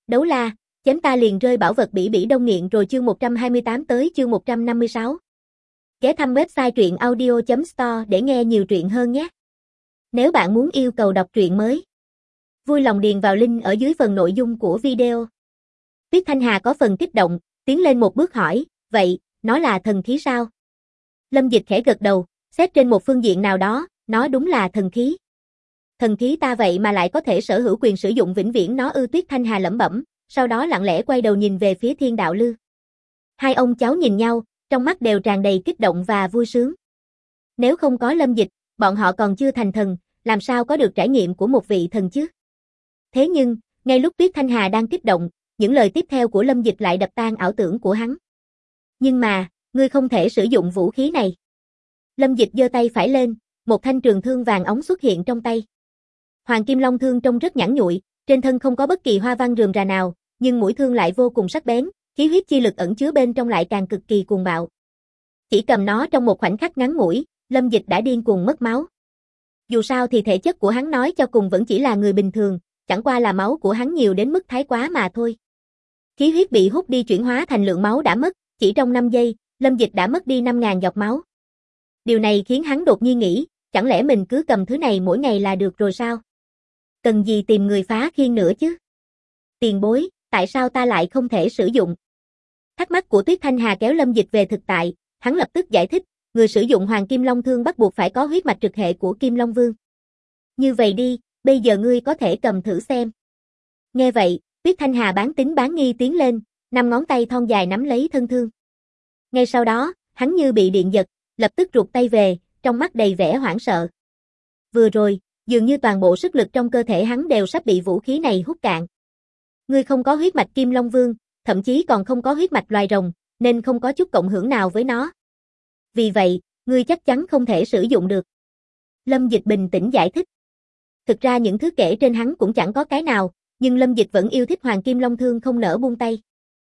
Đấu la, chém ta liền rơi bảo vật bỉ bỉ đông nghiện rồi chương 128 tới chương 156. Ghé thăm website truyện audio.store để nghe nhiều truyện hơn nhé. Nếu bạn muốn yêu cầu đọc truyện mới, vui lòng điền vào link ở dưới phần nội dung của video. Tuyết Thanh Hà có phần kích động, tiến lên một bước hỏi, vậy, nó là thần khí sao? Lâm Dịch khẽ gật đầu, xét trên một phương diện nào đó, nó đúng là thần khí. Thần khí ta vậy mà lại có thể sở hữu quyền sử dụng vĩnh viễn nó ư? Tuyết Thanh Hà lẩm bẩm, sau đó lặng lẽ quay đầu nhìn về phía Thiên Đạo Lư. Hai ông cháu nhìn nhau, trong mắt đều tràn đầy kích động và vui sướng. Nếu không có Lâm Dịch, bọn họ còn chưa thành thần, làm sao có được trải nghiệm của một vị thần chứ? Thế nhưng, ngay lúc Tuyết Thanh Hà đang kích động, những lời tiếp theo của Lâm Dịch lại đập tan ảo tưởng của hắn. Nhưng mà, ngươi không thể sử dụng vũ khí này. Lâm Dịch giơ tay phải lên, một thanh trường thương vàng óng xuất hiện trong tay. Hoàng Kim Long thương trông rất nhẵn nhụi, trên thân không có bất kỳ hoa văn rườm rà nào, nhưng mũi thương lại vô cùng sắc bén, khí huyết chi lực ẩn chứa bên trong lại càng cực kỳ cuồng bạo. Chỉ cầm nó trong một khoảnh khắc ngắn ngủi, Lâm Dịch đã điên cuồng mất máu. Dù sao thì thể chất của hắn nói cho cùng vẫn chỉ là người bình thường, chẳng qua là máu của hắn nhiều đến mức thái quá mà thôi. Khí huyết bị hút đi chuyển hóa thành lượng máu đã mất, chỉ trong 5 giây, Lâm Dịch đã mất đi 5.000 giọt máu. Điều này khiến hắn đột nhiên nghĩ, chẳng lẽ mình cứ cầm thứ này mỗi ngày là được rồi sao? Cần gì tìm người phá khiên nữa chứ? Tiền bối, tại sao ta lại không thể sử dụng? Thắc mắc của Tuyết Thanh Hà kéo Lâm Dịch về thực tại, hắn lập tức giải thích, người sử dụng Hoàng Kim Long thương bắt buộc phải có huyết mạch trực hệ của Kim Long Vương. Như vậy đi, bây giờ ngươi có thể cầm thử xem. Nghe vậy, Tuyết Thanh Hà bán tín bán nghi tiến lên, 5 ngón tay thon dài nắm lấy thân thương. Ngay sau đó, hắn như bị điện giật, lập tức rụt tay về, trong mắt đầy vẻ hoảng sợ. Vừa rồi, dường như toàn bộ sức lực trong cơ thể hắn đều sắp bị vũ khí này hút cạn. Ngươi không có huyết mạch Kim Long Vương, thậm chí còn không có huyết mạch loài rồng, nên không có chút cộng hưởng nào với nó. Vì vậy, ngươi chắc chắn không thể sử dụng được. Lâm Dịch bình tĩnh giải thích. Thực ra những thứ kể trên hắn cũng chẳng có cái nào, nhưng Lâm Dịch vẫn yêu thích Hoàng Kim Long thương không nỡ buông tay.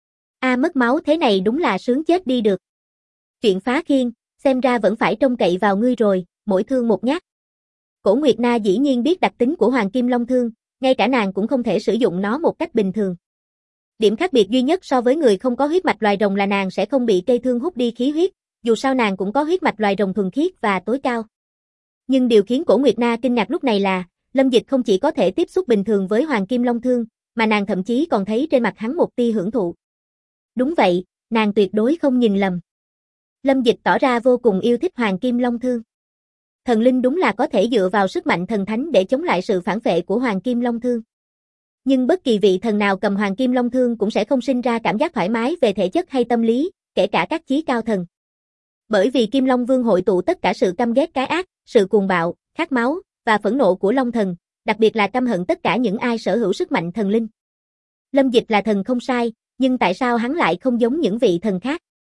Mất máu thế này đúng là sướng chết đi được. Chuyện phá khiên, xem ra vẫn phải trông cậy vào ngươi rồi, mỗi thương một nhát. Cổ Nguyệt Na dĩ nhiên biết đặc tính của Hoàng Kim Long thương, ngay cả nàng cũng không thể sử dụng nó một cách bình thường. Điểm khác biệt duy nhất so với người không có huyết mạch loài rồng là nàng sẽ không bị cây thương hút đi khí huyết, dù sao nàng cũng có huyết mạch loài rồng thuần khiết và tối cao. Nhưng điều khiến Cổ Nguyệt Na kinh ngạc lúc này là, Lâm Dịch không chỉ có thể tiếp xúc bình thường với Hoàng Kim Long thương, mà nàng thậm chí còn thấy trên mặt hắn một tia hưởng thụ. Đúng vậy, nàng tuyệt đối không nhìn lầm. Lâm Dịch tỏ ra vô cùng yêu thích Hoàng Kim Long thương. Thần linh đúng là có thể dựa vào sức mạnh thần thánh để chống lại sự phản phệ của Hoàng Kim Long thương. Nhưng bất kỳ vị thần nào cầm Hoàng Kim Long thương cũng sẽ không sinh ra cảm giác thoải mái về thể chất hay tâm lý, kể cả các chí cao thần. Bởi vì Kim Long Vương hội tụ tất cả sự căm ghét cái ác, sự cuồng bạo, khát máu và phẫn nộ của Long thần, đặc biệt là căm hận tất cả những ai sở hữu sức mạnh thần linh. Lâm Dịch là thần không sai, nhưng tại sao hắn lại không giống những vị thần khác?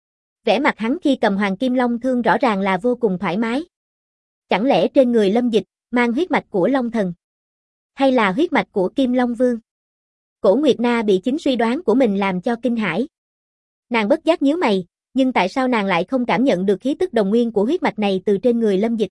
Vẻ mặt hắn khi cầm Hoàng Kim Long thương rõ ràng là vô cùng thoải mái. Chẳng lẽ trên người Lâm Dịch mang huyết mạch của Long thần? Hay là huyết mạch của Kim Long Vương? Cổ Nguyệt Na bị chính suy đoán của mình làm cho kinh hãi. Nàng bất giác nhíu mày, nhưng tại sao nàng lại không cảm nhận được khí tức đồng nguyên của huyết mạch này từ trên người Lâm Dịch?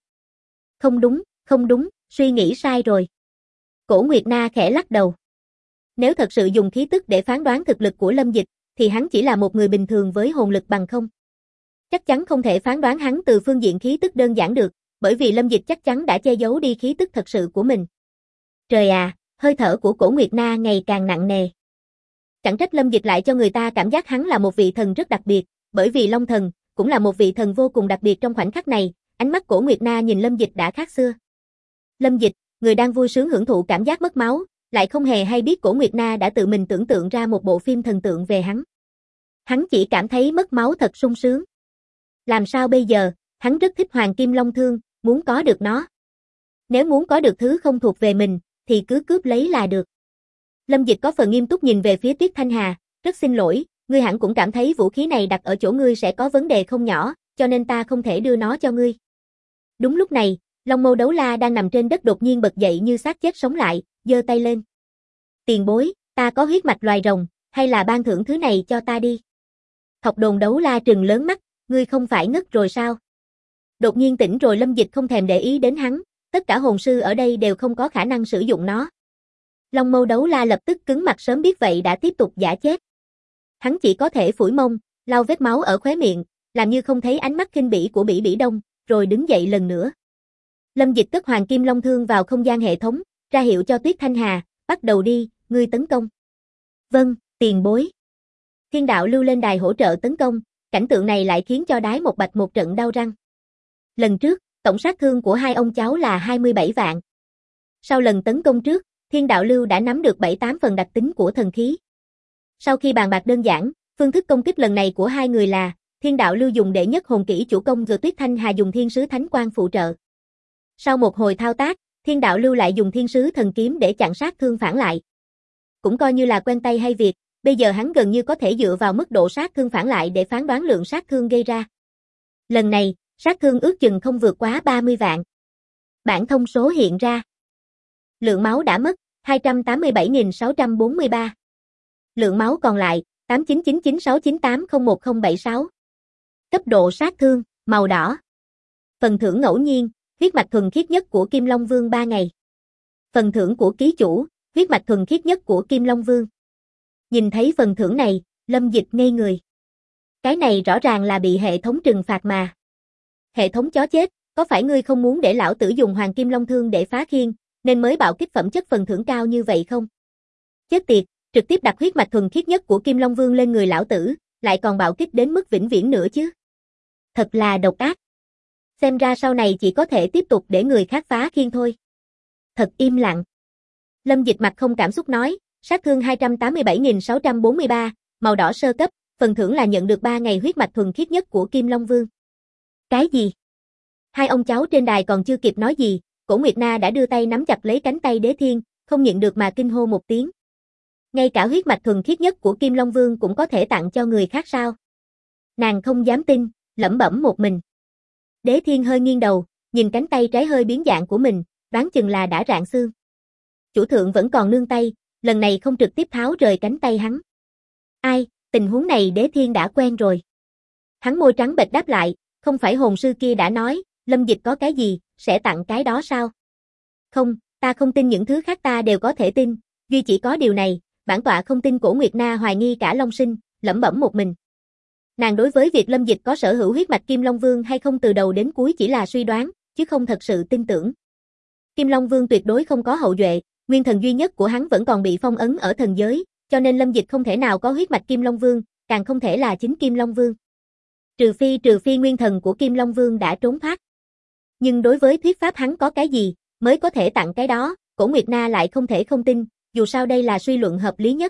Không đúng, suy nghĩ sai rồi. Cổ Nguyệt Na khẽ lắc đầu. Nếu thật sự dùng khí tức để phán đoán thực lực của Lâm Dịch, thì hắn chỉ là một người bình thường với hồn lực bằng không. Chắc chắn không thể phán đoán hắn từ phương diện khí tức đơn giản được, bởi vì Lâm Dịch chắc chắn đã che giấu đi khí tức thật sự của mình. Trời à, hơi thở của Cổ Nguyệt Na ngày càng nặng nề. Chẳng trách Lâm Dịch lại cho người ta cảm giác hắn là một vị thần rất đặc biệt, bởi vì Long thần cũng là một vị thần vô cùng đặc biệt trong khoảnh khắc này, ánh mắt Cổ Nguyệt Na nhìn Lâm Dịch đã khác xưa. Lâm Dịch, người đang vui sướng hưởng thụ cảm giác mất máu, lại không hề hay biết Cổ Nguyệt Na đã tự mình tưởng tượng ra một bộ phim thần tượng về hắn. Hắn chỉ cảm thấy mất máu thật sung sướng. Làm sao bây giờ, hắn rất thích Hoàng Kim Long thương, muốn có được nó. Nếu muốn có được thứ không thuộc về mình, thì cứ cướp lấy là được. Lâm Dịch có phần nghiêm túc nhìn về phía Tuyết Thanh Hà, rất xin lỗi, ngươi hẳn cũng cảm thấy vũ khí này đặt ở chỗ ngươi sẽ có vấn đề không nhỏ, cho nên ta không thể đưa nó cho ngươi. Đúng lúc này, Long Mâu Đấu La đang nằm trên đất đột nhiên bật dậy như xác chết sống lại, giơ tay lên. Tiền bối, ta có huyết mạch loài rồng, hay là ban thưởng thứ này cho ta đi. Thọc Đồn Đấu La trừng lớn mắt, ngươi không phải ngất rồi sao? Đột nhiên tỉnh rồi. Lâm Dịch không thèm để ý đến hắn, tất cả hồn sư ở đây đều không có khả năng sử dụng nó. Long Mâu Đấu La lập tức cứng mặt sớm biết vậy đã tiếp tục giả chết. Hắn chỉ có thể phủi mông, lau vết máu ở khóe miệng, làm như không thấy ánh mắt khinh bỉ của Bỉ Bỉ Đông, rồi đứng dậy lần nữa. Lâm Dịch cất Hoàng Kim Long Thương vào không gian hệ thống, ra hiệu cho Tuyết Thanh Hà, bắt đầu đi, ngươi tấn công. Vâng, tiền bối. Thiên đạo lưu lên đài hỗ trợ tấn công, cảnh tượng này lại khiến cho Đái Một Bạch một trận đau răng. Lần trước, tổng sát thương của hai ông cháu là 27 vạn. Sau lần tấn công trước, Thiên đạo lưu đã nắm được 7-8 phần đặc tính của thần khí. Sau khi bàn bạc đơn giản, phương thức công kích lần này của hai người là Thiên đạo lưu dùng đệ nhất hồn kỹ chủ công rồi Tuyết Thanh Hà dùng thiên sứ thánh quang phụ trợ. Sau một hồi thao tác, Thiên đạo lưu lại dùng thiên sứ thần kiếm để chặn sát thương phản lại. Cũng coi như là quen tay hay việc, bây giờ hắn gần như có thể dựa vào mức độ sát thương phản lại để phán đoán lượng sát thương gây ra. Lần này, sát thương ước chừng không vượt quá 30 vạn. Bảng thông số hiện ra. Lượng máu đã mất, 287.643. Lượng máu còn lại, 899969801076. Cấp độ sát thương, màu đỏ. Phần thưởng ngẫu nhiên, huyết mạch thuần khiết nhất của Kim Long Vương 3 ngày. Phần thưởng của ký chủ, huyết mạch thuần khiết nhất của Kim Long Vương. Nhìn thấy phần thưởng này, Lâm Dịch ngây người. Cái này rõ ràng là bị hệ thống trừng phạt mà. Hệ thống chó chết, có phải ngươi không muốn để lão tử dùng Hoàng Kim Long Thương để phá khiên, nên mới bạo kích phẩm chất phần thưởng cao như vậy không? Chết tiệt, trực tiếp đặt huyết mạch thuần khiết nhất của Kim Long Vương lên người lão tử, lại còn bạo kích đến mức vĩnh viễn nữa chứ. Thật là độc ác. Xem ra sau này chỉ có thể tiếp tục để người khác phá khiên thôi. Thật im lặng. Lâm Dịch mặt không cảm xúc nói, sát thương 287.643, màu đỏ sơ cấp, phần thưởng là nhận được 3 ngày huyết mạch thuần khiết nhất của Kim Long Vương. Cái gì? Hai ông cháu trên đài còn chưa kịp nói gì, Cổ Nguyệt Na đã đưa tay nắm chặt lấy cánh tay Đế Thiên, không nhịn được mà kinh hô một tiếng. Ngay cả huyết mạch thuần khiết nhất của Kim Long Vương cũng có thể tặng cho người khác sao? Nàng không dám tin, lẩm bẩm một mình. Đế Thiên hơi nghiêng đầu, nhìn cánh tay trái hơi biến dạng của mình, đoán chừng là đã rạn xương. Chủ thượng vẫn còn nương tay, lần này không trực tiếp tháo rời cánh tay hắn. Ai, tình huống này Đế Thiên đã quen rồi. Hắn môi trắng bệch đáp lại, không phải hồn sư kia đã nói, Lâm Dịch có cái gì, sẽ tặng cái đó sao? Không, ta không tin những thứ khác ta đều có thể tin, duy chỉ có điều này, bản tọa không tin. Cổ Nguyệt Na hoài nghi cả Long Sinh, lẩm bẩm một mình. Nàng đối với việc Lâm Dịch có sở hữu huyết mạch Kim Long Vương hay không từ đầu đến cuối chỉ là suy đoán, chứ không thật sự tin tưởng. Kim Long Vương tuyệt đối không có hậu duệ, nguyên thần duy nhất của hắn vẫn còn bị phong ấn ở thần giới, cho nên Lâm Dịch không thể nào có huyết mạch Kim Long Vương, càng không thể là chính Kim Long Vương. Trừ phi nguyên thần của Kim Long Vương đã trốn thoát. Nhưng đối với thuyết pháp hắn có cái gì, mới có thể tặng cái đó, Cổ Nguyệt Na lại không thể không tin, dù sao đây là suy luận hợp lý nhất.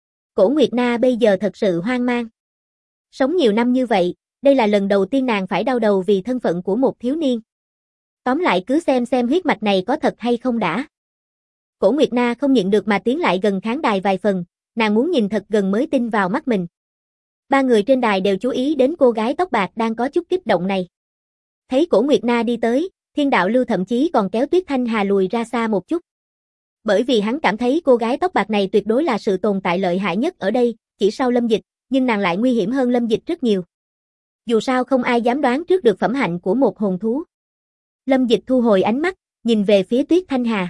Cổ Nguyệt Na bây giờ thật sự hoang mang. Sống nhiều năm như vậy, đây là lần đầu tiên nàng phải đau đầu vì thân phận của một thiếu niên. Tóm lại cứ xem huyết mạch này có thật hay không đã. Cổ Nguyệt Na không nhịn được mà tiến lại gần khán đài vài phần, nàng muốn nhìn thật gần mới tin vào mắt mình. Ba người trên đài đều chú ý đến cô gái tóc bạc đang có chút kích động này. Thấy Cổ Nguyệt Na đi tới, Thiên đạo lưu thậm chí còn kéo Tuyết Thanh Hà lùi ra xa một chút. Bởi vì hắn cảm thấy cô gái tóc bạc này tuyệt đối là sự tồn tại lợi hại nhất ở đây, chỉ sau Lâm Dịch, nhưng nàng lại nguy hiểm hơn Lâm Dịch rất nhiều. Dù sao không ai dám đoán trước được phẩm hạnh của một hồn thú. Lâm Dịch thu hồi ánh mắt, nhìn về phía Tuyết Thanh Hà.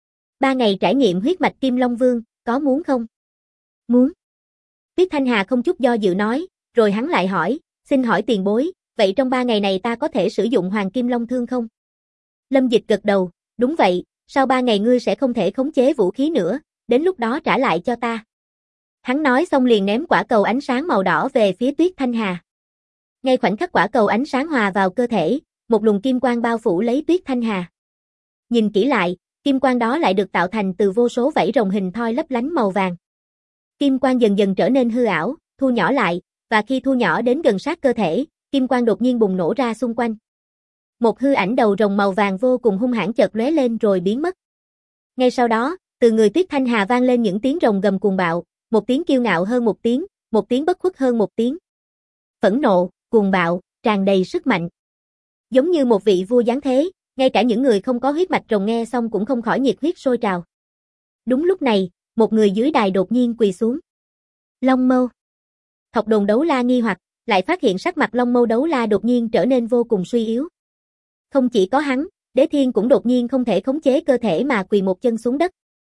3 ngày trải nghiệm huyết mạch Kim Long Vương, có muốn không? Muốn. Tuyết Thanh Hà không chút do dự nói, rồi hắn lại hỏi, xin hỏi tiền bối, vậy trong 3 ngày này ta có thể sử dụng Hoàng Kim Long Thương không? Lâm Dịch gật đầu, đúng vậy, sau 3 ngày ngươi sẽ không thể khống chế vũ khí nữa, đến lúc đó trả lại cho ta. Hắn nói xong liền ném quả cầu ánh sáng màu đỏ về phía Tuyết Thanh Hà. Ngay khoảnh khắc quả cầu ánh sáng hòa vào cơ thể, một luồng kim quang bao phủ lấy Tuyết Thanh Hà. Nhìn kỹ lại, kim quang đó lại được tạo thành từ vô số vảy rồng hình thoi lấp lánh màu vàng. Kim quang dần dần trở nên hư ảo, thu nhỏ lại, và khi thu nhỏ đến gần sát cơ thể, kim quang đột nhiên bùng nổ ra xung quanh. Một hư ảnh đầu rồng màu vàng vô cùng hung hãn chợt lóe lên rồi biến mất. Ngay sau đó, từ người Tuyết Thanh Hà vang lên những tiếng rồng gầm cuồng bạo, một tiếng kiêu ngạo hơn một tiếng bất khuất hơn một tiếng. Phẫn nộ, cuồng bạo, tràn đầy sức mạnh. Giống như một vị vua giáng thế, ngay cả những người không có huyết mạch rồng nghe xong cũng không khỏi nhiệt huyết sôi trào. Đúng lúc này, một người dưới đài đột nhiên quỳ xuống. Long Mâu. Thọc Đồn Đấu La nghi hoặc, lại phát hiện sắc mặt Long Mâu Đấu La đột nhiên trở nên vô cùng suy yếu. Không chỉ có hắn, Đế Thiên cũng đột nhiên không thể khống chế cơ thể mà quỳ một chân xuống đất.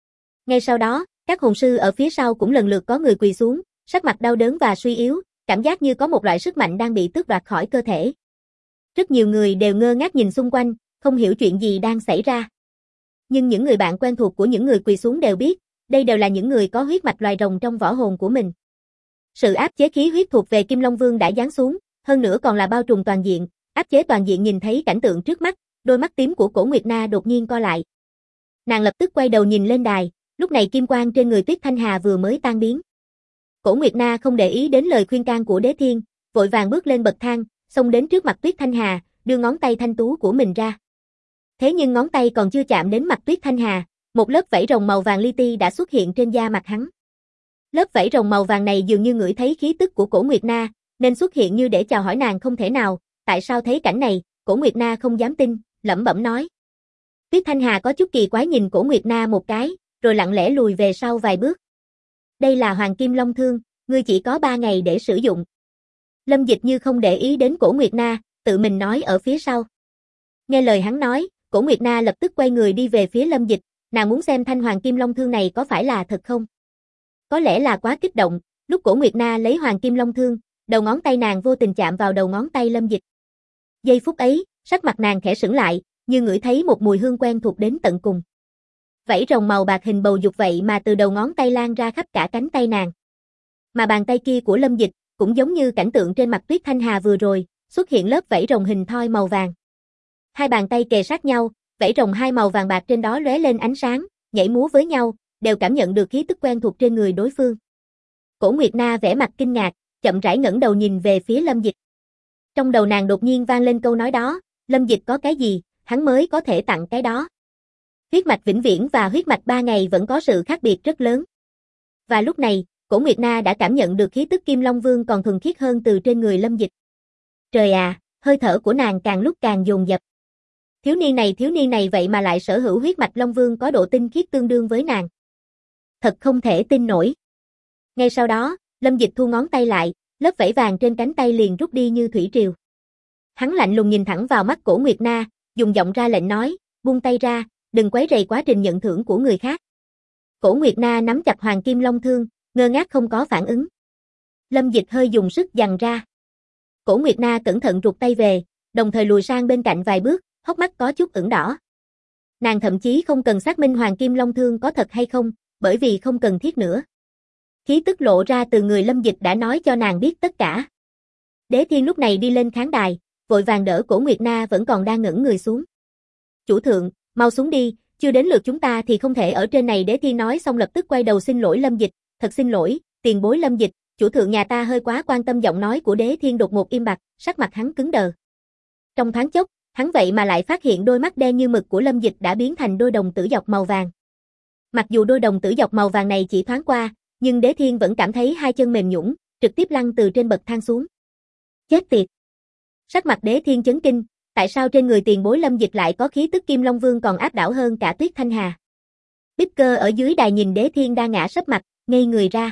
Ngay sau đó, các hồn sư ở phía sau cũng lần lượt có người quỳ xuống, sắc mặt đau đớn và suy yếu, cảm giác như có một loại sức mạnh đang bị tước đoạt khỏi cơ thể. Rất nhiều người đều ngơ ngác nhìn xung quanh, không hiểu chuyện gì đang xảy ra. Nhưng những người bạn quen thuộc của những người quỳ xuống đều biết, đây đều là những người có huyết mạch loài rồng trong võ hồn của mình. Sự áp chế khí huyết thuộc về Kim Long Vương đã giáng xuống, hơn nữa còn là bao trùm toàn diện, áp chế toàn diện. Nhìn thấy cảnh tượng trước mắt, đôi mắt tím của Cổ Nguyệt Na đột nhiên co lại. Nàng lập tức quay đầu nhìn lên đài, lúc này kim quang trên người Tuyết Thanh Hà vừa mới tan biến. Cổ Nguyệt Na không để ý đến lời khuyên can của Đế Thiên, vội vàng bước lên bậc thang, xông đến trước mặt Tuyết Thanh Hà, đưa ngón tay thanh tú của mình ra. Thế nhưng ngón tay còn chưa chạm đến mặt Tuyết Thanh Hà, một lớp vảy rồng màu vàng li ti đã xuất hiện trên da mặt hắn. Lớp vảy rồng màu vàng này dường như ngửi thấy khí tức của Cổ Nguyệt Na, nên xuất hiện như để chào hỏi nàng. Không thể nào, tại sao thấy cảnh này, Cổ Nguyệt Na không dám tin, lẩm bẩm nói. Tuyết Thanh Hà có chút kỳ quái nhìn Cổ Nguyệt Na một cái, rồi lặng lẽ lùi về sau vài bước. Đây là Hoàng Kim Long Thương, ngươi chỉ có 3 ngày để sử dụng. Lâm Dịch như không để ý đến Cổ Nguyệt Na, tự mình nói ở phía sau. Nghe lời hắn nói, Cổ Nguyệt Na lập tức quay người đi về phía Lâm Dịch, nàng muốn xem thanh Hoàng Kim Long Thương này có phải là thật không. Có lẽ là quá kích động, lúc Cổ Nguyệt Na lấy Hoàng Kim Long Thương, đầu ngón tay nàng vô tình chạm vào đầu ngón tay Lâm Dịch. Giây phút ấy, sắc mặt nàng khẽ sững lại, như ngửi thấy một mùi hương quen thuộc đến tận cùng. Vảy rồng màu bạc hình bầu dục vậy mà từ đầu ngón tay lan ra khắp cả cánh tay nàng. Mà bàn tay kia của Lâm Dịch, cũng giống như cảnh tượng trên mặt Tuyết Thanh Hà vừa rồi, xuất hiện lớp vảy rồng hình thoi màu vàng. Hai bàn tay kề sát nhau, vảy rồng hai màu vàng bạc trên đó lóe lên ánh sáng, nhảy múa với nhau, đều cảm nhận được khí tức quen thuộc trên người đối phương. Cổ Nguyệt Na vẻ mặt kinh ngạc, chậm rãi ngẩng đầu nhìn về phía Lâm Dịch. Trong đầu nàng đột nhiên vang lên câu nói đó, Lâm Dịch có cái gì, hắn mới có thể tặng cái đó. Huyết mạch vĩnh viễn và huyết mạch 3 ngày vẫn có sự khác biệt rất lớn. Và lúc này, Cổ Nguyệt Na đã cảm nhận được khí tức Kim Long Vương còn thuần khiết hơn từ trên người Lâm Dịch. Trời à, hơi thở của nàng càng lúc càng dồn dập. Thiếu niên này vậy mà lại sở hữu huyết mạch Long Vương có độ tinh khiết tương đương với nàng. Thật không thể tin nổi. Ngay sau đó, Lâm Dịch thu ngón tay lại, lớp vảy vàng trên cánh tay liền rút đi như thủy triều. Hắn lạnh lùng nhìn thẳng vào mắt Cổ Nguyệt Na, dùng giọng ra lệnh nói, buông tay ra, đừng quấy rầy quá trình nhận thưởng của người khác. Cổ Nguyệt Na nắm chặt Hoàng Kim Long Thương, ngơ ngác không có phản ứng. Lâm Dịch hơi dùng sức giằng ra. Cổ Nguyệt Na cẩn thận rụt tay về, đồng thời lùi sang bên cạnh vài bước, hốc mắt có chút ửng đỏ. Nàng thậm chí không cần xác minh Hoàng Kim Long Thương có thật hay không, bởi vì không cần thiết nữa. Khí tức lộ ra từ người Lâm Dịch đã nói cho nàng biết tất cả. Đế Thiên lúc này đi lên khán đài, vội vàng đỡ Cổ Nguyệt Na vẫn còn đang ngẩng người xuống. Chủ thượng, mau xuống đi, chưa đến lượt chúng ta thì không thể ở trên này. Đế Thiên nói xong lập tức quay đầu xin lỗi Lâm Dịch, thật xin lỗi, tiền bối Lâm Dịch, chủ thượng nhà ta hơi quá quan tâm. Giọng nói của Đế Thiên đột ngột im bặt, sắc mặt hắn cứng đờ. Trong thoáng chốc, hắn vậy mà lại phát hiện đôi mắt đen như mực của Lâm Dịch đã biến thành đôi đồng tử dọc màu vàng. Mặc dù đôi đồng tử dọc màu vàng này chỉ thoáng qua, nhưng Đế Thiên vẫn cảm thấy hai chân mềm nhũn, trực tiếp lăn từ trên bậc thang xuống. Chết tiệt! Sắc mặt Đế Thiên chấn kinh, tại sao trên người tiền bối Lâm Dịch lại có khí tức Kim Long Vương còn áp đảo hơn cả Tuyết Thanh Hà? Bích Cơ ở dưới đài nhìn Đế Thiên đang ngã sấp mặt, ngây người ra.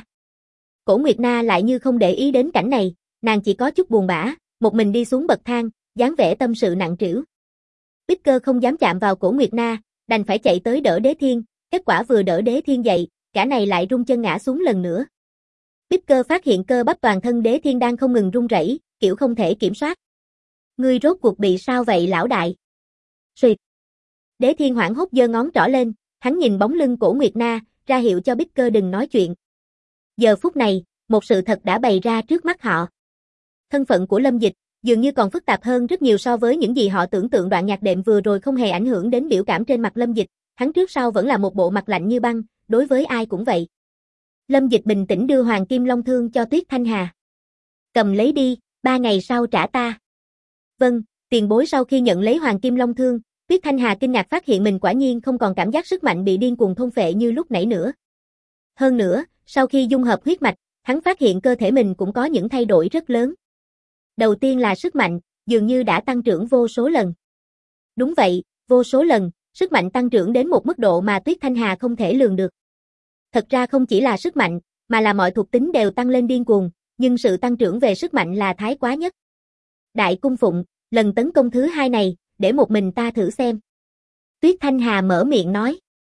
Cổ Nguyệt Na lại như không để ý đến cảnh này, nàng chỉ có chút buồn bã, một mình đi xuống bậc thang, dáng vẻ tâm sự nặng trĩu. Bích Cơ không dám chạm vào Cổ Nguyệt Na, đành phải chạy tới đỡ Đế Thiên, kết quả vừa đỡ Đế Thiên dậy, cả này lại rung chân ngã xuống lần nữa. Bích Cơ phát hiện cơ bắp toàn thân Đế Thiên đang không ngừng run rẩy, kiểu không thể kiểm soát. Ngươi rốt cuộc bị sao vậy lão đại? Xuyệt. Đế Thiên hoảng hốt giơ ngón trỏ lên, hắn nhìn bóng lưng Cổ Nguyệt Na, ra hiệu cho Bích Cơ đừng nói chuyện. Giờ phút này, một sự thật đã bày ra trước mắt họ. Thân phận của Lâm Dịch dường như còn phức tạp hơn rất nhiều so với những gì họ tưởng tượng. Đoạn nhạc đệm vừa rồi không hề ảnh hưởng đến biểu cảm trên mặt Lâm Dịch, hắn trước sau vẫn là một bộ mặt lạnh như băng, đối với ai cũng vậy. Lâm Dịch bình tĩnh đưa Hoàng Kim Long Thương cho Tuyết Thanh Hà. Cầm lấy đi, 3 ngày sau trả ta. Vâng, tiền bối. Sau khi nhận lấy Hoàng Kim Long Thương, Tuyết Thanh Hà kinh ngạc phát hiện mình quả nhiên không còn cảm giác sức mạnh bị điên cuồng thôn phệ như lúc nãy nữa. Hơn nữa, sau khi dung hợp huyết mạch, hắn phát hiện cơ thể mình cũng có những thay đổi rất lớn. Đầu tiên là sức mạnh, dường như đã tăng trưởng vô số lần. Đúng vậy, vô số lần, sức mạnh tăng trưởng đến một mức độ mà Tuyết Thanh Hà không thể lường được. Thật ra không chỉ là sức mạnh, mà là mọi thuộc tính đều tăng lên điên cuồng, nhưng sự tăng trưởng về sức mạnh là thái quá nhất. Đại cung phụng, lần tấn công thứ 2 này, để một mình ta thử xem. Tuyết Thanh Hà mở miệng nói.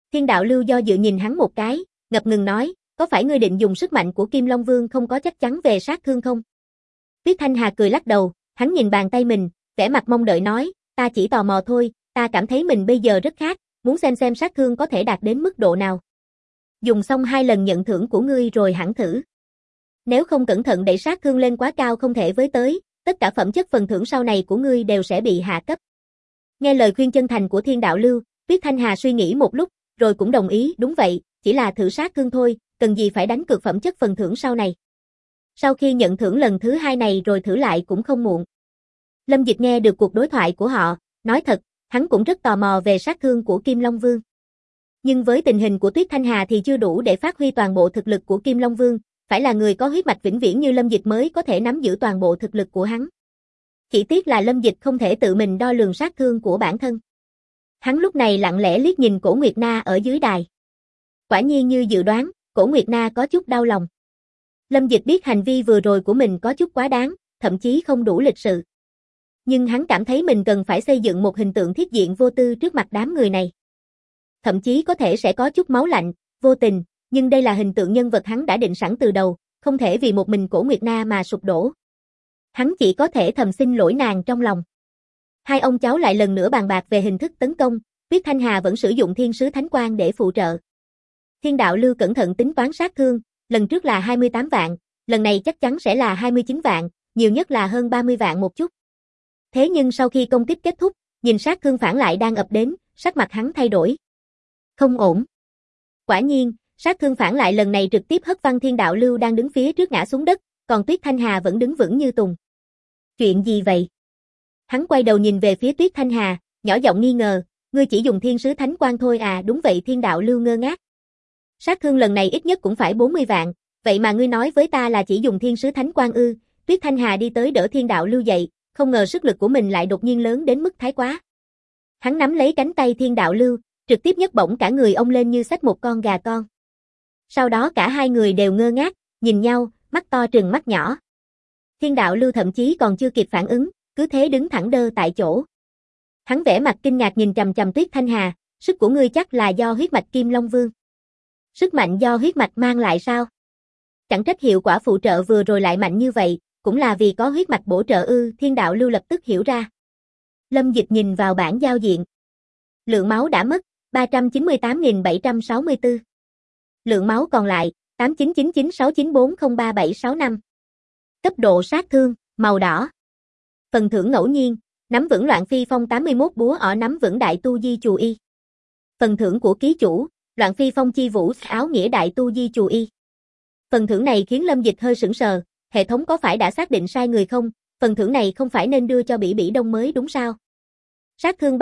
Thiên đạo lưu do dự nhìn hắn một cái, ngập ngừng nói, có phải ngươi định dùng sức mạnh của Kim Long Vương không có chắc chắn về sát thương không? Tuyết Thanh Hà cười lắc đầu, hắn nhìn bàn tay mình, vẻ mặt mong đợi nói, ta chỉ tò mò thôi, ta cảm thấy mình bây giờ rất khác, muốn xem sát thương có thể đạt đến mức độ nào. Dùng xong 2 lần nhận thưởng của ngươi rồi hẳn thử. Nếu không cẩn thận đẩy sát thương lên quá cao không thể với tới, tất cả phẩm chất phần thưởng sau này của ngươi đều sẽ bị hạ cấp. Nghe lời khuyên chân thành của Thiên đạo lưu, Tuyết Thanh Hà suy nghĩ một lúc, rồi cũng đồng ý, đúng vậy, chỉ là thử sát thương thôi, cần gì phải đánh cược phẩm chất phần thưởng sau này. Sau khi nhận thưởng lần thứ 2 này rồi thử lại cũng không muộn. Lâm Dịch nghe được cuộc đối thoại của họ, nói thật, hắn cũng rất tò mò về sát thương của Kim Long Vương. Nhưng với tình hình của Tuyết Thanh Hà thì chưa đủ để phát huy toàn bộ thực lực của Kim Long Vương, phải là người có huyết mạch vĩnh viễn như Lâm Dịch mới có thể nắm giữ toàn bộ thực lực của hắn. Chỉ tiếc là Lâm Dịch không thể tự mình đo lường sát thương của bản thân. Hắn lúc này lặng lẽ liếc nhìn Cổ Nguyệt Na ở dưới đài. Quả nhiên như dự đoán, Cổ Nguyệt Na có chút đau lòng. Lâm Dịch biết hành vi vừa rồi của mình có chút quá đáng, thậm chí không đủ lịch sự. Nhưng hắn cảm thấy mình cần phải xây dựng một hình tượng thiết diện vô tư trước mặt đám người này. Thậm chí có thể sẽ có chút máu lạnh, vô tình, nhưng đây là hình tượng nhân vật hắn đã định sẵn từ đầu, không thể vì một mình Cổ Nguyệt Na mà sụp đổ. Hắn chỉ có thể thầm xin lỗi nàng trong lòng. Hai ông cháu lại lần nữa bàn bạc về hình thức tấn công, Tuyết Thanh Hà vẫn sử dụng Thiên Sứ Thánh Quang để phụ trợ. Thiên đạo lưu cẩn thận tính toán sát thương, lần trước là 28 vạn, lần này chắc chắn sẽ là 29 vạn, nhiều nhất là hơn 30 vạn một chút. Thế nhưng sau khi công kích kết thúc, nhìn sát thương phản lại đang ập đến, sắc mặt hắn thay đổi. Không ổn. Quả nhiên, sát thương phản lại lần này trực tiếp hất văng Thiên đạo lưu đang đứng phía trước ngã xuống đất, còn Tuyết Thanh Hà vẫn đứng vững như tùng. Chuyện gì vậy? Hắn quay đầu nhìn về phía Tuyết Thanh Hà, nhỏ giọng nghi ngờ, ngươi chỉ dùng Thiên Sứ Thánh Quang thôi à? Đúng vậy. Thiên đạo lưu ngơ ngác. Sát thương lần này ít nhất cũng phải 40 vạn, vậy mà ngươi nói với ta là chỉ dùng Thiên Sứ Thánh Quang ư? Tuyết Thanh Hà đi tới đỡ Thiên đạo lưu dậy, không ngờ sức lực của mình lại đột nhiên lớn đến mức thái quá. Hắn nắm lấy cánh tay Thiên đạo lưu, trực tiếp nhấc bổng cả người ông lên như xách một con gà con. Sau đó cả hai người đều ngơ ngác, nhìn nhau, mắt to trừng mắt nhỏ. Thiên đạo lưu thậm chí còn chưa kịp phản ứng, cứ thế đứng thẳng đơ tại chỗ. Hắn vẻ mặt kinh ngạc nhìn chằm chằm Tuyết Thanh Hà, sức của ngươi chắc là do huyết mạch Kim Long Vương. Sức mạnh do huyết mạch mang lại sao? Chẳng trách hiệu quả phụ trợ vừa rồi lại mạnh như vậy, cũng là vì có huyết mạch bổ trợ ư? Thiên đạo lưu lập tức hiểu ra. Lâm Dịch nhìn vào bảng giao diện. Lượng máu đã mất, 398.764. Lượng máu còn lại, 899969403765. Cấp độ sát thương, màu đỏ. Phần thưởng ngẫu nhiên, nắm vững Loạn Phi Phong 81 búa ở nắm vững Đại Tu Di Chù Y. Phần thưởng của ký chủ, Loạn Phi Phong Chi Vũ áo nghĩa Đại Tu Di Chù Y. Phần thưởng này khiến Lâm Dịch hơi sững sờ, hệ thống có phải đã xác định sai người không? Phần thưởng này không phải nên đưa cho Bỉ Bỉ Đông mới đúng sao? Sát thương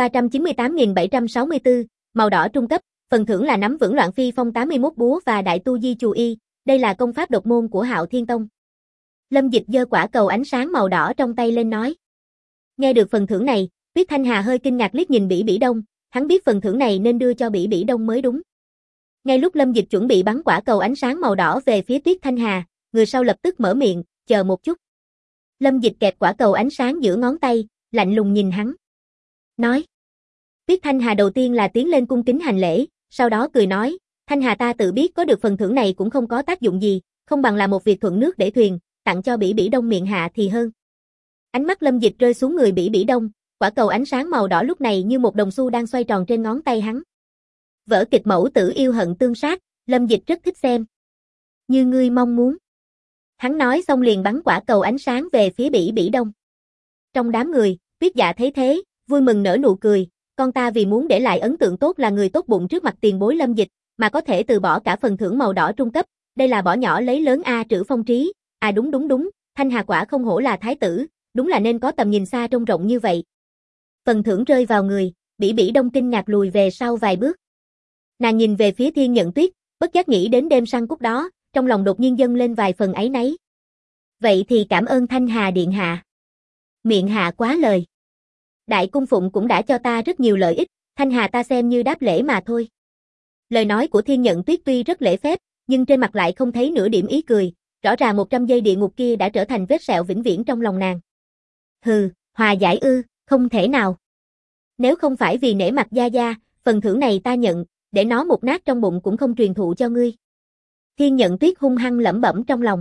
398.764, màu đỏ trung cấp, phần thưởng là nắm vững Loạn Phi Phong 81 búa và Đại Tu Di Chù Y, đây là công pháp độc môn của Hạo Thiên Tông. Lâm Dịch giơ quả cầu ánh sáng màu đỏ trong tay lên nói. Nghe được phần thưởng này, Tuyết Thanh Hà hơi kinh ngạc liếc nhìn Bỉ Bỉ Đông, hắn biết phần thưởng này nên đưa cho Bỉ Bỉ Đông mới đúng. Ngay lúc Lâm Dịch chuẩn bị bắn quả cầu ánh sáng màu đỏ về phía Tuyết Thanh Hà, người sau lập tức mở miệng, chờ một chút. Lâm Dịch kẹp quả cầu ánh sáng giữa ngón tay, lạnh lùng nhìn hắn. Nói. Tuyết Thanh Hà đầu tiên là tiến lên cung kính hành lễ, sau đó cười nói, Thanh Hà ta tự biết có được phần thưởng này cũng không có tác dụng gì, không bằng là một việc thuận nước để thuyền, tặng cho Bỉ Bỉ Đông miệng hạ thì hơn. Ánh mắt Lâm Dịch rơi xuống người Bỉ Bỉ Đông, quả cầu ánh sáng màu đỏ lúc này như một đồng xu đang xoay tròn trên ngón tay hắn. Vở kịch mẫu tử yêu hận tương sát, Lâm Dịch rất thích xem. Như ngươi mong muốn. Hắn nói xong liền bắn quả cầu ánh sáng về phía Bỉ Bỉ Đông. Trong đám người, Tuyết Dạ thấy thế, vui mừng nở nụ cười, con ta vì muốn để lại ấn tượng tốt là người tốt bụng trước mặt tiền bối Lâm Dịch, mà có thể từ bỏ cả phần thưởng màu đỏ trung cấp, đây là bỏ nhỏ lấy lớn a. Trữ Phong Trí, à đúng, Thanh Hà quả không hổ là thái tử, đúng là nên có tầm nhìn xa trông rộng như vậy. Phần thưởng rơi vào người, Bỉ Bỉ Đông kinh ngạc lùi về sau vài bước. Nàng nhìn về phía Thiên Nhận Tuyết, bất giác nghĩ đến đêm săn cút đó, trong lòng đột nhiên dâng lên vài phần áy náy. Vậy thì cảm ơn Thanh Hà điện hạ. Miệng hạ quá lời. Đại cung phụng cũng đã cho ta rất nhiều lợi ích, Thanh Hà ta xem như đáp lễ mà thôi. Lời nói của Thiên Nhận Tuyết tuy rất lễ phép, nhưng trên mặt lại không thấy nửa điểm ý cười, rõ ràng 100 giây địa ngục kia đã trở thành vết sẹo vĩnh viễn trong lòng nàng. Hừ, hòa giải ư, không thể nào. Nếu không phải vì nể mặt Gia Gia, phần thưởng này ta nhận, để nó mục nát trong bụng cũng không truyền thụ cho ngươi. Thiên Nhận Tuyết hung hăng lẩm bẩm trong lòng.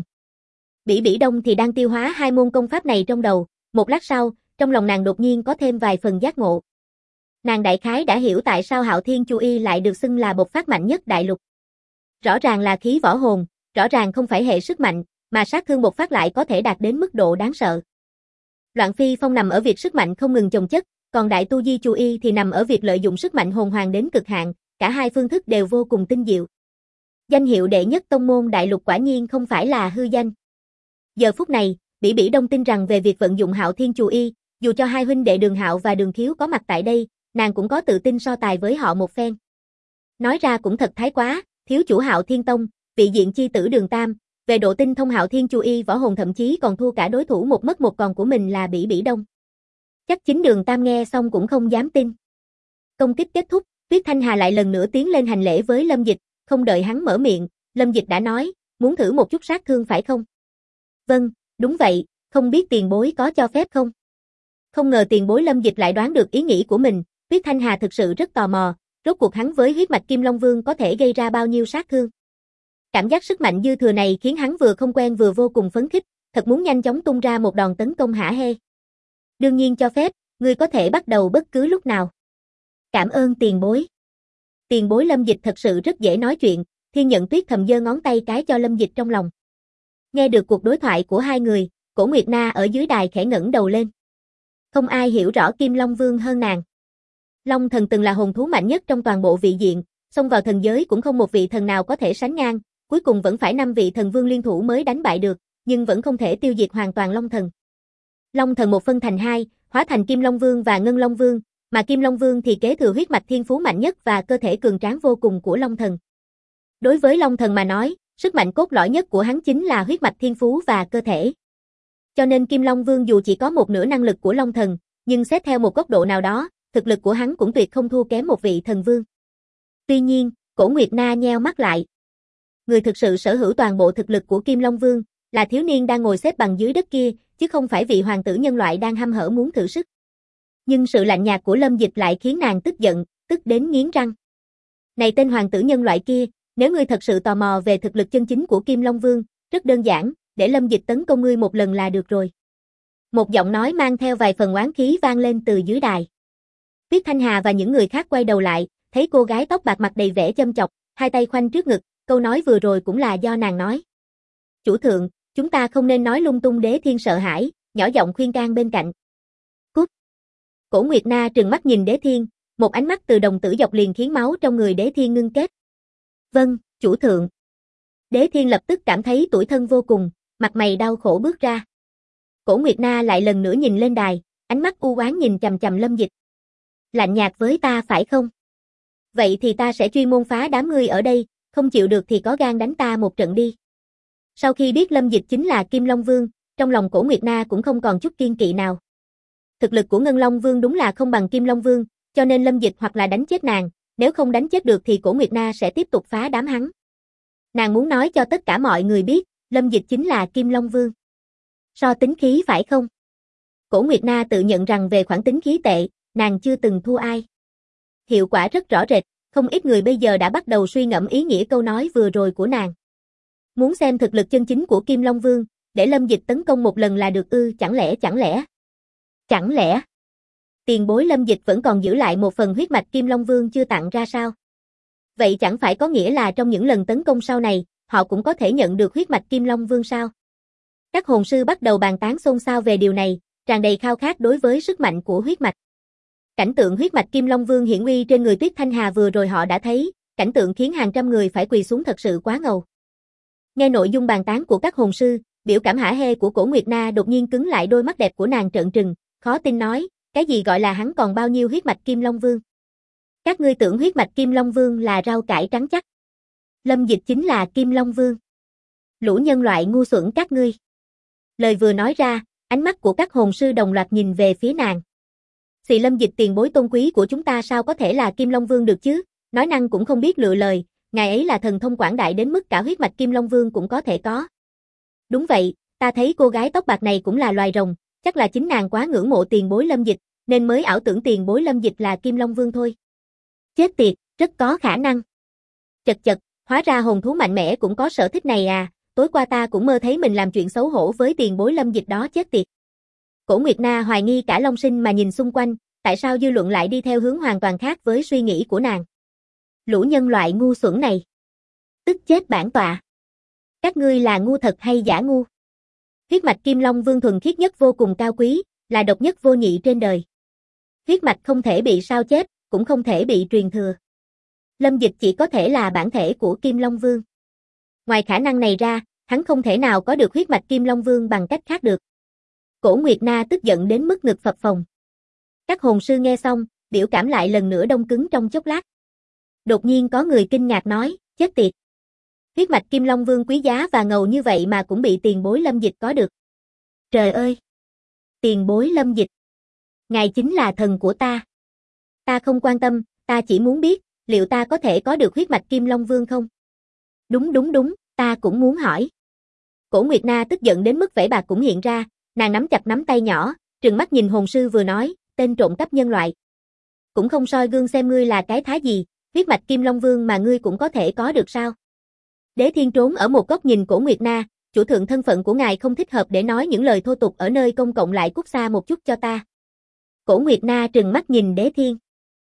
Bỉ Bỉ Đông thì đang tiêu hóa hai môn công pháp này trong đầu, một lát sau, trong lòng nàng đột nhiên có thêm vài phần giác ngộ. Nàng đại khái đã hiểu tại sao Hạo Thiên Chu Y lại được xưng là bộc phát mạnh nhất đại lục. Rõ ràng là khí võ hồn, rõ ràng không phải hệ sức mạnh, mà sát thương bộc phát lại có thể đạt đến mức độ đáng sợ. Loạn Phi Phong nằm ở việc sức mạnh không ngừng chồng chất, còn Đại Tu Di Chu Y thì nằm ở việc lợi dụng sức mạnh hồn hoàng đến cực hạn, cả hai phương thức đều vô cùng tinh diệu. Danh hiệu đệ nhất tông môn đại lục quả nhiên không phải là hư danh. Giờ phút này, Bỉ Bỉ Đông tin rằng về việc vận dụng Hạo Thiên Chu Y, dù cho hai huynh đệ Đường Hạo và Đường Khiếu có mặt tại đây, nàng cũng có tự tin so tài với họ một phen. Nói ra cũng thật thái quá, thiếu chủ Hạo Thiên Tông, vị diện chi tử Đường Tam, về độ tinh thông Hạo Thiên Chu Y võ hồn thậm chí còn thua cả đối thủ một mất một còn của mình là Bỉ Bỉ Đông. Chắc chính Đường Tam nghe xong cũng không dám tin. Công kích kết thúc, Tuyết Thanh Hà lại lần nữa tiến lên hành lễ với Lâm Dịch, không đợi hắn mở miệng, Lâm Dịch đã nói, muốn thử một chút sát thương phải không? Vâng, đúng vậy, không biết tiền bối có cho phép không? Không ngờ tiền bối Lâm Dịch lại đoán được ý nghĩ của mình, Tuyết Thanh Hà thực sự rất tò mò, rốt cuộc hắn với huyết mạch Kim Long Vương có thể gây ra bao nhiêu sát thương. Cảm giác sức mạnh dư thừa này khiến hắn vừa không quen vừa vô cùng phấn khích, thật muốn nhanh chóng tung ra một đòn tấn công hả hê. Đương nhiên cho phép, ngươi có thể bắt đầu bất cứ lúc nào. Cảm ơn tiền bối. Tiền bối Lâm Dịch thật sự rất dễ nói chuyện, Thiên Nhận Tuyết thầm giơ ngón tay cái cho Lâm Dịch trong lòng. Nghe được cuộc đối thoại của hai người, Cổ Nguyệt Na ở dưới đài khẽ ngẩng đầu lên. Không ai hiểu rõ Kim Long Vương hơn nàng. Long thần từng là hồn thú mạnh nhất trong toàn bộ vị diện, xông vào thần giới cũng không một vị thần nào có thể sánh ngang, cuối cùng vẫn phải 5 vị thần vương liên thủ mới đánh bại được, nhưng vẫn không thể tiêu diệt hoàn toàn Long thần. Long thần một phân thành hai, hóa thành Kim Long Vương và Ngân Long Vương, mà Kim Long Vương thì kế thừa huyết mạch thiên phú mạnh nhất và cơ thể cường tráng vô cùng của Long thần. Đối với Long thần mà nói, sức mạnh cốt lõi nhất của hắn chính là huyết mạch thiên phú và cơ thể. Cho nên Kim Long Vương dù chỉ có một nửa năng lực của Long thần, nhưng xét theo một góc độ nào đó, thực lực của hắn cũng tuyệt không thua kém một vị thần vương. Tuy nhiên, Cổ Nguyệt Na nheo mắt lại. Người thực sự sở hữu toàn bộ thực lực của Kim Long Vương là thiếu niên đang ngồi xếp bằng dưới đất kia, chứ không phải vị hoàng tử nhân loại đang hăm hở muốn thử sức. Nhưng sự lạnh nhạt của Lâm Dịch lại khiến nàng tức giận, tức đến nghiến răng. Này tên hoàng tử nhân loại kia, nếu ngươi thật sự tò mò về thực lực chân chính của Kim Long Vương, rất đơn giản, để Lâm Dịch tấn công ngươi một lần là được rồi. Một giọng nói mang theo vài phần oán khí vang lên từ dưới đài. Tuyết Thanh Hà và những người khác quay đầu lại, thấy cô gái tóc bạc mặt đầy vẻ châm chọc, hai tay khoanh trước ngực, câu nói vừa rồi cũng là do nàng nói. Chủ thượng, chúng ta không nên nói lung tung. Đế Thiên sợ hãi, nhỏ giọng khuyên can bên cạnh. Cút. Cổ Nguyệt Na trừng mắt nhìn Đế Thiên, một ánh mắt từ đồng tử dọc liền khiến máu trong người Đế Thiên ngưng kết. Vâng, chủ thượng. Đế Thiên lập tức cảm thấy tủi thân vô cùng, mặt mày đau khổ bước ra. Cổ Nguyệt Na lại lần nữa nhìn lên đài, ánh mắt u oán nhìn chằm chằm Lâm Dịch. Lạnh nhạt với ta phải không? Vậy thì ta sẽ chuyên môn phá đám ngươi ở đây, không chịu được thì có gan đánh ta một trận đi. Sau khi biết Lâm Dịch chính là Kim Long Vương, trong lòng Cổ Nguyệt Na cũng không còn chút kiên kỵ nào. Thực lực của Ngân Long Vương đúng là không bằng Kim Long Vương, cho nên Lâm Dịch hoặc là đánh chết nàng, nếu không đánh chết được thì Cổ Nguyệt Na sẽ tiếp tục phá đám hắn. Nàng muốn nói cho tất cả mọi người biết, Lâm Dịch chính là Kim Long Vương. So tính khí phải không? Cổ Nguyệt Na tự nhận rằng về khoản tính khí tệ, nàng chưa từng thua ai. Hiệu quả rất rõ rệt, không ít người bây giờ đã bắt đầu suy ngẫm ý nghĩa câu nói vừa rồi của nàng. Muốn xem thực lực chân chính của Kim Long Vương, để Lâm Dịch tấn công một lần là được ư? Chẳng lẽ tiền bối Lâm Dịch vẫn còn giữ lại một phần huyết mạch Kim Long Vương chưa tặng ra sao? Vậy chẳng phải có nghĩa là trong những lần tấn công sau này, họ cũng có thể nhận được huyết mạch Kim Long Vương sao? Các hồn sư bắt đầu bàn tán xôn xao về điều này, tràn đầy khao khát đối với sức mạnh của huyết mạch. Cảnh tượng huyết mạch Kim Long Vương hiển uy trên người Tuyết Thanh Hà vừa rồi họ đã thấy, cảnh tượng khiến hàng trăm người phải quỳ xuống thật sự quá ngầu. Nghe nội dung bàn tán của các hồn sư, biểu cảm hả hê của Cổ Nguyệt Na đột nhiên cứng lại, đôi mắt đẹp của nàng trợn trừng, khó tin nói, cái gì gọi là hắn còn bao nhiêu huyết mạch Kim Long Vương? Các ngươi tưởng huyết mạch Kim Long Vương là rau cải trắng chắc. Lâm Dịch chính là Kim Long Vương. Lũ nhân loại ngu xuẩn các ngươi. Lời vừa nói ra, ánh mắt của các hồn sư đồng loạt nhìn về phía nàng. Xì Lâm Dịch tiền bối tôn quý của chúng ta sao có thể là Kim Long Vương được chứ? Nói năng cũng không biết lựa lời, ngài ấy là thần thông quảng đại đến mức cả huyết mạch Kim Long Vương cũng có thể có. Đúng vậy, ta thấy cô gái tóc bạc này cũng là loài rồng, chắc là chính nàng quá ngưỡng mộ tiền bối Lâm Dịch, nên mới ảo tưởng tiền bối Lâm Dịch là Kim Long Vương thôi. Chết tiệt, Rất có khả năng. Chật chật, hóa ra hồn thú mạnh mẽ cũng có sở thích này à, tối qua ta cũng mơ thấy mình làm chuyện xấu hổ với tiền bối Lâm Dịch đó chết tiệt. Cổ Nguyệt Na hoài nghi cả Long Sinh mà nhìn xung quanh, tại sao dư luận lại đi theo hướng hoàn toàn khác với suy nghĩ của nàng. Lũ nhân loại ngu xuẩn này. Tức chết bản tọa. Các ngươi là ngu thật hay giả ngu? Huyết mạch Kim Long Vương thuần khiết nhất vô cùng cao quý, là độc nhất vô nhị trên đời. Huyết mạch không thể bị sao chép, cũng không thể bị truyền thừa. Lâm Dịch chỉ có thể là bản thể của Kim Long Vương. Ngoài khả năng này ra, hắn không thể nào có được huyết mạch Kim Long Vương bằng cách khác được. Cổ Nguyệt Na tức giận đến mức ngực phập phồng. Các hồn sư nghe xong, biểu cảm lại lần nữa đông cứng trong chốc lát. Đột nhiên có người kinh ngạc nói, chết tiệt. Huyết mạch Kim Long Vương quý giá và ngầu như vậy mà cũng bị tiền bối Lâm Dịch có được. Trời ơi! Tiền bối Lâm Dịch! Ngài chính là thần của ta. Ta không quan tâm, ta chỉ muốn biết, liệu ta có thể có được huyết mạch Kim Long Vương không? Đúng, ta cũng muốn hỏi. Cổ Nguyệt Na tức giận đến mức vẻ bạc cũng hiện ra, nàng nắm chặt nắm tay nhỏ, trừng mắt nhìn hồn sư vừa nói, tên trộm cắp nhân loại. Cũng không soi gương xem ngươi là cái thá gì, huyết mạch Kim Long Vương mà ngươi cũng có thể có được sao? Đế Thiên trốn ở một góc nhìn Cổ Nguyệt Na, chủ thượng thân phận của ngài không thích hợp để nói những lời thô tục ở nơi công cộng, lại cút xa một chút cho ta. Cổ Nguyệt Na trừng mắt nhìn Đế Thiên.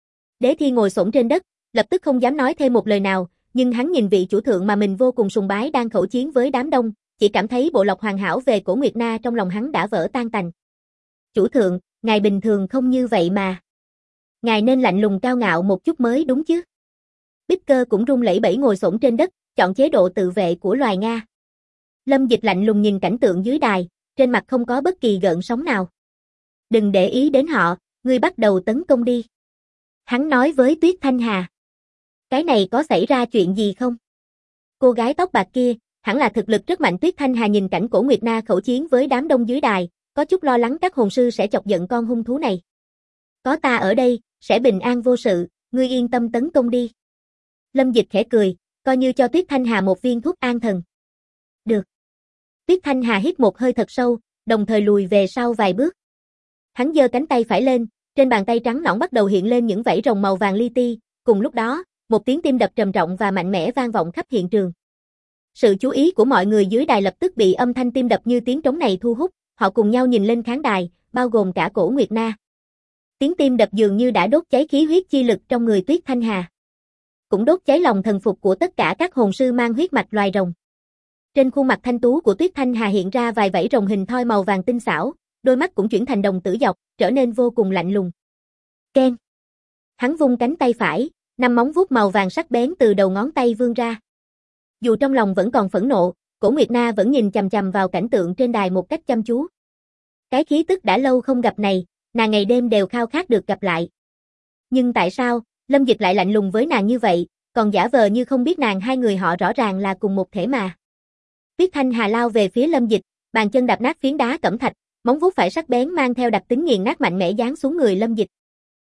Đế Thiên ngồi xổm trên đất, lập tức không dám nói thêm một lời nào, nhưng hắn nhìn vị chủ thượng mà mình vô cùng sùng bái đang khẩu chiến với đám đông, chỉ cảm thấy bộ lọc hoàn hảo về Cổ Nguyệt Na trong lòng hắn đã vỡ tan tành. Chủ thượng, ngài bình thường không như vậy mà. Ngài nên lạnh lùng cao ngạo một chút mới đúng chứ. Bích Cơ cũng run lẩy bẩy ngồi xổm trên đất, chọn chế độ tự vệ của loài Nga. Lâm Dịch lạnh lùng nhìn cảnh tượng dưới đài, trên mặt không có bất kỳ gợn sóng nào. Đừng để ý đến họ, ngươi bắt đầu tấn công đi. Hắn nói với Tuyết Thanh Hà. Cái này có xảy ra chuyện gì không? Cô gái tóc bạc kia, hẳn là thực lực rất mạnh. Tuyết Thanh Hà nhìn cảnh Cổ Nguyệt Na khẩu chiến với đám đông dưới đài, có chút lo lắng các hồn sư sẽ chọc giận con hung thú này. Có ta ở đây, sẽ bình an vô sự, ngươi yên tâm tấn công đi. Lâm Dịch khẽ cười, coi như cho Tuyết Thanh Hà một viên thuốc an thần. Được. Tuyết Thanh Hà hít một hơi thật sâu, đồng thời lùi về sau vài bước. Hắn giơ cánh tay phải lên, trên bàn tay trắng nõn bắt đầu hiện lên những vảy rồng màu vàng li ti, cùng lúc đó, một tiếng tim đập trầm trọng và mạnh mẽ vang vọng khắp hiện trường. Sự chú ý của mọi người dưới đài lập tức bị âm thanh tim đập như tiếng trống này thu hút, họ cùng nhau nhìn lên khán đài, bao gồm cả Cổ Nguyệt Na. Tiếng tim đập dường như đã đốt cháy khí huyết chi lực trong người Tuyết Thanh Hà, cũng đốt cháy lòng thần phục của tất cả các hồn sư mang huyết mạch loài rồng. Trên khuôn mặt thanh tú của Tuyết Thanh Hà hiện ra vài vảy rồng hình thoi màu vàng tinh xảo, đôi mắt cũng chuyển thành đồng tử dọc, trở nên vô cùng lạnh lùng. Keng. Hắn vung cánh tay phải, 5 móng vuốt màu vàng sắc bén từ đầu ngón tay vươn ra. Dù trong lòng vẫn còn phẫn nộ, Cổ Nguyệt Na vẫn nhìn chằm chằm vào cảnh tượng trên đài một cách chăm chú. Cái khí tức đã lâu không gặp này, nàng ngày đêm đều khao khát được gặp lại. Nhưng tại sao, Lâm Dịch lại lạnh lùng với nàng như vậy, còn giả vờ như không biết nàng, hai người họ rõ ràng là cùng một thể mà. Tuyết Thanh Hà lao về phía Lâm Dịch, bàn chân đạp nát phiến đá cẩm thạch, móng vuốt phải sắc bén mang theo đặc tính nghiền nát mạnh mẽ giáng xuống người Lâm Dịch.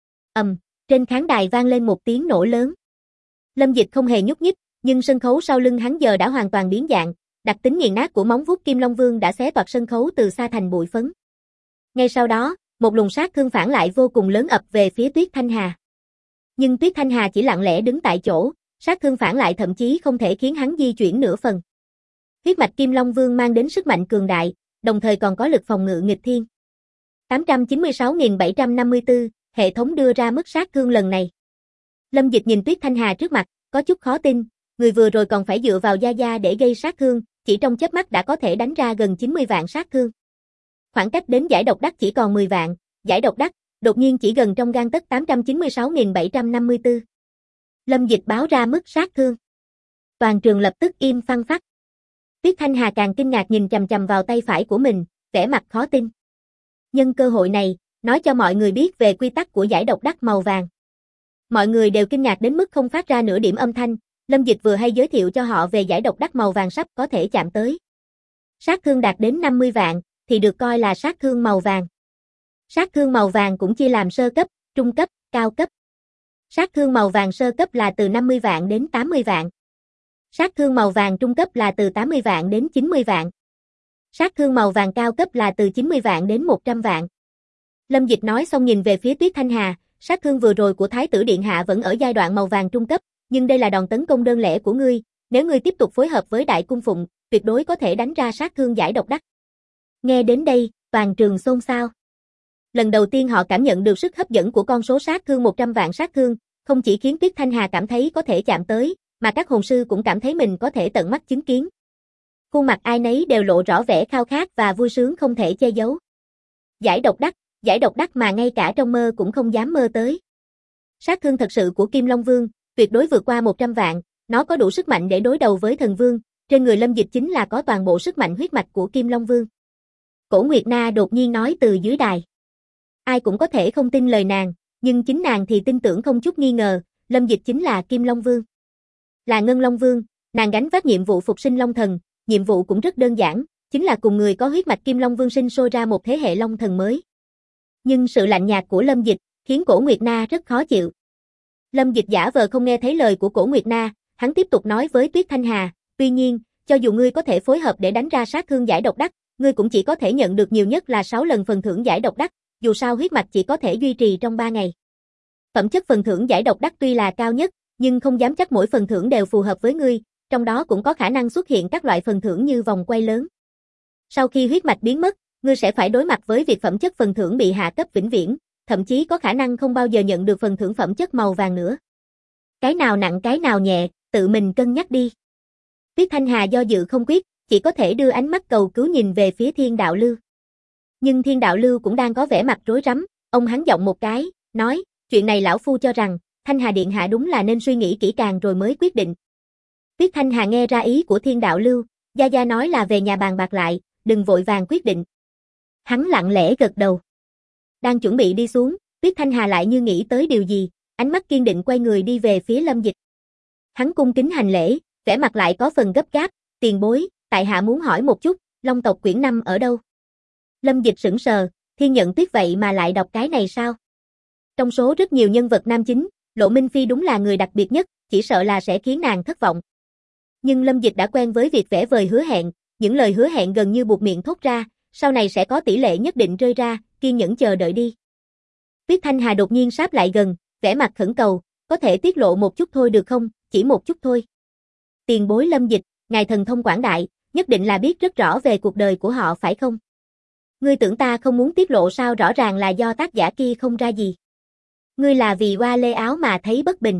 Trên khán đài vang lên một tiếng nổ lớn. Lâm Dịch không hề nhúc nhích, nhưng sân khấu sau lưng hắn giờ đã hoàn toàn biến dạng, đặc tính nghiền nát của móng vuốt Kim Long Vương đã xé toạc sân khấu từ xa thành bụi phấn. Ngay sau đó, một luồng sát thương phản lại vô cùng lớn ập về phía Tuyết Thanh Hà. Nhưng Tuyết Thanh Hà chỉ lặng lẽ đứng tại chỗ, sát thương phản lại thậm chí không thể khiến hắn di chuyển nửa phần. Huyết mạch Kim Long Vương mang đến sức mạnh cường đại, đồng thời còn có lực phòng ngự nghịch thiên. 896.754, hệ thống đưa ra mức sát thương lần này. Lâm Dịch nhìn Tuyết Thanh Hà trước mặt, có chút khó tin, người vừa rồi còn phải dựa vào Gia Gia để gây sát thương, chỉ trong chớp mắt đã có thể đánh ra gần 90 vạn sát thương. Khoảng cách đến giải độc đắc chỉ còn 10 vạn, giải độc đắc, đột nhiên chỉ gần trong gang tấc. 896.754. Lâm Dịch báo ra mức sát thương. Toàn trường lập tức im phăng phắc. Tuyết Thanh Hà càng kinh ngạc nhìn chằm chằm vào tay phải của mình, vẻ mặt khó tin. Nhân cơ hội này, nói cho mọi người biết về quy tắc của giải độc đắc màu vàng. Mọi người đều kinh ngạc đến mức không phát ra nửa điểm âm thanh, Lâm Dịch vừa hay giới thiệu cho họ về giải độc đắc màu vàng sắp có thể chạm tới. Sát thương đạt đến 50 vạn, thì được coi là sát thương màu vàng. Sát thương màu vàng cũng chia làm sơ cấp, trung cấp, cao cấp. Sát thương màu vàng sơ cấp là từ 50 vạn đến 80 vạn. Sát thương màu vàng trung cấp là từ 80 vạn đến 90 vạn. Sát thương màu vàng cao cấp là từ 90 vạn đến 100 vạn. Lâm Dịch nói xong nhìn về phía Tuyết Thanh Hà, sát thương vừa rồi của Thái tử Điện Hạ vẫn ở giai đoạn màu vàng trung cấp, nhưng đây là đòn tấn công đơn lẻ của ngươi, nếu ngươi tiếp tục phối hợp với Đại Cung Phụng, tuyệt đối có thể đánh ra sát thương giải độc đắc. Nghe đến đây, toàn trường xôn xao. Lần đầu tiên họ cảm nhận được sức hấp dẫn của con số sát thương 100 vạn sát thương, không chỉ khiến Tuyết Thanh Hà cảm thấy có thể chạm tới, mà các hồn sư cũng cảm thấy mình có thể tận mắt chứng kiến. Khuôn mặt ai nấy đều lộ rõ vẻ khao khát và vui sướng không thể che giấu. Giải độc đắc mà ngay cả trong mơ cũng không dám mơ tới. Sát thương thật sự của Kim Long Vương, tuyệt đối vượt qua 100 vạn, nó có đủ sức mạnh để đối đầu với thần vương, trên người Lâm Dịch chính là có toàn bộ sức mạnh huyết mạch của Kim Long Vương. Cổ Nguyệt Na đột nhiên nói từ dưới đài. Ai cũng có thể không tin lời nàng, nhưng chính nàng thì tin tưởng không chút nghi ngờ, Lâm Dịch chính là Kim Long Vương. Là Ngân Long Vương, nàng gánh vác nhiệm vụ phục sinh Long Thần, nhiệm vụ cũng rất đơn giản, chính là cùng người có huyết mạch Kim Long Vương sinh sôi ra một thế hệ Long Thần mới. Nhưng sự lạnh nhạt của Lâm Dịch khiến Cổ Nguyệt Na rất khó chịu. Lâm Dịch giả vờ không nghe thấy lời của Cổ Nguyệt Na, hắn tiếp tục nói với Tuyết Thanh Hà, tuy nhiên, cho dù ngươi có thể phối hợp để đánh ra sát thương giải độc đắc, ngươi cũng chỉ có thể nhận được nhiều nhất là 6 lần phần thưởng giải độc đắc, dù sao huyết mạch chỉ có thể duy trì trong 3 ngày. Phẩm chất phần thưởng giải độc đắc tuy là cao nhất, nhưng không dám chắc mỗi phần thưởng đều phù hợp với ngươi, trong đó cũng có khả năng xuất hiện các loại phần thưởng như vòng quay lớn. Sau khi huyết mạch biến mất, ngươi sẽ phải đối mặt với việc phẩm chất phần thưởng bị hạ cấp vĩnh viễn, thậm chí có khả năng không bao giờ nhận được phần thưởng phẩm chất màu vàng nữa. Cái nào nặng cái nào nhẹ, tự mình cân nhắc đi. Tuyết Thanh Hà do dự không quyết, chỉ có thể đưa ánh mắt cầu cứu nhìn về phía Thiên Đạo Lưu. Nhưng Thiên Đạo Lưu cũng đang có vẻ mặt rối rắm, ông hắn giọng một cái, nói, chuyện này lão phu cho rằng, Thanh Hà Điện Hạ đúng là nên suy nghĩ kỹ càng rồi mới quyết định. Tuyết Thanh Hà nghe ra ý của Thiên Đạo Lưu, Gia Gia nói là về nhà bàn bạc lại, đừng vội vàng quyết định. Hắn lặng lẽ gật đầu. Đang chuẩn bị đi xuống, Tuyết Thanh Hà lại như nghĩ tới điều gì, ánh mắt kiên định quay người đi về phía Lâm Dịch. Hắn cung kính hành lễ, vẻ mặt lại có phần gấp gáp, tiền bối, tại hạ muốn hỏi một chút, Long tộc quyển 5 ở đâu? Lâm Dịch sững sờ, Thiên Nhận Tuyết vậy mà lại đọc cái này sao? Trong số rất nhiều nhân vật nam chính, Lộ Minh Phi đúng là người đặc biệt nhất, chỉ sợ là sẽ khiến nàng thất vọng. Nhưng Lâm Dịch đã quen với việc vẽ vời hứa hẹn, những lời hứa hẹn gần như buột miệng thốt ra, sau này sẽ có tỷ lệ nhất định rơi ra, kiên nhẫn chờ đợi đi. Tuyết Thanh Hà đột nhiên sáp lại gần, vẻ mặt khẩn cầu, có thể tiết lộ một chút thôi được không, chỉ một chút thôi. Tiền bối Lâm Dịch, ngài thần thông quảng đại, nhất định là biết rất rõ về cuộc đời của họ phải không? Ngươi tưởng ta không muốn tiết lộ sao, rõ ràng là do tác giả kia không ra gì. Ngươi là vì Hoa Lê Áo mà thấy bất bình.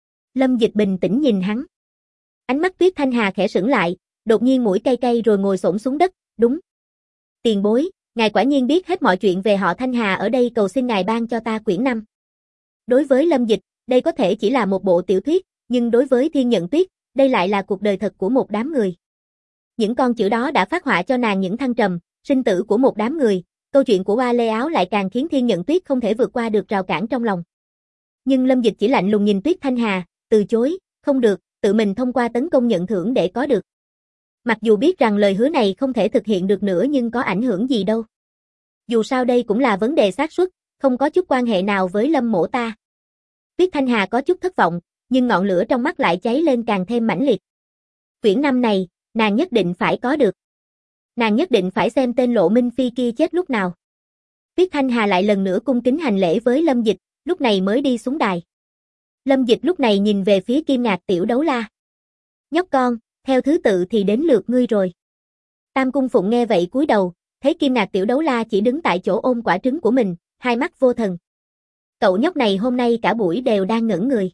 Lâm Dịch bình tĩnh nhìn hắn. Ánh mắt Tuyết Thanh Hà khẽ sững lại, đột nhiên mũi cay cay rồi ngồi xổm xuống đất, đúng. Tiền bối, ngài quả nhiên biết hết mọi chuyện về họ Thanh Hà, ở đây cầu xin ngài ban cho ta quyển 5. Đối với Lâm Dịch, đây có thể chỉ là một bộ tiểu thuyết, nhưng đối với Thiên Nhận Tuyết, đây lại là cuộc đời thật của một đám người. Những con chữ đó đã phát họa cho nàng những thăng trầm, sinh tử của một đám người, câu chuyện của Hoa Lê Áo lại càng khiến Thiên Nhận Tuyết không thể vượt qua được rào cản trong lòng. Nhưng Lâm Dịch chỉ lạnh lùng nhìn Tuyết Thanh Hà, từ chối, không được, tự mình thông qua tấn công nhận thưởng để có được. Mặc dù biết rằng lời hứa này không thể thực hiện được nữa nhưng có ảnh hưởng gì đâu. Dù sao đây cũng là vấn đề xác suất, không có chút quan hệ nào với Lâm mỗ ta. Tuyết Thanh Hà có chút thất vọng, nhưng ngọn lửa trong mắt lại cháy lên càng thêm mãnh liệt. Quyển 5 này, nàng nhất định phải có được. Nàng nhất định phải xem tên Lộ Minh Phi kia chết lúc nào. Tuyết Thanh Hà lại lần nữa cung kính hành lễ với Lâm Dịch, lúc này mới đi xuống đài. Lâm Dịch lúc này nhìn về phía Kim Ngạc Tiểu Đấu La. Nhóc con, theo thứ tự thì đến lượt ngươi rồi. Tam Cung Phụng nghe vậy cúi đầu, thấy Kim Ngạc Tiểu Đấu La chỉ đứng tại chỗ ôm quả trứng của mình, hai mắt vô thần. Cậu nhóc này hôm nay cả buổi đều đang ngẩn người.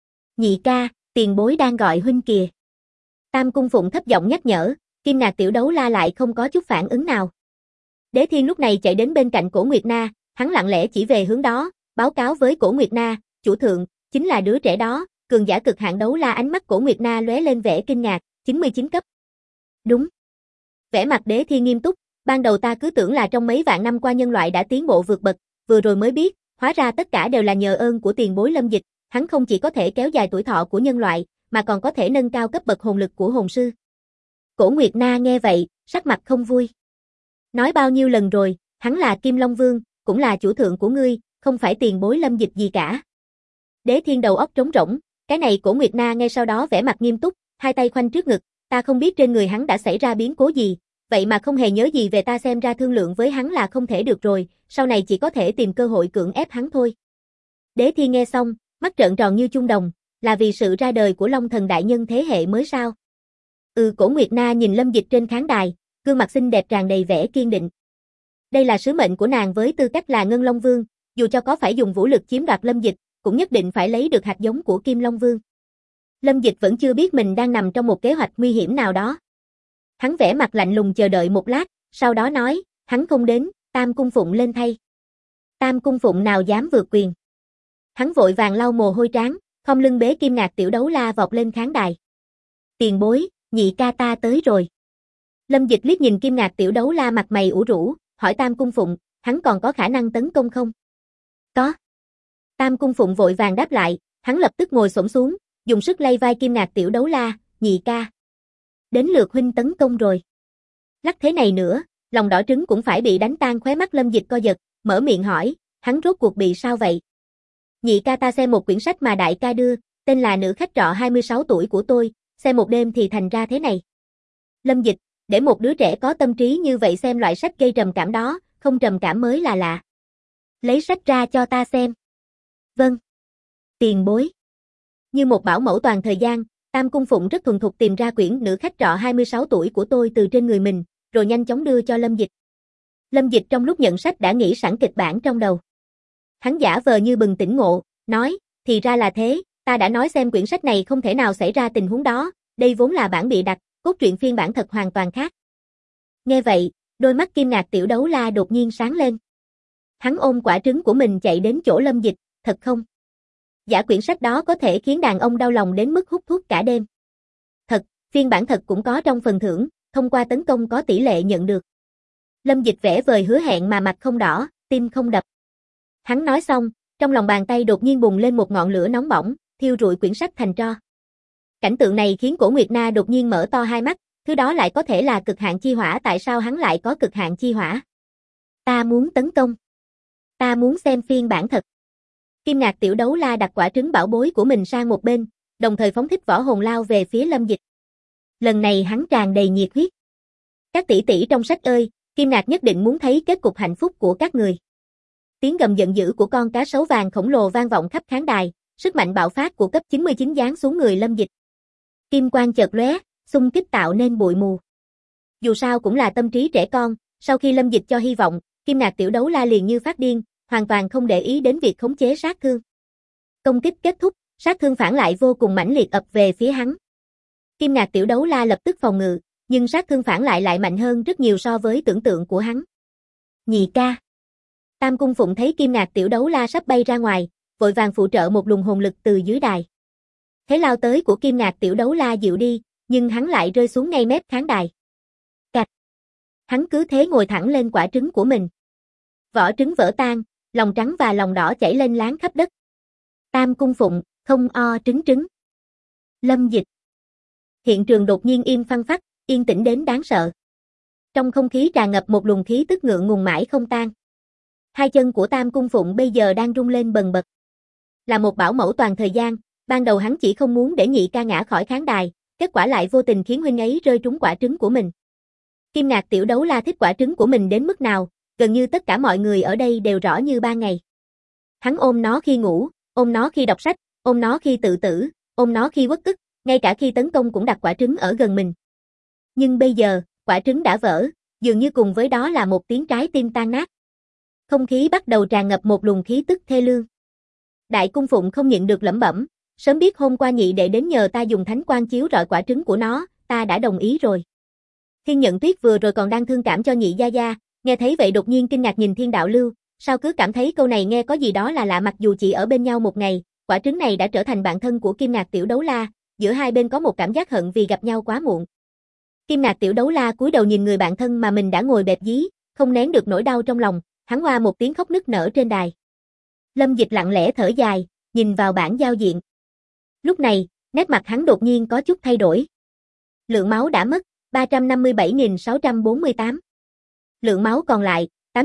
Nhị ca, tiền bối đang gọi huynh kìa. Tam Cung Phụng thấp giọng nhắc nhở, Kim Ngạc Tiểu Đấu La lại không có chút phản ứng nào. Đế Thiên lúc này chạy đến bên cạnh Cổ Nguyệt Na, hắn lặng lẽ chỉ về hướng đó, báo cáo với Cổ Nguyệt Na, chủ thượng, chính là đứa trẻ đó, cường giả cực hạn đấu la. Ánh mắt Cổ Nguyệt Na lóe lên vẻ kinh ngạc, 99 cấp. Đúng. Vẻ mặt Đế Thiên nghiêm túc, ban đầu ta cứ tưởng là trong mấy vạn năm qua nhân loại đã tiến bộ vượt bậc, vừa rồi mới biết, hóa ra tất cả đều là nhờ ơn của tiền bối Lâm Dịch, hắn không chỉ có thể kéo dài tuổi thọ của nhân loại, mà còn có thể nâng cao cấp bậc hồn lực của hồn sư. Cổ Nguyệt Na nghe vậy, sắc mặt không vui. Nói bao nhiêu lần rồi, hắn là Kim Long Vương, cũng là chủ thượng của ngươi, không phải tiền bối Lâm Dịch gì cả. Đế Thiên đầu óc trống rỗng, cái này Cổ Nguyệt Na ngay sau đó vẻ mặt nghiêm túc, hai tay khoanh trước ngực, ta không biết trên người hắn đã xảy ra biến cố gì, vậy mà không hề nhớ gì về ta, xem ra thương lượng với hắn là không thể được rồi, sau này chỉ có thể tìm cơ hội cưỡng ép hắn thôi. Đế Thi nghe xong, mắt trợn tròn như chung đồng, là vì sự ra đời của Long Thần đại nhân thế hệ mới sao? Cổ Nguyệt Na nhìn Lâm Dịch trên khán đài, gương mặt xinh đẹp tràn đầy vẻ kiên định. Đây là sứ mệnh của nàng với tư cách là Ngân Long Vương, dù cho có phải dùng vũ lực chiếm đoạt Lâm Dịch, cũng nhất định phải lấy được hạt giống của Kim Long Vương. Lâm Dịch vẫn chưa biết mình đang nằm trong một kế hoạch nguy hiểm nào đó. Hắn vẻ mặt lạnh lùng chờ đợi một lát, sau đó nói, hắn không đến, Tam Cung Phụng lên thay. Tam Cung Phụng nào dám vượt quyền. Hắn vội vàng lau mồ hôi trán, khom lưng bế Kim Ngạc Tiểu Đấu La vọt lên khán đài. Tiền bối, nhị ca ta tới rồi. Lâm Dịch liếc nhìn Kim Ngạc Tiểu Đấu La mặt mày ủ rũ, hỏi Tam Cung Phụng, hắn còn có khả năng tấn công không? Có. Tam Cung Phụng vội vàng đáp lại, hắn lập tức ngồi xổm xuống, dùng sức lay vai Kim Ngạc Tiểu Đấu La, nhị ca. Đến lượt huynh tấn công rồi. Lắc thế này nữa, lòng đỏ trứng cũng phải bị đánh tan. Khóe mắt Lâm Dịch co giật, mở miệng hỏi, hắn rốt cuộc bị sao vậy? Nhị ca ta xem một quyển sách mà đại ca đưa, tên là Nữ khách trọ 26 tuổi của tôi, xem một đêm thì thành ra thế này. Lâm Dịch, để một đứa trẻ có tâm trí như vậy xem loại sách gây trầm cảm đó, không trầm cảm mới là lạ. Lấy sách ra cho ta xem. Vâng. Tiền bối. Như một bảo mẫu toàn thời gian, Tam Cung Phụng rất thuần thục tìm ra quyển Nữ khách trọ 26 tuổi của tôi từ trên người mình, rồi nhanh chóng đưa cho Lâm Dịch. Lâm Dịch trong lúc nhận sách đã nghĩ sẵn kịch bản trong đầu. Hắn giả vờ như bừng tỉnh ngộ, nói, thì ra là thế, ta đã nói xem quyển sách này không thể nào xảy ra tình huống đó, đây vốn là bản bịa đặt, cốt truyện phiên bản thật hoàn toàn khác. Nghe vậy, đôi mắt Kim Ngạc Tiểu Đấu La đột nhiên sáng lên. Hắn ôm quả trứng của mình chạy đến chỗ Lâm Dịch, thật không? Giả quyển sách đó có thể khiến đàn ông đau lòng đến mức hút thuốc cả đêm. Thật, phiên bản thật cũng có trong phần thưởng, thông qua tấn công có tỷ lệ nhận được. Lâm Dịch vẽ vời hứa hẹn mà mặt không đỏ, tim không đập. Hắn nói xong, trong lòng bàn tay đột nhiên bùng lên một ngọn lửa nóng bỏng, thiêu rụi quyển sách thành tro. Cảnh tượng này khiến Cổ Nguyệt Na đột nhiên mở to hai mắt, thứ đó lại có thể là cực hạn chi hỏa, tại sao hắn lại có cực hạn chi hỏa? Ta muốn tấn công. Ta muốn xem phiên bản thật. Kim Ngạc Tiểu Đấu La đặt quả trứng bảo bối của mình sang một bên, đồng thời phóng thích võ hồn lao về phía Lâm Dịch. Lần này hắn tràn đầy nhiệt huyết. Các tỷ tỷ trong sách ơi, Kim Ngạc nhất định muốn thấy kết cục hạnh phúc của các người. Tiếng gầm giận dữ của con cá sấu vàng khổng lồ vang vọng khắp khán đài, sức mạnh bạo phát của cấp 99 giáng xuống người Lâm Dịch. Kim quang chợt lóe, xung kích tạo nên bụi mù. Dù sao cũng là tâm trí trẻ con, sau khi Lâm Dịch cho hy vọng, Kim Ngạc Tiểu Đấu La liền như phát điên, hoàn toàn không để ý đến việc khống chế sát thương. Công kích kết thúc, sát thương phản lại vô cùng mãnh liệt ập về phía hắn. Kim Ngạc Tiểu Đấu La lập tức phòng ngự, nhưng sát thương phản lại mạnh hơn rất nhiều so với tưởng tượng của hắn. Nhị ca. Tam Cung Phụng thấy Kim Ngạc Tiểu Đấu La sắp bay ra ngoài, vội vàng phụ trợ một luồng hồn lực từ dưới đài. Thế lao tới của Kim Ngạc Tiểu Đấu La dịu đi, nhưng hắn lại rơi xuống ngay mép khán đài. Cạch. Hắn cứ thế ngồi thẳng lên quả trứng của mình. Vỏ trứng vỡ tan, lòng trắng và lòng đỏ chảy lên láng khắp đất. Tam Cung Phụng, không o trứng trứng. Lâm Dịch. Hiện trường đột nhiên im phăng phắc, yên tĩnh đến đáng sợ. Trong không khí tràn ngập một luồng khí tức ngượng ngùng mãi không tan. Hai chân của Tam Cung Phụng bây giờ đang rung lên bần bật. Là một bảo mẫu toàn thời gian, ban đầu hắn chỉ không muốn để nhị ca ngã khỏi khán đài, kết quả lại vô tình khiến huynh ấy rơi trúng quả trứng của mình. Kim Ngạc Tiểu Đấu La thích quả trứng của mình đến mức nào, gần như tất cả mọi người ở đây đều rõ như ban ngày. Hắn ôm nó khi ngủ, ôm nó khi đọc sách, ôm nó khi tự tử, ôm nó khi uất ức, ngay cả khi tấn công cũng đặt quả trứng ở gần mình. Nhưng bây giờ, quả trứng đã vỡ, dường như cùng với đó là một tiếng trái tim tan nát. Không khí bắt đầu tràn ngập một luồng khí tức thê lương. Đại Cung Phụng không nhịn được lẩm bẩm, sớm biết hôm qua nhị đệ đến nhờ ta dùng thánh quang chiếu rọi quả trứng của nó, ta đã đồng ý rồi. Thiên Nhận Tuyết vừa rồi còn đang thương cảm cho nhị gia gia, nghe thấy vậy đột nhiên kinh ngạc nhìn Thiên Đạo Lưu, sao cứ cảm thấy câu này nghe có gì đó là lạ, mặc dù chỉ ở bên nhau một ngày, quả trứng này đã trở thành bạn thân của Kim Ngạc Tiểu Đấu La, giữa hai bên có một cảm giác hận vì gặp nhau quá muộn. Kim Ngạc Tiểu Đấu La cúi đầu nhìn người bạn thân mà mình đã ngồi bẹp dí, không nén được nỗi đau trong lòng, hắn hoa một tiếng khóc nức nở trên đài. Lâm Dịch lặng lẽ thở dài, nhìn vào bảng giao diện. Lúc này, nét mặt hắn đột nhiên có chút thay đổi. Lượng máu đã mất, 357.648. Lượng máu còn lại,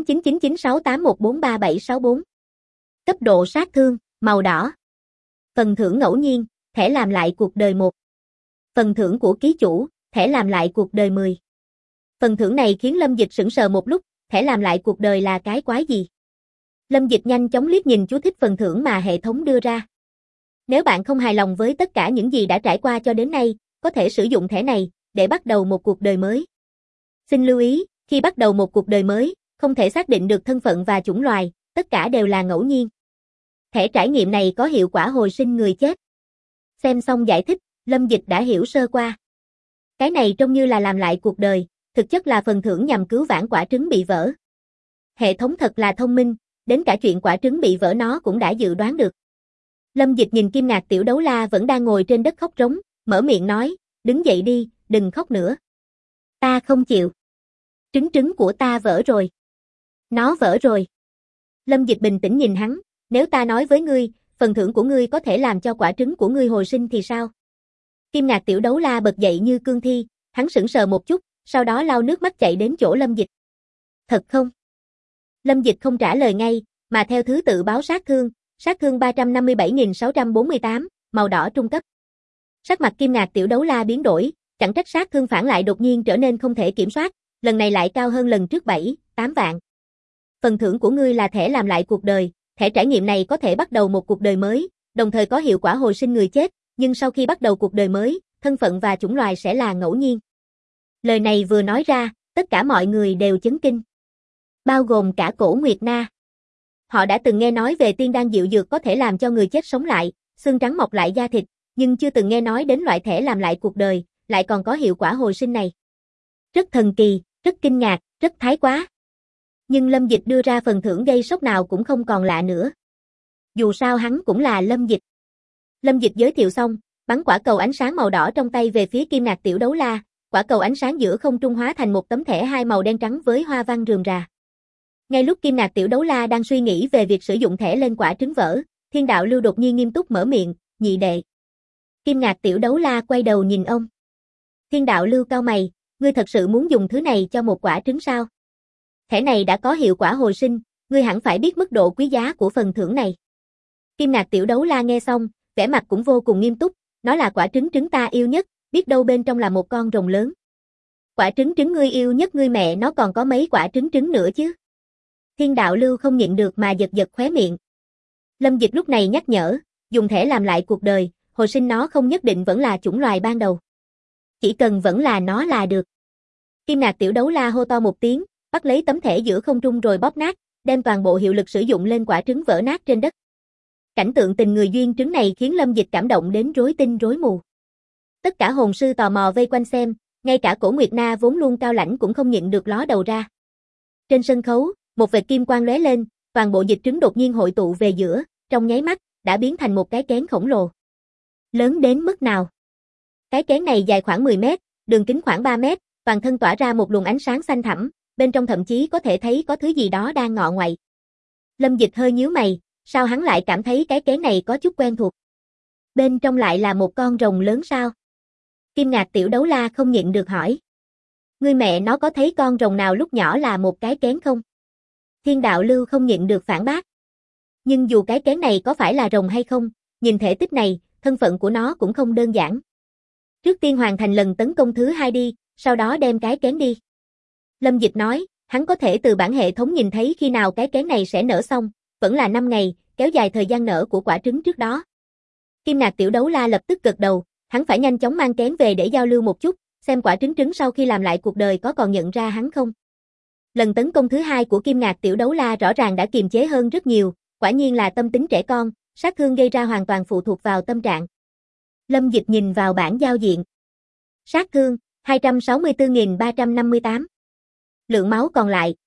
899968143764. Cấp độ sát thương, màu đỏ. Phần thưởng ngẫu nhiên, thẻ làm lại cuộc đời 1. Phần thưởng của ký chủ, thẻ làm lại cuộc đời 10. Phần thưởng này khiến Lâm Dịch sững sờ một lúc, thẻ làm lại cuộc đời là cái quái gì? Lâm Dịch nhanh chóng liếc nhìn chú thích phần thưởng mà hệ thống đưa ra. Nếu bạn không hài lòng với tất cả những gì đã trải qua cho đến nay, có thể sử dụng thẻ này để bắt đầu một cuộc đời mới. Xin lưu ý, khi bắt đầu một cuộc đời mới, không thể xác định được thân phận và chủng loài, tất cả đều là ngẫu nhiên. Thẻ trải nghiệm này có hiệu quả hồi sinh người chết. Xem xong giải thích, Lâm Dịch đã hiểu sơ qua. Cái này trông như là làm lại cuộc đời, thực chất là phần thưởng nhằm cứu vãn quả trứng bị vỡ. Hệ thống thật là thông minh, đến cả chuyện quả trứng bị vỡ nó cũng đã dự đoán được. Lâm Dịch nhìn Kim Ngạc Tiểu Đấu La vẫn đang ngồi trên đất khóc rống, mở miệng nói, đứng dậy đi, đừng khóc nữa. Ta không chịu. Trứng của ta vỡ rồi. Nó vỡ rồi. Lâm Dịch bình tĩnh nhìn hắn, nếu ta nói với ngươi, phần thưởng của ngươi có thể làm cho quả trứng của ngươi hồi sinh thì sao? Kim Ngạc Tiểu Đấu La bật dậy như cương thi, hắn sững sờ một chút, sau đó lau nước mắt chạy đến chỗ Lâm Dịch. Thật không? Lâm Dịch không trả lời ngay, mà theo thứ tự báo sát thương 357.648, màu đỏ trung cấp. Sắc mặt Kim Ngạc Tiểu Đấu La biến đổi, chẳng trách sát thương phản lại đột nhiên trở nên không thể kiểm soát, lần này lại cao hơn lần trước 7, 8 vạn. Phần thưởng của ngươi là thẻ làm lại cuộc đời, thẻ trải nghiệm này có thể bắt đầu một cuộc đời mới, đồng thời có hiệu quả hồi sinh người chết, nhưng sau khi bắt đầu cuộc đời mới, thân phận và chủng loài sẽ là ngẫu nhiên. Lời này vừa nói ra, tất cả mọi người đều chấn kinh. Bao gồm cả Cổ Nguyệt Na. Họ đã từng nghe nói về tiên đan diệu dược có thể làm cho người chết sống lại, xương trắng mọc lại da thịt, nhưng chưa từng nghe nói đến loại thẻ làm lại cuộc đời, lại còn có hiệu quả hồi sinh này. Rất thần kỳ, rất kinh ngạc, rất thái quá. Nhưng Lâm Dịch đưa ra phần thưởng gây sốc nào cũng không còn lạ nữa. Dù sao hắn cũng là Lâm Dịch. Lâm Dịch giới thiệu xong, bắn quả cầu ánh sáng màu đỏ trong tay về phía Kim Ngạc Tiểu Đấu La, quả cầu ánh sáng giữa không trung hóa thành một tấm thẻ hai màu đen trắng với hoa văn rườm rà. Ngay lúc Kim Ngạc Tiểu Đấu La đang suy nghĩ về việc sử dụng thẻ lên quả trứng vỡ, Thiên Đạo Lưu đột nhiên nghiêm túc mở miệng, nhị đệ. Kim Ngạc Tiểu Đấu La quay đầu nhìn ông. Thiên Đạo Lưu cau mày, ngươi thật sự muốn dùng thứ này cho một quả trứng sao? Thẻ này đã có hiệu quả hồi sinh, ngươi hẳn phải biết mức độ quý giá của phần thưởng này. Kim Ngạc Tiểu Đấu La nghe xong, vẻ mặt cũng vô cùng nghiêm túc, nó là quả trứng ta yêu nhất, biết đâu bên trong là một con rồng lớn. Quả trứng ngươi yêu nhất ngươi mẹ nó còn có mấy quả trứng nữa chứ? Thiên Đạo Lưu không nhịn được mà giật giật khóe miệng. Lâm Dịch lúc này nhắc nhở, dùng thẻ làm lại cuộc đời, hồi sinh nó không nhất định vẫn là chủng loài ban đầu. Chỉ cần vẫn là nó là được. Kim Ngạc Tiểu Đấu La hô to một tiếng, bắt lấy tấm thẻ giữa không trung rồi bóp nát, đem toàn bộ hiệu lực sử dụng lên quả trứng vỡ nát trên đất. Cảnh tượng tình người duyên trứng này khiến Lâm Dịch cảm động đến rối tinh rối mù. Tất cả hồn sư tò mò vây quanh xem, ngay cả Cổ Nguyệt Na vốn luôn cao lãnh cũng không nhịn được ló đầu ra. Trên sân khấu, một vệt kim quang lóe lên, toàn bộ dịch trứng đột nhiên hội tụ về giữa, trong nháy mắt, đã biến thành một cái kén khổng lồ. Lớn đến mức nào? Cái kén này dài khoảng 10 mét, đường kính khoảng 3 mét, toàn thân tỏa ra một luồng ánh sáng xanh thẳm, bên trong thậm chí có thể thấy có thứ gì đó đang ngọ ngoại. Lâm Dịch hơi nhíu mày, sao hắn lại cảm thấy cái kén này có chút quen thuộc? Bên trong lại là một con rồng lớn sao? Kim Ngạc Tiểu Đấu La không nhịn được hỏi. Ngươi mẹ nó có thấy con rồng nào lúc nhỏ là một cái kén không? Thiên Đạo Lưu không nhịn được phản bác. Nhưng dù cái kén này có phải là rồng hay không, nhìn thể tích này, thân phận của nó cũng không đơn giản. Trước tiên hoàn thành lần tấn công thứ 2 đi, sau đó đem cái kén đi. Lâm Dịch nói, hắn có thể từ bản hệ thống nhìn thấy khi nào cái kén này sẽ nở xong, vẫn là 5 ngày, kéo dài thời gian nở của quả trứng trước đó. Kim Ngạc Tiểu Đấu La lập tức gật đầu, hắn phải nhanh chóng mang kén về để giao lưu một chút, xem quả trứng sau khi làm lại cuộc đời có còn nhận ra hắn không. Lần tấn công thứ 2 của Kim Ngạc Tiểu Đấu La rõ ràng đã kiềm chế hơn rất nhiều, quả nhiên là tâm tính trẻ con, sát thương gây ra hoàn toàn phụ thuộc vào tâm trạng. Lâm Dịch nhìn vào bảng giao diện. Sát thương, 264.358. Lượng máu còn lại,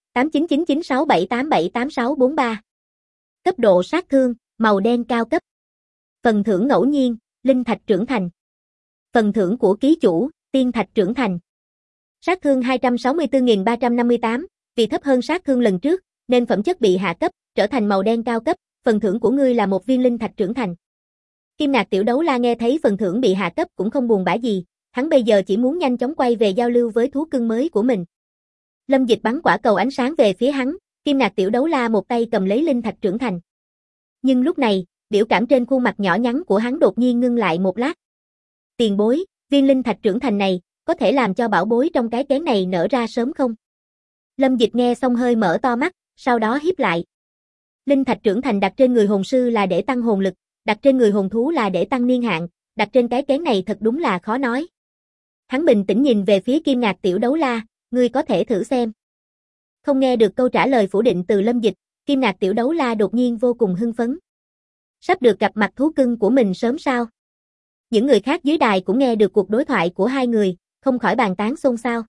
899967878643. Cấp độ sát thương, màu đen cao cấp. Phần thưởng ngẫu nhiên, linh thạch trưởng thành. Phần thưởng của ký chủ, tiên thạch trưởng thành. Sát thương 264.358, vì thấp hơn sát thương lần trước, nên phẩm chất bị hạ cấp, trở thành màu đen cao cấp, phần thưởng của ngươi là một viên linh thạch trưởng thành. Kim Ngạc Tiểu Đấu La nghe thấy phần thưởng bị hạ cấp cũng không buồn bã gì, hắn bây giờ chỉ muốn nhanh chóng quay về giao lưu với thú cưng mới của mình. Lâm Dịch bắn quả cầu ánh sáng về phía hắn, Kim Ngạc Tiểu Đấu La một tay cầm lấy linh thạch trưởng thành. Nhưng lúc này, biểu cảm trên khuôn mặt nhỏ nhắn của hắn đột nhiên ngưng lại một lát. Tiền bối, viên linh thạch trưởng thành này, có thể làm cho bảo bối trong cái kén này nở ra sớm không? Lâm Dịch nghe xong hơi mở to mắt, sau đó híp lại. Linh thạch trưởng thành đặt trên người hồn sư là để tăng hồn lực, đặt trên người hồn thú là để tăng niên hạn, đặt trên cái kén này thật đúng là khó nói. Hắn bình tĩnh nhìn về phía Kim Ngạc Tiểu Đấu La, ngươi có thể thử xem. Không nghe được câu trả lời phủ định từ Lâm Dịch, Kim Ngạc Tiểu Đấu La đột nhiên vô cùng hưng phấn. Sắp được gặp mặt thú cưng của mình sớm sao? Những người khác dưới đài cũng nghe được cuộc đối thoại của hai người, không khỏi bàn tán xôn xao.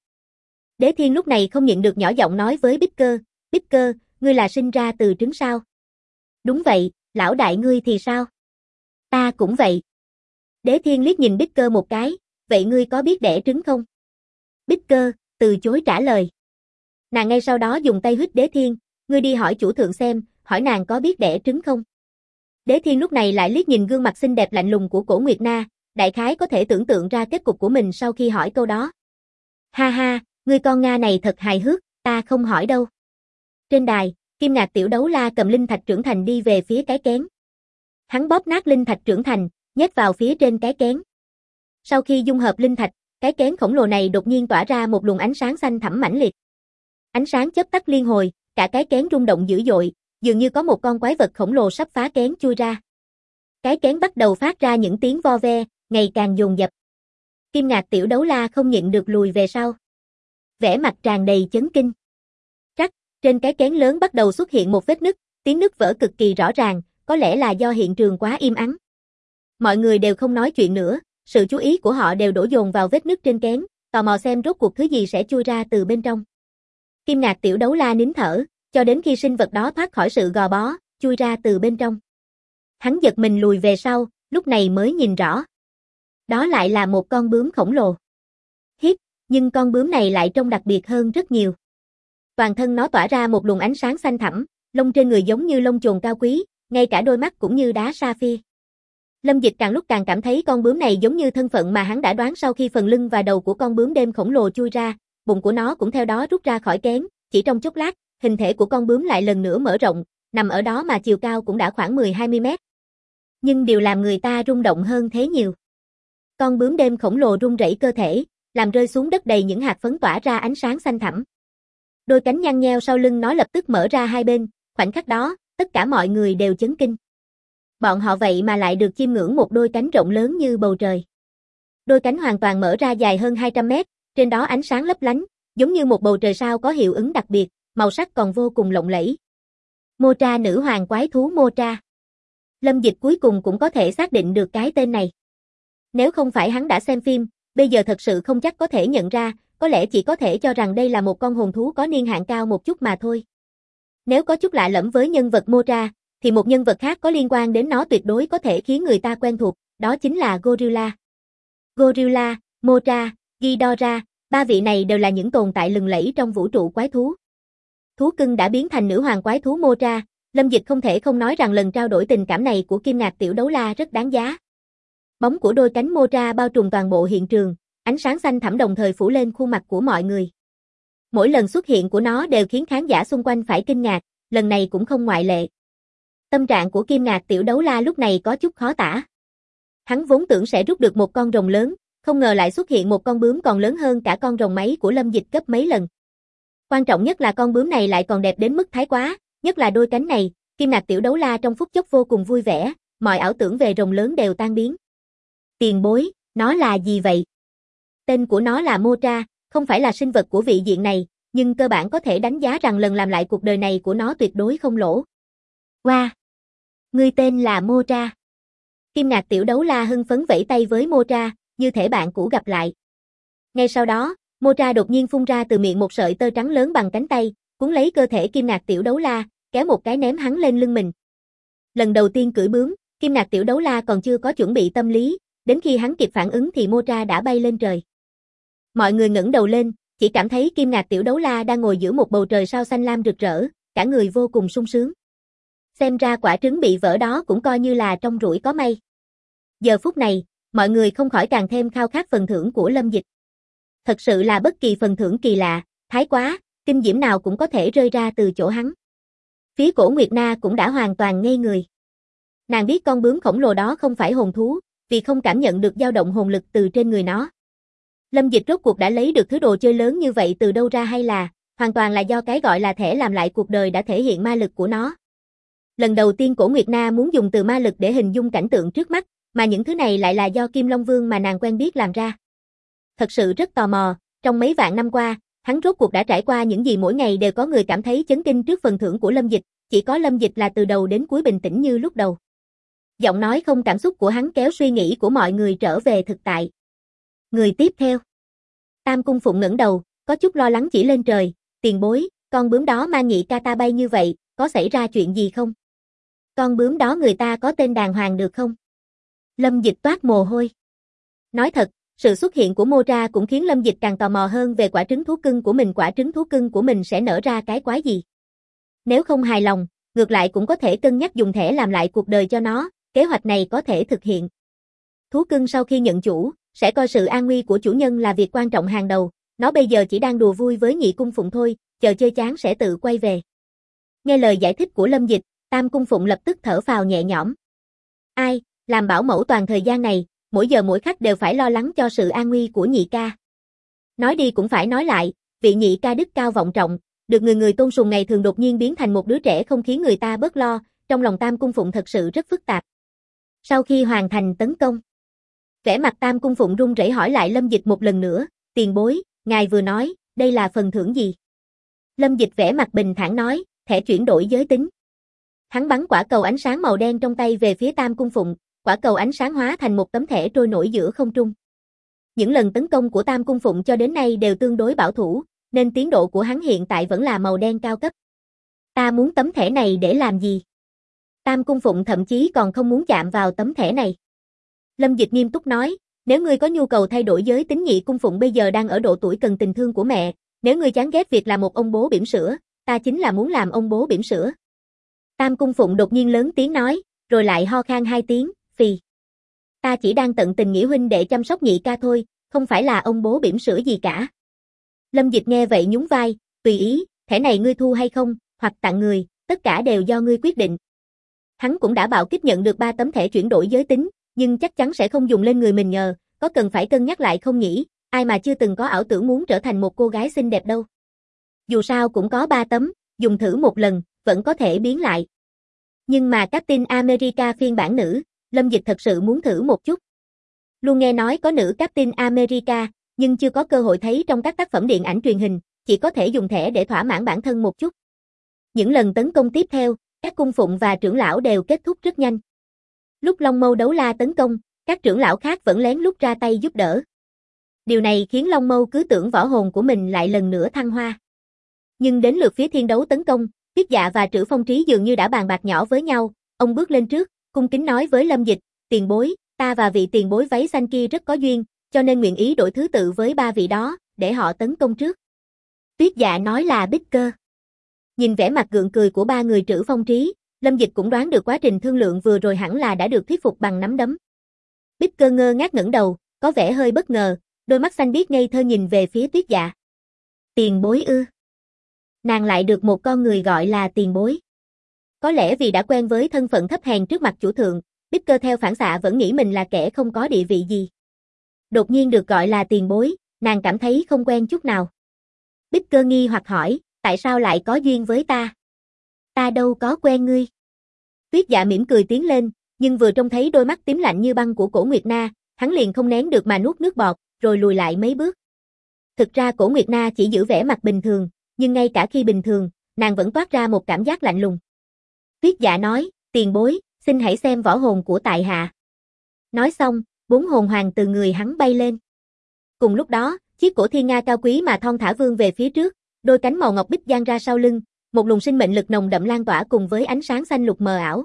Đế Thiên lúc này không nhịn được nhỏ giọng nói với Bích Cơ, ngươi là sinh ra từ trứng sao? Đúng vậy, lão đại ngươi thì sao? Ta cũng vậy. Đế Thiên liếc nhìn Bích Cơ một cái, vậy ngươi có biết đẻ trứng không? Bích Cơ, từ chối trả lời. Nàng ngay sau đó dùng tay huýt Đế Thiên, ngươi đi hỏi chủ thượng xem, hỏi nàng có biết đẻ trứng không? Đế Thiên lúc này lại liếc nhìn gương mặt xinh đẹp lạnh lùng của Cổ Nguyệt Na, đại khái có thể tưởng tượng ra kết cục của mình sau khi hỏi câu đó. Ha ha, ngươi con Nga này thật hài hước, ta không hỏi đâu. Trên đài, Kim Ngạc Tiểu Đấu La cầm linh thạch trưởng thành đi về phía cái kén. Hắn bóp nát linh thạch trưởng thành, nhét vào phía trên cái kén. Sau khi dung hợp linh thạch, cái kén khổng lồ này đột nhiên tỏa ra một luồng ánh sáng xanh thẳm mãnh liệt. Ánh sáng chớp tắt liên hồi, cả cái kén rung động dữ dội, dường như có một con quái vật khổng lồ sắp phá kén chui ra. Cái kén bắt đầu phát ra những tiếng vo ve, ngày càng dồn dập. Kim Ngạc Tiểu Đấu La không nhịn được lùi về sau. Vẻ mặt tràn đầy chấn kinh. Rắc, trên cái kén lớn bắt đầu xuất hiện một vết nứt, tiếng nứt vỡ cực kỳ rõ ràng, có lẽ là do hiện trường quá im ắng. Mọi người đều không nói chuyện nữa, sự chú ý của họ đều đổ dồn vào vết nứt trên kén, tò mò xem rốt cuộc thứ gì sẽ chui ra từ bên trong. Kim Ngạc Tiểu Đấu La nín thở, cho đến khi sinh vật đó thoát khỏi sự gò bó, chui ra từ bên trong. Hắn giật mình lùi về sau, lúc này mới nhìn rõ. Đó lại là một con bướm khổng lồ. Hiếp, nhưng con bướm này lại trông đặc biệt hơn rất nhiều. Toàn thân nó tỏa ra một luồng ánh sáng xanh thẳm, lông trên người giống như lông chồn cao quý, ngay cả đôi mắt cũng như đá sapphire. Lâm Dịch càng lúc càng cảm thấy con bướm này giống như thân phận mà hắn đã đoán sau khi phần lưng và đầu của con bướm đêm khổng lồ chui ra, bụng của nó cũng theo đó rút ra khỏi kén, chỉ trong chốc lát, hình thể của con bướm lại lần nữa mở rộng, nằm ở đó mà chiều cao cũng đã khoảng 10-20 mét. Nhưng điều làm người ta rung động hơn thế nhiều. Con bướm đêm khổng lồ rung rẩy cơ thể, làm rơi xuống đất đầy những hạt phấn tỏa ra ánh sáng xanh thẳm. Đôi cánh nhăn nheo sau lưng nó lập tức mở ra hai bên, khoảnh khắc đó, tất cả mọi người đều chấn kinh. Bọn họ vậy mà lại được chiêm ngưỡng một đôi cánh rộng lớn như bầu trời. Đôi cánh hoàn toàn mở ra dài hơn 200 mét, trên đó ánh sáng lấp lánh, giống như một bầu trời sao có hiệu ứng đặc biệt, màu sắc còn vô cùng lộng lẫy. Mothra nữ hoàng quái thú Mothra. Lâm Dịch cuối cùng cũng có thể xác định được cái tên này. Nếu không phải hắn đã xem phim, bây giờ thật sự không chắc có thể nhận ra, có lẽ chỉ có thể cho rằng đây là một con hồn thú có niên hạn cao một chút mà thôi. Nếu có chút lạ lẫm với nhân vật Mothra, thì một nhân vật khác có liên quan đến nó tuyệt đối có thể khiến người ta quen thuộc, đó chính là Gorilla. Gorilla, Mothra, Ghidorah, ba vị này đều là những tồn tại lừng lẫy trong vũ trụ quái thú. Thú cưng đã biến thành nữ hoàng quái thú Mothra, Lâm Dịch không thể không nói rằng lần trao đổi tình cảm này của Kim Ngạc Tiểu Đấu La rất đáng giá. Bóng của đôi cánh Mothra bao trùm toàn bộ hiện trường, ánh sáng xanh thẳm đồng thời phủ lên khuôn mặt của mọi người. Mỗi lần xuất hiện của nó đều khiến khán giả xung quanh phải kinh ngạc, lần này cũng không ngoại lệ. Tâm trạng của Kim Ngạc Tiểu Đấu La lúc này có chút khó tả. Hắn vốn tưởng sẽ rút được một con rồng lớn, không ngờ lại xuất hiện một con bướm còn lớn hơn cả con rồng máy của Lâm Dịch gấp mấy lần. Quan trọng nhất là con bướm này lại còn đẹp đến mức thái quá, nhất là đôi cánh này, Kim Ngạc Tiểu Đấu La trong phút chốc vô cùng vui vẻ, mọi ảo tưởng về rồng lớn đều tan biến. Tiền bối, nó là gì vậy? Tên của nó là Mothra, không phải là sinh vật của vị diện này, nhưng cơ bản có thể đánh giá rằng lần làm lại cuộc đời này của nó tuyệt đối không lỗ. Wow! Ngươi tên là Mothra. Kim Ngạc Tiểu Đấu La hưng phấn vẫy tay với Mothra, như thể bạn cũ gặp lại. Ngay sau đó, Mothra đột nhiên phun ra từ miệng một sợi tơ trắng lớn bằng cánh tay, cuốn lấy cơ thể Kim Ngạc Tiểu Đấu La, kéo một cái ném hắn lên lưng mình. Lần đầu tiên cưỡi bướm, Kim Ngạc Tiểu Đấu La còn chưa có chuẩn bị tâm lý, đến khi hắn kịp phản ứng thì Mothra đã bay lên trời. Mọi người ngẩng đầu lên, chỉ cảm thấy Kim Ngạc Tiểu Đấu La đang ngồi giữa một bầu trời sao xanh lam rực rỡ, cả người vô cùng sung sướng. Xem ra quả trứng bị vỡ đó cũng coi như là trong rủi có may. Giờ phút này, mọi người không khỏi càng thêm khao khát phần thưởng của Lâm Dịch. Thật sự là bất kỳ phần thưởng kỳ lạ, thái quá, kinh diễm nào cũng có thể rơi ra từ chỗ hắn. Phía Cổ Nguyệt Na cũng đã hoàn toàn ngây người. Nàng biết con bướm khổng lồ đó không phải hồn thú, vì không cảm nhận được dao động hồn lực từ trên người nó. Lâm Dịch rốt cuộc đã lấy được thứ đồ chơi lớn như vậy từ đâu ra, hay là hoàn toàn là do cái gọi là thẻ làm lại cuộc đời đã thể hiện ma lực của nó. Lần đầu tiên Cổ Nguyệt Na muốn dùng từ ma lực để hình dung cảnh tượng trước mắt, mà những thứ này lại là do Kim Long Vương mà nàng quen biết làm ra. Thật sự rất tò mò, trong mấy vạn năm qua, hắn rốt cuộc đã trải qua những gì mỗi ngày đều có người cảm thấy chấn kinh trước phần thưởng của Lâm Dịch, chỉ có Lâm Dịch là từ đầu đến cuối bình tĩnh như lúc đầu. Giọng nói không cảm xúc của hắn kéo suy nghĩ của mọi người trở về thực tại. Người tiếp theo. Tam Cung Phụng ngẩng đầu, có chút lo lắng chỉ lên trời, tiền bối, con bướm đó mang nhị ca ta bay như vậy, có xảy ra chuyện gì không? Con bướm đó người ta có tên đàng hoàng được không? Lâm Dịch toát mồ hôi. Nói thật, sự xuất hiện của Mora cũng khiến Lâm Dịch càng tò mò hơn về quả trứng thú cưng của mình. Quả trứng thú cưng của mình sẽ nở ra cái quái gì? Nếu không hài lòng, ngược lại cũng có thể cân nhắc dùng thẻ làm lại cuộc đời cho nó, kế hoạch này có thể thực hiện. Thú cưng sau khi nhận chủ, sẽ coi sự an nguy của chủ nhân là việc quan trọng hàng đầu, nó bây giờ chỉ đang đùa vui với nhị cung phụng thôi, chờ chơi chán sẽ tự quay về. Nghe lời giải thích của Lâm Dịch, Tam Cung Phụng lập tức thở phào nhẹ nhõm. Ai, làm bảo mẫu toàn thời gian này, mỗi giờ mỗi khắc đều phải lo lắng cho sự an nguy của nhị ca. Nói đi cũng phải nói lại, vị nhị ca đức cao vọng trọng, được người người tôn sùng ngày thường đột nhiên biến thành một đứa trẻ không khiến người ta bớt lo, trong lòng Tam Cung Phụng thật sự rất phức tạp. Sau khi hoàn thành tấn công, vẻ mặt Tam Cung Phụng run rẩy hỏi lại Lâm Dịch một lần nữa, tiền bối, ngài vừa nói, đây là phần thưởng gì? Lâm Dịch vẻ mặt bình thản nói, thẻ chuyển đổi giới tính. Hắn bắn quả cầu ánh sáng màu đen trong tay về phía Tam Cung Phụng, quả cầu ánh sáng hóa thành một tấm thẻ trôi nổi giữa không trung. Những lần tấn công của Tam Cung Phụng cho đến nay đều tương đối bảo thủ, nên tiến độ của hắn hiện tại vẫn là màu đen cao cấp. Ta muốn tấm thẻ này để làm gì? Tam Cung Phụng thậm chí còn không muốn chạm vào tấm thẻ này. Lâm Dịch nghiêm túc nói, nếu ngươi có nhu cầu thay đổi giới tính, nhị cung phụng bây giờ đang ở độ tuổi cần tình thương của mẹ, nếu ngươi chán ghét việc làm một ông bố bỉm sữa, ta chính là muốn làm ông bố bỉm sữa. Tam Cung Phụng đột nhiên lớn tiếng nói, rồi lại ho khan 2 tiếng, phì. Ta chỉ đang tận tình nghĩa huynh để chăm sóc nhị ca thôi, không phải là ông bố bỉm sữa gì cả. Lâm Dịch nghe vậy nhún vai, tùy ý, thẻ này ngươi thu hay không, hoặc tặng người, tất cả đều do ngươi quyết định. Hắn cũng đã bạo kích nhận được 3 tấm thẻ chuyển đổi giới tính, nhưng chắc chắn sẽ không dùng lên người mình nhờ, có cần phải cân nhắc lại không nhỉ, ai mà chưa từng có ảo tưởng muốn trở thành một cô gái xinh đẹp đâu. Dù sao cũng có 3 tấm, dùng thử một lần, vẫn có thể biến lại. Nhưng mà Captain America phiên bản nữ, Lâm Dịch thật sự muốn thử một chút. Luôn nghe nói có nữ Captain America, nhưng chưa có cơ hội thấy trong các tác phẩm điện ảnh truyền hình, chỉ có thể dùng thẻ để thỏa mãn bản thân một chút. Những lần tấn công tiếp theo, các cung phụng và trưởng lão đều kết thúc rất nhanh. Lúc Long Mâu đấu la tấn công, các trưởng lão khác vẫn lén lút ra tay giúp đỡ. Điều này khiến Long Mâu cứ tưởng võ hồn của mình lại lần nữa thăng hoa. Nhưng đến lượt phía thiên đấu tấn công, Tuyết Dạ và Trữ Phong Trí dường như đã bàn bạc nhỏ với nhau, ông bước lên trước, cung kính nói với Lâm Dịch, tiền bối, ta và vị tiền bối váy xanh kia rất có duyên, cho nên nguyện ý đổi thứ tự với 3 vị đó, để họ tấn công trước. Tuyết Dạ nói là Bích Cơ. Nhìn vẻ mặt gượng cười của 3 người Trữ Phong Trí, Lâm Dịch cũng đoán được quá trình thương lượng vừa rồi hẳn là đã được thuyết phục bằng nắm đấm. Bích Cơ ngơ ngác ngẩng đầu, có vẻ hơi bất ngờ, đôi mắt xanh biếc ngây thơ nhìn về phía Tuyết Dạ. Tiền bối ư? Nàng lại được một con người gọi là tiền bối. Có lẽ vì đã quen với thân phận thấp hèn trước mặt chủ thượng, Bích Cơ theo phản xạ vẫn nghĩ mình là kẻ không có địa vị gì. Đột nhiên được gọi là tiền bối, nàng cảm thấy không quen chút nào. Bích Cơ nghi hoặc hỏi, tại sao lại có duyên với ta? Ta đâu có quen ngươi. Tuyết Dạ mỉm cười tiến lên, nhưng vừa trông thấy đôi mắt tím lạnh như băng của Cổ Nguyệt Na, hắn liền không nén được mà nuốt nước bọt, rồi lùi lại mấy bước. Thực ra Cổ Nguyệt Na chỉ giữ vẻ mặt bình thường, nhưng ngay cả khi bình thường, nàng vẫn toát ra một cảm giác lạnh lùng. Tuyết Dạ nói, tiền bối, xin hãy xem võ hồn của tại hạ. Nói xong, 4 hồn hoàng từ người hắn bay lên. Cùng lúc đó, chiếc cổ thiên nga cao quý mà thon thả vươn về phía trước, đôi cánh màu ngọc bích dang ra sau lưng, một luồng sinh mệnh lực nồng đậm lan tỏa cùng với ánh sáng xanh lục mờ ảo.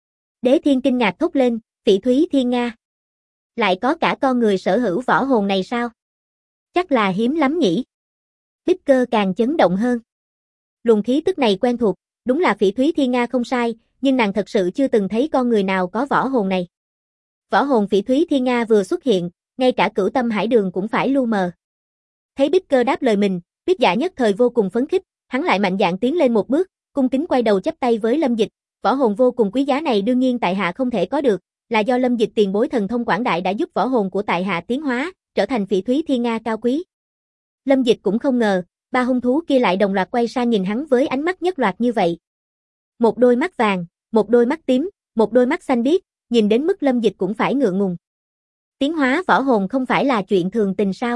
Đế Thiên kinh ngạc thốt lên, Phỉ Thúy Thiên Nga. Lại có cả con người sở hữu võ hồn này sao? Chắc là hiếm lắm nhỉ. Bích Cơ càng chấn động hơn. Luồng khí tức này quen thuộc, đúng là Phỉ Thúy Thiên Nga không sai, nhưng nàng thật sự chưa từng thấy con người nào có võ hồn này. Võ hồn Phỉ Thúy Thiên Nga vừa xuất hiện, ngay cả Cửu Tâm Hải Đường cũng phải lu mờ. Thấy Bích Cơ đáp lời mình, Tuyết Dạ nhất thời vô cùng phấn khích, hắn lại mạnh dạn tiến lên một bước, cung kính quay đầu chắp tay với Lâm Dịch, võ hồn vô cùng quý giá này đương nhiên tại hạ không thể có được, là do Lâm Dịch tiền bối thần thông quảng đại đã giúp võ hồn của tại hạ tiến hóa, trở thành Phỉ Thúy Thiên Nga cao quý. Lâm Dịch cũng không ngờ, 3 hung thú kia lại đồng loạt quay sang nhìn hắn với ánh mắt nhất loạt như vậy. Một đôi mắt vàng, một đôi mắt tím, một đôi mắt xanh biếc, nhìn đến mức Lâm Dịch cũng phải ngượng ngùng. Tiến hóa võ hồn không phải là chuyện thường tình sao?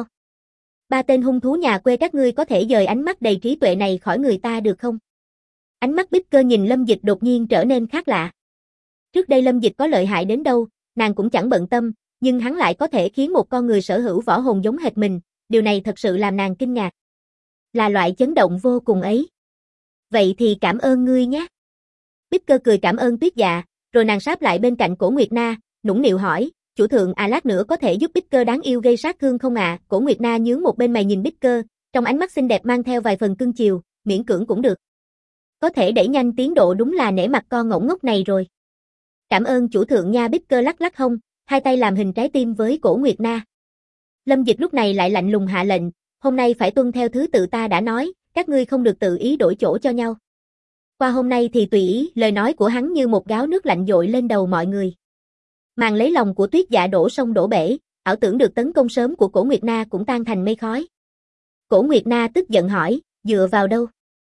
Ba tên hung thú nhà quê các ngươi có thể dời ánh mắt đầy trí tuệ này khỏi người ta được không? Ánh mắt Bích Cơ nhìn Lâm Dịch đột nhiên trở nên khác lạ. Trước đây Lâm Dịch có lợi hại đến đâu, nàng cũng chẳng bận tâm, nhưng hắn lại có thể khiến một con người sở hữu võ hồn giống hệt mình, điều này thật sự làm nàng kinh ngạc. Là loại chấn động vô cùng ấy. Vậy thì cảm ơn ngươi nhé. Bích Cơ cười cảm ơn Tuyết Dạ, rồi nàng sáp lại bên cạnh Cổ Nguyệt Na, nũng nịu hỏi, chủ thượng lát nữa có thể giúp Bích Cơ đáng yêu gây sát thương không ạ? Cổ Nguyệt Na nhướng một bên mày nhìn Bích Cơ, trong ánh mắt xinh đẹp mang theo vài phần cưng chiều, miễn cưỡng cũng được. Có thể đẩy nhanh tiến độ đúng là nể mặt con ngỗng ngốc này rồi. Cảm ơn chủ thượng nha. Bích Cơ lắc lắc hông, hai tay làm hình trái tim với Cổ Nguyệt Na. Lâm Dịch lúc này lại lạnh lùng hạ lệnh, hôm nay phải tuân theo thứ tự ta đã nói, các ngươi không được tự ý đổi chỗ cho nhau. Qua hôm nay thì tùy ý, lời nói của hắn như một gáo nước lạnh dội lên đầu mọi người. Màn lấy lòng của Tuyết Dạ đổ sông đổ bể, ảo tưởng được tấn công sớm của Cổ Nguyệt Na cũng tan thành mây khói. Cổ Nguyệt Na tức giận hỏi, dựa vào đâu?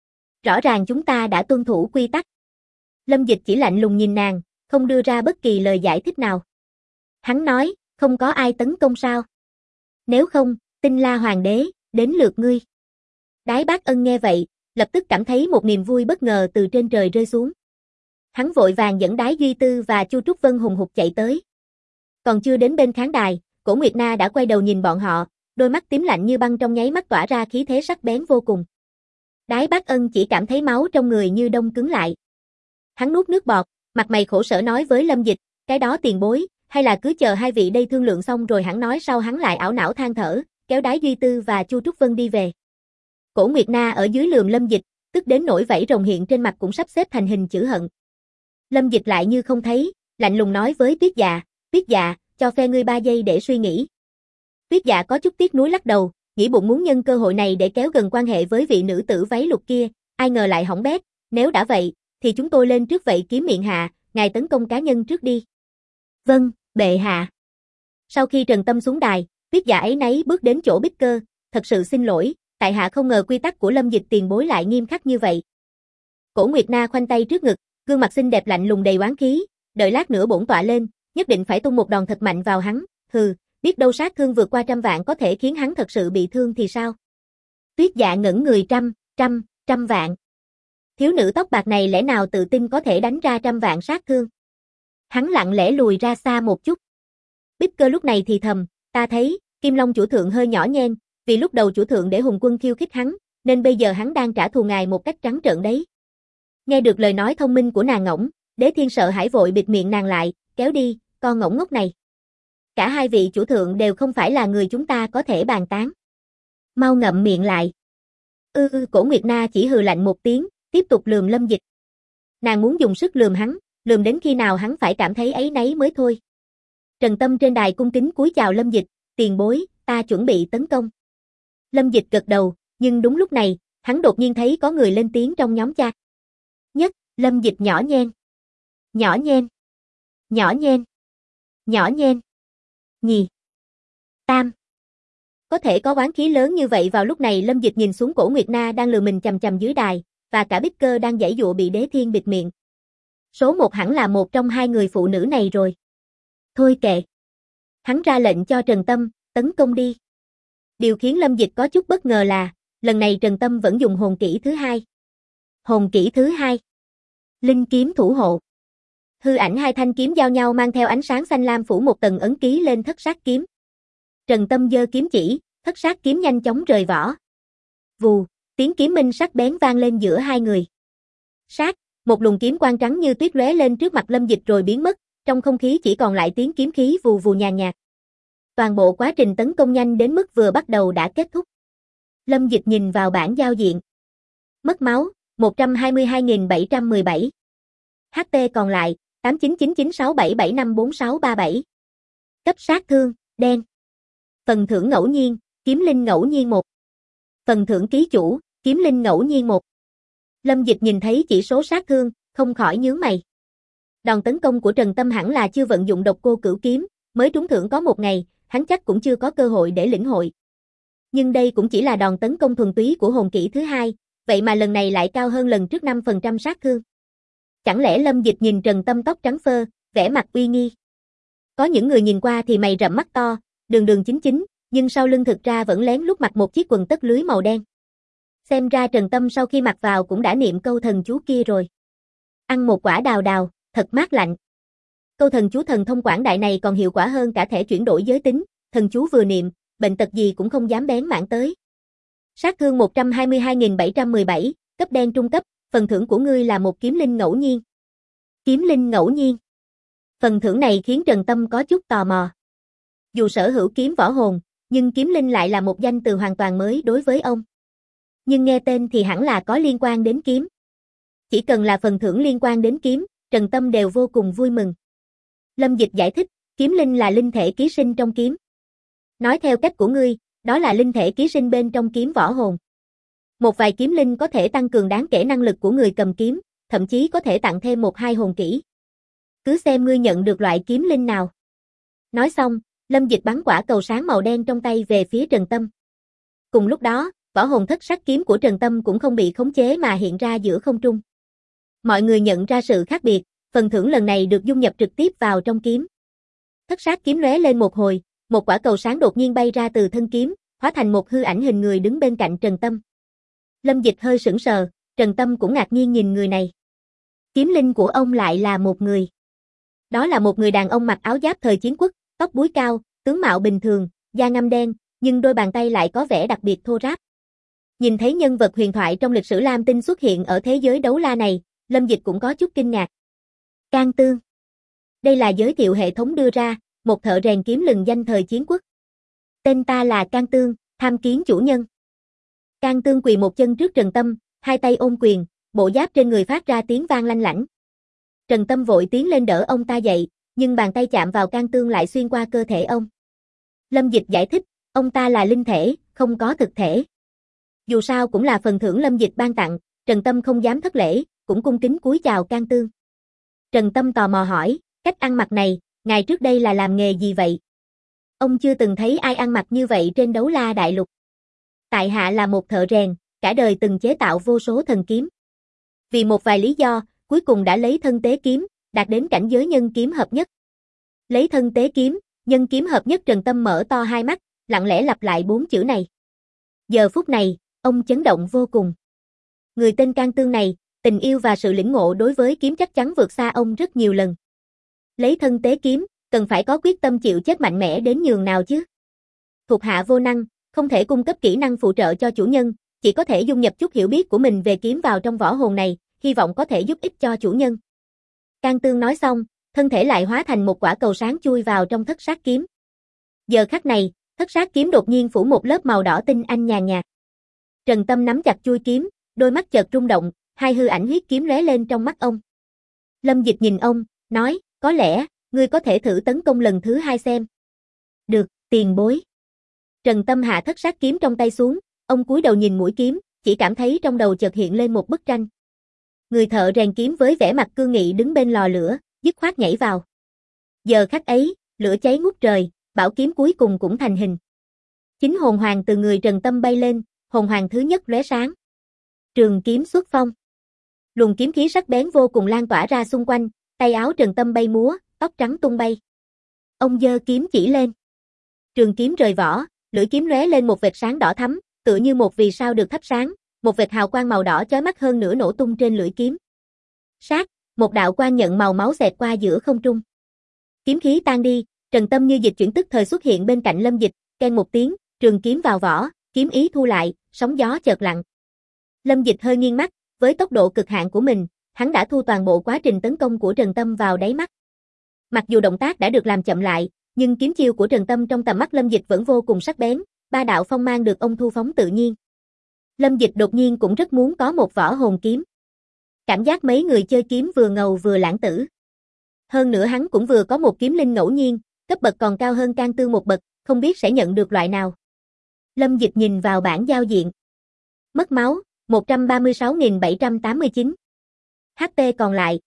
Rõ ràng chúng ta đã tuân thủ quy tắc. Lâm Dịch chỉ lạnh lùng nhìn nàng, không đưa ra bất kỳ lời giải thích nào. Hắn nói, không có ai tấn công sao? Nếu không, Tinh La Hoàng đế, đến lượt ngươi. Đái Bác Ân nghe vậy, lập tức cảm thấy một niềm vui bất ngờ từ trên trời rơi xuống. Hắn vội vàng dẫn Đái Duy Tư và Chu Trúc Vân hùng hục chạy tới. Còn chưa đến bên khán đài, Cổ Nguyệt Na đã quay đầu nhìn bọn họ, đôi mắt tím lạnh như băng trong nháy mắt tỏa ra khí thế sắc bén vô cùng. Đái Bác Ân chỉ cảm thấy máu trong người như đông cứng lại. Hắn nuốt nước bọt, mặt mày khổ sở nói với Lâm Dịch, cái đó tiền bối, hay là cứ chờ hai vị đây thương lượng xong rồi hẳn nói. Sau hắn lại ảo não than thở, kéo Đái Duy Tư và Chu Trúc Vân đi về. Cổ Nguyệt Na ở dưới lườm Lâm Dịch, tức đến nỗi vảy rồng hiện trên mặt cũng sắp xếp thành hình chữ hận. Lâm Dịch lại như không thấy, lạnh lùng nói với Tuyết Dạ, cho phe ngươi 3 giây để suy nghĩ. Tuyết Dạ có chút tiếc nuối lắc đầu, nghĩ bụng muốn nhân cơ hội này để kéo gần quan hệ với vị nữ tử váy lục kia, ai ngờ lại hỏng bét, nếu đã vậy, thì chúng tôi lên trước vậy kiếm miệng hạ, ngài tấn công cá nhân trước đi. Vâng, bệ hạ. Sau khi Trần Tâm xuống đài, Tuyết Dạ ấy nấy bước đến chỗ Bích Cơ, thật sự xin lỗi, tại hạ không ngờ quy tắc của Lâm Dịch tiền bối lại nghiêm khắc như vậy. Cổ Nguyệt Na khoanh tay trước ngực, gương mặt xinh đẹp lạnh lùng đầy oán khí, đợi lát nữa bổn tọa lên, nhất định phải tung một đòn thật mạnh vào hắn, hừ, biết đâu sát thương vượt qua 100 vạn có thể khiến hắn thật sự bị thương thì sao? Tuyết Dạ ngẩn người trăm vạn. Thiếu nữ tóc bạc này lẽ nào tự tin có thể đánh ra 100 vạn sát thương? Hắn lặng lẽ lùi ra xa một chút. Bích Cơ lúc này thì thầm, ta thấy, Kim Long chủ thượng hơi nhỏ nhen, vì lúc đầu chủ thượng để Hùng Quân khiêu khích hắn, nên bây giờ hắn đang trả thù ngài một cách trắng trợn đấy. Nghe được lời nói thông minh của nàng ngỗng, Đế Thiên sợ hãi vội bịt miệng nàng lại, kéo đi, con ngỗng ngốc này. Cả hai vị chủ thượng đều không phải là người chúng ta có thể bàn tán. Mau ngậm miệng lại. Cổ Nguyệt Na chỉ hừ lạnh một tiếng, tiếp tục lườm Lâm Dịch. Nàng muốn dùng sức lườm hắn, lườm đến khi nào hắn phải cảm thấy áy náy mới thôi. Trần Tâm trên đài cung kính cúi chào Lâm Dịch, tiền bối, ta chuẩn bị tấn công. Lâm Dịch gật đầu, nhưng đúng lúc này, hắn đột nhiên thấy có người lên tiếng trong nhóm chat. Nhất, Lâm Dịch nhỏ nhen. Nhì. Tam. Có thể có oán khí lớn như vậy vào lúc này. Lâm Dịch nhìn xuống Cổ Nguyệt Na đang lừa mình chằm chằm dưới đài, và cả Bích Cơ đang giãy giụa bị Đế Thiên bịt miệng. Số 1 hẳn là một trong hai người phụ nữ này rồi. Thôi kệ. Hắn ra lệnh cho Trần Tâm, tấn công đi. Điều khiến Lâm Dịch có chút bất ngờ là, lần này Trần Tâm vẫn dùng hồn kỹ thứ hai. Hồn kỹ thứ hai. Linh kiếm thủ hộ. Hư ảnh hai thanh kiếm giao nhau mang theo ánh sáng xanh lam phủ một tầng ấn ký lên thất sát kiếm. Trần Tâm giơ kiếm chỉ, thất sát kiếm nhanh chóng rời vỏ. Vù, tiếng kiếm minh sắc bén vang lên giữa hai người. Sát, một luồng kiếm quang trắng như tuyết lóe lên trước mặt Lâm Dịch rồi biến mất, trong không khí chỉ còn lại tiếng kiếm khí vù vù nhàn nhạt. Toàn bộ quá trình tấn công nhanh đến mức vừa bắt đầu đã kết thúc. Lâm Dịch nhìn vào bảng giao diện. Mất máu, 122.717. HP còn lại, 899967754637. Cấp sát thương, đen. Phần thưởng ngẫu nhiên, kiếm linh ngẫu nhiên 1. Phần thưởng ký chủ, kiếm linh ngẫu nhiên 1. Lâm Dịch nhìn thấy chỉ số sát thương, không khỏi nhướng mày. Đòn tấn công của Trần Tâm hẳn là chưa vận dụng độc cô cửu kiếm, mới trúng thưởng có một ngày, hắn chắc cũng chưa có cơ hội để lĩnh hội. Nhưng đây cũng chỉ là đòn tấn công thuần túy của hồn kỹ thứ hai, vậy mà lần này lại cao hơn lần trước 5% sát thương. Chẳng lẽ Lâm Dịch nhìn Trần Tâm tóc trắng phơ, vẻ mặt uy nghi. Có những người nhìn qua thì mày rậm mắt to, đường đường chính chính, nhưng sau lưng thực ra vẫn lén lút mặc một chiếc quần tất lưới màu đen. Xem ra Trần Tâm sau khi mặc vào cũng đã niệm câu thần chú kia rồi. Ăn một quả đào đào, thật mát lạnh. Câu thần chú thần thông quảng đại này còn hiệu quả hơn cả thể chuyển đổi giới tính, thần chú vừa niệm, bệnh tật gì cũng không dám bén mảng tới. Sát thương 122.717, cấp đen trung cấp, phần thưởng của ngươi là một kiếm linh ngẫu nhiên. Kiếm linh ngẫu nhiên. Phần thưởng này khiến Trần Tâm có chút tò mò. Dù sở hữu kiếm võ hồn, nhưng kiếm linh lại là một danh từ hoàn toàn mới đối với ông. Nhưng nghe tên thì hẳn là có liên quan đến kiếm. Chỉ cần là phần thưởng liên quan đến kiếm, Trần Tâm đều vô cùng vui mừng. Lâm Dịch giải thích, kiếm linh là linh thể ký sinh trong kiếm. Nói theo cách của ngươi, đó là linh thể ký sinh bên trong kiếm võ hồn. Một vài kiếm linh có thể tăng cường đáng kể năng lực của người cầm kiếm, thậm chí có thể tặng thêm 1-2 hồn kỹ. Cứ xem ngươi nhận được loại kiếm linh nào. Nói xong, Lâm Dịch bắn quả cầu sáng màu đen trong tay về phía Trần Tâm. Cùng lúc đó, võ hồn thất sắc kiếm của Trần Tâm cũng không bị khống chế mà hiện ra giữa không trung. Mọi người nhận ra sự khác biệt, phần thưởng lần này được dung nhập trực tiếp vào trong kiếm. Thất sắc kiếm lóe lên một hồi, một quả cầu sáng đột nhiên bay ra từ thân kiếm, hóa thành một hư ảnh hình người đứng bên cạnh Trần Tâm. Lâm Dịch hơi sững sờ, Trần Tâm cũng ngạc nhiên nhìn người này. Kiếm linh của ông lại là một người. Đó là một người đàn ông mặc áo giáp thời chiến quốc, tóc búi cao, tướng mạo bình thường, da ngăm đen, nhưng đôi bàn tay lại có vẻ đặc biệt thô ráp. Nhìn thấy nhân vật huyền thoại trong lịch sử Lam Tinh xuất hiện ở thế giới đấu la này, Lâm Dịch cũng có chút kinh ngạc. Can Tương. Đây là giới thiệu hệ thống đưa ra, một thợ rèn kiếm lừng danh thời chiến quốc. Tên ta là Can Tương, tham kiến chủ nhân. Can Tương quỳ một chân trước Trần Tâm, hai tay ôm quyền, bộ giáp trên người phát ra tiếng vang lanh lảnh. Trần Tâm vội tiến lên đỡ ông ta dậy, nhưng bàn tay chạm vào Can Tương lại xuyên qua cơ thể ông. Lâm Dịch giải thích, ông ta là linh thể, không có thực thể. Dù sao cũng là phần thưởng Lâm Dịch ban tặng, Trần Tâm không dám thất lễ, cũng cung kính cúi chào Can Tương. Trần Tâm tò mò hỏi, cách ăn mặc này, ngài trước đây là làm nghề gì vậy? Ông chưa từng thấy ai ăn mặc như vậy trên đấu la đại lục. Tại hạ là một thợ rèn, cả đời từng chế tạo vô số thần kiếm. Vì một vài lý do, cuối cùng đã lấy thân tế kiếm, đạt đến cảnh giới nhân kiếm hợp nhất. Lấy thân tế kiếm, nhân kiếm hợp nhất. Trần Tâm mở to hai mắt, lặng lẽ lặp lại 4 chữ này. Giờ phút này, ông chấn động vô cùng. Người tên Can Tương này, tình yêu và sự lĩnh ngộ đối với kiếm chắc chắn vượt xa ông rất nhiều lần. Lấy thân tế kiếm, cần phải có quyết tâm chịu chết mạnh mẽ đến nhường nào chứ. Thuộc hạ vô năng, không thể cung cấp kỹ năng phụ trợ cho chủ nhân, chỉ có thể dung nhập chút hiểu biết của mình về kiếm vào trong võ hồn này, hy vọng có thể giúp ích cho chủ nhân. Can Tương nói xong, thân thể lại hóa thành một quả cầu sáng chui vào trong thất sát kiếm. Giờ khắc này, thất sát kiếm đột nhiên phủ một lớp màu đỏ tinh anh nhàn nhạt. Trần Tâm nắm chặt chuôi kiếm, đôi mắt chợt rung động, hai hư ảnh huyết kiếm lóe lên trong mắt ông. Lâm Dịch nhìn ông, nói, có lẽ, ngươi có thể thử tấn công lần thứ 2 xem. Được, tiền bối. Trần Tâm hạ thất sát kiếm trong tay xuống, ông cúi đầu nhìn mũi kiếm, chỉ cảm thấy trong đầu chợt hiện lên một bức tranh. Người thợ rèn kiếm với vẻ mặt cương nghị đứng bên lò lửa, dứt khoát nhảy vào. Giờ khắc ấy, lửa cháy ngút trời, bảo kiếm cuối cùng cũng thành hình. Chính hồn hoàng từ người Trần Tâm bay lên, hồn hoàng thứ nhất lóe sáng. Trường kiếm xuất phong. Luồng kiếm khí sắc bén vô cùng lan tỏa ra xung quanh, tay áo Trần Tâm bay múa, tóc trắng tung bay. Ông giơ kiếm chỉ lên. Trường kiếm rời vỏ, lưỡi kiếm lóe lên một vệt sáng đỏ thắm, tựa như một vì sao được thắp sáng, một vệt hào quang màu đỏ chói mắt hơn nữa nổ tung trên lưỡi kiếm. Sát, một đạo quang nhận màu máu xẹt qua giữa không trung. Kiếm khí tan đi, Trần Tâm như dịch chuyển tức thời xuất hiện bên cạnh Lâm Dịch, keng một tiếng, trường kiếm vào vỏ, kiếm ý thu lại, sóng gió chợt lặng. Lâm Dịch hơi nghiêng mắt, với tốc độ cực hạn của mình, hắn đã thu toàn bộ quá trình tấn công của Trần Tâm vào đáy mắt. Mặc dù động tác đã được làm chậm lại, nhưng kiếm chiêu của Trần Tâm trong tầm mắt Lâm Dịch vẫn vô cùng sắc bén, ba đạo phong mang được ông thu phóng tự nhiên. Lâm Dịch đột nhiên cũng rất muốn có một võ hồn kiếm. Cảm giác mấy người chơi kiếm vừa ngầu vừa lãng tử. Hơn nữa hắn cũng vừa có một kiếm linh ngẫu nhiên, cấp bậc còn cao hơn Can Tương một bậc, không biết sẽ nhận được loại nào. Lâm Dịch nhìn vào bảng giao diện. Mất máu, 136.789. HP còn lại,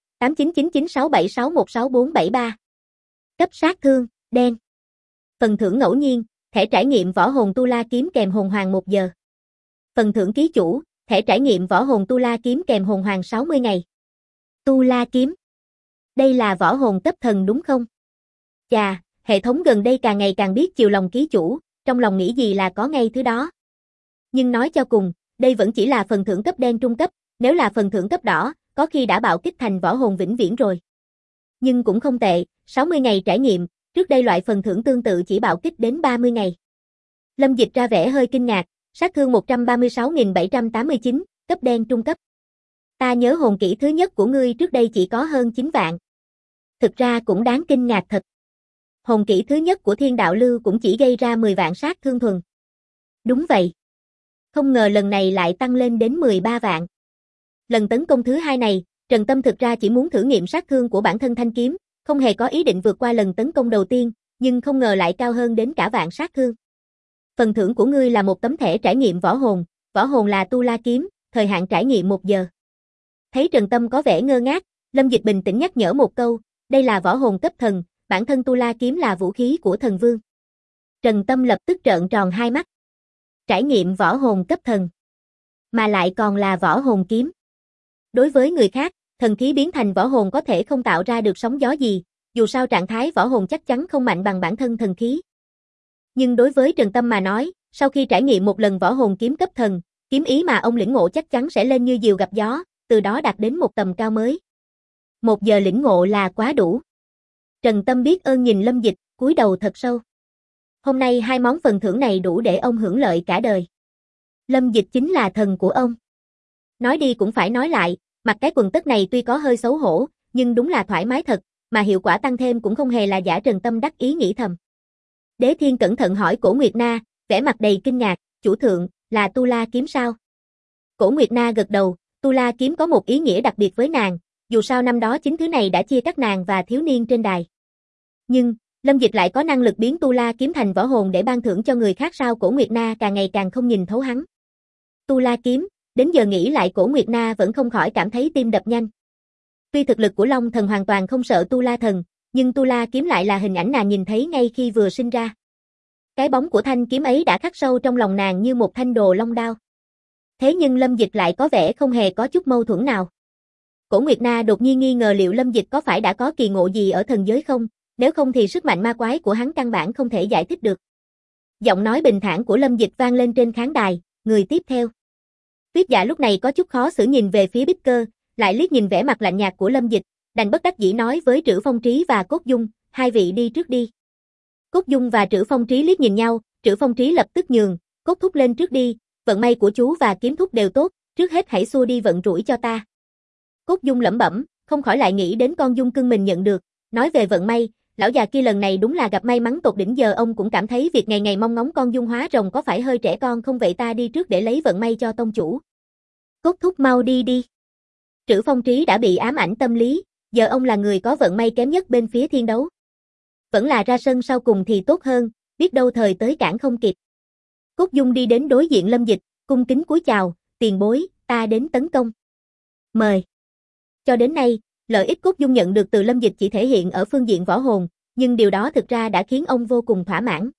899967616473. Cấp sát thương, đen. Phần thưởng ngẫu nhiên, thẻ trải nghiệm võ hồn tu la kiếm kèm hồn hoàng 1 giờ. Phần thưởng ký chủ, thẻ trải nghiệm võ hồn tu la kiếm kèm hồn hoàng 60 ngày. Tu La kiếm. Đây là võ hồn cấp thần đúng không? Chà, hệ thống gần đây càng ngày càng biết chiều lòng ký chủ, trong lòng nghĩ gì là có ngay thứ đó. Nhưng nói cho cùng, đây vẫn chỉ là phần thưởng cấp đen trung cấp, nếu là phần thưởng cấp đỏ, có khi đã bạo kích thành võ hồn vĩnh viễn rồi. Nhưng cũng không tệ, 60 ngày trải nghiệm, trước đây loại phần thưởng tương tự chỉ bạo kích đến 30 ngày. Lâm Dịch ra vẻ hơi kinh ngạc, sát thương 136.789, cấp đen trung cấp. Ta nhớ hồn kỹ thứ nhất của ngươi trước đây chỉ có hơn 9 vạn. Thực ra cũng đáng kinh ngạc thật. Hồn kỹ thứ nhất của Thiên Đạo Lưu cũng chỉ gây ra 10 vạn sát thương thuần. Đúng vậy. Không ngờ lần này lại tăng lên đến 13 vạn. Lần tấn công thứ hai này, Trần Tâm thực ra chỉ muốn thử nghiệm sát thương của bản thân thanh kiếm, không hề có ý định vượt qua lần tấn công đầu tiên, nhưng không ngờ lại cao hơn đến cả vạn sát thương. Phần thưởng của ngươi là một tấm thẻ trải nghiệm võ hồn là Tu La kiếm, thời hạn trải nghiệm 1 giờ. Thấy Trần Tâm có vẻ ngơ ngác, Lâm Dịch bình tĩnh nhắc nhở một câu, đây là võ hồn cấp thần, bản thân Tu La kiếm là vũ khí của thần vương. Trần Tâm lập tức trợn tròn hai mắt. Trải nghiệm võ hồn cấp thần, mà lại còn là võ hồn kiếm. Đối với người khác, thần khí biến thành võ hồn có thể không tạo ra được sóng gió gì, dù sao trạng thái võ hồn chắc chắn không mạnh bằng bản thân thần khí. Nhưng đối với Trần Tâm mà nói, sau khi trải nghiệm một lần võ hồn kiếm cấp thần, kiếm ý mà ông lĩnh ngộ chắc chắn sẽ lên như diều gặp gió, từ đó đạt đến một tầm cao mới. 1 giờ lĩnh ngộ là quá đủ. Trần Tâm biết ơn nhìn Lâm Dịch, cúi đầu thật sâu. Hôm nay 2 món phần thưởng này đủ để ông hưởng lợi cả đời. Lâm Dịch chính là thần của ông. Nói đi cũng phải nói lại, mặc cái quần tất này tuy có hơi xấu hổ, nhưng đúng là thoải mái thật, mà hiệu quả tăng thêm cũng không hề là giả. Trần Tâm đắc ý nghĩ thầm. Đế Thiên cẩn thận hỏi Cổ Nguyệt Na, vẻ mặt đầy kinh ngạc, chủ thượng, là Tu La kiếm sao? Cổ Nguyệt Na gật đầu, Tu La kiếm có một ý nghĩa đặc biệt với nàng, dù sao năm đó chính thứ này đã chia cắt nàng và thiếu niên trên đài. Nhưng, Lâm Dịch lại có năng lực biến Tu La kiếm thành võ hồn để ban thưởng cho người khác sao? Cổ Nguyệt Na càng ngày càng không nhìn thấu hắn. Tu La kiếm, đến giờ nghĩ lại Cổ Nguyệt Na vẫn không khỏi cảm thấy tim đập nhanh. Tuy thực lực của Long Thần hoàn toàn không sợ Tu La Thần, nhưng Tu La kiếm lại là hình ảnh nàng nhìn thấy ngay khi vừa sinh ra. Cái bóng của thanh kiếm ấy đã khắc sâu trong lòng nàng như một thanh đồ long đao. Thế nhưng Lâm Dịch lại có vẻ không hề có chút mâu thuẫn nào. Cổ Nguyệt Na đột nhiên nghi ngờ liệu Lâm Dịch có phải đã có kỳ ngộ gì ở thần giới không, nếu không thì sức mạnh ma quái của hắn căn bản không thể giải thích được. Giọng nói bình thản của Lâm Dịch vang lên trên khán đài, người tiếp theo. Tuyết Dạ lúc này có chút khó xử nhìn về phía Bích Cơ, lại liếc nhìn vẻ mặt lạnh nhạt của Lâm Dịch, đành bất đắc dĩ nói với Trữ Phong Trí và Cốt Dung, hai vị đi trước đi. Cốt Dung và Trữ Phong Trí liếc nhìn nhau, Trữ Phong Trí lập tức nhường, Cốt Thúc lên trước đi, vận may của chú và Kiếm Thúc đều tốt, trước hết hãy xua đi vận rủi cho ta. Cốt Dung lẩm bẩm, không khỏi lại nghĩ đến con Dung cưng mình nhận được, nói về vận may, lão già kia lần này đúng là gặp may mắn tột đỉnh. Giờ ông cũng cảm thấy việc ngày ngày mong ngóng con Dung hóa rồng có phải hơi trẻ con không, vậy ta đi trước để lấy vận may cho tông chủ. Cốt Thúc mau đi đi. Trữ Phong Trí đã bị ám ảnh tâm lý, giờ ông là người có vận may kém nhất bên phía thiên đấu. Vẫn là ra sân sau cùng thì tốt hơn, biết đâu thời tới cản không kịp. Cốt Dung đi đến đối diện Lâm Dịch, cung kính cúi chào, tiền bối, ta đến tấn công. Mời. Cho đến nay, lợi ích Cốt Dung nhận được từ Lâm Dịch chỉ thể hiện ở phương diện võ hồn, nhưng điều đó thực ra đã khiến ông vô cùng thỏa mãn.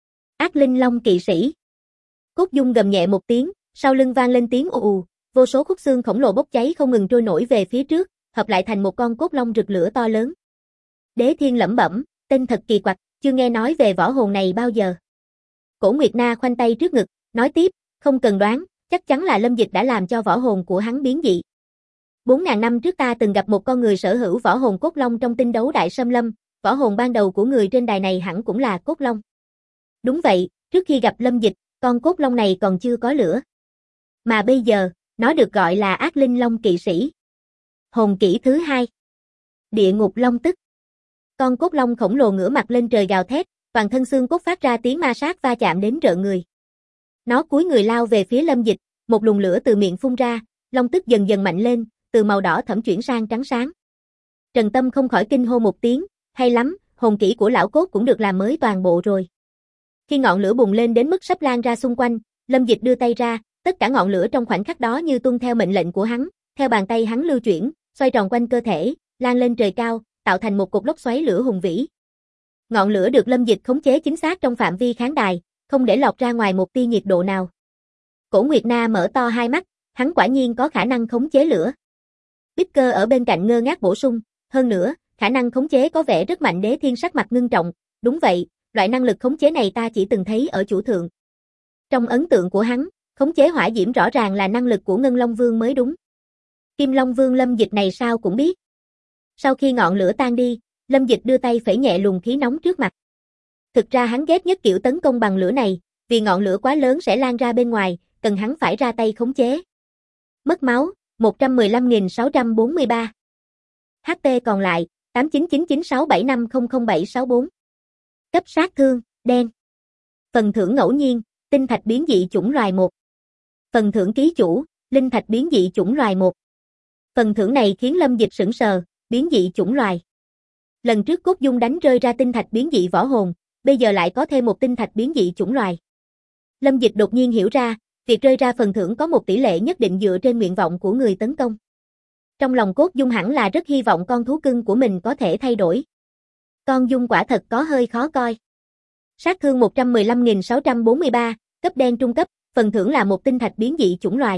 Ác Linh Long kỵ sĩ. Cốt Dung gầm nhẹ một tiếng, sau lưng vang lên tiếng ù ù, vô số khúc xương khổng lồ bốc cháy không ngừng trôi nổi về phía trước, hợp lại thành một con cốt long rực lửa to lớn. Đế Thiên lẩm bẩm, tên thật kỳ quặc, chưa nghe nói về võ hồn này bao giờ. Cổ Nguyệt Na khoanh tay trước ngực, nói tiếp, không cần đoán, chắc chắn là Lâm Dịch đã làm cho võ hồn của hắn biến dị. 4.000 năm trước ta từng gặp một con người sở hữu võ hồn cốt long trong tinh đấu đại xâm lâm, võ hồn ban đầu của người trên đài này hẳn cũng là cốt long. Đúng vậy, trước khi gặp Lâm Dịch, con cốt long này còn chưa có lửa. Mà bây giờ, nó được gọi là Ác Linh Long kỵ sĩ. Hồn kỹ thứ 2. Địa ngục long tức. Con cốt long khổng lồ ngửa mặt lên trời gào thét, toàn thân xương cốt phát ra tiếng ma sát va chạm đến rợn người. Nó cúi người lao về phía Lâm Dịch, một luồng lửa từ miệng phun ra, long tức dần dần mạnh lên, từ màu đỏ thẫm chuyển sang trắng sáng. Trần Tâm không khỏi kinh hô một tiếng, hay lắm, hồn kỹ của lão cốt cũng được làm mới toàn bộ rồi. Khi ngọn lửa bùng lên đến mức sắp lan ra xung quanh, Lâm Dịch đưa tay ra, tất cả ngọn lửa trong khoảnh khắc đó như tuân theo mệnh lệnh của hắn, theo bàn tay hắn lưu chuyển, xoay tròn quanh cơ thể, lan lên trời cao, tạo thành một cột lốc xoáy lửa hùng vĩ. Ngọn lửa được Lâm Dịch khống chế chính xác trong phạm vi khán đài, không để lọt ra ngoài một tia nhiệt độ nào. Cổ Nguyệt Na mở to hai mắt, hắn quả nhiên có khả năng khống chế lửa. Bicker ở bên cạnh ngơ ngác bổ sung, hơn nữa, khả năng khống chế có vẻ rất mạnh. Đế Thiên sắc mặt ngưng trọng, đúng vậy, loại năng lực khống chế này ta chỉ từng thấy ở chủ thượng. Trong ấn tượng của hắn, khống chế hỏa diễm rõ ràng là năng lực của Ngân Long Vương mới đúng. Kim Long Vương Lâm Dịch này sao cũng biết. Sau khi ngọn lửa tan đi, Lâm Dịch đưa tay phẩy nhẹ luồng khí nóng trước mặt. Thực ra hắn ghét nhất kiểu tấn công bằng lửa này, vì ngọn lửa quá lớn sẽ lan ra bên ngoài, cần hắn phải ra tay khống chế. Mất máu, 115.643. HP còn lại, 899967500764. Cấp sát thương, đen. Phần thưởng ngẫu nhiên, tinh thạch biến dị chủng loài 1. Phần thưởng ký chủ, linh thạch biến dị chủng loài 1. Phần thưởng này khiến Lâm Dịch sững sờ, biến dị chủng loài. Lần trước Cốt Dung đánh rơi ra tinh thạch biến dị võ hồn, bây giờ lại có thêm một tinh thạch biến dị chủng loài. Lâm Dịch đột nhiên hiểu ra, việc rơi ra phần thưởng có một tỷ lệ nhất định dựa trên nguyện vọng của người tấn công. Trong lòng Cốt Dung hẳn là rất hy vọng con thú cưng của mình có thể thay đổi. Con Dung quả thật có hơi khó coi. Sát thương 115.643, cấp đen trung cấp, phần thưởng là một tinh thạch biến dị chủng loài.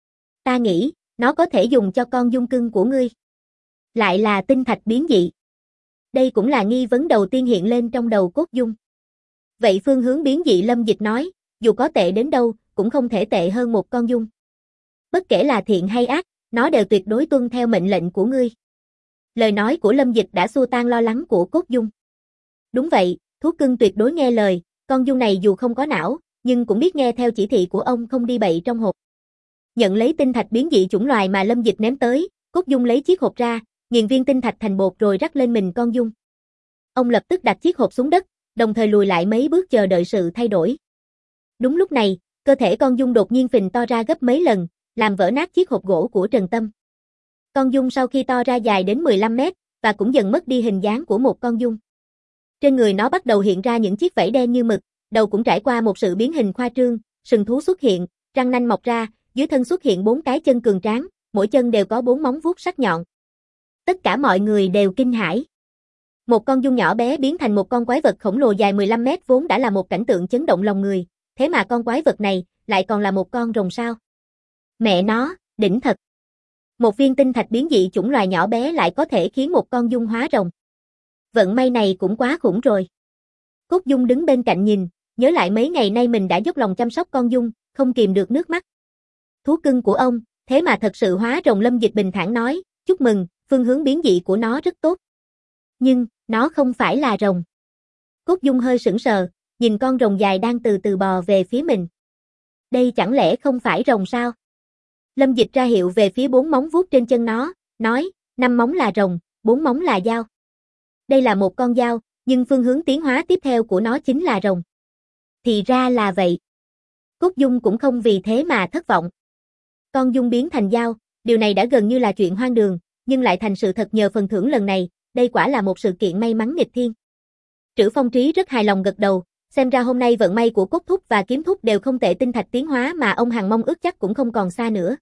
Ta nghĩ, nó có thể dùng cho con Dung cưng của ngươi. Lại là tinh thạch biến dị. Đây cũng là nghi vấn đầu tiên hiện lên trong đầu Cốt Dung. Vậy phương hướng biến dị Lâm Dịch nói, dù có tệ đến đâu, cũng không thể tệ hơn một con Dung. Bất kể là thiện hay ác, nó đều tuyệt đối tuân theo mệnh lệnh của ngươi. Lời nói của Lâm Dịch đã xua tan lo lắng của Cốt Dung. Đúng vậy, thú cưng tuyệt đối nghe lời, con Dung này dù không có não, nhưng cũng biết nghe theo chỉ thị của ông không đi bậy trong hộp. Nhận lấy tinh thạch biến dị chủng loài mà Lâm Dịch ném tới, Cốt Dung lấy chiếc hộp ra, nghiền viên tinh thạch thành bột rồi rắc lên mình con Dung. Ông lập tức đặt chiếc hộp xuống đất, đồng thời lùi lại mấy bước chờ đợi sự thay đổi. Đúng lúc này, cơ thể con Dung đột nhiên phình to ra gấp mấy lần, làm vỡ nát chiếc hộp gỗ của Trần Tâm. Con Dung sau khi to ra dài đến 15 mét, và cũng dần mất đi hình dáng của một con Dung. Trên người nó bắt đầu hiện ra những chiếc vảy đen như mực, đầu cũng trải qua một sự biến hình khoa trương, sừng thú xuất hiện, răng nanh mọc ra, dưới thân xuất hiện 4 cái chân cường tráng, mỗi chân đều có 4 móng vuốt sắc nhọn. Tất cả mọi người đều kinh hãi. Một con Dung nhỏ bé biến thành một con quái vật khổng lồ dài 15 mét vốn đã là một cảnh tượng chấn động lòng người, thế mà con quái vật này lại còn là một con rồng sao. Mẹ nó, đỉnh thật. Một viên tinh thạch biến dị chủng loài nhỏ bé lại có thể khiến một con Dung hóa rồng. Vận may này cũng quá khủng rồi. Cốt Dung đứng bên cạnh nhìn, nhớ lại mấy ngày nay mình đã dốc lòng chăm sóc con Dung, không kìm được nước mắt. Thú cưng của ông, thế mà thật sự hóa rồng. Lâm Dịch bình thản nói, chúc mừng, phương hướng biến dị của nó rất tốt. Nhưng, nó không phải là rồng. Cốt Dung hơi sững sờ, nhìn con rồng dài đang từ từ bò về phía mình. Đây chẳng lẽ không phải rồng sao? Lâm Dịch ra hiệu về phía 4 móng vuốt trên chân nó, nói, 5 móng là rồng, 4 móng là dao. Đây là một con dao, nhưng phương hướng tiến hóa tiếp theo của nó chính là rồng. Thì ra là vậy. Cốt Dung cũng không vì thế mà thất vọng. Con Dung biến thành dao, điều này đã gần như là chuyện hoang đường, nhưng lại thành sự thật nhờ phần thưởng lần này, đây quả là một sự kiện may mắn nghịch thiên. Trữ Phong Trí rất hài lòng gật đầu, xem ra hôm nay vận may của Cốt Thúc và Kiếm Thúc đều không tệ. Tinh thạch tiến hóa mà ông hằng mong ước chắc cũng không còn xa nữa.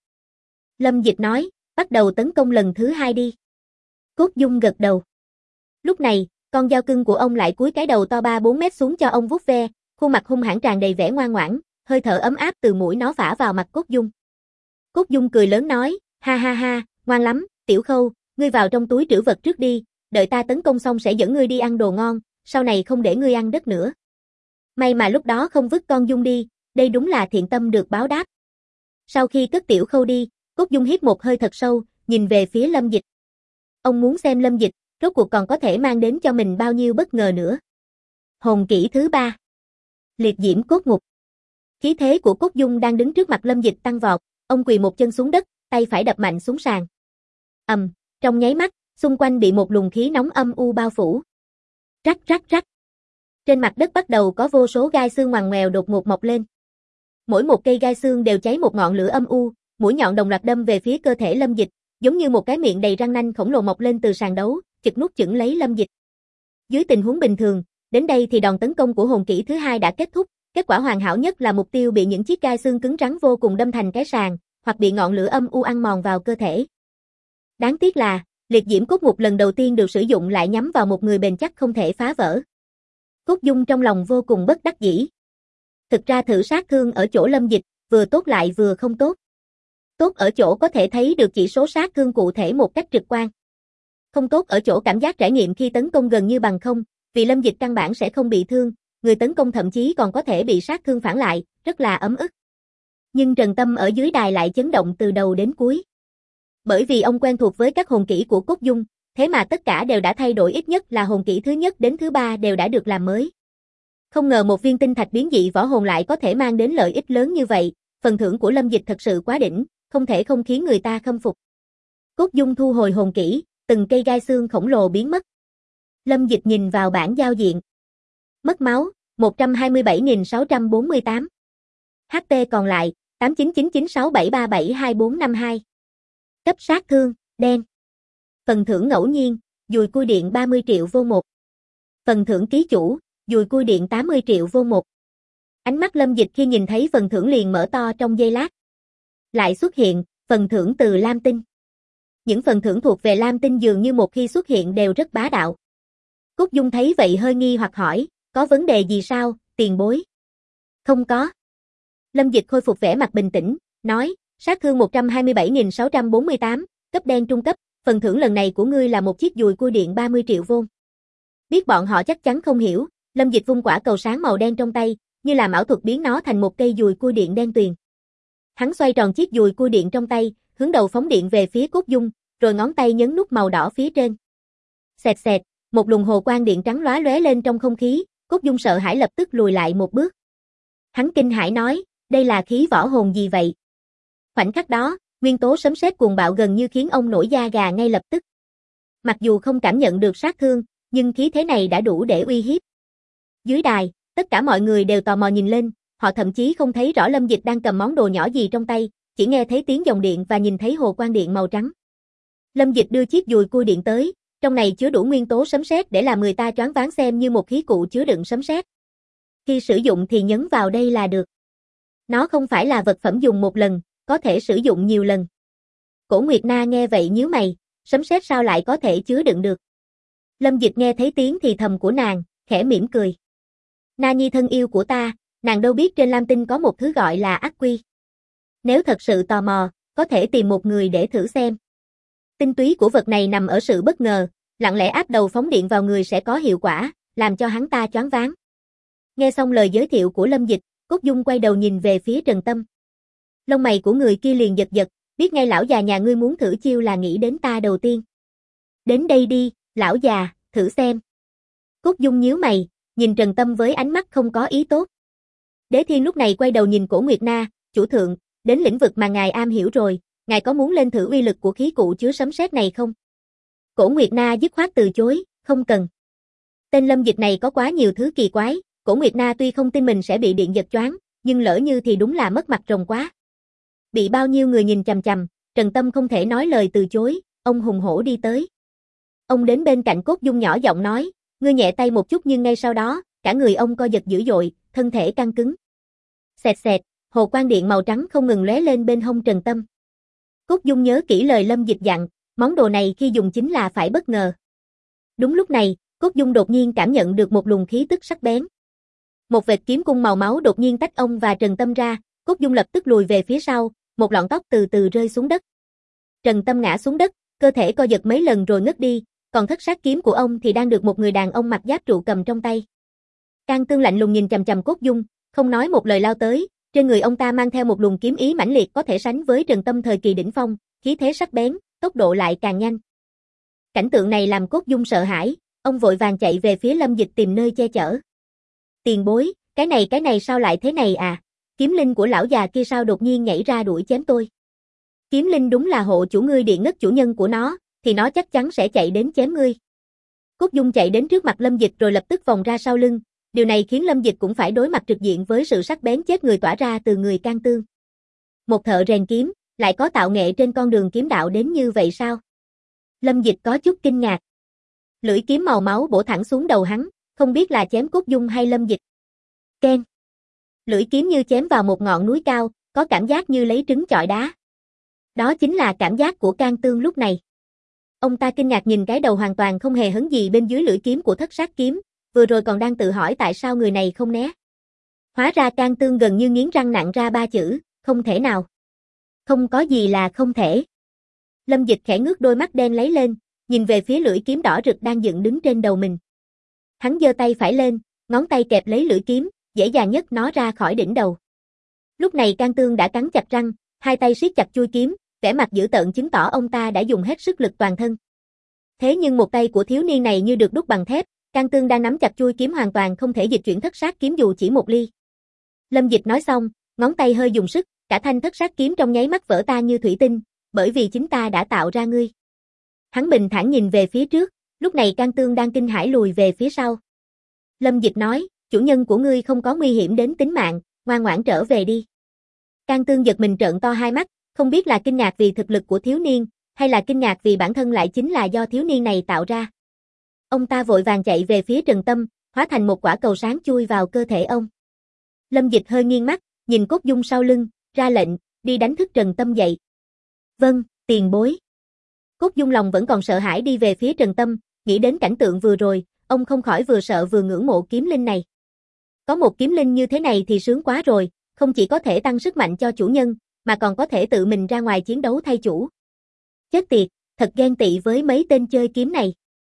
Lâm Dịch nói, bắt đầu tấn công lần thứ 2 đi. Cốt Dung gật đầu. Lúc này, con dao cưng của ông lại cúi cái đầu to 3-4 mét xuống cho ông vuốt ve, khuôn mặt hung hãn tràn đầy vẻ ngoan ngoãn, hơi thở ấm áp từ mũi nó phả vào mặt Cốt Dung. Cốt Dung cười lớn nói, ha ha ha, ngoan lắm, Tiểu Khâu, ngươi vào trong túi trữ vật trước đi, đợi ta tấn công xong sẽ dẫn ngươi đi ăn đồ ngon, sau này không để ngươi ăn đất nữa. May mà lúc đó không vứt con Dung đi, đây đúng là thiện tâm được báo đáp. Sau khi cất Tiểu Khâu đi, Cốt Dung hít một hơi thật sâu, nhìn về phía Lâm Dịch. Ông muốn xem Lâm Dịch, rốt cuộc còn có thể mang đến cho mình bao nhiêu bất ngờ nữa. Hồn kỹ thứ 3. Liệt diễm cốt ngục. Khí thế của Cốt Dung đang đứng trước mặt Lâm Dịch tăng vọt, ông quỳ một chân xuống đất, tay phải đập mạnh xuống sàn. Trong nháy mắt, xung quanh bị một luồng khí nóng âm u bao phủ. Rắc rắc rắc. Trên mặt đất bắt đầu có vô số gai xương ngoằn ngoèo đột ngột mọc lên. Mỗi một cây gai xương đều cháy một ngọn lửa âm u, mũi nhọn đồng loạt đâm về phía cơ thể Lâm Dịch, giống như một cái miệng đầy răng nanh khổng lồ mọc lên từ sàn đấu, chực nuốt chửng lấy Lâm Dịch. Dưới tình huống bình thường, đến đây thì đòn tấn công của hồn kỹ thứ 2 đã kết thúc, kết quả hoàn hảo nhất là mục tiêu bị những chiếc gai xương cứng rắn vô cùng đâm thành cái sàn, hoặc bị ngọn lửa âm u ăn mòn vào cơ thể. Đáng tiếc là, liệt diễm cốt ngục lần đầu tiên được sử dụng lại nhắm vào một người bền chắc không thể phá vỡ. Cốt Dung trong lòng vô cùng bất đắc dĩ. Thực ra thử sát thương ở chỗ Lâm Dịch, vừa tốt lại vừa không tốt. Tốt ở chỗ có thể thấy được chỉ số sát thương cụ thể một cách trực quan. Không tốt ở chỗ cảm giác trải nghiệm khi tấn công gần như bằng không, vì Lâm Dịch căn bản sẽ không bị thương, người tấn công thậm chí còn có thể bị sát thương phản lại, rất là ấm ức. Nhưng Trần Tâm ở dưới đài lại chấn động từ đầu đến cuối. Bởi vì ông quen thuộc với các hồn kỹ của Cốt Dung, thế mà tất cả đều đã thay đổi, ít nhất là hồn kỹ thứ nhất đến thứ ba đều đã được làm mới. Không ngờ một viên tinh thạch biến dị võ hồn lại có thể mang đến lợi ích lớn như vậy, phần thưởng của Lâm Dịch thật sự quá đỉnh, không thể không khiến người ta khâm phục. Cốt Dung thu hồi hồn kỹ, từng cây gai xương khổng lồ biến mất. Lâm Dịch nhìn vào bảng giao diện. Mất máu, 127.648. HP còn lại, 899967372452. Cấp sát thương, đen. Phần thưởng ngẫu nhiên, dùi cui điện 30 triệu vô một. Phần thưởng ký chủ, dùi cui điện 80 triệu vô một. Ánh mắt Lâm Dịch khi nhìn thấy phần thưởng liền mở to trong giây lát. Lại xuất hiện, phần thưởng từ Lam Tinh. Những phần thưởng thuộc về Lam Tinh dường như một khi xuất hiện đều rất bá đạo. Cốt Dung thấy vậy hơi nghi hoặc hỏi, có vấn đề gì sao, tiền bối? Không có. Lâm Dịch khôi phục vẻ mặt bình tĩnh, nói, sát thương 127.648, cấp đen trung cấp, phần thưởng lần này của ngươi là một chiếc dùi cui điện 30 triệu vôn. Biết bọn họ chắc chắn không hiểu, Lâm Dịch vung quả cầu sáng màu đen trong tay, như làm ảo thuật biến nó thành một cây dùi cui điện đen tuyền. Hắn xoay tròn chiếc dùi cui điện trong tay, hướng đầu phóng điện về phía Cốt Dung, rồi ngón tay nhấn nút màu đỏ phía trên. Xẹt xẹt, một luồng hồ quang điện trắng lóa lóe lên trong không khí, Cốt Dung sợ hãi lập tức lùi lại một bước. Hắn kinh hãi nói, đây là khí võ hồn gì vậy? Khoảnh khắc đó, nguyên tố sấm sét cuồng bạo gần như khiến ông nổi da gà ngay lập tức. Mặc dù không cảm nhận được sát thương, nhưng khí thế này đã đủ để uy hiếp. Dưới đài, tất cả mọi người đều tò mò nhìn lên, họ thậm chí không thấy rõ Lâm Dịch đang cầm món đồ nhỏ gì trong tay, chỉ nghe thấy tiếng dòng điện và nhìn thấy hồ quang điện màu trắng. Lâm Dịch đưa chiếc dùi cui điện tới, trong này chứa đủ nguyên tố sấm sét để làm người ta choáng váng, xem như một khí cụ chứa đựng sấm sét. Khi sử dụng thì nhấn vào đây là được. Nó không phải là vật phẩm dùng một lần, có thể sử dụng nhiều lần. Cổ Nguyệt Na nghe vậy nhíu mày, sấm sét sao lại có thể chứa đựng được? Lâm Dịch nghe thấy tiếng thì thầm của nàng, khẽ mỉm cười. Na Nhi thân yêu của ta, nàng đâu biết trên Lam Tinh có một thứ gọi là ác quy. Nếu thật sự tò mò, có thể tìm một người để thử xem. Tinh túy của vật này nằm ở sự bất ngờ, lặng lẽ áp đầu phóng điện vào người sẽ có hiệu quả, làm cho hắn ta choáng váng. Nghe xong lời giới thiệu của Lâm Dịch, Cốt Dung quay đầu nhìn về phía Trần Tâm. Lông mày của người kia liền giật giật, biết ngay lão già nhà ngươi muốn thử chiêu là nghĩ đến ta đầu tiên. Đến đây đi, lão già, thử xem. Cốt Dung nhíu mày, nhìn Trần Tâm với ánh mắt không có ý tốt. Đế Thiên lúc này quay đầu nhìn Cổ Nguyệt Na, chủ thượng, đến lĩnh vực mà ngài am hiểu rồi, ngài có muốn lên thử uy lực của khí cụ chứa sấm sét này không? Cổ Nguyệt Na dứt khoát từ chối, không cần. Tên Lâm Dịch này có quá nhiều thứ kỳ quái, Cổ Nguyệt Na tuy không tin mình sẽ bị điện giật choáng, nhưng lỡ như thì đúng là mất mặt rồng quá. Bị bao nhiêu người nhìn chằm chằm, Trần Tâm không thể nói lời từ chối, ông hùng hổ đi tới. Ông đến bên cạnh Cốt Dung nhỏ giọng nói, ngươi nhẹ tay một chút, nhưng ngay sau đó, cả người ông co giật dữ dội, thân thể căng cứng. Xẹt xẹt, hồ quang điện màu trắng không ngừng lóe lên bên hông Trần Tâm. Cốt Dung nhớ kỹ lời Lâm Dịch dặn, món đồ này khi dùng chính là phải bất ngờ. Đúng lúc này, Cốt Dung đột nhiên cảm nhận được một luồng khí tức sắc bén. Một vệt kiếm cung màu máu đột nhiên tách ông và Trần Tâm ra, Cốt Dung lập tức lùi về phía sau, một lọn tóc từ từ rơi xuống đất. Trần Tâm ngã xuống đất, cơ thể co giật mấy lần rồi ngất đi, còn thất sát kiếm của ông thì đang được một người đàn ông mặc giáp trụ cầm trong tay. Cang Tương lạnh lùng nhìn chằm chằm Cốt Dung, không nói một lời lao tới, trên người ông ta mang theo một luồng kiếm ý mãnh liệt có thể sánh với Trần Tâm thời kỳ đỉnh phong, khí thế sắc bén, tốc độ lại càng nhanh. Cảnh tượng này làm Cốt Dung sợ hãi, ông vội vàng chạy về phía Lâm Dịch tìm nơi che chở. Tiền bối, cái này sao lại thế này à? Kiếm linh của lão già kia sao đột nhiên nhảy ra đuổi chém tôi? Kiếm linh đúng là hộ chủ ngươi điện ngất chủ nhân của nó, thì nó chắc chắn sẽ chạy đến chém ngươi. Cốt Dung chạy đến trước mặt Lâm Dịch rồi lập tức vòng ra sau lưng, điều này khiến Lâm Dịch cũng phải đối mặt trực diện với sự sắc bén chết người tỏa ra từ người Cang Tương. Một thợ rèn kiếm, lại có tạo nghệ trên con đường kiếm đạo đến như vậy sao? Lâm Dịch có chút kinh ngạc. Lưỡi kiếm màu máu bổ thẳng xuống đầu hắn, không biết là chém Cốt Dung hay Lâm Dịch. Keng. Lưỡi kiếm như chém vào một ngọn núi cao, có cảm giác như lấy trứng chọi đá. Đó chính là cảm giác của Cang Tương lúc này. Ông ta kinh ngạc nhìn cái đầu hoàn toàn không hề hấn gì bên dưới lưỡi kiếm của thất sát kiếm, vừa rồi còn đang tự hỏi tại sao người này không né. Hóa ra Cang Tương gần như nghiến răng nặn ra ba chữ, không thể nào. Không có gì là không thể. Lâm Dịch khẽ ngước đôi mắt đen lấy lên, nhìn về phía lưỡi kiếm đỏ rực đang dựng đứng trên đầu mình. Hắn giơ tay phải lên, ngón tay kẹp lấy lưỡi kiếm, dễ dàng nhấc nó ra khỏi đỉnh đầu. Lúc này Can Tương đã cắn chặt răng, hai tay siết chặt chuôi kiếm, vẻ mặt dữ tợn chứng tỏ ông ta đã dùng hết sức lực toàn thân. Thế nhưng một tay của thiếu niên này như được đúc bằng thép, Can Tương đang nắm chặt chuôi kiếm hoàn toàn không thể dịch chuyển thất sát kiếm dù chỉ một ly. Lâm Dịch nói xong, ngón tay hơi dùng sức, cả thanh thất sát kiếm trong nháy mắt vỡ tan như thủy tinh, bởi vì chính ta đã tạo ra ngươi. Hắn bình thản nhìn về phía trước, lúc này Can Tương đang kinh hãi lùi về phía sau. Lâm Dịch nói, chủ nhân của ngươi không có nguy hiểm đến tính mạng, ngoan ngoãn trở về đi. Can Tương giật mình trợn to hai mắt, không biết là kinh ngạc vì thực lực của thiếu niên, hay là kinh ngạc vì bản thân lại chính là do thiếu niên này tạo ra. Ông ta vội vàng chạy về phía Trần Tâm, hóa thành một quả cầu sáng chui vào cơ thể ông. Lâm Dịch hơi nghiêng mắt, nhìn Cốt Dung sau lưng, ra lệnh, đi đánh thức Trần Tâm dậy. Vâng, tiền bối. Cốt Dung lòng vẫn còn sợ hãi đi về phía Trần Tâm, nghĩ đến cảnh tượng vừa rồi, ông không khỏi vừa sợ vừa ngưỡng mộ kiếm linh này. Có một kiếm linh như thế này thì sướng quá rồi, không chỉ có thể tăng sức mạnh cho chủ nhân, mà còn có thể tự mình ra ngoài chiến đấu thay chủ. Chết tiệt, thật ghen tị với mấy tên chơi kiếm này.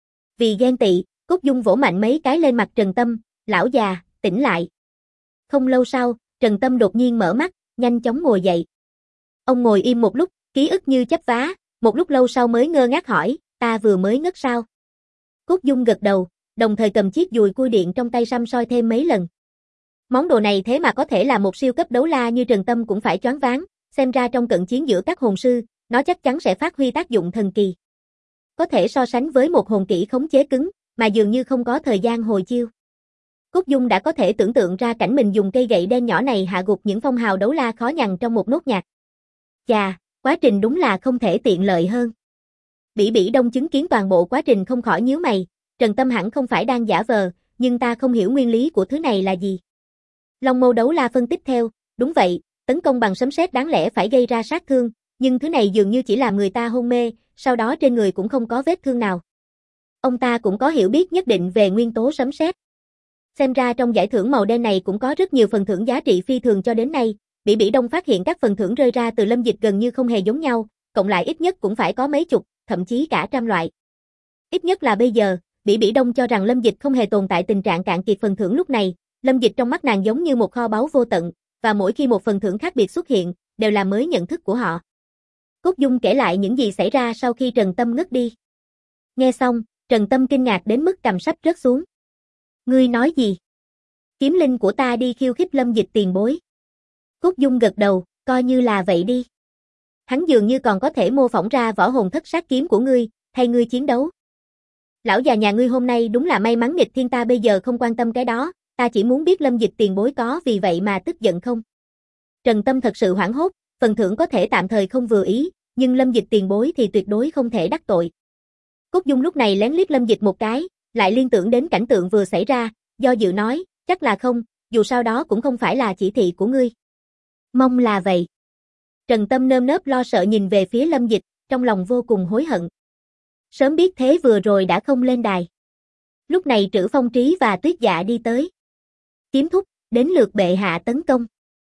Vì ghen tị, Cốt Dung vỗ mạnh mấy cái lên mặt Trần Tâm, lão già, tỉnh lại. Không lâu sau, Trần Tâm đột nhiên mở mắt, nhanh chóng ngồi dậy. Ông ngồi im một lúc, ký ức như chấp vá, một lúc lâu sau mới ngơ ngác hỏi, ta vừa mới ngất sao? Cốt Dung gật đầu, đồng thời cầm chiếc dùi cui điện trong tay săm soi thêm mấy lần. Món đồ này thế mà có thể là một siêu cấp đấu la như Trần Tâm cũng phải choáng váng, xem ra trong cận chiến giữa các hồn sư, nó chắc chắn sẽ phát huy tác dụng thần kỳ. Có thể so sánh với một hồn kỹ khống chế cứng, mà dường như không có thời gian hồi chiêu. Cốt Dung đã có thể tưởng tượng ra cảnh mình dùng cây gậy đen nhỏ này hạ gục những phong hào đấu la khó nhằn trong một nốt nhạc. Chà, quá trình đúng là không thể tiện lợi hơn. Bỉ Bỉ Đông chứng kiến toàn bộ quá trình không khỏi nhíu mày, Trần Tâm hẳn không phải đang giả vờ, nhưng ta không hiểu nguyên lý của thứ này là gì. Long Mâu đấu la phân tích theo, đúng vậy, tấn công bằng sấm sét đáng lẽ phải gây ra sát thương, nhưng thứ này dường như chỉ làm người ta hôn mê, sau đó trên người cũng không có vết thương nào. Ông ta cũng có hiểu biết nhất định về nguyên tố sấm sét. Xem ra trong giải thưởng màu đen này cũng có rất nhiều phần thưởng giá trị phi thường cho đến nay, Bỉ Bỉ Đông phát hiện các phần thưởng rơi ra từ Lâm Dịch gần như không hề giống nhau, cộng lại ít nhất cũng phải có mấy chục, thậm chí cả trăm loại. Ít nhất là bây giờ, Bỉ Bỉ Đông cho rằng Lâm Dịch không hề tồn tại tình trạng cạn kiệt phần thưởng lúc này, Lâm Dịch trong mắt nàng giống như một kho báu vô tận, và mỗi khi một phần thưởng khác biệt xuất hiện, đều là mới nhận thức của họ. Cốt Dung kể lại những gì xảy ra sau khi Trần Tâm ngất đi. Nghe xong, Trần Tâm kinh ngạc đến mức cầm sắp rớt xuống. Ngươi nói gì? Kiếm linh của ta đi khiêu khích Lâm Dịch tiền bối. Cốt Dung gật đầu, coi như là vậy đi. Hắn dường như còn có thể mô phỏng ra võ hồn thất sát kiếm của ngươi, thay ngươi chiến đấu. Lão già nhà ngươi hôm nay đúng là may mắn nghịch thiên, ta bây giờ không quan tâm cái đó, ta chỉ muốn biết Lâm Dịch tiền bối có vì vậy mà tức giận không? Trần Tâm thật sự hoảng hốt, phần thưởng có thể tạm thời không vừa ý, nhưng Lâm Dịch tiền bối thì tuyệt đối không thể đắc tội. Cốt Dung lúc này lén liếc Lâm Dịch một cái, lại liên tưởng đến cảnh tượng vừa xảy ra, do dự nói, chắc là không, dù sao đó cũng không phải là chỉ thị của ngươi. Mong là vậy. Trần Tâm nơm nớp lo sợ nhìn về phía Lâm Dịch, trong lòng vô cùng hối hận. Sớm biết thế vừa rồi đã không lên đài. Lúc này Trữ Phong Trí và Tuyết Dạ đi tới. Kiếm thúc, đến lượt bệ hạ tấn công.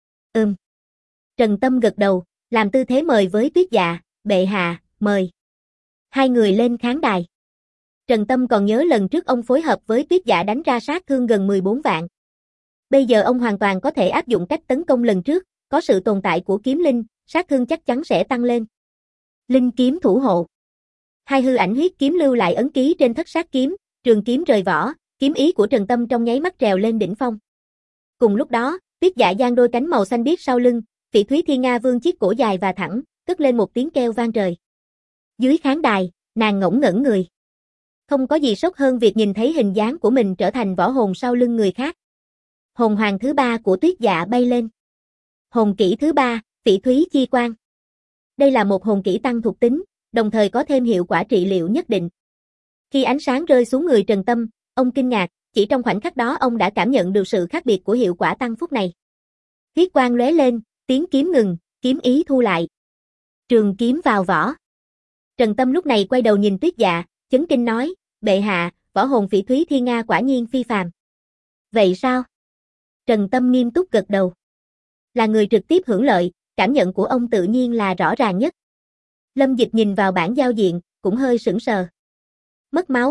Trần Tâm gật đầu, làm tư thế mời với Tuyết Dạ, bệ hạ, mời. Hai người lên khán đài. Trần Tâm còn nhớ lần trước ông phối hợp với Tuyết Dạ đánh ra sát thương gần 14 vạn. Bây giờ ông hoàn toàn có thể áp dụng cách tấn công lần trước, có sự tồn tại của kiếm linh, sát thương chắc chắn sẽ tăng lên. Linh kiếm thủ hộ. Hai hư ảnh huyết kiếm lưu lại ấn ký trên thất sát kiếm, trường kiếm rời vỏ, kiếm ý của Trần Tâm trong nháy mắt trèo lên đỉnh phong. Cùng lúc đó, Tuyết Dạ giang đôi cánh màu xanh biếc sau lưng, Phỉ Thúy Thiên Nga Vương chiếc cổ dài và thẳng, cất lên một tiếng kêu vang trời. Dưới khán đài, nàng ngỗng ngẩn người. Không có gì sốc hơn việc nhìn thấy hình dáng của mình trở thành võ hồn sau lưng người khác. Hồn hoàng thứ 3 của Tuyết Dạ bay lên. Hồn kỹ thứ 3, Phỉ Thúy Chi Quang. Đây là một hồn kỹ tăng thuộc tính, đồng thời có thêm hiệu quả trị liệu nhất định. Khi ánh sáng rơi xuống người Trần Tâm, ông kinh ngạc, chỉ trong khoảnh khắc đó ông đã cảm nhận được sự khác biệt của hiệu quả tăng phúc này. Huyết quang lóe lên, tiếng kiếm ngừng, kiếm ý thu lại. Trường kiếm vào vỏ. Trần Tâm lúc này quay đầu nhìn Tuyết Dạ, chấn kinh nói, bệ hạ, võ hồn Phỉ Thúy Thiên Nga quả nhiên phi phàm. Vậy sao? Trần Tâm nghiêm túc gật đầu. Là người trực tiếp hưởng lợi, cảm nhận của ông tự nhiên là rõ ràng nhất. Lâm Dịch nhìn vào bảng giao diện, cũng hơi sững sờ. Mất máu,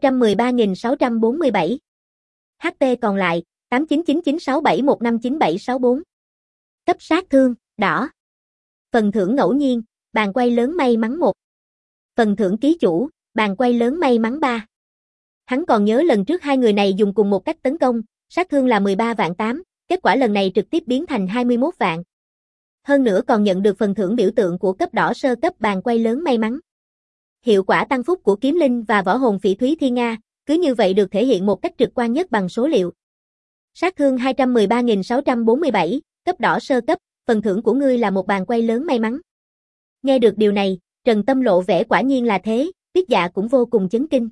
213.647. HP còn lại, 899967159764. Cấp sát thương, đỏ. Phần thưởng ngẫu nhiên, bàn quay lớn may mắn 1. Phần thưởng ký chủ, bàn quay lớn may mắn 3. Hắn còn nhớ lần trước hai người này dùng cùng một cách tấn công, sát thương là 13 vạn 8, kết quả lần này trực tiếp biến thành 21 vạn. Hơn nữa còn nhận được phần thưởng biểu tượng của cấp đỏ sơ cấp bàn quay lớn may mắn. Hiệu quả tăng phúc của kiếm linh và võ hồn phỉ thúy thiên nga, cứ như vậy được thể hiện một cách trực quan nhất bằng số liệu. Sát thương 213.647, cấp đỏ sơ cấp, phần thưởng của ngươi là một bàn quay lớn may mắn. Nghe được điều này, Trần Tâm lộ vẻ quả nhiên là thế, Tuyết Dạ cũng vô cùng chấn kinh.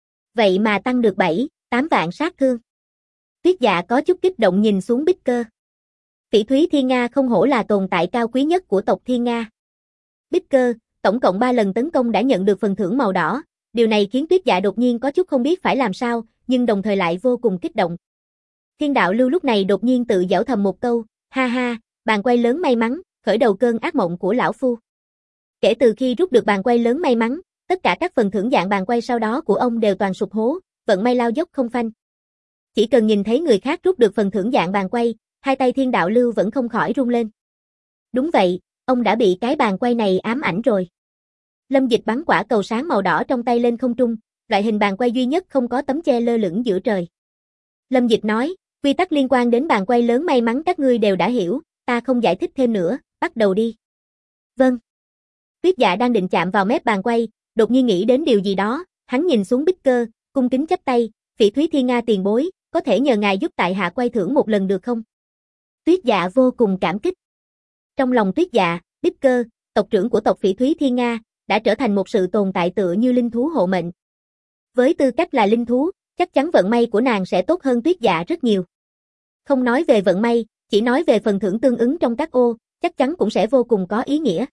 Vậy mà tăng được 7, 8 vạn sát thương. Tuyết Dạ có chút kích động nhìn xuống Bích Cơ. Phỉ thúy thiên nga không hổ là tồn tại cao quý nhất của tộc thiên nga. Bích Cơ, tổng cộng 3 lần tấn công đã nhận được phần thưởng màu đỏ, điều này khiến Tuyết Dạ đột nhiên có chút không biết phải làm sao, nhưng đồng thời lại vô cùng kích động. Thiên đạo lưu lúc này đột nhiên tự giễu thầm một câu, ha ha, bàn quay lớn may mắn, khởi đầu cơn ác mộng của lão phu. Kể từ khi rút được bàn quay lớn may mắn, tất cả các phần thưởng dạng bàn quay sau đó của ông đều toàn sụp hố, vận may lao dốc không phanh. Chỉ cần nhìn thấy người khác rút được phần thưởng dạng bàn quay, hai tay thiên đạo lưu vẫn không khỏi run lên. Đúng vậy, ông đã bị cái bàn quay này ám ảnh rồi. Lâm Dịch bắn quả cầu sáng màu đỏ trong tay lên không trung, loại hình bàn quay duy nhất không có tấm che lơ lửng giữa trời. Lâm Dịch nói, quy tắc liên quan đến bàn quay lớn may mắn các ngươi đều đã hiểu, ta không giải thích thêm nữa, bắt đầu đi. Vâng. Tuyết Dạ đang định chạm vào mép bàn quay, đột nhiên nghĩ đến điều gì đó, hắn nhìn xuống Bích Cơ, cung kính chắp tay, Phỉ thúy thiên nga tiền bối, có thể nhờ ngài giúp tại hạ quay thưởng một lần được không? Tuyết Dạ vô cùng cảm kích. Trong lòng Tuyết Dạ, Bích Cơ, tộc trưởng của tộc Phỉ thúy thiên nga, đã trở thành một sự tồn tại tựa như linh thú hộ mệnh. Với tư cách là linh thú, chắc chắn vận may của nàng sẽ tốt hơn Tuyết Dạ rất nhiều. Không nói về vận may, chỉ nói về phần thưởng tương ứng trong các ô, chắc chắn cũng sẽ vô cùng có ý nghĩa.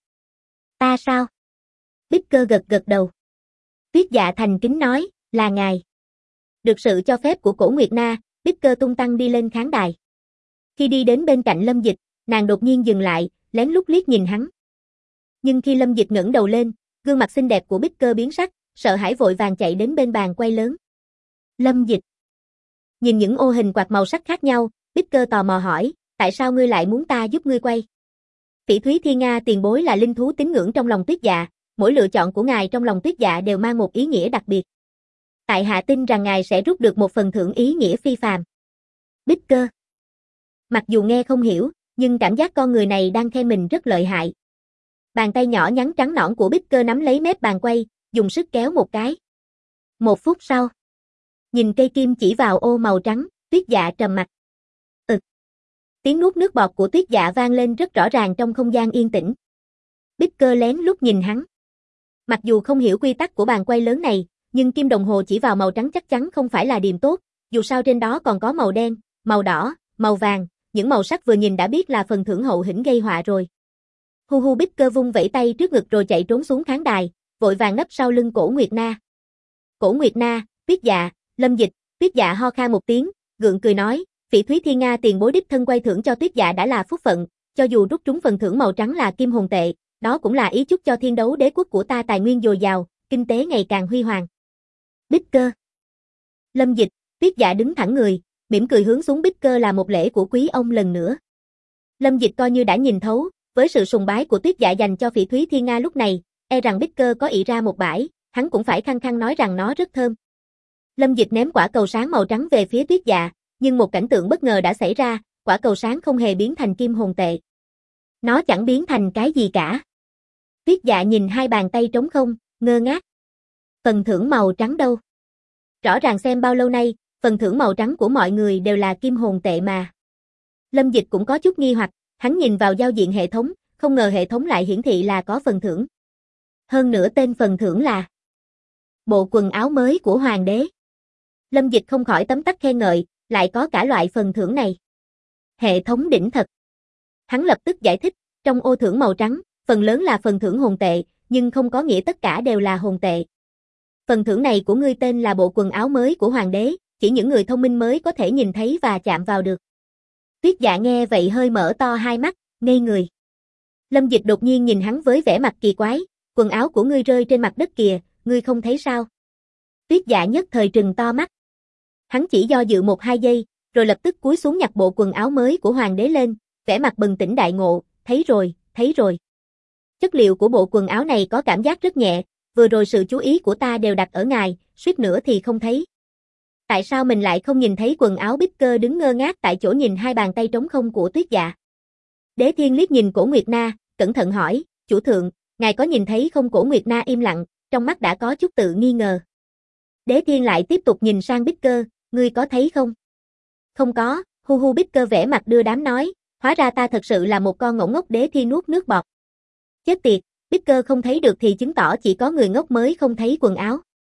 Ta sao? Bích Cơ gật gật đầu. Tuyết Dạ thành kính nói, là ngài. Được sự cho phép của Cổ Nguyệt Na, Bích Cơ tung tăng đi lên khán đài. Khi đi đến bên cạnh Lâm Dịch, nàng đột nhiên dừng lại, lén lút liếc nhìn hắn. Nhưng khi Lâm Dịch ngẩng đầu lên, gương mặt xinh đẹp của Bích Cơ biến sắc, sợ hãi vội vàng chạy đến bên bàn quay lớn. Lâm Dịch. Nhìn những ô hình quạt màu sắc khác nhau, Bích Cơ tò mò hỏi, tại sao ngươi lại muốn ta giúp ngươi quay? Phỉ thúy thiên nga tiền bối là linh thú tín ngưỡng trong lòng Tuyết Dạ, mỗi lựa chọn của ngài trong lòng Tuyết Dạ đều mang một ý nghĩa đặc biệt. Tại hạ tin rằng ngài sẽ rút được một phần thưởng ý nghĩa phi phàm. Bích Cơ. Mặc dù nghe không hiểu, nhưng cảm giác con người này đang khen mình rất lợi hại. Bàn tay nhỏ nhắn trắng nõn của Bích Cơ nắm lấy mép bàn quay, dùng sức kéo một cái. 1 phút sau, nhìn cây kim chỉ vào ô màu trắng, Tuyết Dạ trầm mặc. Tiếng nuốt nước bọt của Tuyết Dạ vang lên rất rõ ràng trong không gian yên tĩnh. Bích Cơ lén lút nhìn hắn. Mặc dù không hiểu quy tắc của bàn quay lớn này, nhưng kim đồng hồ chỉ vào màu trắng chắc chắn không phải là điềm tốt, dù sao trên đó còn có màu đen, màu đỏ, màu vàng, những màu sắc vừa nhìn đã biết là phần thưởng hậu hĩnh gây họa rồi. Hu hu Bích Cơ vung vẫy tay trước ngực rồi chạy trốn xuống khán đài, vội vàng nấp sau lưng Cổ Nguyệt Na. Cổ Nguyệt Na, Tuyết Dạ, Lâm Dịch, Tuyết Dạ ho khan một tiếng, gượng cười nói, Phỉ thúy thiên nga tiền bối đích thân quay thưởng cho Tuyết Dạ đã là phúc phận, cho dù rút trúng phần thưởng màu trắng là kim hồn tệ, đó cũng là ý chúc cho thiên đấu đế quốc của ta tài nguyên dồi dào, kinh tế ngày càng huy hoàng. Bích Cơ. Lâm Dịch, Tuyết Dạ đứng thẳng người, mỉm cười hướng xuống Bích Cơ là một lễ của quý ông lần nữa. Lâm Dịch coi như đã nhìn thấu, với sự sùng bái của Tuyết Dạ dành cho Phỉ thúy thiên nga lúc này, e rằng Bích Cơ có ị ra một bãi, hắn cũng phải khăng khăng nói rằng nó rất thơm. Lâm Dịch ném quả cầu sáng màu trắng về phía Tuyết Dạ, nhưng một cảnh tượng bất ngờ đã xảy ra, quả cầu sáng không hề biến thành kim hồn tệ. Nó chẳng biến thành cái gì cả. Tuyết Dạ nhìn hai bàn tay trống không, ngơ ngác. Phần thưởng màu trắng đâu? Rõ ràng xem bao lâu nay, phần thưởng màu trắng của mọi người đều là kim hồn tệ mà. Lâm Dịch cũng có chút nghi hoặc, hắn nhìn vào giao diện hệ thống, không ngờ hệ thống lại hiển thị là có phần thưởng. Hơn nữa tên phần thưởng là bộ quần áo mới của hoàng đế. Lâm Dịch không khỏi tấm tắc khen ngợi, lại có cả loại phần thưởng này. Hệ thống đỉnh thật. Hắn lập tức giải thích, trong ô thưởng màu trắng, phần lớn là phần thưởng hồn tệ, nhưng không có nghĩa tất cả đều là hồn tệ. Phần thưởng này của ngươi tên là bộ quần áo mới của hoàng đế, chỉ những người thông minh mới có thể nhìn thấy và chạm vào được. Tuyết Dạ nghe vậy hơi mở to hai mắt, ngây người. Lâm Dịch đột nhiên nhìn hắn với vẻ mặt kỳ quái, quần áo của ngươi rơi trên mặt đất kìa, ngươi không thấy sao? Tuyết Dạ nhất thời trừng to mắt. Hắn chỉ do dự 1-2 giây, rồi lập tức cúi xuống nhặt bộ quần áo mới của hoàng đế lên, vẻ mặt bừng tỉnh đại ngộ, thấy rồi, thấy rồi. Chất liệu của bộ quần áo này có cảm giác rất nhẹ, vừa rồi sự chú ý của ta đều đặt ở ngài, suýt nữa thì không thấy. Tại sao mình lại không nhìn thấy quần áo Bích Cơ đứng ngơ ngác tại chỗ nhìn hai bàn tay trống không của Tuyết Dạ? Đế Thiên liếc nhìn Cổ Nguyệt Na, cẩn thận hỏi, chủ thượng, ngài có nhìn thấy không? Cổ Nguyệt Na im lặng, trong mắt đã có chút tự nghi ngờ. Đế Thiên lại tiếp tục nhìn sang Bích Cơ, ngươi có thấy không? Không có, hu hu. Bích Cơ vẻ mặt đưa đám nói, hóa ra ta thật sự là một con ngỗng ngốc. Đế Thiên nuốt nước bọt. Chết tiệt, Bích Cơ không thấy được thì chứng tỏ chỉ có người ngốc mới không thấy quần áo.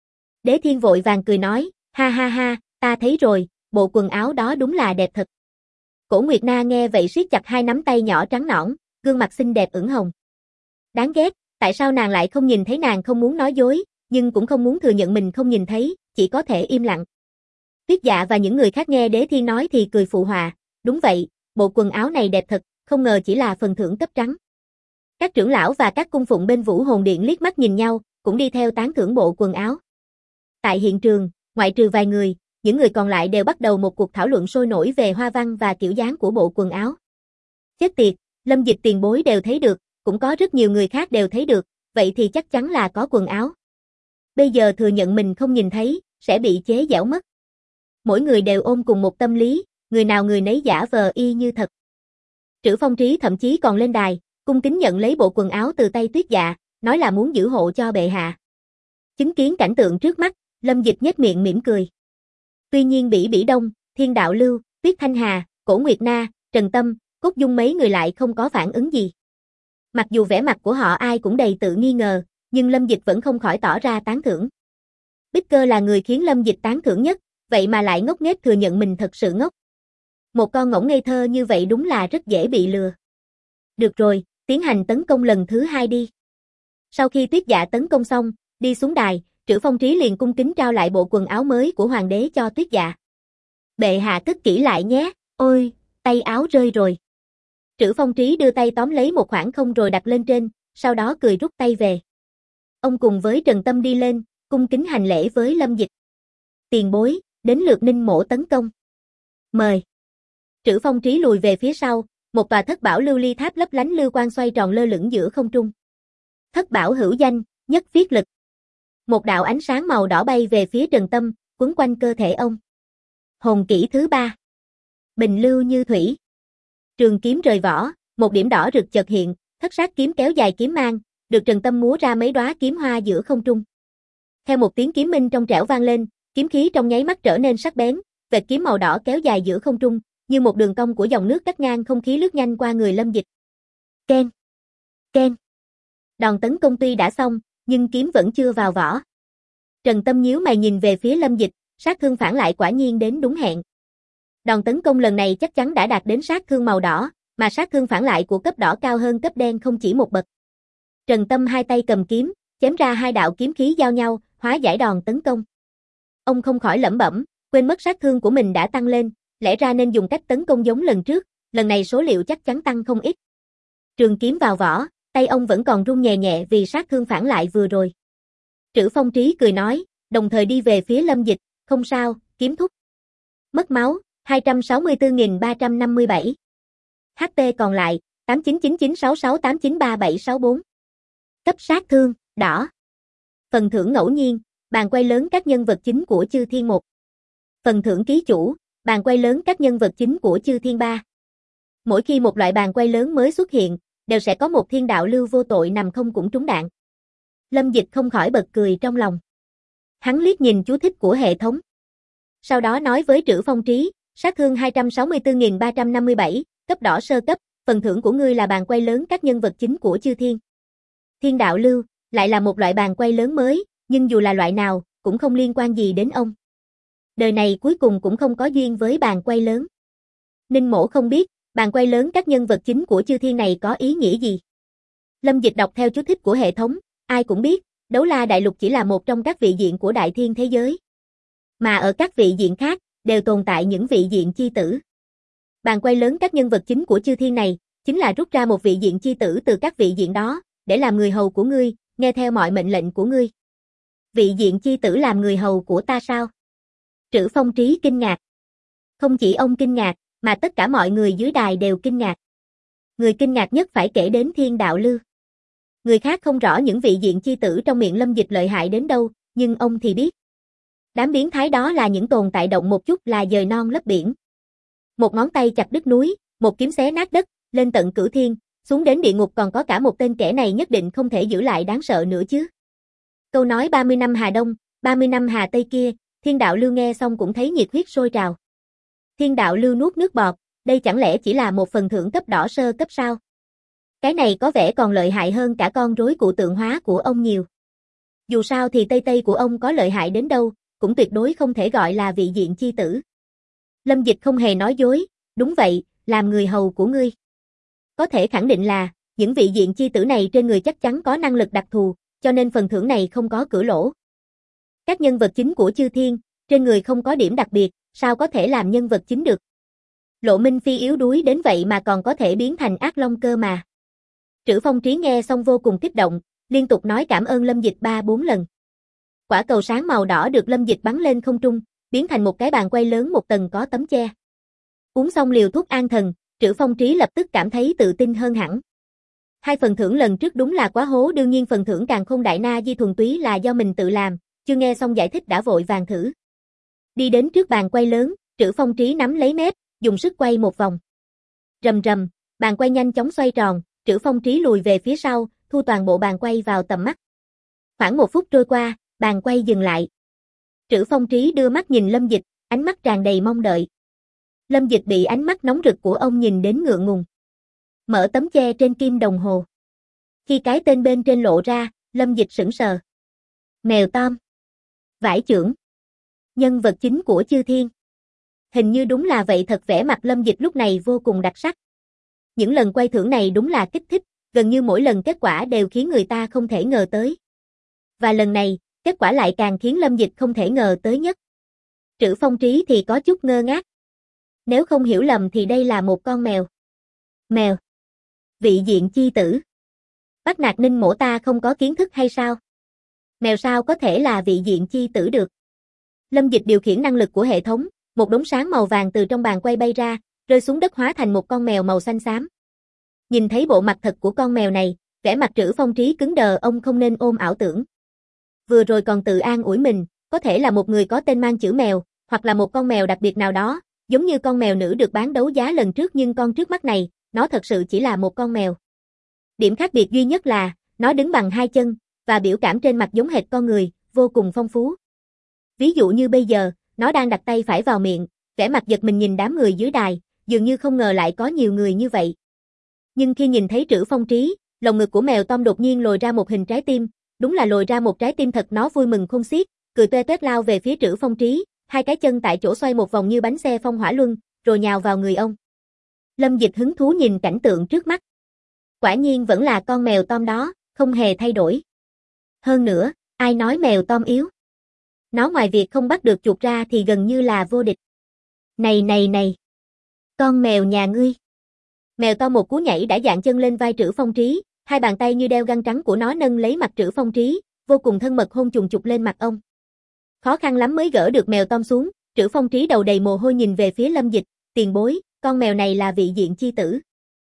Đế Thiên vội vàng cười nói, ha ha ha, ta thấy rồi, bộ quần áo đó đúng là đẹp thật. Cổ Nguyệt Na nghe vậy siết chặt hai nắm tay nhỏ trắng nõn, gương mặt xinh đẹp ửng hồng. Đáng ghét, tại sao nàng lại không nhìn thấy? Nàng không muốn nói dối, nhưng cũng không muốn thừa nhận mình không nhìn thấy, chỉ có thể im lặng. Tuyết Dạ và những người khác nghe Đế Thiên nói thì cười phụ họa, đúng vậy, bộ quần áo này đẹp thật, không ngờ chỉ là phần thưởng cấp trắng. Các trưởng lão và các cung phụng bên Vũ Hồn Điện liếc mắt nhìn nhau, cũng đi theo tán thưởng bộ quần áo. Tại hiện trường, ngoại trừ vài người, những người còn lại đều bắt đầu một cuộc thảo luận sôi nổi về hoa văn và kiểu dáng của bộ quần áo. Chết tiệt, Lâm Dịch tiền bối đều thấy được, cũng có rất nhiều người khác đều thấy được, vậy thì chắc chắn là có quần áo. Bây giờ thừa nhận mình không nhìn thấy, sẽ bị chế giễu mất. Mỗi người đều ôm cùng một tâm lý, người nào người nấy giả vờ y như thật. Trữ Phong Trí thậm chí còn lên đài, cung kính nhận lấy bộ quần áo từ tay Tuyết Dạ, nói là muốn giữ hộ cho bệ hạ. Chứng kiến cảnh tượng trước mắt, Lâm Dịch nhếch miệng mỉm cười. Tuy nhiên Bỉ Bỉ Đông, Thiên Đạo Lưu, Tuyết Thanh Hà, Cổ Nguyệt Na, Trần Tâm, Cốt Dung mấy người lại không có phản ứng gì. Mặc dù vẻ mặt của họ ai cũng đầy tự nghi ngờ, nhưng Lâm Dịch vẫn không khỏi tỏ ra tán thưởng. Bích Cơ là người khiến Lâm Dịch tán thưởng nhất, vậy mà lại ngốc nghếch thừa nhận mình thật sự ngốc. Một con ngỗng ngây thơ như vậy đúng là rất dễ bị lừa. Được rồi, tiến hành tấn công lần thứ 2 đi. Sau khi Tuyết Dạ tấn công xong, đi xuống đài, Trữ Phong Trí liền cung kính trao lại bộ quần áo mới của hoàng đế cho Tuyết Dạ. Bệ hạ cất kỹ lại nhé, ôi, tay áo rơi rồi. Trữ Phong Trí đưa tay tóm lấy một khoảng không rồi đặt lên trên, sau đó cười rút tay về. Ông cùng với Trần Tâm đi lên, cung kính hành lễ với Lâm Dịch. Tiền bối, đến lượt Ninh Mỗ tấn công. Mời. Trữ Phong Trí lùi về phía sau, một tòa thất bảo lưu ly tháp lấp lánh lưu quang xoay tròn lơ lửng giữa không trung. Thất bảo hữu danh, nhất viết lực. Một đạo ánh sáng màu đỏ bay về phía Trần Tâm, quấn quanh cơ thể ông. Hồn kỹ thứ 3. Bình lưu như thủy. Trường kiếm rời vỏ, một điểm đỏ rực chợt hiện, thất sát kiếm kéo dài kiếm mang, được Trần Tâm múa ra mấy đóa kiếm hoa giữa không trung. Theo một tiếng kiếm minh trong trẻo vang lên, kiếm khí trong nháy mắt trở nên sắc bén, vệt kiếm màu đỏ kéo dài giữa không trung, như một đường cong của dòng nước cắt ngang không khí lướt nhanh qua người Lâm Dịch. Keng, keng. Đòn tấn công tuy đã xong, nhưng kiếm vẫn chưa vào vỏ. Trần Tâm nhíu mày nhìn về phía Lâm Dịch, sát thương phản lại quả nhiên đến đúng hẹn. Đòn tấn công lần này chắc chắn đã đạt đến sát thương màu đỏ, mà sát thương phản lại của cấp đỏ cao hơn cấp đen không chỉ một bậc. Trần Tâm hai tay cầm kiếm, chém ra hai đạo kiếm khí giao nhau, hóa giải đòn tấn công. Ông không khỏi lẩm bẩm, quên mất sát thương của mình đã tăng lên, lẽ ra nên dùng cách tấn công giống lần trước, lần này số liệu chắc chắn tăng không ít. Trường kiếm vào vỏ, tay ông vẫn còn run nhẹ nhẹ vì sát thương phản lại vừa rồi. Trữ Phong Trí cười nói, đồng thời đi về phía Lâm Dịch, không sao, kiếm thúc. Mất máu, 264.357. HP còn lại, 899966893764. Cấp sát thương, đỏ. Phần thưởng ngẫu nhiên, bàn quay lớn các nhân vật chính của Chư Thiên 1. Phần thưởng ký chủ, bàn quay lớn các nhân vật chính của Chư Thiên 3. Mỗi khi một loại bàn quay lớn mới xuất hiện, đều sẽ có một thiên đạo lưu vô tội nằm không cũng trúng đạn. Lâm Dịch không khỏi bật cười trong lòng. Hắn liếc nhìn chú thích của hệ thống. Sau đó nói với Trữ Phong Trí, sát thương 264.357, cấp đỏ sơ cấp, phần thưởng của ngươi là bàn quay lớn các nhân vật chính của Chư Thiên. Thiên đạo lưu, lại là một loại bàn quay lớn mới, nhưng dù là loại nào, cũng không liên quan gì đến ông. Đời này cuối cùng cũng không có duyên với bàn quay lớn. Ninh Mỗ không biết, bàn quay lớn các nhân vật chính của Chư Thiên này có ý nghĩa gì. Lâm Dịch đọc theo chú thích của hệ thống, ai cũng biết, Đấu La Đại Lục chỉ là một trong các vị diện của đại thiên thế giới. Mà ở các vị diện khác, đều tồn tại những vị diện chi tử. Bàn quay lớn các nhân vật chính của Chư Thiên này, chính là rút ra một vị diện chi tử từ các vị diện đó, để làm người hầu của ngươi, nghe theo mọi mệnh lệnh của ngươi. Vị diện chi tử làm người hầu của ta sao? Trữ Phong Trí kinh ngạc. Không chỉ ông kinh ngạc, mà tất cả mọi người dưới đài đều kinh ngạc. Người kinh ngạc nhất phải kể đến Thiên Đạo Lưu. Người khác không rõ những vị diện chi tử trong miệng Lâm Dịch lợi hại đến đâu, nhưng ông thì biết. Đám biến thái đó là những tồn tại động một chút là dời non lấp biển. Một ngón tay chặt đứt núi, một kiếm xé nát đất, lên tận cửu thiên, xuống đến địa ngục còn có cả một tên kẻ này nhất định không thể giữ lại đáng sợ nữa chứ. Câu nói 30 năm Hà Đông, 30 năm Hà Tây kia, Thiên Đạo Lưu nghe xong cũng thấy nhiệt huyết sôi trào. Thiên Đạo Lưu nuốt nước bọt, đây chẳng lẽ chỉ là một phần thưởng cấp đỏ sơ cấp sao? Cái này có vẻ còn lợi hại hơn cả con rối cụ tượng hóa của ông nhiều. Dù sao thì Tây Tây của ông có lợi hại đến đâu, cũng tuyệt đối không thể gọi là vị diện chi tử. Lâm Dịch không hề nói dối, đúng vậy, làm người hầu của ngươi. Có thể khẳng định là, những vị diện chi tử này trên người chắc chắn có năng lực đặc thù, cho nên phần thưởng này không có cửa lỗ. Các nhân vật chính của chư thiên, trên người không có điểm đặc biệt, sao có thể làm nhân vật chính được? Lộ Minh Phi yếu đuối đến vậy mà còn có thể biến thành ác long cơ mà. Trữ Phong Trí nghe xong vô cùng kích động, liên tục nói cảm ơn Lâm Dịch 3-4 lần. Quả cầu sáng màu đỏ được Lâm Dịch bắn lên không trung, biến thành một cái bàn quay lớn một tầng có tấm che. Uống xong liều thuốc an thần, Trữ Phong Trí lập tức cảm thấy tự tin hơn hẳn. Hai phần thưởng lần trước đúng là quá hố, đương nhiên phần thưởng Càn Khôn Đại Na Di thuần túy là do mình tự làm, chưa nghe xong giải thích đã vội vàng thử. Đi đến trước bàn quay lớn, Trữ Phong Trí nắm lấy mép, dùng sức quay một vòng. Rầm rầm, bàn quay nhanh chóng xoay tròn, Trữ Phong Trí lùi về phía sau, thu toàn bộ bàn quay vào tầm mắt. Khoảng 1 phút trôi qua, bàn quay dừng lại. Trữ Phong Trí đưa mắt nhìn Lâm Dịch, ánh mắt tràn đầy mong đợi. Lâm Dịch bị ánh mắt nóng rực của ông nhìn đến ngượng ngùng. Mở tấm che trên kim đồng hồ. Khi cái tên bên trên lộ ra, Lâm Dịch sững sờ. Mèo Tom. Vải chưởng. Nhân vật chính của chư thiên. Hình như đúng là vậy thật, vẻ mặt Lâm Dịch lúc này vô cùng đặc sắc. Những lần quay thưởng này đúng là kích thích, gần như mỗi lần kết quả đều khiến người ta không thể ngờ tới. Và lần này, kết quả lại càng khiến Lâm Dịch không thể ngờ tới nhất. Trữ Phong Trí thì có chút ngơ ngác. Nếu không hiểu lầm thì đây là một con mèo. Mèo. Vị diện chi tử. Bắt nạt Ninh Mỗ ta không có kiến thức hay sao? Mèo sao có thể là vị diện chi tử được? Lâm Dịch điều khiển năng lực của hệ thống, một đống sáng màu vàng từ trong bàn quay bay ra, rơi xuống đất hóa thành một con mèo màu xanh xám. Nhìn thấy bộ mặt thật của con mèo này, vẻ mặt Trữ Phong Trí cứng đờ, ông không nên ôm ảo tưởng. Vừa rồi còn tự an ủi mình, có thể là một người có tên mang chữ mèo, hoặc là một con mèo đặc biệt nào đó, giống như con mèo nữ được bán đấu giá lần trước, nhưng con trước mắt này, nó thật sự chỉ là một con mèo. Điểm khác biệt duy nhất là, nó đứng bằng 2 chân, và biểu cảm trên mặt giống hệt con người, vô cùng phong phú. Ví dụ như bây giờ, nó đang đặt tay phải vào miệng, vẻ mặt giật mình nhìn đám người dưới đài, dường như không ngờ lại có nhiều người như vậy. Nhưng khi nhìn thấy Trữ Phong Trí, lồng ngực của mèo Tom đột nhiên lồi ra một hình trái tim, đúng là lồi ra một trái tim thật, nó vui mừng khôn xiết, cười toe toét lao về phía Trữ Phong Trí, hai cái chân tại chỗ xoay một vòng như bánh xe phong hỏa luân, rồi nhào vào người ông. Lâm Dịch hứng thú nhìn cảnh tượng trước mắt. Quả nhiên vẫn là con mèo Tom đó, không hề thay đổi. Hơn nữa, ai nói mèo Tom yếu? Nó ngoài việc không bắt được chuột ra thì gần như là vô địch. Này này này! Con mèo nhà ngươi! Mèo Tom một cú nhảy đã dạn chân lên vai Trữ Phong Trí, hai bàn tay như đeo găng trắng của nó nâng lấy mặt Trữ Phong Trí, vô cùng thân mật hôn chùng chục lên mặt ông. Khó khăn lắm mới gỡ được mèo Tom xuống, Trữ Phong Trí đầu đầy mồ hôi nhìn về phía Lâm Dịch, tiền bối, con mèo này là vị diện chi tử.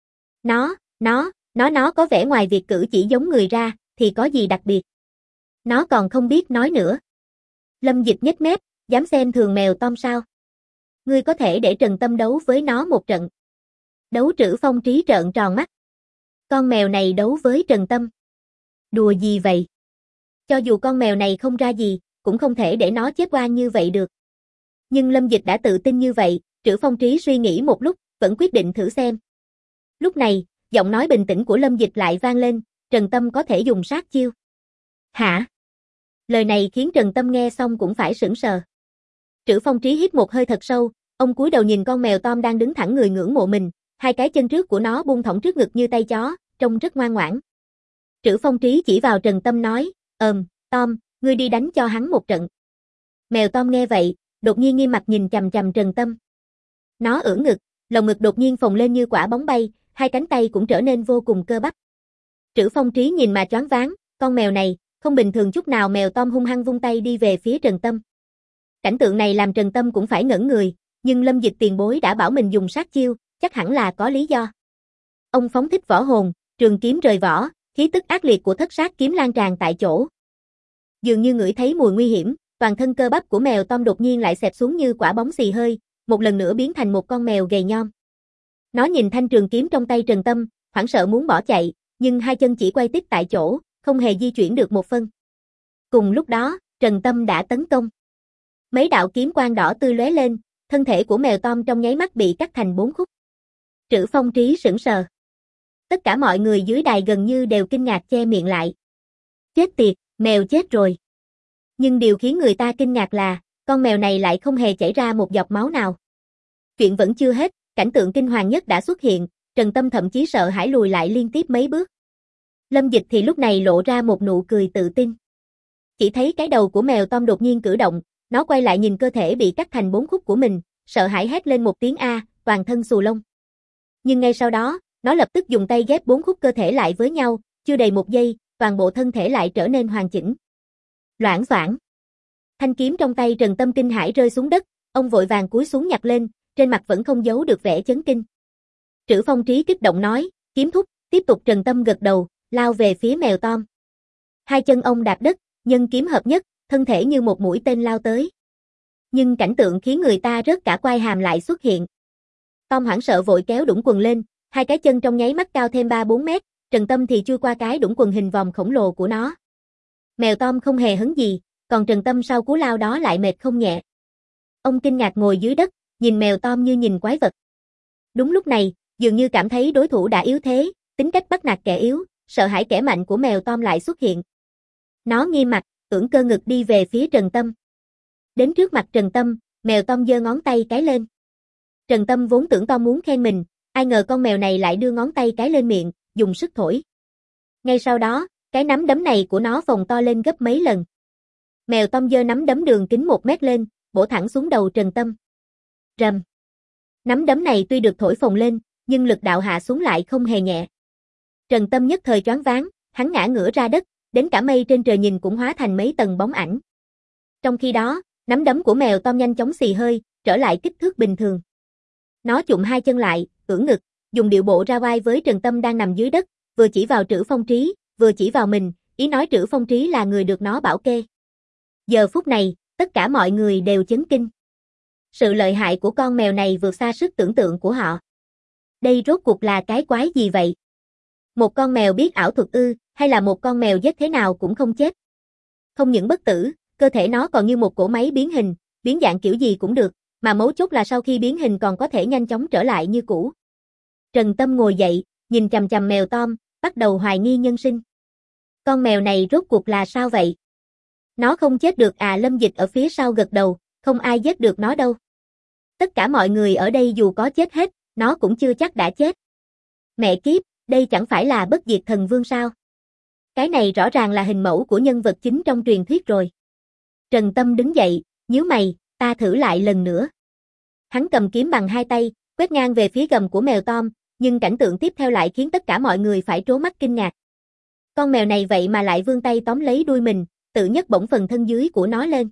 Nó có vẻ ngoài việc cử chỉ giống người ra, thì có gì đặc biệt. Nó còn không biết nói nữa. Lâm Dịch nhếch mép, dám xem thường mèo Tom sao? Ngươi có thể để Trần Tâm đấu với nó một trận. Đấu? Trữ Phong Trí trợn tròn mắt. Con mèo này đấu với Trần Tâm? Đùa gì vậy? Cho dù con mèo này không ra gì, cũng không thể để nó chết oan như vậy được. Nhưng Lâm Dịch đã tự tin như vậy, Trữ Phong Trí suy nghĩ một lúc, vẫn quyết định thử xem. Lúc này, giọng nói bình tĩnh của Lâm Dịch lại vang lên, Trần Tâm có thể dùng sát chiêu. Hả? Lời này khiến Trần Tâm nghe xong cũng phải sững sờ. Trữ Phong Trí hít một hơi thật sâu, ông cúi đầu nhìn con mèo Tom đang đứng thẳng người ngưỡng mộ mình, hai cái chân trước của nó buông thõng trước ngực như tay chó, trông rất ngoan ngoãn. Trữ Phong Trí chỉ vào Trần Tâm nói, Tom, ngươi đi đánh cho hắn một trận. Mèo Tom nghe vậy, đột nhiên nghiêm mặt nhìn chằm chằm Trần Tâm. Nó ưỡn ngực, lồng ngực đột nhiên phồng lên như quả bóng bay, hai cánh tay cũng trở nên vô cùng cơ bắp. Trữ Phong Trí nhìn mà choáng váng, con mèo này, không bình thường chút nào. Mèo Tom hung hăng vung tay đi về phía Trần Tâm. Cảnh tượng này làm Trần Tâm cũng phải ngẩn người, nhưng Lâm Dịch tiền bối đã bảo mình dùng sát chiêu, chắc hẳn là có lý do. Ông phóng thích võ hồn, trường kiếm rời vỏ, khí tức ác liệt của thất sát kiếm lan tràn tại chỗ. Dường như ngửi thấy mùi nguy hiểm, toàn thân cơ bắp của mèo Tom đột nhiên lại xẹp xuống như quả bóng xì hơi, một lần nữa biến thành một con mèo gầy nhom. Nó nhìn thanh trường kiếm trong tay Trần Tâm, hoảng sợ muốn bỏ chạy, nhưng hai chân chỉ quay tít tại chỗ, không hề di chuyển được một phân. Cùng lúc đó, Trần Tâm đã tấn công. Mấy đạo kiếm quang đỏ tươi lóe lên, thân thể của mèo Tom trong nháy mắt bị cắt thành 4 khúc. Trữ Phong Trí sững sờ. Tất cả mọi người dưới đài gần như đều kinh ngạc che miệng lại. Chết tiệt, mèo chết rồi. Nhưng điều khiến người ta kinh ngạc là, con mèo này lại không hề chảy ra một giọt máu nào. Chuyện vẫn chưa hết, cảnh tượng kinh hoàng nhất đã xuất hiện, Trần Tâm thậm chí sợ hãi lùi lại liên tiếp mấy bước. Lâm Dịch thì lúc này lộ ra một nụ cười tự tin. Chỉ thấy cái đầu của mèo Tom đột nhiên cử động, nó quay lại nhìn cơ thể bị cắt thành 4 khúc của mình, sợ hãi hét lên một tiếng A, toàn thân xù lông. Nhưng ngay sau đó, nó lập tức dùng tay ghép 4 khúc cơ thể lại với nhau, chưa đầy 1 giây, toàn bộ thân thể lại trở nên hoàn chỉnh. Loảng xoảng. Thanh kiếm trong tay Trần Tâm kinh hãi rơi xuống đất, ông vội vàng cúi xuống nhặt lên, trên mặt vẫn không giấu được vẻ chấn kinh. Trữ Phong Trí kích động nói, kiếm thúc, tiếp tục. Trần Tâm gật đầu, lao về phía mèo Tom. Hai chân ông đạp đất, nhân kiếm hợp nhất, thân thể như một mũi tên lao tới. Nhưng cảnh tượng khiến người ta rớt cả quai hàm lại xuất hiện. Tom hoảng sợ vội kéo đũng quần lên, hai cái chân trong nháy mắt cao thêm 3-4 mét, Trần Tâm thì chui qua cái đũng quần hình vòm khổng lồ của nó. Mèo Tom không hề hấn gì, còn Trần Tâm sau cú lao đó lại mệt không nhẹ. Ông kinh ngạc ngồi dưới đất, nhìn mèo Tom như nhìn quái vật. Đúng lúc này, dường như cảm thấy đối thủ đã yếu thế, tính cách bắt nạt kẻ yếu, sợ hãi kẻ mạnh của mèo Tom lại xuất hiện. Nó nghiêm mặt, ưỡn cơ ngực đi về phía Trần Tâm. Đến trước mặt Trần Tâm, mèo Tom giơ ngón tay cái lên. Trần Tâm vốn tưởng Tom muốn khen mình, ai ngờ con mèo này lại đưa ngón tay cái lên miệng, dùng sức thổi. Ngay sau đó, cái nắm đấm này của nó phồng to lên gấp mấy lần. Mèo Tom giơ nắm đấm đường kính 1 mét lên, bổ thẳng xuống đầu Trần Tâm. Rầm. Nắm đấm này tuy được thổi phồng lên, nhưng lực đạo hạ xuống lại không hề nhẹ. Trần Tâm nhất thời choáng váng, hắn ngã ngửa ra đất, đến cả mây trên trời nhìn cũng hóa thành mấy tầng bóng ảnh. Trong khi đó, nắm đấm của mèo Tom nhanh chóng xì hơi, trở lại kích thước bình thường. Nó chụm hai chân lại, ưỡn ngực, dùng điệu bộ ra vai với Trần Tâm đang nằm dưới đất, vừa chỉ vào Trữ Phong Trí, vừa chỉ vào mình, ý nói Trữ Phong Trí là người được nó bảo kê. Giờ phút này, tất cả mọi người đều chấn kinh. Sự lợi hại của con mèo này vượt xa sức tưởng tượng của họ. Đây rốt cuộc là cái quái gì vậy? Một con mèo biết ảo thuật ư, hay là một con mèo giết thế nào cũng không chết? Không những bất tử, cơ thể nó còn như một cỗ máy biến hình, biến dạng kiểu gì cũng được, mà mấu chốt là sau khi biến hình còn có thể nhanh chóng trở lại như cũ. Trần Tâm ngồi dậy, nhìn chằm chằm mèo Tom, bắt đầu hoài nghi nhân sinh. Con mèo này rốt cuộc là sao vậy? Nó không chết được à? Lâm Dịch ở phía sau gật đầu, không ai giết được nó đâu. Tất cả mọi người ở đây dù có chết hết, nó cũng chưa chắc đã chết. Mẹ kiếp, đây chẳng phải là Bất Diệt Thần Vương sao? Cái này rõ ràng là hình mẫu của nhân vật chính trong truyền thuyết rồi. Trần Tâm đứng dậy, nhíu mày, ta thử lại lần nữa. Hắn cầm kiếm bằng hai tay, quét ngang về phía gầm của mèo Tom, nhưng cảnh tượng tiếp theo lại khiến tất cả mọi người phải trố mắt kinh ngạc. Con mèo này vậy mà lại vươn tay tóm lấy đuôi mình, tự nhấc bổng phần thân dưới của nó lên.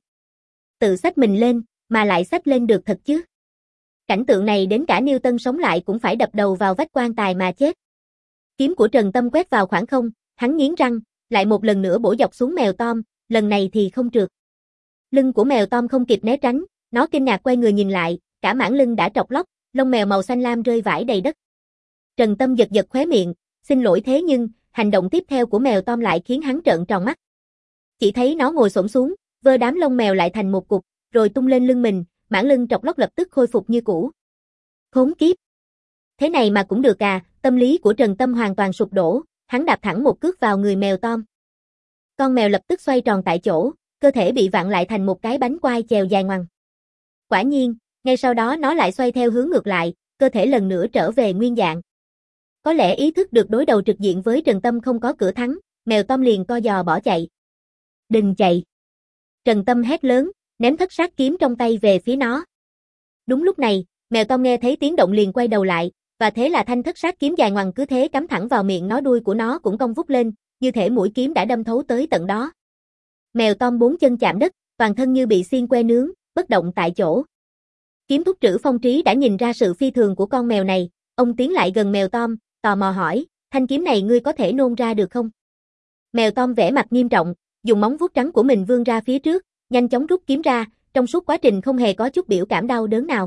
Tự xách mình lên, mà lại xách lên được thật chứ. Cảnh tượng này đến cả Newton sống lại cũng phải đập đầu vào vách quan tài mà chết. Kiếm của Trần Tâm quét vào khoảng không, hắn nghiến răng, lại một lần nữa bổ dọc xuống mèo Tom, lần này thì không trượt. Lưng của mèo Tom không kịp né tránh, nó kinh ngạc quay người nhìn lại, cả mảng lưng đã trọc lóc, lông mèo màu xanh lam rơi vãi đầy đất. Trần Tâm giật giật khóe miệng, xin lỗi thế nhưng, hành động tiếp theo của mèo Tom lại khiến hắn trợn tròn mắt. Chỉ thấy nó ngồi xổm xuống, vơ đám lông mèo lại thành một cục, rồi tung lên lưng mình, mảng lưng trọc lóc lập tức khôi phục như cũ. Khốn kiếp! Thế này mà cũng được à? Tâm lý của Trần Tâm hoàn toàn sụp đổ, hắn đạp thẳng một cước vào người mèo Tom. Con mèo lập tức xoay tròn tại chỗ, cơ thể bị vặn lại thành một cái bánh quai chèo dài ngoằng. Quả nhiên, ngay sau đó nó lại xoay theo hướng ngược lại, cơ thể lần nữa trở về nguyên dạng. Có lẽ ý thức được đối đầu trực diện với Trần Tâm không có cửa thắng, mèo Tom liền co giò bỏ chạy. Đừng chạy! Trần Tâm hét lớn, ném thất sát kiếm trong tay về phía nó. Đúng lúc này, mèo Tom nghe thấy tiếng động liền quay đầu lại, và thế là thanh thất sát kiếm dài ngoằng cứ thế cắm thẳng vào miệng nó, đuôi của nó cũng cong vút lên, như thể mũi kiếm đã đâm thấu tới tận đó. Mèo Tom bốn chân chạm đất, toàn thân như bị xiên que nướng, bất động tại chỗ. Kiếm thúc Trữ Phong Trí đã nhìn ra sự phi thường của con mèo này, ông tiến lại gần mèo Tom, tò mò hỏi, thanh kiếm này ngươi có thể nôn ra được không? Mèo Tom vẻ mặt nghiêm trọng, dùng móng vuốt trắng của mình vươn ra phía trước, nhanh chóng rút kiếm ra, trong suốt quá trình không hề có chút biểu cảm đau đớn nào.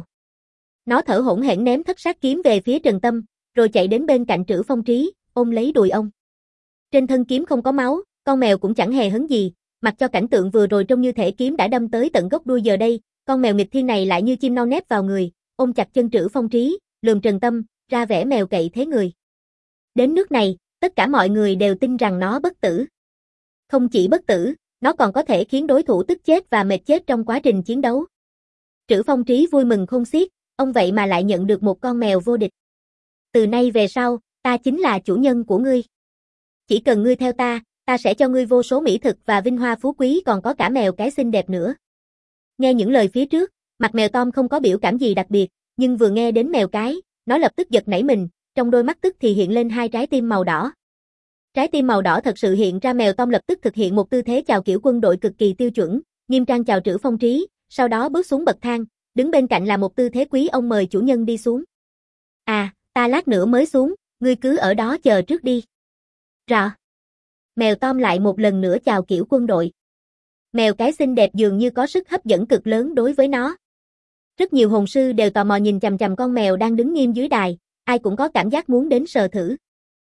Nó thở hổn hển ném thất sát kiếm về phía Trần Tâm, rồi chạy đến bên cạnh Trữ Phong Trí, ôm lấy đùi ông. Trên thân kiếm không có máu, con mèo cũng chẳng hề hấn gì, mặc cho cảnh tượng vừa rồi trông như thể kiếm đã đâm tới tận gốc đuôi, giờ đây, con mèo nghịch thiên này lại như chim non nép vào người, ôm chặt chân Trữ Phong Trí, lườm Trần Tâm, ra vẻ mèo cậy thế người. Đến nước này, tất cả mọi người đều tin rằng nó bất tử. Không chỉ bất tử, nó còn có thể khiến đối thủ tức chết và mệt chết trong quá trình chiến đấu. Trữ Phong Trí vui mừng khôn xiết, ông vậy mà lại nhận được một con mèo vô địch. Từ nay về sau, ta chính là chủ nhân của ngươi. Chỉ cần ngươi theo ta, ta sẽ cho ngươi vô số mỹ thực và vinh hoa phú quý, còn có cả mèo cái xinh đẹp nữa. Nghe những lời phía trước, mặt mèo Tom không có biểu cảm gì đặc biệt, nhưng vừa nghe đến mèo cái, nó lập tức giật nảy mình, trong đôi mắt tức thì hiện lên hai trái tim màu đỏ. Trái tim màu đỏ thật sự hiện ra, mèo Tom lập tức thực hiện một tư thế chào kiểu quân đội cực kỳ tiêu chuẩn, nghiêm trang chào Trữ Phong Trí, sau đó bước xuống bậc thang, đứng bên cạnh là một tư thế quý ông mời chủ nhân đi xuống. À, ta lát nữa mới xuống, ngươi cứ ở đó chờ trước đi. Rọ. Mèo Tom lại một lần nữa chào kiểu quân đội. Mèo cái xinh đẹp dường như có sức hấp dẫn cực lớn đối với nó. Rất nhiều hồn sư đều tò mò nhìn chằm chằm con mèo đang đứng nghiêm dưới đài, ai cũng có cảm giác muốn đến sờ thử.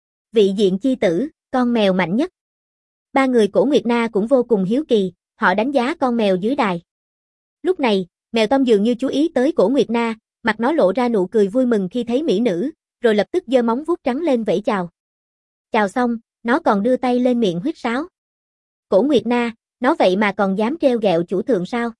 Vị diện chi tử, con mèo mạnh nhất. Ba người Cổ Nguyệt Na cũng vô cùng hiếu kỳ, họ đánh giá con mèo dưới đài. Lúc này, mèo Tom dường như chú ý tới Cổ Nguyệt Na, mặt nó lộ ra nụ cười vui mừng khi thấy mỹ nữ, rồi lập tức giơ móng vuốt trắng lên vẫy chào. Chào xong, nó còn đưa tay lên miệng huýt sáo. Cổ Nguyệt Na, nó vậy mà còn dám trêu ghẹo chủ thượng sao?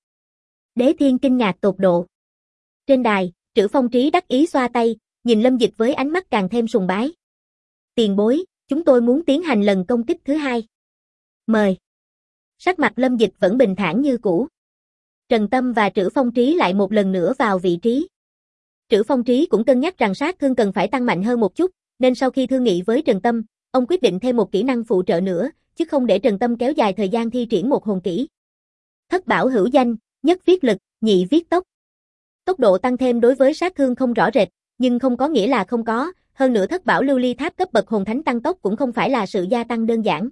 Đế Thiên kinh ngạc tột độ. Trên đài, Trữ Phong Trí đắc ý xoa tay, nhìn Lâm Dịch với ánh mắt càng thêm sùng bái. Tiền bối, chúng tôi muốn tiến hành lần công kích thứ hai. Mời. Sắc mặt Lâm Dịch vẫn bình thản như cũ. Trần Tâm và Trữ Phong Trí lại một lần nữa vào vị trí. Trữ Phong Trí cũng cân nhắc rằng sát thương cần phải tăng mạnh hơn một chút, nên sau khi thương nghị với Trần Tâm, ông quyết định thêm một kỹ năng phụ trợ nữa, chứ không để Trần Tâm kéo dài thời gian thi triển một hồn kỹ. Thất bảo hữu danh, nhất viết lực, nhị viết tốc. Tốc độ tăng thêm đối với sát thương không rõ rệt, nhưng không có nghĩa là không có, hơn nữa thất bảo lưu ly tháp cấp bậc hồn thánh tăng tốc cũng không phải là sự gia tăng đơn giản.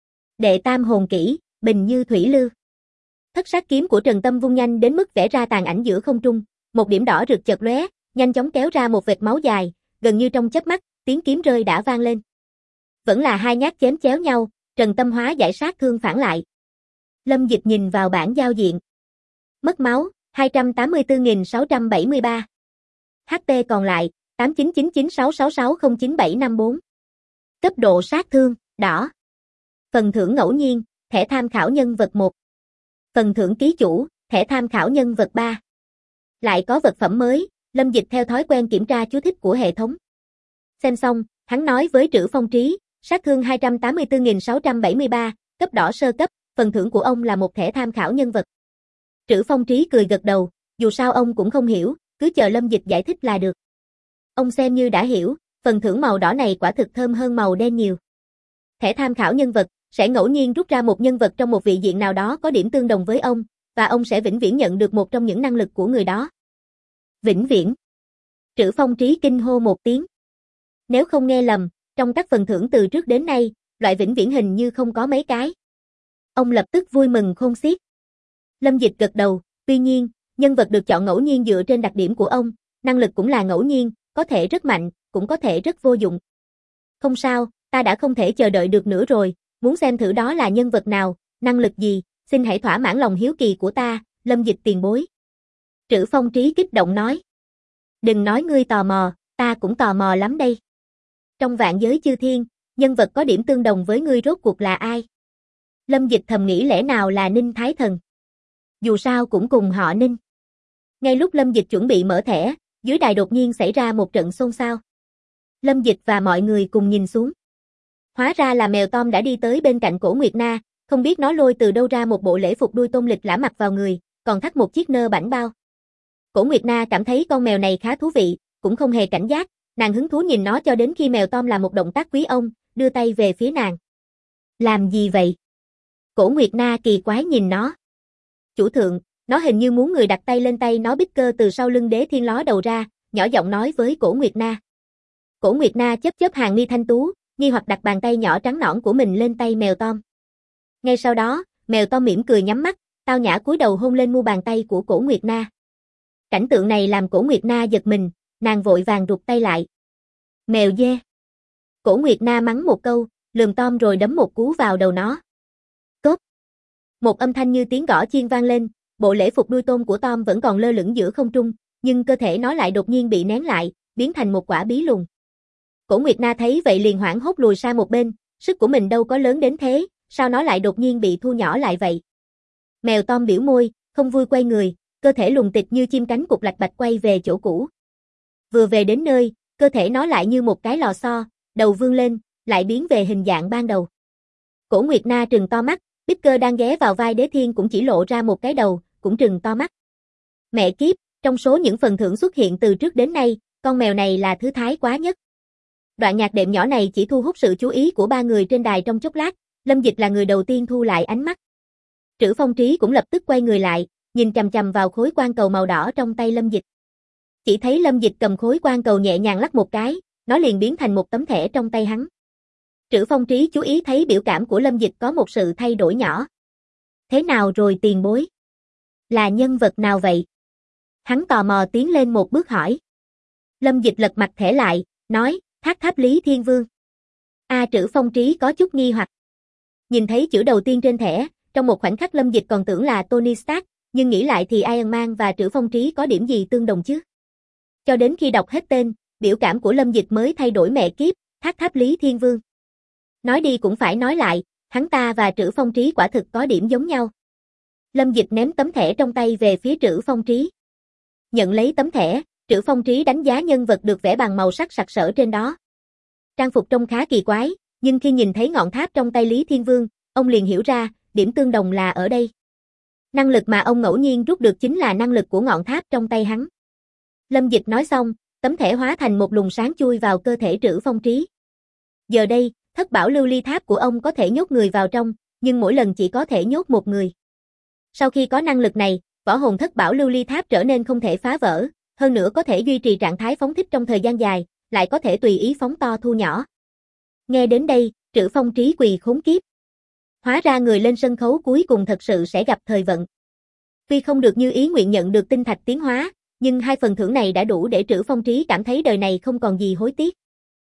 Đệ tam hồn kỹ, bình như thủy lưu. Thất sát kiếm của Trần Tâm vung nhanh đến mức vẽ ra tàn ảnh giữa không trung, một điểm đỏ rực chợt lóe, nhanh chóng kéo ra một vệt máu dài, gần như trong chớp mắt, tiếng kiếm rơi đã vang lên. Vẫn là hai nhát chém chéo nhau, Trần Tâm hóa giải sát thương phản lại. Lâm Dịch nhìn vào bảng giao diện. Mất máu, 284.673. HP còn lại, 899966609754. Cấp độ sát thương, đỏ. Phần thưởng ngẫu nhiên, thẻ tham khảo nhân vật 1. Phần thưởng ký chủ, thẻ tham khảo nhân vật 3. Lại có vật phẩm mới, Lâm Dịch theo thói quen kiểm tra chú thích của hệ thống. Xem xong, hắn nói với Trữ Phong Trí, sát thương 284.673, cấp đỏ sơ cấp, phần thưởng của ông là một thẻ tham khảo nhân vật. Trữ Phong Trí cười gật đầu, dù sao ông cũng không hiểu, cứ chờ Lâm Dịch giải thích là được. Ông xem như đã hiểu, phần thưởng màu đỏ này quả thực thơm hơn màu đen nhiều. Thẻ tham khảo nhân vật sẽ ngẫu nhiên rút ra một nhân vật trong một vị diện nào đó có điểm tương đồng với ông, và ông sẽ vĩnh viễn nhận được một trong những năng lực của người đó. Vĩnh viễn. Trữ Phong Trí kinh hô một tiếng. Nếu không nghe lầm, trong các phần thưởng từ trước đến nay, loại vĩnh viễn hình như không có mấy cái. Ông lập tức vui mừng khôn xiết. Lâm Dịch gật đầu, tuy nhiên, nhân vật được chọn ngẫu nhiên dựa trên đặc điểm của ông, năng lực cũng là ngẫu nhiên, có thể rất mạnh, cũng có thể rất vô dụng. Không sao, ta đã không thể chờ đợi được nữa rồi, muốn xem thử đó là nhân vật nào, năng lực gì, xin hãy thỏa mãn lòng hiếu kỳ của ta, Lâm Dịch tiền bối. Trữ Phong Trí kích động nói. Đừng nói ngươi tò mò, ta cũng tò mò lắm đây. Trong vạn giới chư thiên, nhân vật có điểm tương đồng với ngươi rốt cuộc là ai? Lâm Dịch thầm nghĩ lẽ nào là Ninh Thái Thần. Dù sao cũng cùng họ Ninh. Ngay lúc Lâm Dịch chuẩn bị mở thẻ, dưới đài đột nhiên xảy ra một trận xôn xao. Lâm Dịch và mọi người cùng nhìn xuống. Hóa ra là mèo Tom đã đi tới bên cạnh Cổ Nguyệt Na, không biết nó lôi từ đâu ra một bộ lễ phục đuôi tôm lịch lã mặc vào người, còn thắt một chiếc nơ bảnh bao. Cổ Nguyệt Na cảm thấy con mèo này khá thú vị, cũng không hề cảnh giác, Nàng hứng thú nhìn nó cho đến khi mèo Tom làm một động tác quý ông, đưa tay về phía nàng. Làm gì vậy? Cổ Nguyệt Na kỳ quái nhìn nó. Chủ thượng, nó hình như muốn người đặt tay lên tay nó. Bích Cơ từ sau lưng Đế Thiên ló đầu ra, nhỏ giọng nói với Cổ Nguyệt Na. Cổ Nguyệt Na chớp chớp hàng mi thanh tú, nghi hoặc đặt bàn tay nhỏ trắng nõn của mình lên tay mèo Tom. Ngay sau đó, mèo Tom mỉm cười nhắm mắt, tao nhã cúi đầu hôn lên mu bàn tay của Cổ Nguyệt Na. Cảnh tượng này làm Cổ Nguyệt Na giật mình, nàng vội vàng rụt tay lại. Mèo dê. Cổ Nguyệt Na mắng một câu, lườm Tom rồi đấm một cú vào đầu nó. Cốp. Một âm thanh như tiếng gõ chiên vang lên, bộ lễ phục đuôi tôm của Tom vẫn còn lơ lửng giữa không trung, nhưng cơ thể nó lại đột nhiên bị nén lại, biến thành một quả bí lùn. Cổ Nguyệt Na thấy vậy liền hoảng hốt lùi sang một bên, sức của mình đâu có lớn đến thế, sao nó lại đột nhiên bị thu nhỏ lại vậy? Mèo Tom biểu môi, không vui quay người, cơ thể lùng tịch như chim cánh cụt lạch bạch quay về chỗ cũ. Vừa về đến nơi, cơ thể nó lại như một cái lò xo, đầu vươn lên, lại biến về hình dạng ban đầu. Cổ Nguyệt Na trừng to mắt, Bích Cơ đang ghé vào vai Đế Thiên cũng chỉ lộ ra một cái đầu, cũng trừng to mắt. Mẹ kiếp, trong số những phần thưởng xuất hiện từ trước đến nay, con mèo này là thứ thái quá nhất. Đoạn nhạc đệm nhỏ này chỉ thu hút sự chú ý của ba người trên đài trong chốc lát, Lâm Dịch là người đầu tiên thu lại ánh mắt. Trữ Phong Trí cũng lập tức quay người lại, nhìn chằm chằm vào khối quan cầu màu đỏ trong tay Lâm Dịch. Chỉ thấy Lâm Dịch cầm khối quan cầu nhẹ nhàng lắc một cái, nó liền biến thành một tấm thẻ trong tay hắn. Trữ Phong Trí chú ý thấy biểu cảm của Lâm Dịch có một sự thay đổi nhỏ. Thế nào rồi tiền bối? Là nhân vật nào vậy? Hắn tò mò tiến lên một bước hỏi. Lâm Dịch lật mặt thẻ lại, nói, Tháp Tháp Lý Thiên Vương. Trữ Phong Trí có chút nghi hoặc. Nhìn thấy chữ đầu tiên trên thẻ, trong một khoảnh khắc Lâm Dịch còn tưởng là Tony Stark, nhưng nghĩ lại thì Iron Man và Trữ Phong Trí có điểm gì tương đồng chứ? Cho đến khi đọc hết tên, biểu cảm của Lâm Dịch mới thay đổi mẹ kiếp, Tháp Tháp Lý Thiên Vương. Nói đi cũng phải nói lại, hắn ta và Trữ Phong Trí quả thực có điểm giống nhau. Lâm Dịch ném tấm thẻ trong tay về phía Trữ Phong Trí. Nhận lấy tấm thẻ, Trữ Phong Trí đánh giá nhân vật được vẽ bằng màu sắc sặc sỡ trên đó. Trang phục trông khá kỳ quái, nhưng khi nhìn thấy ngọn tháp trong tay Lý Thiên Vương, ông liền hiểu ra, điểm tương đồng là ở đây. Năng lực mà ông ngẫu nhiên rút được chính là năng lực của ngọn tháp trong tay hắn. Lâm Dịch nói xong, tấm thẻ hóa thành một luồng sáng chui vào cơ thể Trữ Phong Trí. Giờ đây, thất bảo lưu ly tháp của ông có thể nhốt người vào trong, nhưng mỗi lần chỉ có thể nhốt một người. Sau khi có năng lực này, võ hồn thất bảo lưu ly tháp trở nên không thể phá vỡ, hơn nữa có thể duy trì trạng thái phóng thích trong thời gian dài, lại có thể tùy ý phóng to thu nhỏ. Nghe đến đây, Trữ Phong Trí quỳ khốn kiếp. Hóa ra người lên sân khấu cuối cùng thật sự sẽ gặp thời vận. Tuy không được như ý nguyện nhận được tinh thạch tiến hóa, nhưng hai phần thưởng này đã đủ để Trữ Phong Trí cảm thấy đời này không còn gì hối tiếc.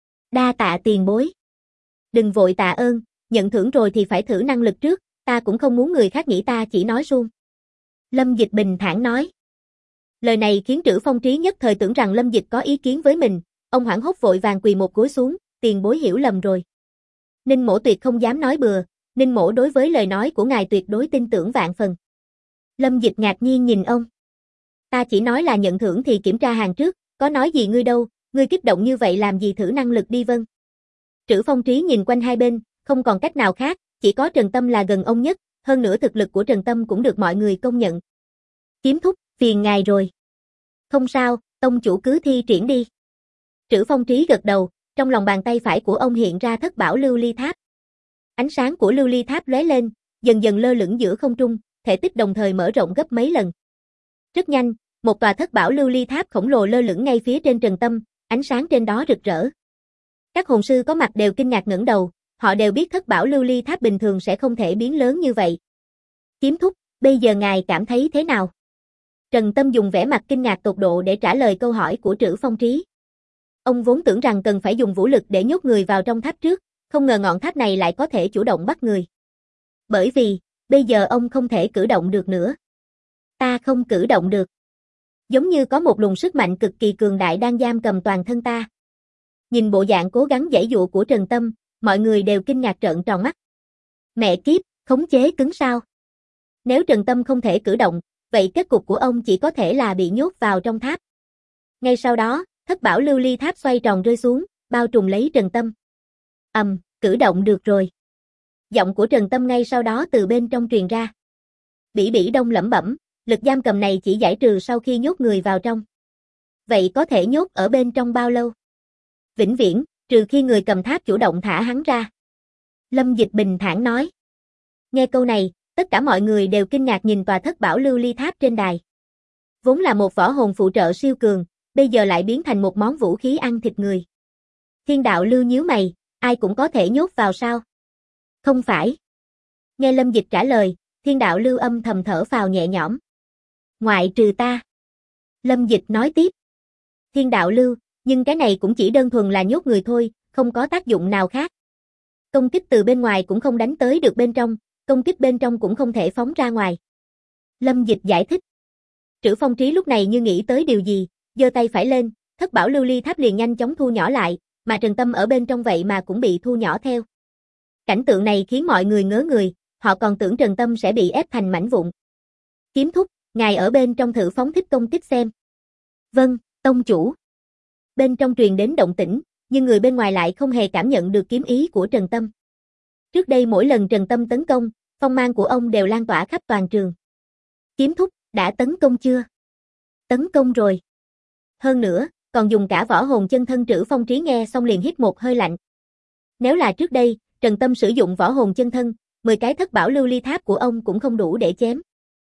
Đa tạ tiền bối. Đừng vội tạ ơn, nhận thưởng rồi thì phải thử năng lực trước, ta cũng không muốn người khác nghĩ ta chỉ nói suông. Lâm Dịch bình thản nói. Lời này khiến Trữ Phong Trí nhất thời tưởng rằng Lâm Dịch có ý kiến với mình, ông hoảng hốt vội vàng quỳ một gối xuống, tiền bối hiểu lầm rồi. Ninh Mỗ tuyệt không dám nói bừa, Ninh Mỗ đối với lời nói của ngài tuyệt đối tin tưởng vạn phần. Lâm Dịch ngạc nhiên nhìn ông. Ta chỉ nói là nhận thưởng thì kiểm tra hàng trước, có nói gì ngươi đâu, ngươi kích động như vậy làm gì thử năng lực đi vâng. Trữ Phong Trí nhìn quanh hai bên, không còn cách nào khác, chỉ có Trần Tâm là gần ông nhất, hơn nữa thực lực của Trần Tâm cũng được mọi người công nhận. Kiếm thúc, phiền ngài rồi. Không sao, tông chủ cứ thi triển đi. Trữ Phong Trí gật đầu, trong lòng bàn tay phải của ông hiện ra thất bảo lưu ly tháp. Ánh sáng của lưu ly tháp lóe lên, dần dần lơ lửng giữa không trung, thể tích đồng thời mở rộng gấp mấy lần. Rất nhanh, một tòa thất bảo lưu ly tháp khổng lồ lơ lửng ngay phía trên Trần Tâm, ánh sáng trên đó rực rỡ. Các hồn sư có mặt đều kinh ngạc ngẩng đầu, họ đều biết thất bảo lưu ly tháp bình thường sẽ không thể biến lớn như vậy. Kiếm thúc, bây giờ ngài cảm thấy thế nào? Trần Tâm dùng vẻ mặt kinh ngạc tột độ để trả lời câu hỏi của Trữ Phong Trí. Ông vốn tưởng rằng cần phải dùng vũ lực để nhốt người vào trong tháp trước, không ngờ ngọn tháp này lại có thể chủ động bắt người. Bởi vì, bây giờ ông không thể cử động được nữa. Ta không cử động được. Giống như có một luồng sức mạnh cực kỳ cường đại đang giam cầm toàn thân ta. Nhìn bộ dạng cố gắng giãy dụa của Trần Tâm, mọi người đều kinh ngạc trợn tròn mắt. Mẹ kiếp, khống chế cứng sao? Nếu Trần Tâm không thể cử động, vậy kết cục của ông chỉ có thể là bị nhốt vào trong tháp. Ngay sau đó, thất bảo lưu ly tháp xoay tròn rơi xuống, bao trùm lấy Trần Tâm. Cử động được rồi. Giọng của Trần Tâm ngay sau đó từ bên trong truyền ra. Bỉ Bỉ Đông lẩm bẩm, lực giam cầm này chỉ giải trừ sau khi nhốt người vào trong. Vậy có thể nhốt ở bên trong bao lâu? Vĩnh viễn, trừ khi người cầm tháp chủ động thả hắn ra. Lâm Dịch bình thản nói. Nghe câu này, tất cả mọi người đều kinh ngạc nhìn tòa thất bảo lưu ly tháp trên đài. Vốn là một võ hồn phụ trợ siêu cường, bây giờ lại biến thành một món vũ khí ăn thịt người. Thiên đạo lưu nhíu mày, ai cũng có thể nhốt vào sao? Không phải. Nghe Lâm Dịch trả lời, thiên đạo lưu âm thầm thở phào nhẹ nhõm. Ngoại trừ ta. Lâm Dịch nói tiếp. Thiên đạo lưu, nhưng cái này cũng chỉ đơn thuần là nhốt người thôi, không có tác dụng nào khác. Công kích từ bên ngoài cũng không đánh tới được bên trong, công kích bên trong cũng không thể phóng ra ngoài. Lâm Dịch giải thích. Trữ Phong Trí lúc này như nghĩ tới điều gì, giơ tay phải lên, thất bảo lưu ly tháp liền nhanh chóng thu nhỏ lại, mà Trần Tâm ở bên trong vậy mà cũng bị thu nhỏ theo. Cảnh tượng này khiến mọi người ngớ người, họ còn tưởng Trần Tâm sẽ bị ép thành mảnh vụn. Kiếm thúc, ngài ở bên trong thử phóng thích công kích xem. Vâng, tông chủ. Bên trong truyền đến động tĩnh, nhưng người bên ngoài lại không hề cảm nhận được kiếm ý của Trần Tâm. Trước đây mỗi lần Trần Tâm tấn công, phong mang của ông đều lan tỏa khắp toàn trường. Kiếm thúc, đã tấn công chưa? Tấn công rồi. Hơn nữa, còn dùng cả võ hồn chân thân. Trữ Phong Trí nghe xong liền hít một hơi lạnh. Nếu là trước đây, Trần Tâm sử dụng võ hồn chân thân, 10 cái thất bảo lưu ly tháp của ông cũng không đủ để chém.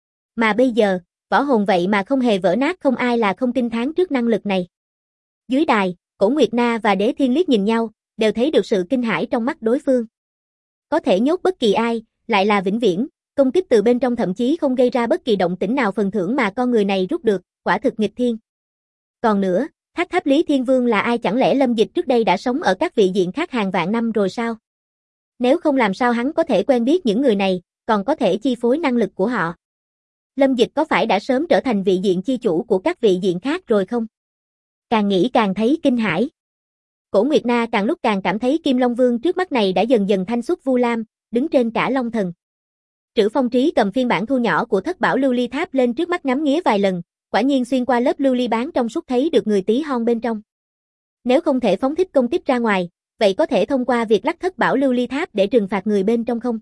Mà bây giờ, võ hồn vậy mà không hề vỡ nát, không ai là không kinh thán trước năng lực này. Dưới đài, Cổ Nguyệt Na và Đế Thiên liếc nhìn nhau, đều thấy được sự kinh hãi trong mắt đối phương. Có thể nhốt bất kỳ ai, lại là vĩnh viễn, công kích từ bên trong thậm chí không gây ra bất kỳ động tĩnh nào, phần thưởng mà con người này rút được, quả thực nghịch thiên. Còn nữa, Thác Tháp Lý Thiên Vương là ai? Chẳng lẽ Lâm Dịch trước đây đã sống ở các vị diện khác hàng vạn năm rồi sao? Nếu không làm sao hắn có thể quen biết những người này, còn có thể chi phối năng lực của họ? Lâm Dịch có phải đã sớm trở thành vị diện chi chủ của các vị diện khác rồi không? Càng nghĩ càng thấy kinh hãi. Cổ Nguyệt Na càng lúc càng cảm thấy Kim Long Vương trước mắt này đã dần dần thanh xuất vu lam, đứng trên cả Long Thần. Trữ Phong Trí cầm phiên bản thu nhỏ của thất bảo lưu ly tháp lên trước mắt ngắm nghía vài lần, quả nhiên xuyên qua lớp lưu ly bán trong suốt thấy được người tí hon bên trong. Nếu không thể phóng thích công kích ra ngoài, vậy có thể thông qua việc lắc thất bảo lưu ly tháp để trừng phạt người bên trong không?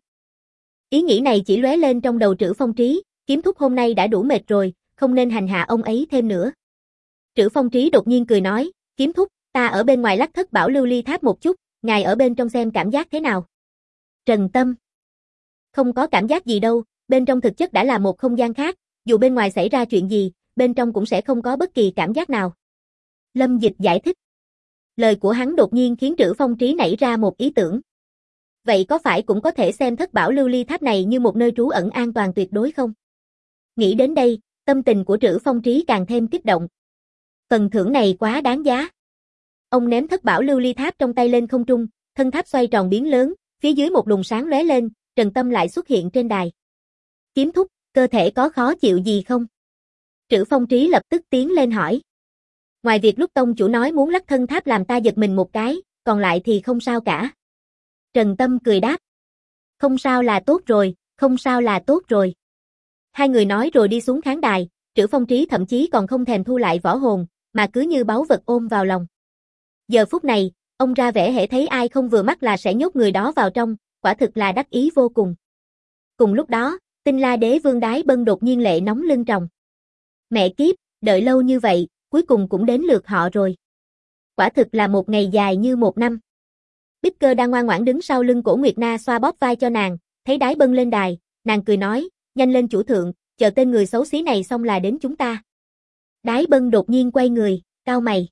Ý nghĩ này chỉ lóe lên trong đầu Trữ Phong Trí, kiếm thúc hôm nay đã đủ mệt rồi, không nên hành hạ ông ấy thêm nữa. Trữ Phong Trí đột nhiên cười nói, kiếm thúc, ta ở bên ngoài lắc thất bảo lưu ly tháp một chút, ngài ở bên trong xem cảm giác thế nào. Trần Tâm. Không có cảm giác gì đâu, bên trong thực chất đã là một không gian khác, dù bên ngoài xảy ra chuyện gì, bên trong cũng sẽ không có bất kỳ cảm giác nào. Lâm Dịch giải thích. Lời của hắn đột nhiên khiến Trữ Phong Trí nảy ra một ý tưởng. Vậy có phải cũng có thể xem thất bảo lưu ly tháp này như một nơi trú ẩn an toàn tuyệt đối không? Nghĩ đến đây, tâm tình của Trữ Phong Trí càng thêm kích động. Phần thưởng này quá đáng giá. Ông ném thất bảo lưu ly tháp trong tay lên không trung, thân tháp xoay tròn biến lớn, phía dưới một luồng sáng lóe lên, Trần Tâm lại xuất hiện trên đài. Kiếm thúc, cơ thể có khó chịu gì không? Trữ Phong Trí lập tức tiến lên hỏi. Ngoài việc lúc tông chủ nói muốn lắc thân tháp làm ta giật mình một cái, còn lại thì không sao cả. Trần Tâm cười đáp. Không sao là tốt rồi, không sao là tốt rồi. Hai người nói rồi đi xuống khán đài, Trữ Phong Trí thậm chí còn không thèm thu lại võ hồn, mà cứ như báu vật ôm vào lòng. Giờ phút này, ông ra vẻ hễ thấy ai không vừa mắt là sẽ nhốt người đó vào trong, quả thực là đắc ý vô cùng. Cùng lúc đó, Tinh La Đế Vương Đái Bân đột nhiên lệ nóng lưng tròng. Mẹ kiếp, đợi lâu như vậy, cuối cùng cũng đến lượt họ rồi. Quả thực là một ngày dài như một năm. Bích Cơ đang ngoan ngoãn đứng sau lưng Cổ Nguyệt Na xoa bóp vai cho nàng, thấy Đái Bân lên đài, nàng cười nói, nhanh lên chủ thượng, chờ tên người xấu xí này xong là đến chúng ta. Đái Bân đột nhiên quay người, cau mày.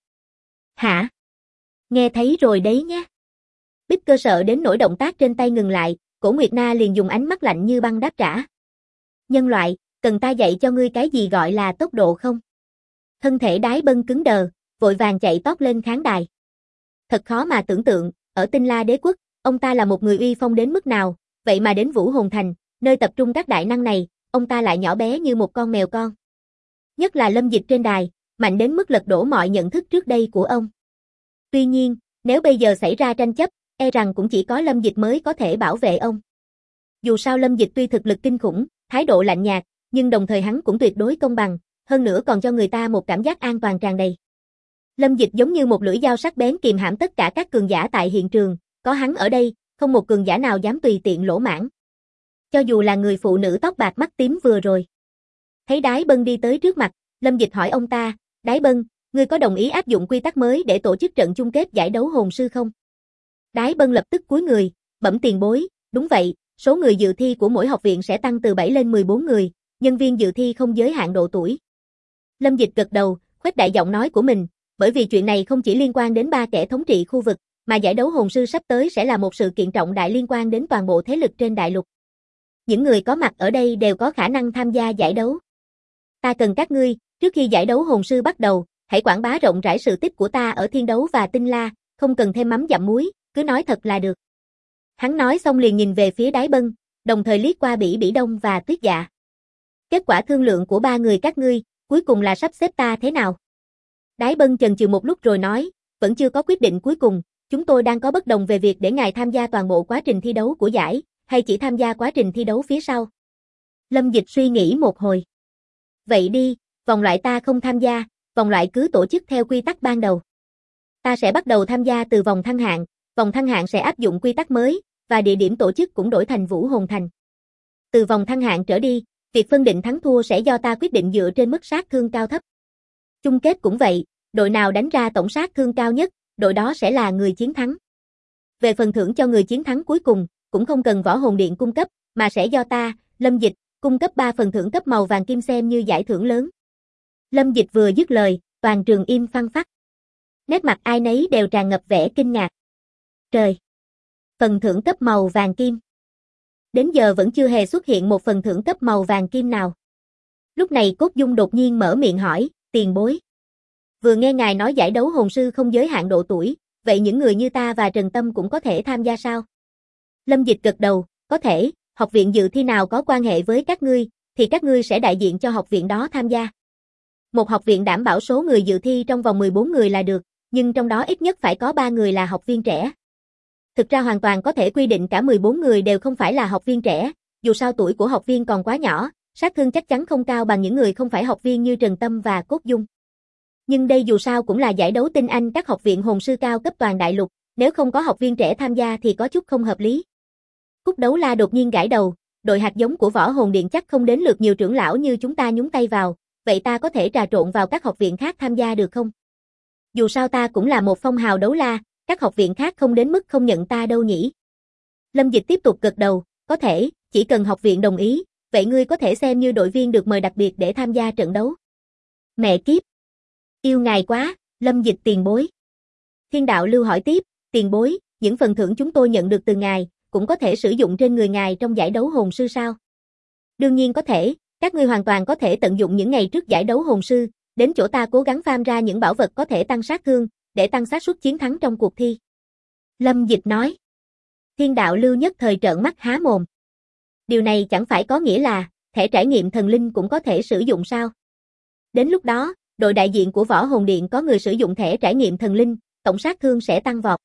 Hả? Nghe thấy rồi đấy nhé. Bích Cơ sợ đến nỗi động tác trên tay ngừng lại, Cổ Nguyệt Na liền dùng ánh mắt lạnh như băng đáp trả. Nhân loại, cần ta dạy cho ngươi cái gì gọi là tốc độ không? Thân thể Đái Bân cứng đờ, vội vàng chạy tót lên khán đài. Thật khó mà tưởng tượng, ở Tinh La Đế quốc, ông ta là một người uy phong đến mức nào, vậy mà đến Vũ Hồn Thành, nơi tập trung các đại năng này, ông ta lại nhỏ bé như một con mèo con. Nhất là Lâm Dịch trên đài, mạnh đến mức lật đổ mọi nhận thức trước đây của ông. Tuy nhiên, nếu bây giờ xảy ra tranh chấp, e rằng cũng chỉ có Lâm Dịch mới có thể bảo vệ ông. Dù sao Lâm Dịch tuy thực lực kinh khủng, thái độ lạnh nhạt, nhưng đồng thời hắn cũng tuyệt đối công bằng, hơn nữa còn cho người ta một cảm giác an toàn tràn đầy. Lâm Dịch giống như một lưỡi dao sắc bén kìm hãm tất cả các cường giả tại hiện trường, có hắn ở đây, không một cường giả nào dám tùy tiện lỗ mãng. Cho dù là người phụ nữ tóc bạc mắt tím vừa rồi. Thấy Đái Bân đi tới trước mặt, Lâm Dịch hỏi ông ta, Đái Bân, Ngươi có đồng ý áp dụng quy tắc mới để tổ chức trận chung kết giải đấu hồn sư không? Đái Bân lập tức cúi người, bẩm tiền bối, đúng vậy, số người dự thi của mỗi học viện sẽ tăng từ 7 lên 14 người, nhân viên dự thi không giới hạn độ tuổi. Lâm Dịch gật đầu, khuếch đại giọng nói của mình, bởi vì chuyện này không chỉ liên quan đến 3 kẻ thống trị khu vực, mà giải đấu hồn sư sắp tới sẽ là một sự kiện trọng đại liên quan đến toàn bộ thế lực trên đại lục. Những người có mặt ở đây đều có khả năng tham gia giải đấu. Ta cần các ngươi, trước khi giải đấu hồn sư bắt đầu, hãy quảng bá rộng rãi sự tích của ta ở Thiên Đấu và Tinh La, không cần thêm mắm dặm muối, cứ nói thật là được. Hắn nói xong liền nhìn về phía Đái Bân, đồng thời liếc qua Bỉ Bỉ Đông và Tuyết Dạ. Kết quả thương lượng của 3 người các ngươi, cuối cùng là sắp xếp ta thế nào? Đái Bân chần chừ một lúc rồi nói, vẫn chưa có quyết định cuối cùng, chúng tôi đang có bất đồng về việc để ngài tham gia toàn bộ quá trình thi đấu của giải, hay chỉ tham gia quá trình thi đấu phía sau. Lâm Dịch suy nghĩ một hồi. Vậy đi, vòng loại ta không tham gia, vòng loại cứ tổ chức theo quy tắc ban đầu. Ta sẽ bắt đầu tham gia từ vòng thăng hạng sẽ áp dụng quy tắc mới, và địa điểm tổ chức cũng đổi thành Vũ Hồn Thành. Từ vòng thăng hạng trở đi, việc phân định thắng thua sẽ do ta quyết định dựa trên mức sát thương cao thấp. Chung kết cũng vậy, đội nào đánh ra tổng sát thương cao nhất, đội đó sẽ là người chiến thắng. Về phần thưởng cho người chiến thắng cuối cùng, cũng không cần Võ Hồn Điện cung cấp, mà sẽ do ta, Lâm Dịch, cung cấp 3 phần thưởng cấp màu vàng kim xem như giải thưởng lớn. Lâm Dịch vừa dứt lời, toàn trường im phăng phắc. Nét mặt ai nấy đều tràn ngập vẻ kinh ngạc. Trời! Phần thưởng cấp màu vàng kim. Đến giờ vẫn chưa hề xuất hiện một phần thưởng cấp màu vàng kim nào. Lúc này Cốt Dung đột nhiên mở miệng hỏi, tiền bối. Vừa nghe ngài nói giải đấu hồn sư không giới hạn độ tuổi, vậy những người như ta và Trần Tâm cũng có thể tham gia sao? Lâm Dịch gật đầu, có thể, học viện dự thi nào có quan hệ với các ngươi, thì các ngươi sẽ đại diện cho học viện đó tham gia. Một học viện đảm bảo số người dự thi trong vòng 14 người là được, nhưng trong đó ít nhất phải có 3 người là học viên trẻ. Thực ra hoàn toàn có thể quy định cả 14 người đều không phải là học viên trẻ, dù sao tuổi của học viên còn quá nhỏ, sát thương chắc chắn không cao bằng những người không phải học viên như Trần Tâm và Cốt Dung. Nhưng đây dù sao cũng là giải đấu tinh anh các học viện hồn sư cao cấp toàn đại lục, nếu không có học viên trẻ tham gia thì có chút không hợp lý. Cúc Đấu La đột nhiên gãi đầu, đội hạt giống của Võ Hồn Điện chắc không đến lượt nhiều trưởng lão như chúng ta nhúng tay vào, vậy ta có thể trà trộn vào các học viện khác tham gia được không? Dù sao ta cũng là một phong hào đấu la, các học viện khác không đến mức không nhận ta đâu nhỉ? Lâm Dịch tiếp tục gật đầu, có thể, chỉ cần học viện đồng ý, vậy ngươi có thể xem như đội viên được mời đặc biệt để tham gia trận đấu. Mẹ kiếp! Yêu ngài quá, Lâm Dịch tiền bối. Thiên Đạo Lưu hỏi tiếp, tiền bối, những phần thưởng chúng tôi nhận được từ ngài, cũng có thể sử dụng trên người ngài trong giải đấu hồn sư sao? Đương nhiên có thể, các ngươi hoàn toàn có thể tận dụng những ngày trước giải đấu hồn sư, đến chỗ ta cố gắng farm ra những bảo vật có thể tăng sát thương, để tăng xác suất chiến thắng trong cuộc thi. Lâm Dịch nói. Thiên Đạo Lưu nhất thời trợn mắt há mồm. Điều này chẳng phải có nghĩa là, thẻ trải nghiệm thần linh cũng có thể sử dụng sao? Đến lúc đó, đội đại diện của Võ Hồn Điện có người sử dụng thẻ trải nghiệm thần linh, tổng sát thương sẽ tăng vọt.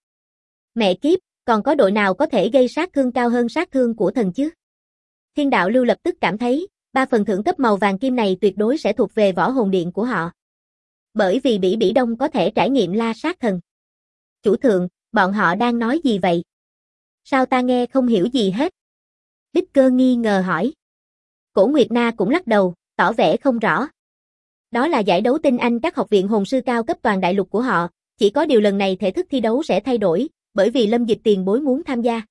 Mẹ kiếp, còn có đội nào có thể gây sát thương cao hơn sát thương của thần chứ? Thiên Đạo Lưu lập tức cảm thấy, 3 phần thưởng cấp màu vàng kim này tuyệt đối sẽ thuộc về Võ Hồn Điện của họ. Bởi vì Bỉ Bỉ Đông có thể trải nghiệm la sát thần. Chủ thượng, bọn họ đang nói gì vậy? Sao ta nghe không hiểu gì hết? Bích Cơ nghi ngờ hỏi. Cổ Nguyệt Na cũng lắc đầu, tỏ vẻ không rõ. Đó là giải đấu tinh anh các học viện hồn sư cao cấp toàn đại lục của họ, chỉ có điều lần này thể thức thi đấu sẽ thay đổi, bởi vì Lâm Dịch tiền bối muốn tham gia.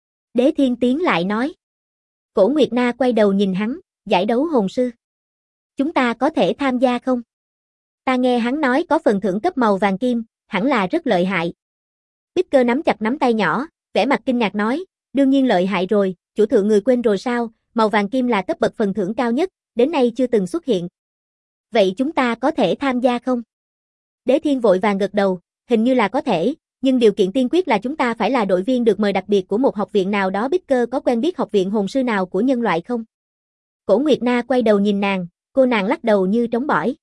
Đế Thiên Tiến lại nói. Cổ Nguyệt Na quay đầu nhìn hắn, giải đấu hồn sư. Chúng ta có thể tham gia không? Ta nghe hắn nói có phần thưởng cấp màu vàng kim, hẳn là rất lợi hại. Bích Cơ nắm chặt nắm tay nhỏ, vẻ mặt kinh ngạc nói, đương nhiên lợi hại rồi, chủ thượng người quên rồi sao, màu vàng kim là cấp bậc phần thưởng cao nhất, đến nay chưa từng xuất hiện. Vậy chúng ta có thể tham gia không? Đế Thiên vội vàng gật đầu, hình như là có thể, nhưng điều kiện tiên quyết là chúng ta phải là đội viên được mời đặc biệt của một học viện nào đó. Bích Cơ có quen biết học viện hồn sư nào của nhân loại không? Cổ Nguyệt Na quay đầu nhìn nàng, cô nàng lắc đầu như trống bỏi.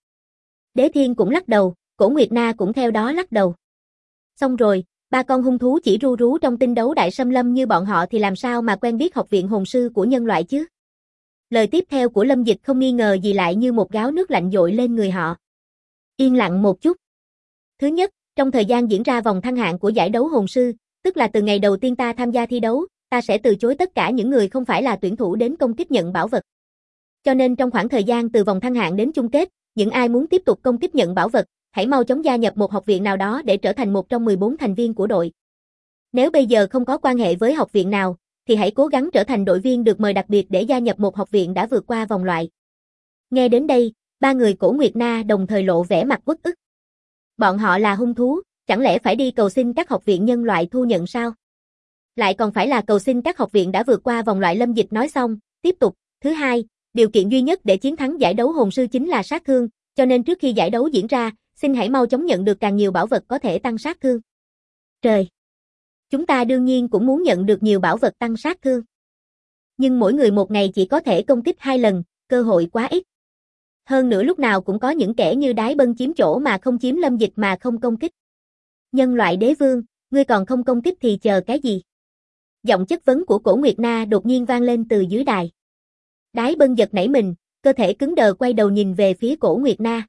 Đế Thiên cũng lắc đầu, Cổ Nguyệt Na cũng theo đó lắc đầu. Xong rồi, 3 con hung thú chỉ ru rú trong tinh đấu đại xâm lâm như bọn họ thì làm sao mà quen biết học viện hồn sư của nhân loại chứ? Lời tiếp theo của Lâm Dịch không nghi ngờ gì lại như một gáo nước lạnh dội lên người họ. Yên lặng một chút. Thứ nhất, trong thời gian diễn ra vòng thăng hạng của giải đấu hồn sư, tức là từ ngày đầu tiên ta tham gia thi đấu, ta sẽ từ chối tất cả những người không phải là tuyển thủ đến công kích nhận bảo vật. Cho nên trong khoảng thời gian từ vòng thăng hạng đến chung kết, những ai muốn tiếp tục công kích nhận bảo vật, hãy mau chóng gia nhập một học viện nào đó để trở thành một trong 14 thành viên của đội. Nếu bây giờ không có quan hệ với học viện nào, thì hãy cố gắng trở thành đội viên được mời đặc biệt để gia nhập một học viện đã vượt qua vòng loại. Nghe đến đây, ba người Cổ Nguyệt Na đồng thời lộ vẻ mặt uất ức. Bọn họ là hung thú, chẳng lẽ phải đi cầu xin các học viện nhân loại thu nhận sao? Lại còn phải là cầu xin các học viện đã vượt qua vòng loại. Lâm Dịch nói xong, tiếp tục, thứ hai, điều kiện duy nhất để chiến thắng giải đấu hồn sư chính là sát thương, cho nên trước khi giải đấu diễn ra, xin hãy mau chóng nhận được càng nhiều bảo vật có thể tăng sát thương. Trời! Chúng ta đương nhiên cũng muốn nhận được nhiều bảo vật tăng sát thương. Nhưng mỗi người một ngày chỉ có thể công kích 2 lần, cơ hội quá ít. Hơn nữa lúc nào cũng có những kẻ như Đái Bân chiếm chỗ mà không chiếm. Lâm Dịch mà không công kích. Nhân loại đế vương, ngươi còn không công kích thì chờ cái gì? Giọng chất vấn của Cổ Nguyệt Na đột nhiên vang lên từ dưới đài. Đái Bân giật nảy mình, cơ thể cứng đờ quay đầu nhìn về phía Cổ Nguyệt Na.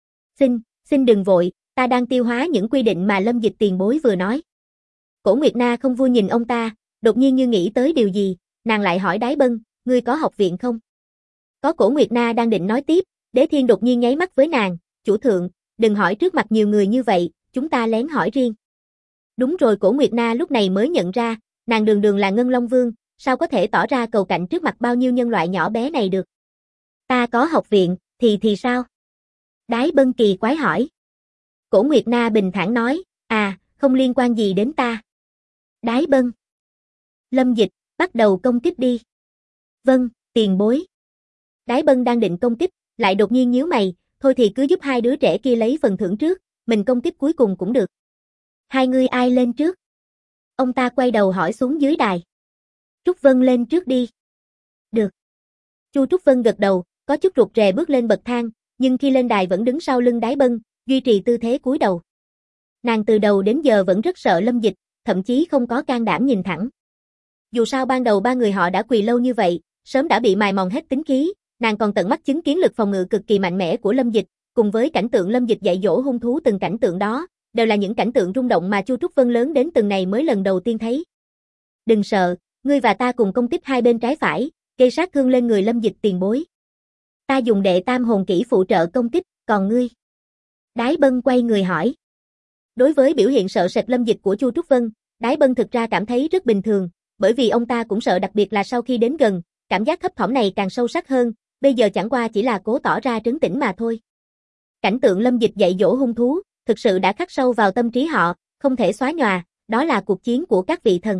Xin đừng vội, ta đang tiêu hóa những quy định mà Lâm Dịch tiền bối vừa nói. Cổ Nguyệt Na không vui nhìn ông ta, đột nhiên như nghĩ tới điều gì, nàng lại hỏi Đái Bân, ngươi có học viện không? Có. Cổ Nguyệt Na đang định nói tiếp, Đế Thiên đột nhiên nháy mắt với nàng, chủ thượng, đừng hỏi trước mặt nhiều người như vậy, chúng ta lén hỏi riêng. Đúng rồi. Cổ Nguyệt Na lúc này mới nhận ra, nàng đường đường là Ngân Long Vương, sao có thể tỏ ra cầu cạnh trước mặt bao nhiêu nhân loại nhỏ bé này được. Ta có học viện, thì sao? Đái Bân kỳ quái hỏi. Cổ Nguyệt Na bình thản nói, không liên quan gì đến ta. Đái Bân. Lâm Dịch, bắt đầu công kích đi. Vâng, tiền bối. Đái Bân đang định công kích, lại đột nhiên nhíu mày, thôi thì cứ giúp hai đứa trẻ kia lấy phần thưởng trước, mình công kích cuối cùng cũng được. Hai người ai lên trước? Ông ta quay đầu hỏi xuống dưới đài. Trúc Vân lên trước đi. Được. Chu Trúc Vân gật đầu, có chút rụt rè bước lên bậc thang, nhưng khi lên đài vẫn đứng sau lưng Đái Bân, duy trì tư thế cúi đầu. Nàng từ đầu đến giờ vẫn rất sợ Lâm Dịch, thậm chí không có can đảm nhìn thẳng. Dù sao ban đầu ba người họ đã quỳ lâu như vậy, sớm đã bị mài mòn hết tính khí, nàng còn tận mắt chứng kiến lực phòng ngự cực kỳ mạnh mẽ của Lâm Dịch, cùng với cảnh tượng Lâm Dịch dạy dỗ hung thú. Từng cảnh tượng đó, đều là những cảnh tượng rung động mà Chu Trúc Vân lớn đến từng này mới lần đầu tiên thấy. Đừng sợ, ngươi và ta cùng công kích hai bên trái phải, gây sát thương lên người Lâm Dịch tiền bối. Ta dùng đệ tam hồn kỹ phụ trợ công kích, còn ngươi? Đái Bân quay người hỏi. Đối với biểu hiện sợ sệt Lâm Dịch của Chu Trúc Vân, Đái Bân thực ra cảm thấy rất bình thường, bởi vì ông ta cũng sợ, đặc biệt là sau khi đến gần, cảm giác thấp thỏm này càng sâu sắc hơn, bây giờ chẳng qua chỉ là cố tỏ ra trấn tĩnh mà thôi. Cảnh tượng Lâm Dịch dạy dỗ hung thú, thực sự đã khắc sâu vào tâm trí họ, không thể xóa nhòa, đó là cuộc chiến của các vị thần.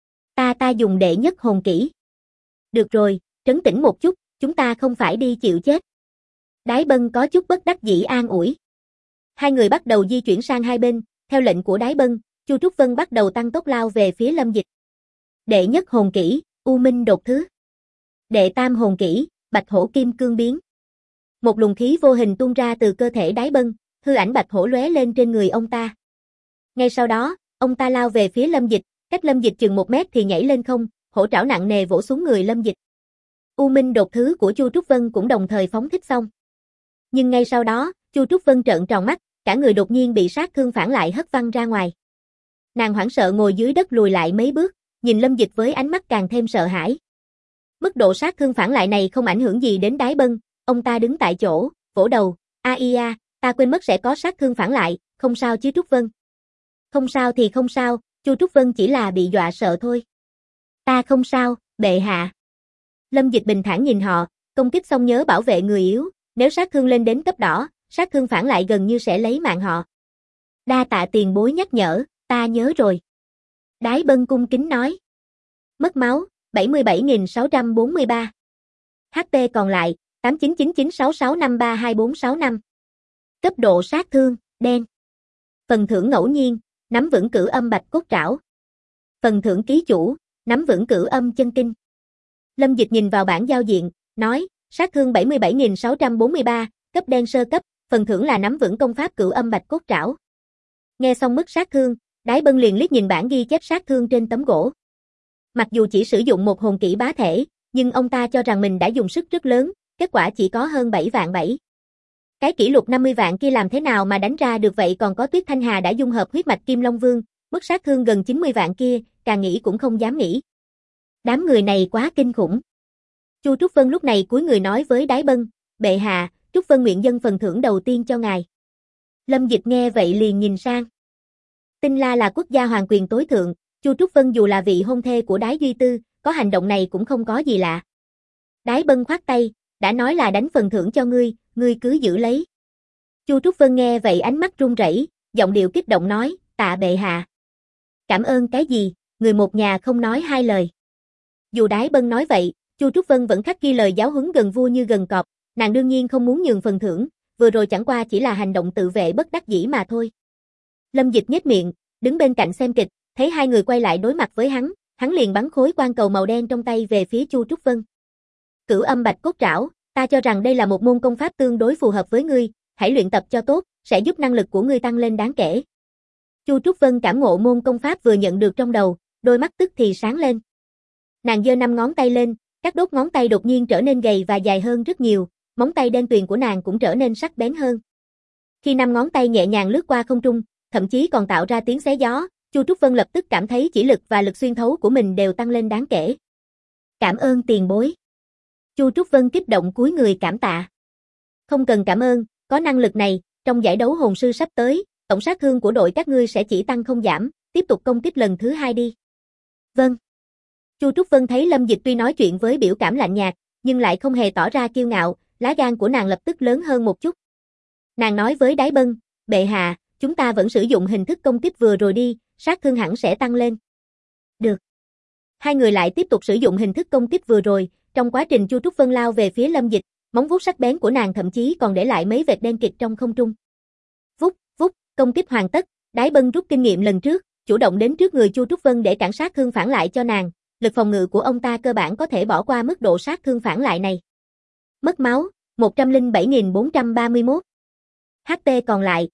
Ta dùng đệ nhất hồn kỹ. Được rồi, trấn tĩnh một chút, chúng ta không phải đi chịu chết. Đái Bân có chút bất đắc dĩ an ủi. Hai người bắt đầu di chuyển sang hai bên, theo lệnh của Đái Bân, Chu Trúc Vân bắt đầu tăng tốc lao về phía Lâm Dịch. Đệ nhất hồn kỹ, U Minh đột thứ. Đệ tam hồn kỹ, Bạch Hổ Kim Cương biến. Một luồng khí vô hình tuôn ra từ cơ thể Đái Bân, hư ảnh Bạch Hổ lóe lên trên người ông ta. Ngay sau đó, ông ta lao về phía Lâm Dịch, cách Lâm Dịch chừng 1 mét thì nhảy lên không, hổ trảo nặng nề vỗ xuống người Lâm Dịch. U Minh đột thứ của Chu Trúc Vân cũng đồng thời phóng thích xong. Nhưng ngay sau đó, Chu Trúc Vân trợn tròn mắt, cả người đột nhiên bị sát thương phản lại hất văng ra ngoài. Nàng hoảng sợ ngồi dưới đất lùi lại mấy bước, nhìn Lâm Dịch với ánh mắt càng thêm sợ hãi. Mức độ sát thương phản lại này không ảnh hưởng gì đến Đái Bân, ông ta đứng tại chỗ, vỗ đầu, ta quên mất sẽ có sát thương phản lại, không sao chứ Trúc Vân. Không sao thì không sao, Chu Trúc Vân chỉ là bị dọa sợ thôi. Ta không sao, bệ hạ. Lâm Dịch bình thản nhìn họ, công kích xong nhớ bảo vệ người yếu, nếu sát thương lên đến cấp đỏ, sát thương phản lại gần như sẽ lấy mạng họ. Đa tạ tiền bối nhắc nhở, ta nhớ rồi. Đái Bân cung kính nói. Mất máu, 77.643. HP còn lại, 899966532465. Cấp độ sát thương, đen. Phần thưởng ngẫu nhiên, nắm vững cửu âm bạch cốt trảo. Phần thưởng ký chủ, nắm vững cửu âm chân kinh. Lâm Dịch nhìn vào bảng giao diện, nói, sát thương 77.643, cấp đen sơ cấp, phần thưởng là nắm vững công pháp cửu âm bạch cốt trảo. Nghe xong mức sát thương, Đái Bân liền liếc nhìn bảng ghi chép sát thương trên tấm gỗ. Mặc dù chỉ sử dụng một hồn kỹ bá thể, nhưng ông ta cho rằng mình đã dùng sức rất lớn, kết quả chỉ có hơn 7 vạn 7. Cái kỷ lục 50 vạn kia làm thế nào mà đánh ra được vậy, còn có Tuyết Thanh Hà đã dung hợp huyết mạch Kim Long Vương, mức sát thương gần 90 vạn kia, càng nghĩ cũng không dám nghĩ. Đám người này quá kinh khủng. Chu Trúc Vân lúc này cúi người nói với Đái Bân, bệ hạ, Trúc Vân nguyện dâng phần thưởng đầu tiên cho ngài. Lâm Dịch nghe vậy liền nhìn sang. Tinh La là quốc gia hoàng quyền tối thượng, Chu Trúc Vân dù là vị hôn thê của Đái Duy Tư, có hành động này cũng không có gì lạ. Đái Bân khoát tay, đã nói là đánh phần thưởng cho ngươi cứ giữ lấy. Chu Trúc Vân nghe vậy ánh mắt run rẩy, giọng điệu kích động nói, tạ bệ hạ. Cảm ơn cái gì, người một nhà không nói hai lời. Dù Đái Bân nói vậy, Chu Trúc Vân vẫn khắc ghi lời giáo huấn gần vua như gần cọp, nàng đương nhiên không muốn nhường phần thưởng, vừa rồi chẳng qua chỉ là hành động tự vệ bất đắc dĩ mà thôi. Lâm Dịch nhếch miệng, đứng bên cạnh xem kịch, thấy hai người quay lại đối mặt với hắn liền bắn khối quan cầu màu đen trong tay về phía Chu Trúc Vân. Cửu âm bạch cốt trảo, ta cho rằng đây là một môn công pháp tương đối phù hợp với ngươi, hãy luyện tập cho tốt, sẽ giúp năng lực của ngươi tăng lên đáng kể. Chu Trúc Vân cảm ngộ môn công pháp vừa nhận được trong đầu, đôi mắt tức thì sáng lên. Nàng giơ 5 ngón tay lên, các đốt ngón tay đột nhiên trở nên gầy và dài hơn rất nhiều, móng tay đen tuyền của nàng cũng trở nên sắc bén hơn. Khi 5 ngón tay nhẹ nhàng lướt qua không trung, thậm chí còn tạo ra tiếng xé gió, Chu Trúc Vân lập tức cảm thấy chỉ lực và lực xuyên thấu của mình đều tăng lên đáng kể. Cảm ơn tiền bối. Chu Trúc Vân kích động cúi người cảm tạ. Không cần cảm ơn, có năng lực này, trong giải đấu hồn sư sắp tới, tổng sát thương của đội các ngươi sẽ chỉ tăng không giảm, tiếp tục công kích lần thứ 2 đi. Vâng. Chu Trúc Vân thấy Lâm Dịch tuy nói chuyện với biểu cảm lạnh nhạt, nhưng lại không hề tỏ ra kiêu ngạo, lá gan của nàng lập tức lớn hơn một chút. Nàng nói với Đái Bân, bệ hạ, chúng ta vẫn sử dụng hình thức công kích vừa rồi đi, sát thương hẳn sẽ tăng lên. Được. Hai người lại tiếp tục sử dụng hình thức công kích vừa rồi, trong quá trình Chu Trúc Vân lao về phía Lâm Dịch, móng vuốt sắc bén của nàng thậm chí còn để lại mấy vệt đen kịt trong không trung. Vút, vút, công kích hoàn tất, Đái Bân rút kinh nghiệm lần trước, chủ động đến trước người Chu Trúc Vân để cản sát thương phản lại cho nàng, lực phòng ngự của ông ta cơ bản có thể bỏ qua mức độ sát thương phản lại này. Mất máu, 107.431. HP còn lại,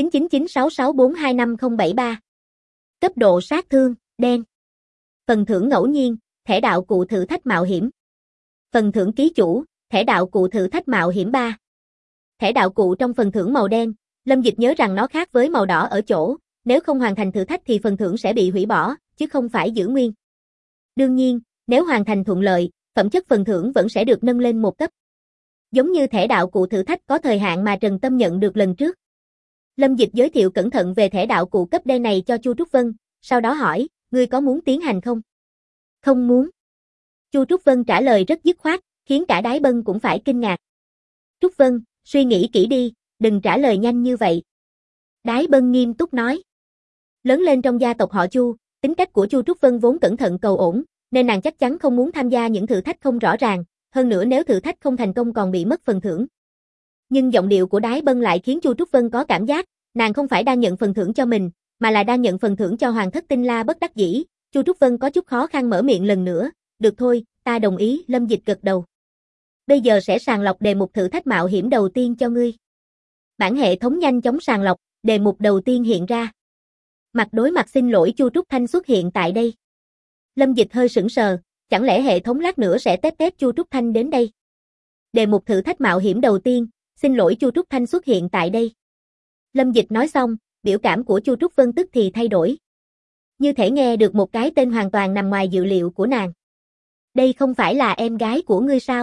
899966425073. Cấp độ sát thương, đen. Phần thưởng ngẫu nhiên, thẻ đạo cụ thử thách mạo hiểm. Phần thưởng ký chủ, thẻ đạo cụ thử thách mạo hiểm 3. Thẻ đạo cụ trong phần thưởng màu đen, Lâm Dịch nhớ rằng nó khác với màu đỏ ở chỗ, nếu không hoàn thành thử thách thì phần thưởng sẽ bị hủy bỏ, chứ không phải giữ nguyên. Đương nhiên, nếu hoàn thành thuận lợi, phẩm chất phần thưởng vẫn sẽ được nâng lên một cấp. Giống như thẻ đạo cụ thử thách có thời hạn mà Trần Tâm nhận được lần trước. Lâm Dịch giới thiệu cẩn thận về thẻ đạo cụ cấp D này cho Chu Trúc Vân, sau đó hỏi, ngươi có muốn tiến hành không? Không muốn. Chu Trúc Vân trả lời rất dứt khoát, khiến cả Đái Bân cũng phải kinh ngạc. Trúc Vân, suy nghĩ kỹ đi, đừng trả lời nhanh như vậy. Đái Bân nghiêm túc nói. Lớn lên trong gia tộc họ Chu, tính cách của Chu Trúc Vân vốn cẩn thận cầu ổn, nên nàng chắc chắn không muốn tham gia những thử thách không rõ ràng, hơn nữa nếu thử thách không thành công còn bị mất phần thưởng. Nhưng giọng điệu của Đái Bân lại khiến Chu Trúc Vân có cảm giác, nàng không phải đang nhận phần thưởng cho mình, mà là đang nhận phần thưởng cho Hoàng thất Tinh La bất đắc dĩ. Chu Trúc Vân có chút khó khăn mở miệng lần nữa, được thôi, ta đồng ý. Lâm Dịch gật đầu. Bây giờ sẽ sàng lọc đề mục thử thách mạo hiểm đầu tiên cho ngươi. Bản hệ thống nhanh chóng sàng lọc, đề mục đầu tiên hiện ra. Mặt đối mặt xin lỗi Chu Trúc Thanh xuất hiện tại đây. Lâm Dịch hơi sững sờ, chẳng lẽ hệ thống lát nữa sẽ tép Chu Trúc Thanh đến đây? Đề mục thử thách mạo hiểm đầu tiên, xin lỗi Chu Trúc Thanh xuất hiện tại đây. Lâm Dịch nói xong, biểu cảm của Chu Trúc Vân tức thì thay đổi. Như thể nghe được một cái tên hoàn toàn nằm ngoài dự liệu của nàng. Đây không phải là em gái của ngươi sao?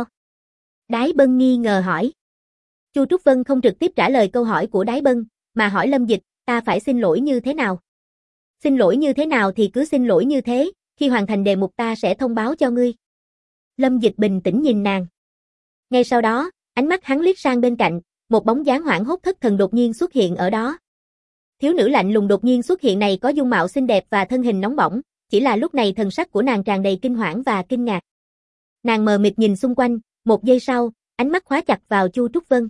Đái Bân nghi ngờ hỏi. Chu Trúc Vân không trực tiếp trả lời câu hỏi của Đái Bân, mà hỏi Lâm Dịch, ta phải xin lỗi như thế nào? Xin lỗi như thế nào thì cứ xin lỗi như thế, khi hoàn thành đề mục ta sẽ thông báo cho ngươi. Lâm Dịch bình tĩnh nhìn nàng. Ngay sau đó, ánh mắt hắn liếc sang bên cạnh, một bóng dáng hoảng hốt thất thần đột nhiên xuất hiện ở đó. Thiếu nữ lạnh lùng đột nhiên xuất hiện này có dung mạo xinh đẹp và thân hình nóng bỏng, chỉ là lúc này thần sắc của nàng tràn đầy kinh hoảng và kinh ngạc. Nàng mờ mịt nhìn xung quanh, một giây sau, ánh mắt khóa chặt vào Chu Trúc Vân.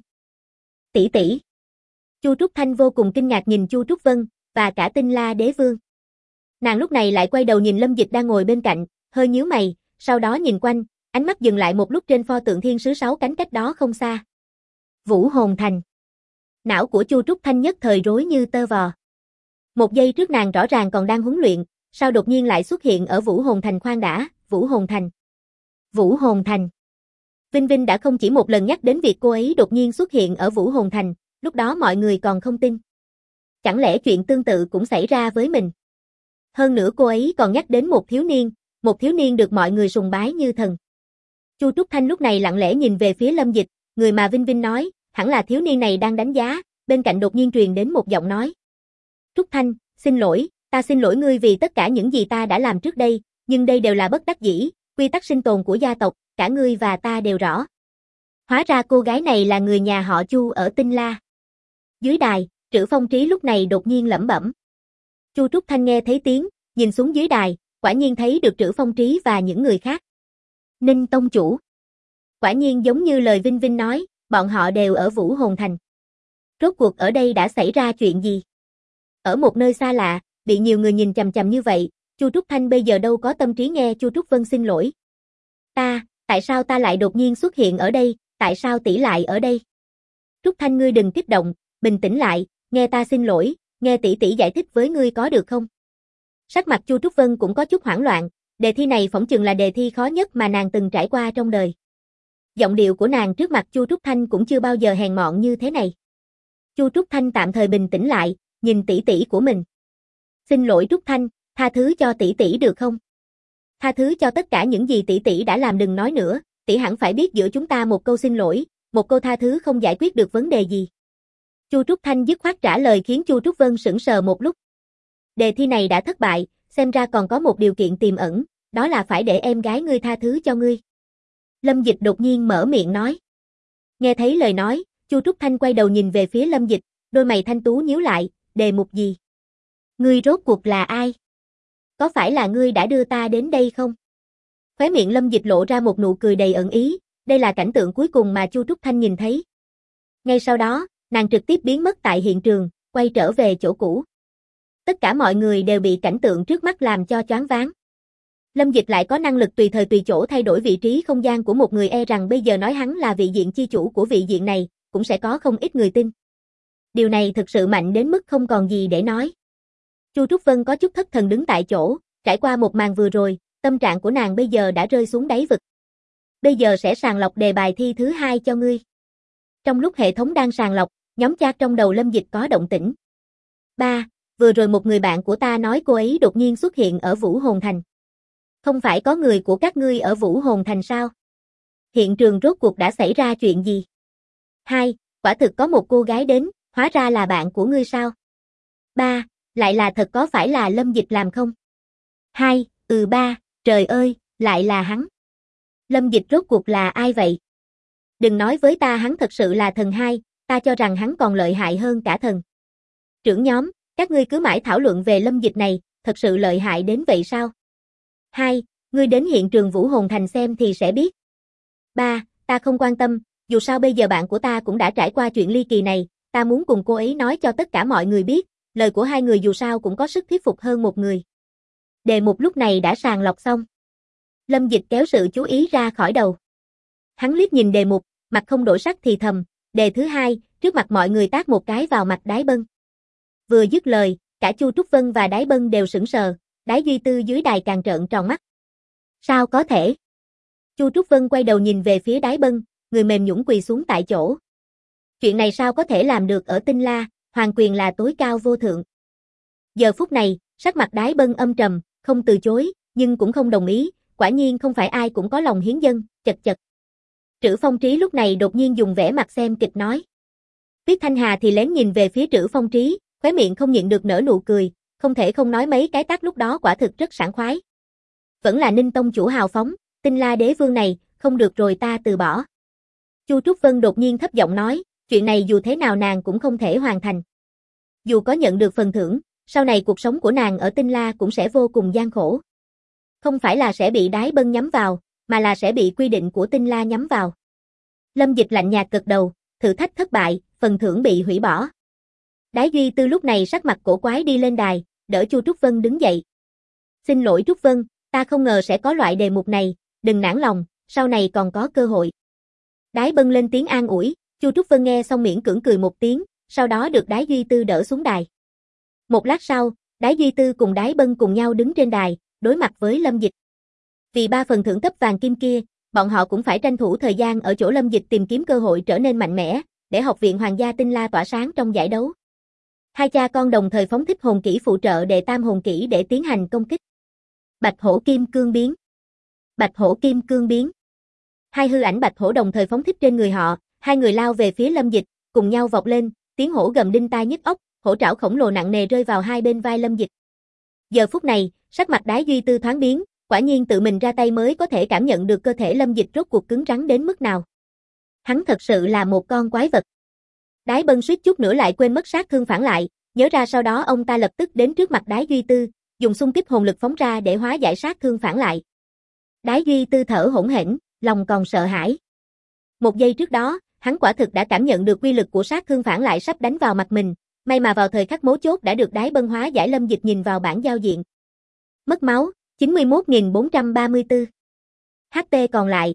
Tỷ tỷ. Chu Trúc Thanh vô cùng kinh ngạc nhìn Chu Trúc Vân và cả Tinh La Đế Vương. Nàng lúc này lại quay đầu nhìn Lâm Dịch đang ngồi bên cạnh, hơi nhíu mày, sau đó nhìn quanh, ánh mắt dừng lại một lúc trên pho tượng thiên sứ 6 cánh cách đó không xa. Vũ Hồn Thành. Não của Chu Trúc Thanh nhất thời rối như tơ vò. Một giây trước nàng rõ ràng còn đang huấn luyện, sao đột nhiên lại xuất hiện ở Vũ Hồn Thành? Khoan đã, Vũ Hồn Thành. Vũ Hồn Thành. Vinh Vinh đã không chỉ một lần nhắc đến việc cô ấy đột nhiên xuất hiện ở Vũ Hồn Thành, lúc đó mọi người còn không tin. Chẳng lẽ chuyện tương tự cũng xảy ra với mình? Hơn nữa cô ấy còn nhắc đến một thiếu niên được mọi người sùng bái như thần. Chu Trúc Thanh lúc này lặng lẽ nhìn về phía Lâm Dịch, người mà Vinh Vinh nói, hẳn là thiếu niên này đang đánh giá, bên cạnh đột nhiên truyền đến một giọng nói. Trúc Thanh, xin lỗi, ta xin lỗi ngươi vì tất cả những gì ta đã làm trước đây, nhưng đây đều là bất đắc dĩ, quy tắc sinh tồn của gia tộc, cả ngươi và ta đều rõ. Hóa ra cô gái này là người nhà họ Chu ở Tinh La. Dưới đài, Trữ Phong Trí lúc này đột nhiên lẩm bẩm. Chu Trúc Thanh nghe thấy tiếng, nhìn xuống dưới đài, quả nhiên thấy được Trữ Phong Trí và những người khác. Ninh tông chủ. Quả nhiên giống như lời Vinh Vinh nói, bọn họ đều ở Vũ Hồn Thành. Rốt cuộc ở đây đã xảy ra chuyện gì? Ở một nơi xa lạ, bị nhiều người nhìn chằm chằm như vậy, Chu Trúc Thanh bây giờ đâu có tâm trí nghe Chu Trúc Vân xin lỗi. Tại sao ta lại đột nhiên xuất hiện ở đây, tại sao tỷ lại ở đây? Trúc Thanh ngươi đừng kích động, bình tĩnh lại, nghe ta xin lỗi, nghe tỷ tỷ giải thích với ngươi có được không? Sắc mặt Chu Trúc Vân cũng có chút hoảng loạn, đề thi này phỏng chừng là đề thi khó nhất mà nàng từng trải qua trong đời. Giọng điệu của nàng trước mặt Chu Trúc Thanh cũng chưa bao giờ hèn mọn như thế này. Chu Trúc Thanh tạm thời bình tĩnh lại, nhìn tỷ tỷ của mình. Xin lỗi Trúc Thanh, tha thứ cho tỷ tỷ được không? Tha thứ cho tất cả những gì tỷ tỷ đã làm, đừng nói nữa, tỷ hẳn phải biết giữa chúng ta một câu xin lỗi, một câu tha thứ không giải quyết được vấn đề gì. Chu Trúc Thanh dứt khoát trả lời khiến Chu Trúc Vân sững sờ một lúc. Đề thi này đã thất bại, xem ra còn có một điều kiện tiềm ẩn, đó là phải để em gái ngươi tha thứ cho ngươi. Lâm Dịch đột nhiên mở miệng nói. Nghe thấy lời nói, Chu Trúc Thanh quay đầu nhìn về phía Lâm Dịch, đôi mày thanh tú nhíu lại, đề mục gì? Ngươi rốt cuộc là ai? Có phải là ngươi đã đưa ta đến đây không? Khóe miệng Lâm Dịch lộ ra một nụ cười đầy ẩn ý, đây là cảnh tượng cuối cùng mà Chu Trúc Thanh nhìn thấy. Ngay sau đó, nàng trực tiếp biến mất tại hiện trường, quay trở về chỗ cũ. Tất cả mọi người đều bị cảnh tượng trước mắt làm cho choáng váng. Lâm Dịch lại có năng lực tùy thời tùy chỗ thay đổi vị trí không gian của một người, e rằng bây giờ nói hắn là vị diện chi chủ của vị diện này, cũng sẽ có không ít người tin. Điều này thực sự mạnh đến mức không còn gì để nói. Chu Trúc Vân có chút thất thần đứng tại chỗ, trải qua một màn vừa rồi, tâm trạng của nàng bây giờ đã rơi xuống đáy vực. Bây giờ sẽ sàng lọc đề bài thi thứ 2 cho ngươi. Trong lúc hệ thống đang sàng lọc, nhóm chat trong đầu Lâm Dịch có động tĩnh. Vừa rồi một người bạn của ta nói cô ấy đột nhiên xuất hiện ở Vũ Hồn Thành. Không phải có người của các ngươi ở Vũ Hồn Thành sao? Hiện trường rốt cuộc đã xảy ra chuyện gì? 2. Quả thực có một cô gái đến, hóa ra là bạn của ngươi sao? 3. Lại là thật, có phải là Lâm Dịch làm không? 2. 3. Trời ơi, lại là hắn. Lâm Dịch rốt cuộc là ai vậy? Đừng nói với ta hắn thật sự là thần 2, ta cho rằng hắn còn lợi hại hơn cả thần. Trưởng nhóm, các ngươi cứ mãi thảo luận về Lâm Dịch này, thật sự lợi hại đến vậy sao? 2. Ngươi đến hiện trường Vũ Hồn Thành xem thì sẽ biết. 3. Ta không quan tâm, dù sao bây giờ bạn của ta cũng đã trải qua chuyện ly kỳ này, ta muốn cùng cô ấy nói cho tất cả mọi người biết, lời của hai người dù sao cũng có sức thuyết phục hơn một người. Đề mục lúc này đã sàng lọc xong. Lâm Dịch kéo sự chú ý ra khỏi đầu. Hắn liếc nhìn đề mục, mặt không đổi sắc thì thầm, đề thứ 2, trước mặt mọi người tát một cái vào mặt Đái Bân. Vừa dứt lời, cả Chu Trúc Vân và Đái Bân đều sững sờ, Đái Duy Tư dưới đài càng trợn tròn mắt. Sao có thể? Chu Trúc Vân quay đầu nhìn về phía Đái Bân, người mềm nhũn quỳ xuống tại chỗ. Chuyện này sao có thể làm được ở Tinh La, hoàng quyền là tối cao vô thượng. Giờ phút này, sắc mặt Đái Bân âm trầm, không từ chối, nhưng cũng không đồng ý, quả nhiên không phải ai cũng có lòng hiến dân, chật chật. Trữ Phong Trí lúc này đột nhiên dùng vẻ mặt xem kịch nói. Tuyết Thanh Hà thì lén nhìn về phía Trữ Phong Trí, khóe miệng không nhịn được nở nụ cười, không thể không nói mấy cái tát lúc đó quả thực rất sảng khoái. Vẫn là Ninh tông chủ hào phóng, Tinh La đế vương này, không được rồi ta từ bỏ. Chu Trúc Vân đột nhiên thấp giọng nói, chuyện này dù thế nào nàng cũng không thể hoàn thành. Dù có nhận được phần thưởng, sau này cuộc sống của nàng ở Tinh La cũng sẽ vô cùng gian khổ. Không phải là sẽ bị Đái Bân nhắm vào, mà là sẽ bị quy định của Tinh La nhắm vào. Lâm Dịch lạnh nhạt gật đầu, thử thách thất bại, phần thưởng bị hủy bỏ. Đái Duy Tư lúc này sắc mặt cổ quái đi lên đài, đỡ Chu Trúc Vân đứng dậy. Xin lỗi Trúc Vân, ta không ngờ sẽ có loại đề mục này, đừng nản lòng, sau này còn có cơ hội. Đái Bân lên tiếng an ủi, Chu Trúc Vân nghe xong miễn cưỡng cười một tiếng, sau đó được Đái Duy Tư đỡ xuống đài. Một lát sau, Đái Duy Tư cùng Đái Bân cùng nhau đứng trên đài, đối mặt với Lâm Dịch. Vì 3 phần thưởng cấp vàng kim kia, bọn họ cũng phải tranh thủ thời gian ở chỗ Lâm Dịch tìm kiếm cơ hội trở nên mạnh mẽ, để học viện Hoàng gia Tinh La tỏa sáng trong giải đấu. Hai cha con đồng thời phóng thích hồn kỹ phụ trợ đệ tam hồn kỹ để tiến hành công kích. Bạch hổ kim cương biến. Bạch hổ kim cương biến. Hai hư ảnh bạch hổ đồng thời phóng thích trên người họ, hai người lao về phía Lâm Dịch, cùng nhau vọt lên, tiếng hổ gầm đinh tai nhức óc, hổ trảo khổng lồ nặng nề rơi vào hai bên vai Lâm Dịch. Giờ phút này, sắc mặt Đái Duy Tư thoáng biến, quả nhiên tự mình ra tay mới có thể cảm nhận được cơ thể Lâm Dịch rốt cuộc cứng rắn đến mức nào. Hắn thật sự là một con quái vật. Đái Bân suýt chút nữa lại quên mất sát thương phản lại, nhớ ra sau đó ông ta lập tức đến trước mặt Đái Duy Tư, dùng xung kích hồn lực phóng ra để hóa giải sát thương phản lại. Đái Duy Tư thở hổn hển, lòng còn sợ hãi. Một giây trước đó, hắn quả thực đã cảm nhận được uy lực của sát thương phản lại sắp đánh vào mặt mình, may mà vào thời khắc mấu chốt đã được Đái Bân hóa giải. Lâm Dịch nhìn vào bảng giao diện. Mất máu, 91.434. HP còn lại,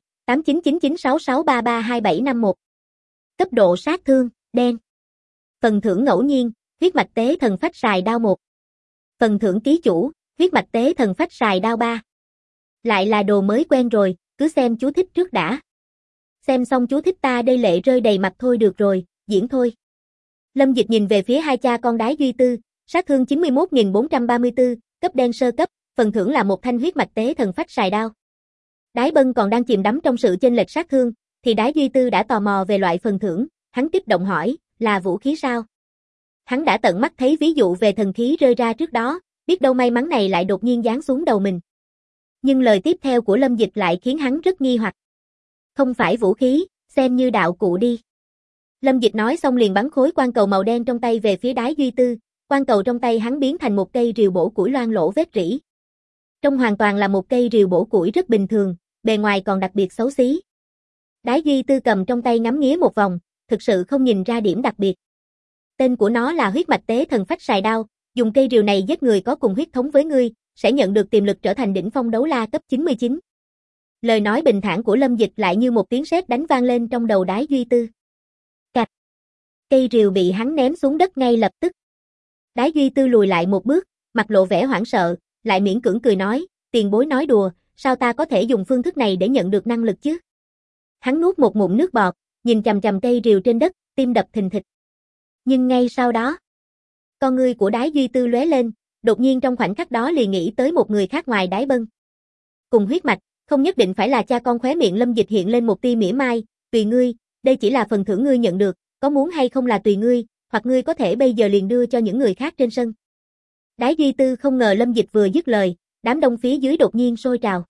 899966332751. Cấp độ sát thương, đen. Phần thưởng ngẫu nhiên, huyết mạch tế thần phách xài đao 1. Phần thưởng ký chủ, huyết mạch tế thần phách xài đao 3. Lại là đồ mới quen rồi, cứ xem chú thích trước đã. Xem xong chú thích ta đây lệ rơi đầy mặt thôi. Được rồi, diễn thôi. Lâm Dịch nhìn về phía hai cha con Đái Duy Tư, sát thương 91.434, cấp đen sơ cấp, phần thưởng là một thanh huyết mạch tế thần phách xài đao. Đái Bân còn đang chìm đắm trong sự chênh lệch sát thương, thì Đái Duy Tư đã tò mò về loại phần thưởng, hắn kích động hỏi, là vũ khí sao? Hắn đã tận mắt thấy ví dụ về thần khí rơi ra trước đó, biết đâu may mắn này lại đột nhiên giáng xuống đầu mình. Nhưng lời tiếp theo của Lâm Dịch lại khiến hắn rất nghi hoặc. Không phải vũ khí, xem như đạo cụ đi. Lâm Dịch nói xong liền bắn khối quan cầu màu đen trong tay về phía Đái Duy Tư, quan cầu trong tay hắn biến thành một cây rìu bổ củi loang lổ vết rỉ. Trông hoàn toàn là một cây rìu bổ củi rất bình thường, bề ngoài còn đặc biệt xấu xí. Đái Duy Tư cầm trong tay ngắm nghía một vòng, thực sự không nhìn ra điểm đặc biệt. Tên của nó là huyết mạch tế thần phách xài đao, dùng cây rìu này giết người có cùng huyết thống với ngươi, sẽ nhận được tiềm lực trở thành đỉnh phong đấu la cấp 99. Lời nói bình thản của Lâm Dịch lại như một tiếng sét đánh vang lên trong đầu Đái Duy Tư. Cạch. Cây rìu bị hắn ném xuống đất ngay lập tức. Đái Duy Tư lùi lại một bước, mặt lộ vẻ hoảng sợ, lại miễn cưỡng cười nói, tiền bối nói đùa, sao ta có thể dùng phương thức này để nhận được năng lực chứ? Hắn nuốt một ngụm nước bọt, nhìn chằm chằm cây rìu trên đất, tim đập thình thịch. Nhưng ngay sau đó, con ngươi của Đái Duy Tư lóe lên, đột nhiên trong khoảnh khắc đó liền nghĩ tới một người khác ngoài Đái Bân. Cùng huyết mạch, không nhất định phải là cha con. Khóe miệng Lâm Dịch hiện lên một tia mỉa mai, tùy ngươi, đây chỉ là phần thưởng ngươi nhận được, có muốn hay không là tùy ngươi, hoặc ngươi có thể bây giờ liền đưa cho những người khác trên sân. Đái Duy Tư không ngờ Lâm Dịch vừa dứt lời, đám đông phía dưới đột nhiên sôi trào.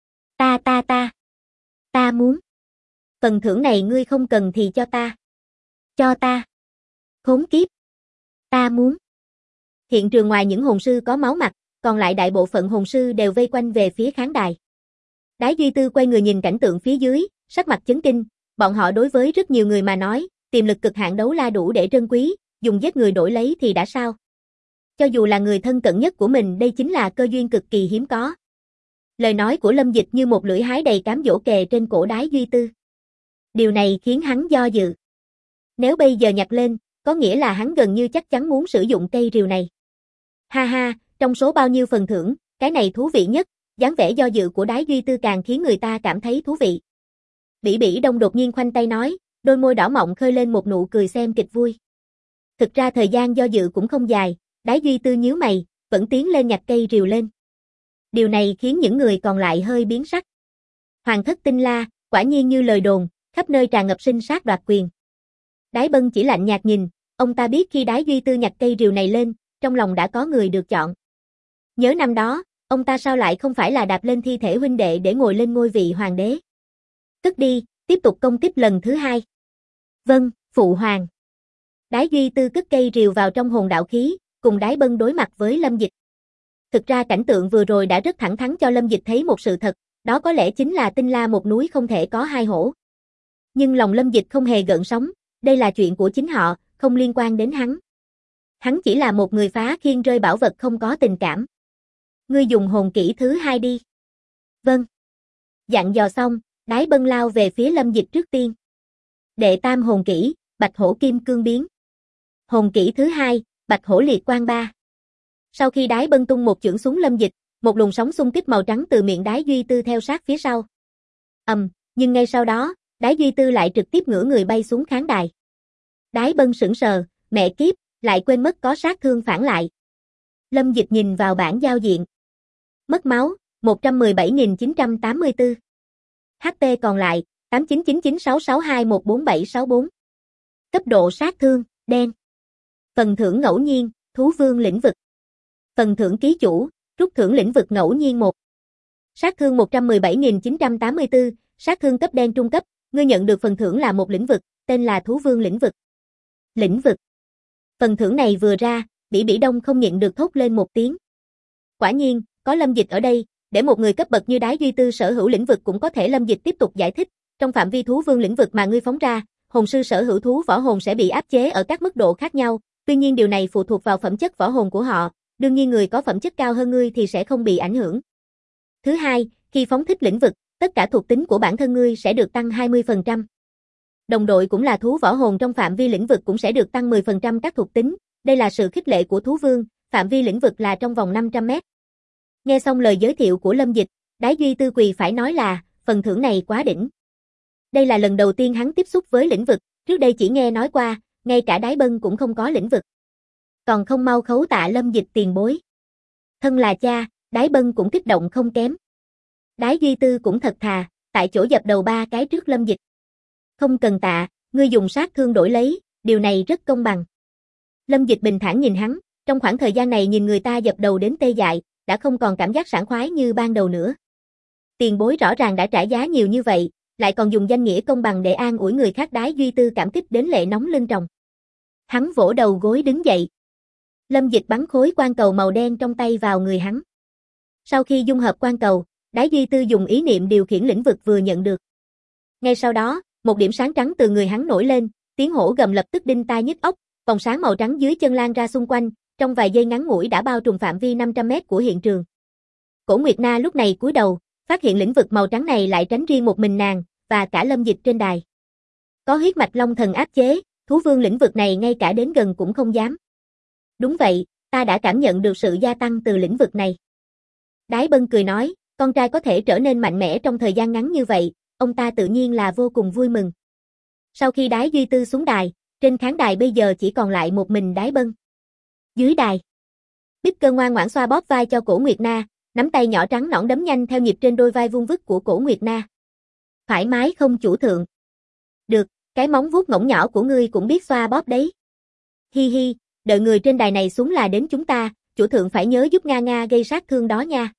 Ta muốn. Phần thưởng này ngươi không cần thì cho ta. Cho ta. Khốn kiếp. Ta muốn. Hiện trường ngoài những hồn sư có máu mặt, còn lại đại bộ phận hồn sư đều vây quanh về phía khán đài. Đái Duy Tư quay người nhìn cảnh tượng phía dưới, sắc mặt chấn kinh, bọn họ đối với rất nhiều người mà nói, tiềm lực cực hạn đấu la đủ để trân quý, dùng giết người đổi lấy thì đã sao? Cho dù là người thân cận nhất của mình, đây chính là cơ duyên cực kỳ hiếm có. Lời nói của Lâm Dịch như một lưỡi hái đầy cám dỗ kề trên cổ Đái Duy Tư. Điều này khiến hắn do dự. Nếu bây giờ nhặt lên, có nghĩa là hắn gần như chắc chắn muốn sử dụng cây rìu này. Ha ha, trong số bao nhiêu phần thưởng, cái này thú vị nhất, dáng vẻ do dự của Đái Duy Tư càng khiến người ta cảm thấy thú vị. Bỉ Bỉ Đông đột nhiên khoanh tay nói, đôi môi đỏ mọng khơi lên một nụ cười xem kịch vui. Thực ra thời gian do dự cũng không dài, Đái Duy Tư nhíu mày, vẫn tiến lên nhặt cây rìu lên. Điều này khiến những người còn lại hơi biến sắc. Hoàng thất Tinh La, quả nhiên như lời đồn, khắp nơi tràn ngập sinh sát đoạt quyền. Đái Bân chỉ lạnh nhạt nhìn, ông ta biết khi Đái Duy Tư nhặt cây rìu này lên, trong lòng đã có người được chọn. Nhớ năm đó, ông ta sao lại không phải là đạp lên thi thể huynh đệ để ngồi lên ngôi vị hoàng đế. Cất đi, tiếp tục công kích lần thứ hai. Vâng, phụ hoàng. Đái Duy Tư cất cây rìu vào trong hồn đạo khí, cùng Đái Bân đối mặt với Lâm Dịch. Thực ra cảnh tượng vừa rồi đã rất thẳng thắn cho Lâm Dịch thấy một sự thật, đó có lẽ chính là Tinh La một núi không thể có hai hổ. Nhưng lòng Lâm Dịch không hề gợn sóng, đây là chuyện của chính họ, không liên quan đến hắn. Hắn chỉ là một người phá khiên rơi bảo vật không có tình cảm. Ngươi dùng hồn kỹ thứ hai đi. Vâng. Dặn dò xong, Đái Bân lao về phía Lâm Dịch trước tiên. Đệ tam hồn kỹ, Bạch Hổ Kim Cương Biến. Hồn kỹ thứ hai, Bạch Hổ Liệt Quang 3. Sau khi Đái Bân tung một chưởng xuống Lâm Dịch, một luồng sóng xung kích màu trắng từ miệng Đái Duy Tư theo sát phía sau. Nhưng ngay sau đó, Đái Duy Tư lại trực tiếp ngửa người bay xuống khán đài. Đái Bân sững sờ, mẹ kiếp, lại quên mất có sát thương phản lại. Lâm Dịch nhìn vào bảng giao diện. Mất máu, 117.984. HP còn lại, 899966214764. Cấp độ sát thương, đen. Phần thưởng ngẫu nhiên, thú vương lĩnh vực. Phần thưởng ký chủ, rút thưởng lĩnh vực ngẫu nhiên 1. Sát thương 117.984, sát thương cấp đen trung cấp, ngươi nhận được phần thưởng là một lĩnh vực, tên là thú vương lĩnh vực. Lĩnh vực. Phần thưởng này vừa ra, Bỉ Bỉ Đông không nhịn được thốt lên một tiếng. Quả nhiên, có Lâm Dịch ở đây, để một người cấp bậc như Đái Duy Tư sở hữu lĩnh vực cũng có thể. Lâm Dịch tiếp tục giải thích, trong phạm vi thú vương lĩnh vực mà ngươi phóng ra, hồn sư sở hữu thú võ hồn sẽ bị áp chế ở các mức độ khác nhau, tuy nhiên điều này phụ thuộc vào phẩm chất võ hồn của họ, đương nhiên người có phẩm chất cao hơn ngươi thì sẽ không bị ảnh hưởng. Thứ hai, khi phóng thích lĩnh vực, tất cả thuộc tính của bản thân ngươi sẽ được tăng 20%. Đồng đội cũng là thú võ hồn trong phạm vi lĩnh vực cũng sẽ được tăng 10% các thuộc tính, đây là sự khích lệ của thú vương, phạm vi lĩnh vực là trong vòng 500 mét. Nghe xong lời giới thiệu của Lâm Dịch, Đái Duy Tư quỳ phải nói là, phần thưởng này quá đỉnh. Đây là lần đầu tiên hắn tiếp xúc với lĩnh vực, trước đây chỉ nghe nói qua, ngay cả Đái Bân cũng không có lĩnh vực. Còn không mau khấu tạ Lâm Dịch tiền bối. Thân là cha, Đái Bân cũng kích động không kém. Đái Duy Tư cũng thật thà, tại chỗ dập đầu 3 cái trước Lâm Dịch. Không cần tạ, ngươi dùng sát thương đổi lấy, điều này rất công bằng. Lâm Dịch bình thản nhìn hắn, trong khoảng thời gian này nhìn người ta dập đầu đến tê dại, đã không còn cảm giác sảng khoái như ban đầu nữa. Tiền bối rõ ràng đã trả giá nhiều như vậy, lại còn dùng danh nghĩa công bằng để an ủi người khác. Đái Duy Tư cảm kích đến lệ nóng lưng tròng. Hắn vỗ đầu gối đứng dậy. Lâm Dịch bắn khối quan cầu màu đen trong tay vào người hắn. Sau khi dung hợp quan cầu, Đái Duy Tư dùng ý niệm điều khiển lĩnh vực vừa nhận được. Ngay sau đó, một điểm sáng trắng từ người hắn nổi lên, tiếng hổ gầm lập tức đinh tai nhức óc, vòng sáng màu trắng dưới chân lan ra xung quanh, trong vài giây ngắn ngủi đã bao trùm phạm vi 500 mét của hiện trường. Cổ Nguyệt Na lúc này cúi đầu, phát hiện lĩnh vực màu trắng này lại tránh riêng một mình nàng, và cả Lâm Dịch trên đài. Có huyết mạch long thần áp chế, thú vương lĩnh vực này ngay cả đến gần cũng không dám. Đúng vậy, ta đã cảm nhận được sự gia tăng từ lĩnh vực này. Đái Bân cười nói, con trai có thể trở nên mạnh mẽ trong thời gian ngắn như vậy, ông ta tự nhiên là vô cùng vui mừng. Sau khi Đái Duy Tư xuống đài, trên khán đài bây giờ chỉ còn lại một mình Đái Bân. Dưới đài, Bích Cơ ngoan ngoãn xoa bóp vai cho Cổ Nguyệt Na, nắm tay nhỏ trắng nõn đấm nhanh theo nhịp trên đôi vai vuông vức của Cổ Nguyệt Na. Thoải mái không chủ thượng? Được, cái móng vuốt ngỗng nhỏ của ngươi cũng biết xoa bóp đấy. Hi hi, đợi người trên đài này xuống là đến chúng ta, chủ thượng phải nhớ giúp Nga Nga gây sát thương đó nha.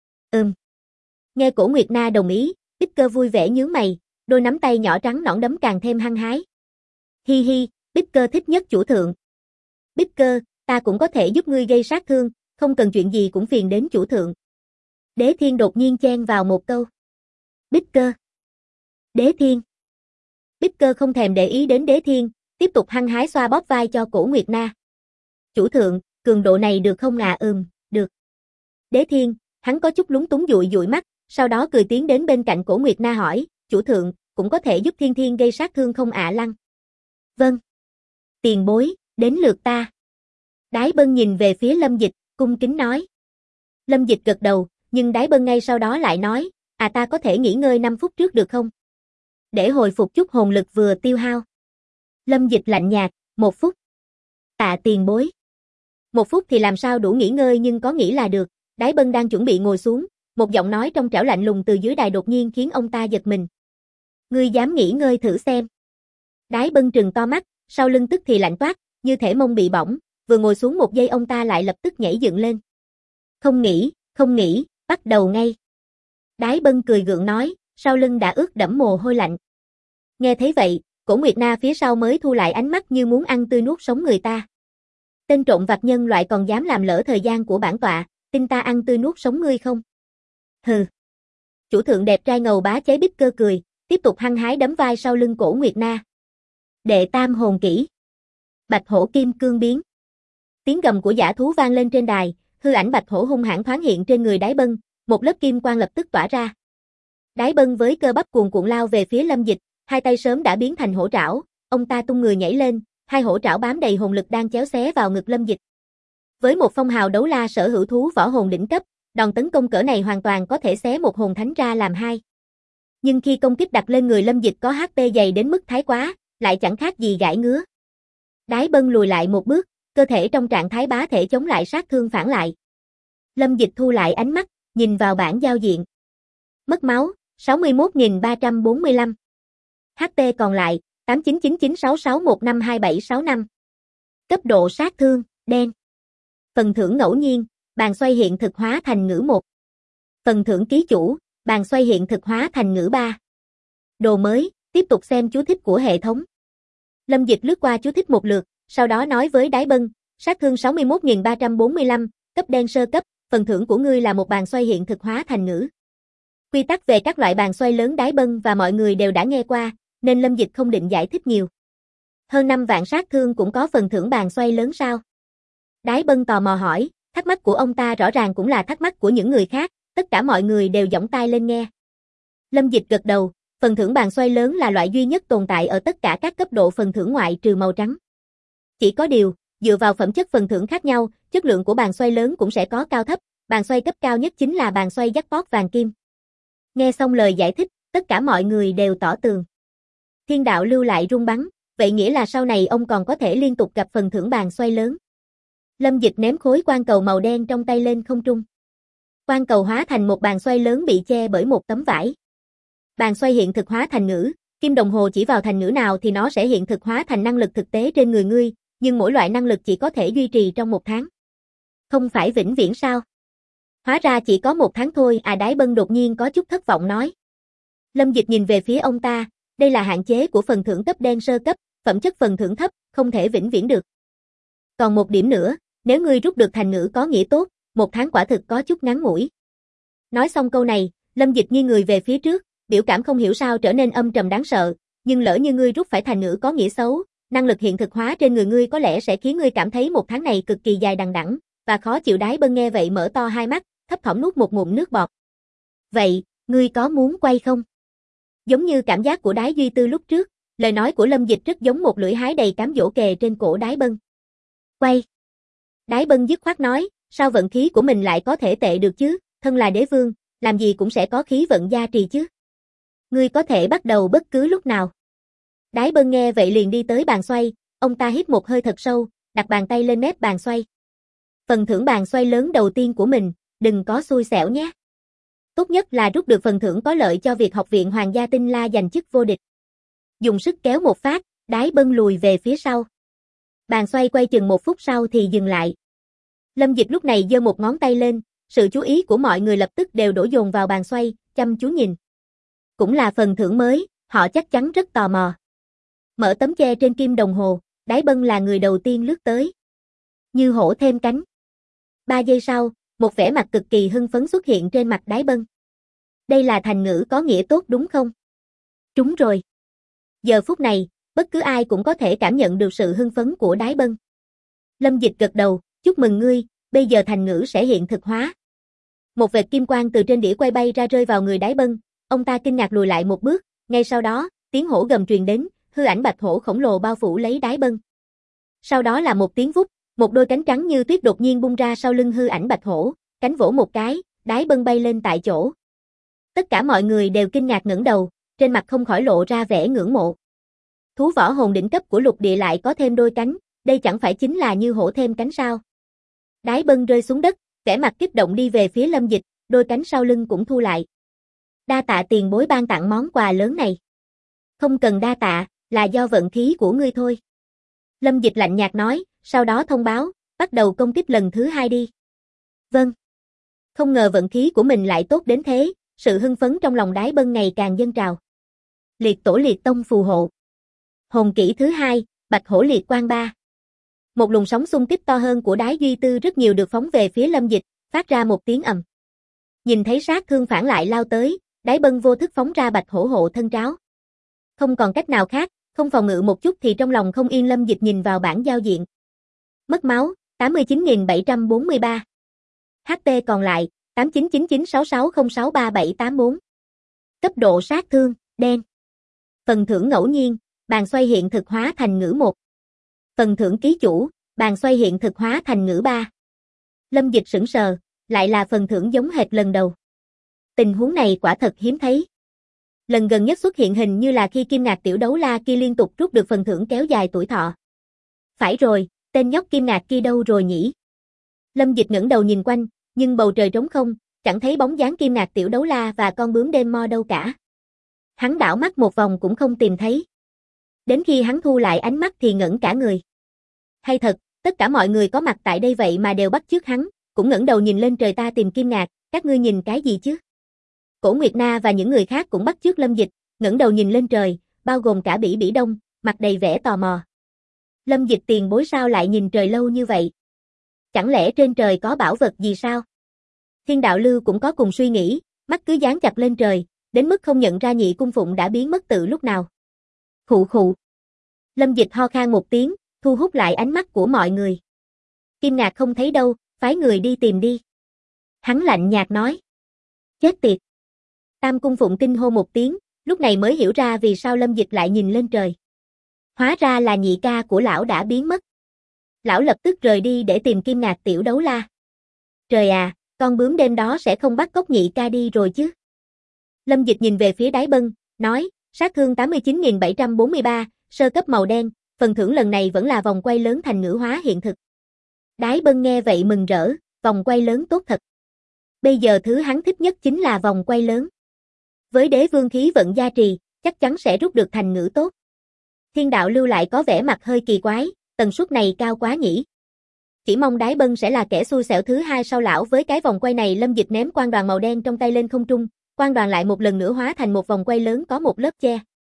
Nghe Cổ Nguyệt Na đồng ý, Bích Cơ vui vẻ nhướng mày, đôi nắm tay nhỏ trắng nõn đấm càng thêm hăng hái. Hi hi, Bích Cơ thích nhất chủ thượng. Bích Cơ, ta cũng có thể giúp ngươi gây sát thương, không cần chuyện gì cũng phiền đến chủ thượng. Đế Thiên đột nhiên chen vào một câu. Bích Cơ. Đế Thiên. Bích Cơ không thèm để ý đến Đế Thiên, tiếp tục hăng hái xoa bóp vai cho Cổ Nguyệt Na. Chủ thượng, cường độ này được không ạ? Được. Đế Thiên, hắn có chút lúng túng dụi dụi mắt, sau đó cười tiến đến bên cạnh Cổ Nguyệt Na hỏi, chủ thượng, cũng có thể giúp Thiên Thiên gây sát thương không ạ? Lăng? Vâng. Tiền bối, đến lượt ta. Đái Bân nhìn về phía Lâm Dịch, cung kính nói. Lâm Dịch gật đầu, nhưng Đái Bân ngay sau đó lại nói, ta có thể nghỉ ngơi 5 phút trước được không? Để hồi phục chút hồn lực vừa tiêu hao. Lâm Dịch lạnh nhạt, 1 phút. Tạ tiền bối. 1 phút thì làm sao đủ nghỉ ngơi, nhưng có nghỉ là được. Đái Bân đang chuẩn bị ngồi xuống, một giọng nói trong trẻo lạnh lùng từ dưới đài đột nhiên khiến ông ta giật mình. Ngươi dám nghỉ ngơi thử xem. Đái Bân trừng to mắt, sau lưng tức thì lạnh toát, như thể mông bị bỏng, vừa ngồi xuống một giây ông ta lại lập tức nhảy dựng lên. Không nghỉ, bắt đầu ngay. Đái Bân cười gượng nói, sau lưng đã ướt đẫm mồ hôi lạnh. Nghe thấy vậy, Cổ Nguyệt Na phía sau mới thu lại ánh mắt như muốn ăn tươi nuốt sống người ta. Tên trộm vặt nhân loại còn dám làm lỡ thời gian của bản tọa, tin ta ăn tươi nuốt sống ngươi không? Hừ. Chủ thượng đẹp trai ngầu bá cháy Bích Cơ cười, tiếp tục hăng hái đấm vai sau lưng Cổ Nguyệt Na. Đệ tam hồn kỹ. Bạch hổ kim cương biến. Tiếng gầm của dã thú vang lên trên đài, hư ảnh bạch hổ hung hãn thoáng hiện trên người Đái Bân, một lớp kim quang lập tức tỏa ra. Đái Bân với cơ bắp cuồn cuộn lao về phía Lâm Dịch, hai tay sớm đã biến thành hổ trảo, ông ta tung người nhảy lên, hai hổ trảo bám đầy hồn lực đang chéo xé vào ngực Lâm Dịch. Với một phong hào đấu la sở hữu thú võ hồn đỉnh cấp, đòn tấn công cỡ này hoàn toàn có thể xé một hồn thánh ra làm hai. Nhưng khi công kích đặt lên người Lâm Dịch có HP dày đến mức thái quá, lại chẳng khác gì gãi ngứa. Đái Bân lùi lại một bước, cơ thể trong trạng thái bá thể chống lại sát thương phản lại. Lâm Dịch thu lại ánh mắt, nhìn vào bảng giao diện. Mất máu, 61.345. HP còn lại, 899966152765. Cấp độ sát thương, đen. Phần thưởng ngẫu nhiên, bàn xoay hiện thực hóa thành ngữ 1. Phần thưởng ký chủ, bàn xoay hiện thực hóa thành ngữ 3. Đồ mới, tiếp tục xem chú thích của hệ thống. Lâm Dịch lướt qua chú thích một lượt, sau đó nói với Đái Bân, sát thương 61.345, cấp đen sơ cấp, phần thưởng của ngươi là một bàn xoay hiện thực hóa thành ngữ. Quy tắc về các loại bàn xoay lớn Đái Bân và mọi người đều đã nghe qua, nên Lâm Dịch không định giải thích nhiều. Hơn 5 vạn sát thương cũng có phần thưởng bàn xoay lớn sao? Đái Bân tò mò hỏi, thắc mắc của ông ta rõ ràng cũng là thắc mắc của những người khác, tất cả mọi người đều giỏng tai lên nghe. Lâm Dịch gật đầu, phần thưởng bàn xoay lớn là loại duy nhất tồn tại ở tất cả các cấp độ phần thưởng ngoại trừ màu trắng. Chỉ có điều, dựa vào phẩm chất phần thưởng khác nhau, chất lượng của bàn xoay lớn cũng sẽ có cao thấp, bàn xoay cấp cao nhất chính là bàn xoay jackpot vàng kim. Nghe xong lời giải thích, tất cả mọi người đều tỏ tường. Thiên đạo lưu lại rung bắn, vậy nghĩa là sau này ông còn có thể liên tục gặp phần thưởng bàn xoay lớn. Lâm Dịch ném khối quan cầu màu đen trong tay lên không trung. Quan cầu hóa thành một bàn xoay lớn bị che bởi một tấm vải. Bàn xoay hiện thực hóa thành ngữ, kim đồng hồ chỉ vào thành ngữ nào thì nó sẽ hiện thực hóa thành năng lực thực tế trên người ngươi, nhưng mỗi loại năng lực chỉ có thể duy trì trong 1 tháng. Không phải vĩnh viễn sao? Hóa ra chỉ có 1 tháng thôi à, Đái Bân đột nhiên có chút thất vọng nói. Lâm Dịch nhìn về phía ông ta, đây là hạn chế của phần thưởng cấp đen sơ cấp, phẩm chất phần thưởng thấp, không thể vĩnh viễn được. Còn một điểm nữa, nếu ngươi rút được thành ngữ có nghĩa tốt, 1 tháng quả thực có chút ngắn ngủi. Nói xong câu này, Lâm Dịch nghiêng người về phía trước, biểu cảm không hiểu sao trở nên âm trầm đáng sợ, nhưng lỡ như ngươi rút phải thành ngữ có nghĩa xấu, năng lực hiện thực hóa trên người ngươi có lẽ sẽ khiến ngươi cảm thấy 1 tháng này cực kỳ dài đằng đẵng và khó chịu. Đái Bân nghe vậy mở to hai mắt, thấp thỏm nuốt một ngụm nước bọt. Vậy, ngươi có muốn quay không? Giống như cảm giác của Đái Duy Tư lúc trước, lời nói của Lâm Dịch rất giống một lưỡi hái đầy cám dỗ kề trên cổ Đái Bân. Quay. Đái Bân dứt khoát nói, sao vận khí của mình lại có thể tệ được chứ, thân là đế vương, làm gì cũng sẽ có khí vận gia trì chứ. Ngươi có thể bắt đầu bất cứ lúc nào. Đái Bân nghe vậy liền đi tới bàn xoay, ông ta hít một hơi thật sâu, đặt bàn tay lên mép bàn xoay. Phần thưởng bàn xoay lớn đầu tiên của mình, đừng có xui xẻo nhé. Tốt nhất là rút được phần thưởng có lợi cho việc học viện Hoàng gia Tinh La giành chức vô địch. Dùng sức kéo một phát, Đái Bân lùi về phía sau. Bàn xoay quay chừng 1 phút sau thì dừng lại. Lâm Dịch lúc này giơ một ngón tay lên, sự chú ý của mọi người lập tức đều đổ dồn vào bàn xoay, chăm chú nhìn. Cũng là phần thưởng mới, họ chắc chắn rất tò mò. Mở tấm che trên kim đồng hồ, Đái Bân là người đầu tiên lướt tới. Như hổ thêm cánh. 3 giây sau, một vẻ mặt cực kỳ hưng phấn xuất hiện trên mặt Đái Bân. Đây là thành ngữ có nghĩa tốt đúng không? Trúng rồi. Giờ phút này, bất cứ ai cũng có thể cảm nhận được sự hưng phấn của Đái Bân. Lâm Dịch gật đầu, chúc mừng ngươi, bây giờ thành ngữ sẽ hiện thực hóa. Một vệt kim quang từ trên đĩa quay bay ra rơi vào người Đái Bân, ông ta kinh ngạc lùi lại một bước, ngay sau đó, tiếng hổ gầm truyền đến, hư ảnh bạch hổ khổng lồ bao phủ lấy Đái Bân. Sau đó là một tiếng vút, một đôi cánh trắng như tuyết đột nhiên bung ra sau lưng hư ảnh bạch hổ, cánh vỗ một cái, Đái Bân bay lên tại chỗ. Tất cả mọi người đều kinh ngạc ngẩng đầu, trên mặt không khỏi lộ ra vẻ ngưỡng mộ. Thú võ hồn đỉnh cấp của lục địa lại có thêm đôi cánh, đây chẳng phải chính là như hổ thêm cánh sao? Đái Bân rơi xuống đất, vẻ mặt kích động đi về phía Lâm Dịch, đôi cánh sau lưng cũng thu lại. Đa tạ tiền bối ban tặng món quà lớn này. Không cần đa tạ, là do vận khí của ngươi thôi. Lâm Dịch lạnh nhạt nói, sau đó thông báo, bắt đầu công kích lần thứ 2 đi. Vâng. Không ngờ vận khí của mình lại tốt đến thế, sự hưng phấn trong lòng Đái Bân ngày càng dâng trào. Liệt tổ liệt tông phù hộ. Hồn kỹ thứ 2, Bạch Hổ Liệt Quang 3. Một luồng sóng xung kích to hơn của Đái Duy Tư rất nhiều được phóng về phía Lâm Dịch, phát ra một tiếng ầm. Nhìn thấy sát thương phản lại lao tới, Đái Bân vô thức phóng ra Bạch Hổ hộ thân tráo. Không còn cách nào khác, không phòng ngự một chút thì trong lòng không yên. Lâm Dịch nhìn vào bảng giao diện. Mất máu, 89.743. HP còn lại, 899966063784. Cấp độ sát thương, đen. Phần thưởng ngẫu nhiên, bàn xoay hiện thực hóa thành ngữ 1. Phần thưởng ký chủ, bàn xoay hiện thực hóa thành ngữ 3. Lâm Dịch sững sờ, lại là phần thưởng giống hệt lần đầu. Tình huống này quả thật hiếm thấy. Lần gần nhất xuất hiện hình như là khi Kim Ngạc tiểu đấu la kia liên tục rút được phần thưởng kéo dài tuổi thọ. Phải rồi, tên nhóc Kim Ngạc kia đâu rồi nhỉ? Lâm Dịch ngẩng đầu nhìn quanh, nhưng bầu trời trống không, chẳng thấy bóng dáng Kim Ngạc tiểu đấu la và con bướm đêm mo đâu cả. Hắn đảo mắt một vòng cũng không tìm thấy. Đến khi hắn thu lại ánh mắt thì ngẩn cả người. Hay thật, tất cả mọi người có mặt tại đây vậy mà đều bắt chước hắn, cũng ngẩng đầu nhìn lên trời ta tìm Kim Ngạc, các ngươi nhìn cái gì chứ? Cổ Nguyệt Na và những người khác cũng bắt chước Lâm Dịch, ngẩng đầu nhìn lên trời, bao gồm cả Bỉ Bỉ Đông, mặt đầy vẻ tò mò. Lâm Dịch tiền bối sao lại nhìn trời lâu như vậy? Chẳng lẽ trên trời có bảo vật gì sao? Thiên Đạo Lưu cũng có cùng suy nghĩ, mắt cứ dán chặt lên trời, đến mức không nhận ra Nhị Cung Phụng đã biến mất từ lúc nào. Khụ khụ. Lâm Dịch ho khan một tiếng, thu hút lại ánh mắt của mọi người. Kim Ngạc không thấy đâu, phái người đi tìm đi. Hắn lạnh nhạt nói. Chết tiệt. Tam Cung Phụng kinh hô một tiếng, lúc này mới hiểu ra vì sao Lâm Dịch lại nhìn lên trời. Hóa ra là nhị ca của lão đã biến mất. Lão lập tức rời đi để tìm Kim Ngạc tiểu đấu la. Trời à, con bướm đêm đó sẽ không bắt cóc nhị ca đi rồi chứ? Lâm Dịch nhìn về phía Đái Bân, nói, sát thương 89.743, sơ cấp màu đen, phần thưởng lần này vẫn là vòng quay lớn thành ngữ hóa hiện thực. Đái Bân nghe vậy mừng rỡ, vòng quay lớn tốt thật. Bây giờ thứ hắn thích nhất chính là vòng quay lớn. Với đế vương khí vận gia trì, chắc chắn sẽ rút được thành ngữ tốt. Thiên Đạo Lưu lại có vẻ mặt hơi kỳ quái, tần suất này cao quá nhỉ. Chỉ mong Đái Bân sẽ là kẻ xui xẻo thứ hai sau lão với cái vòng quay này. Lâm Dịch ném quang đoàn màu đen trong tay lên không trung, quang đoàn lại một lần nữa hóa thành một vòng quay lớn có một lớp che.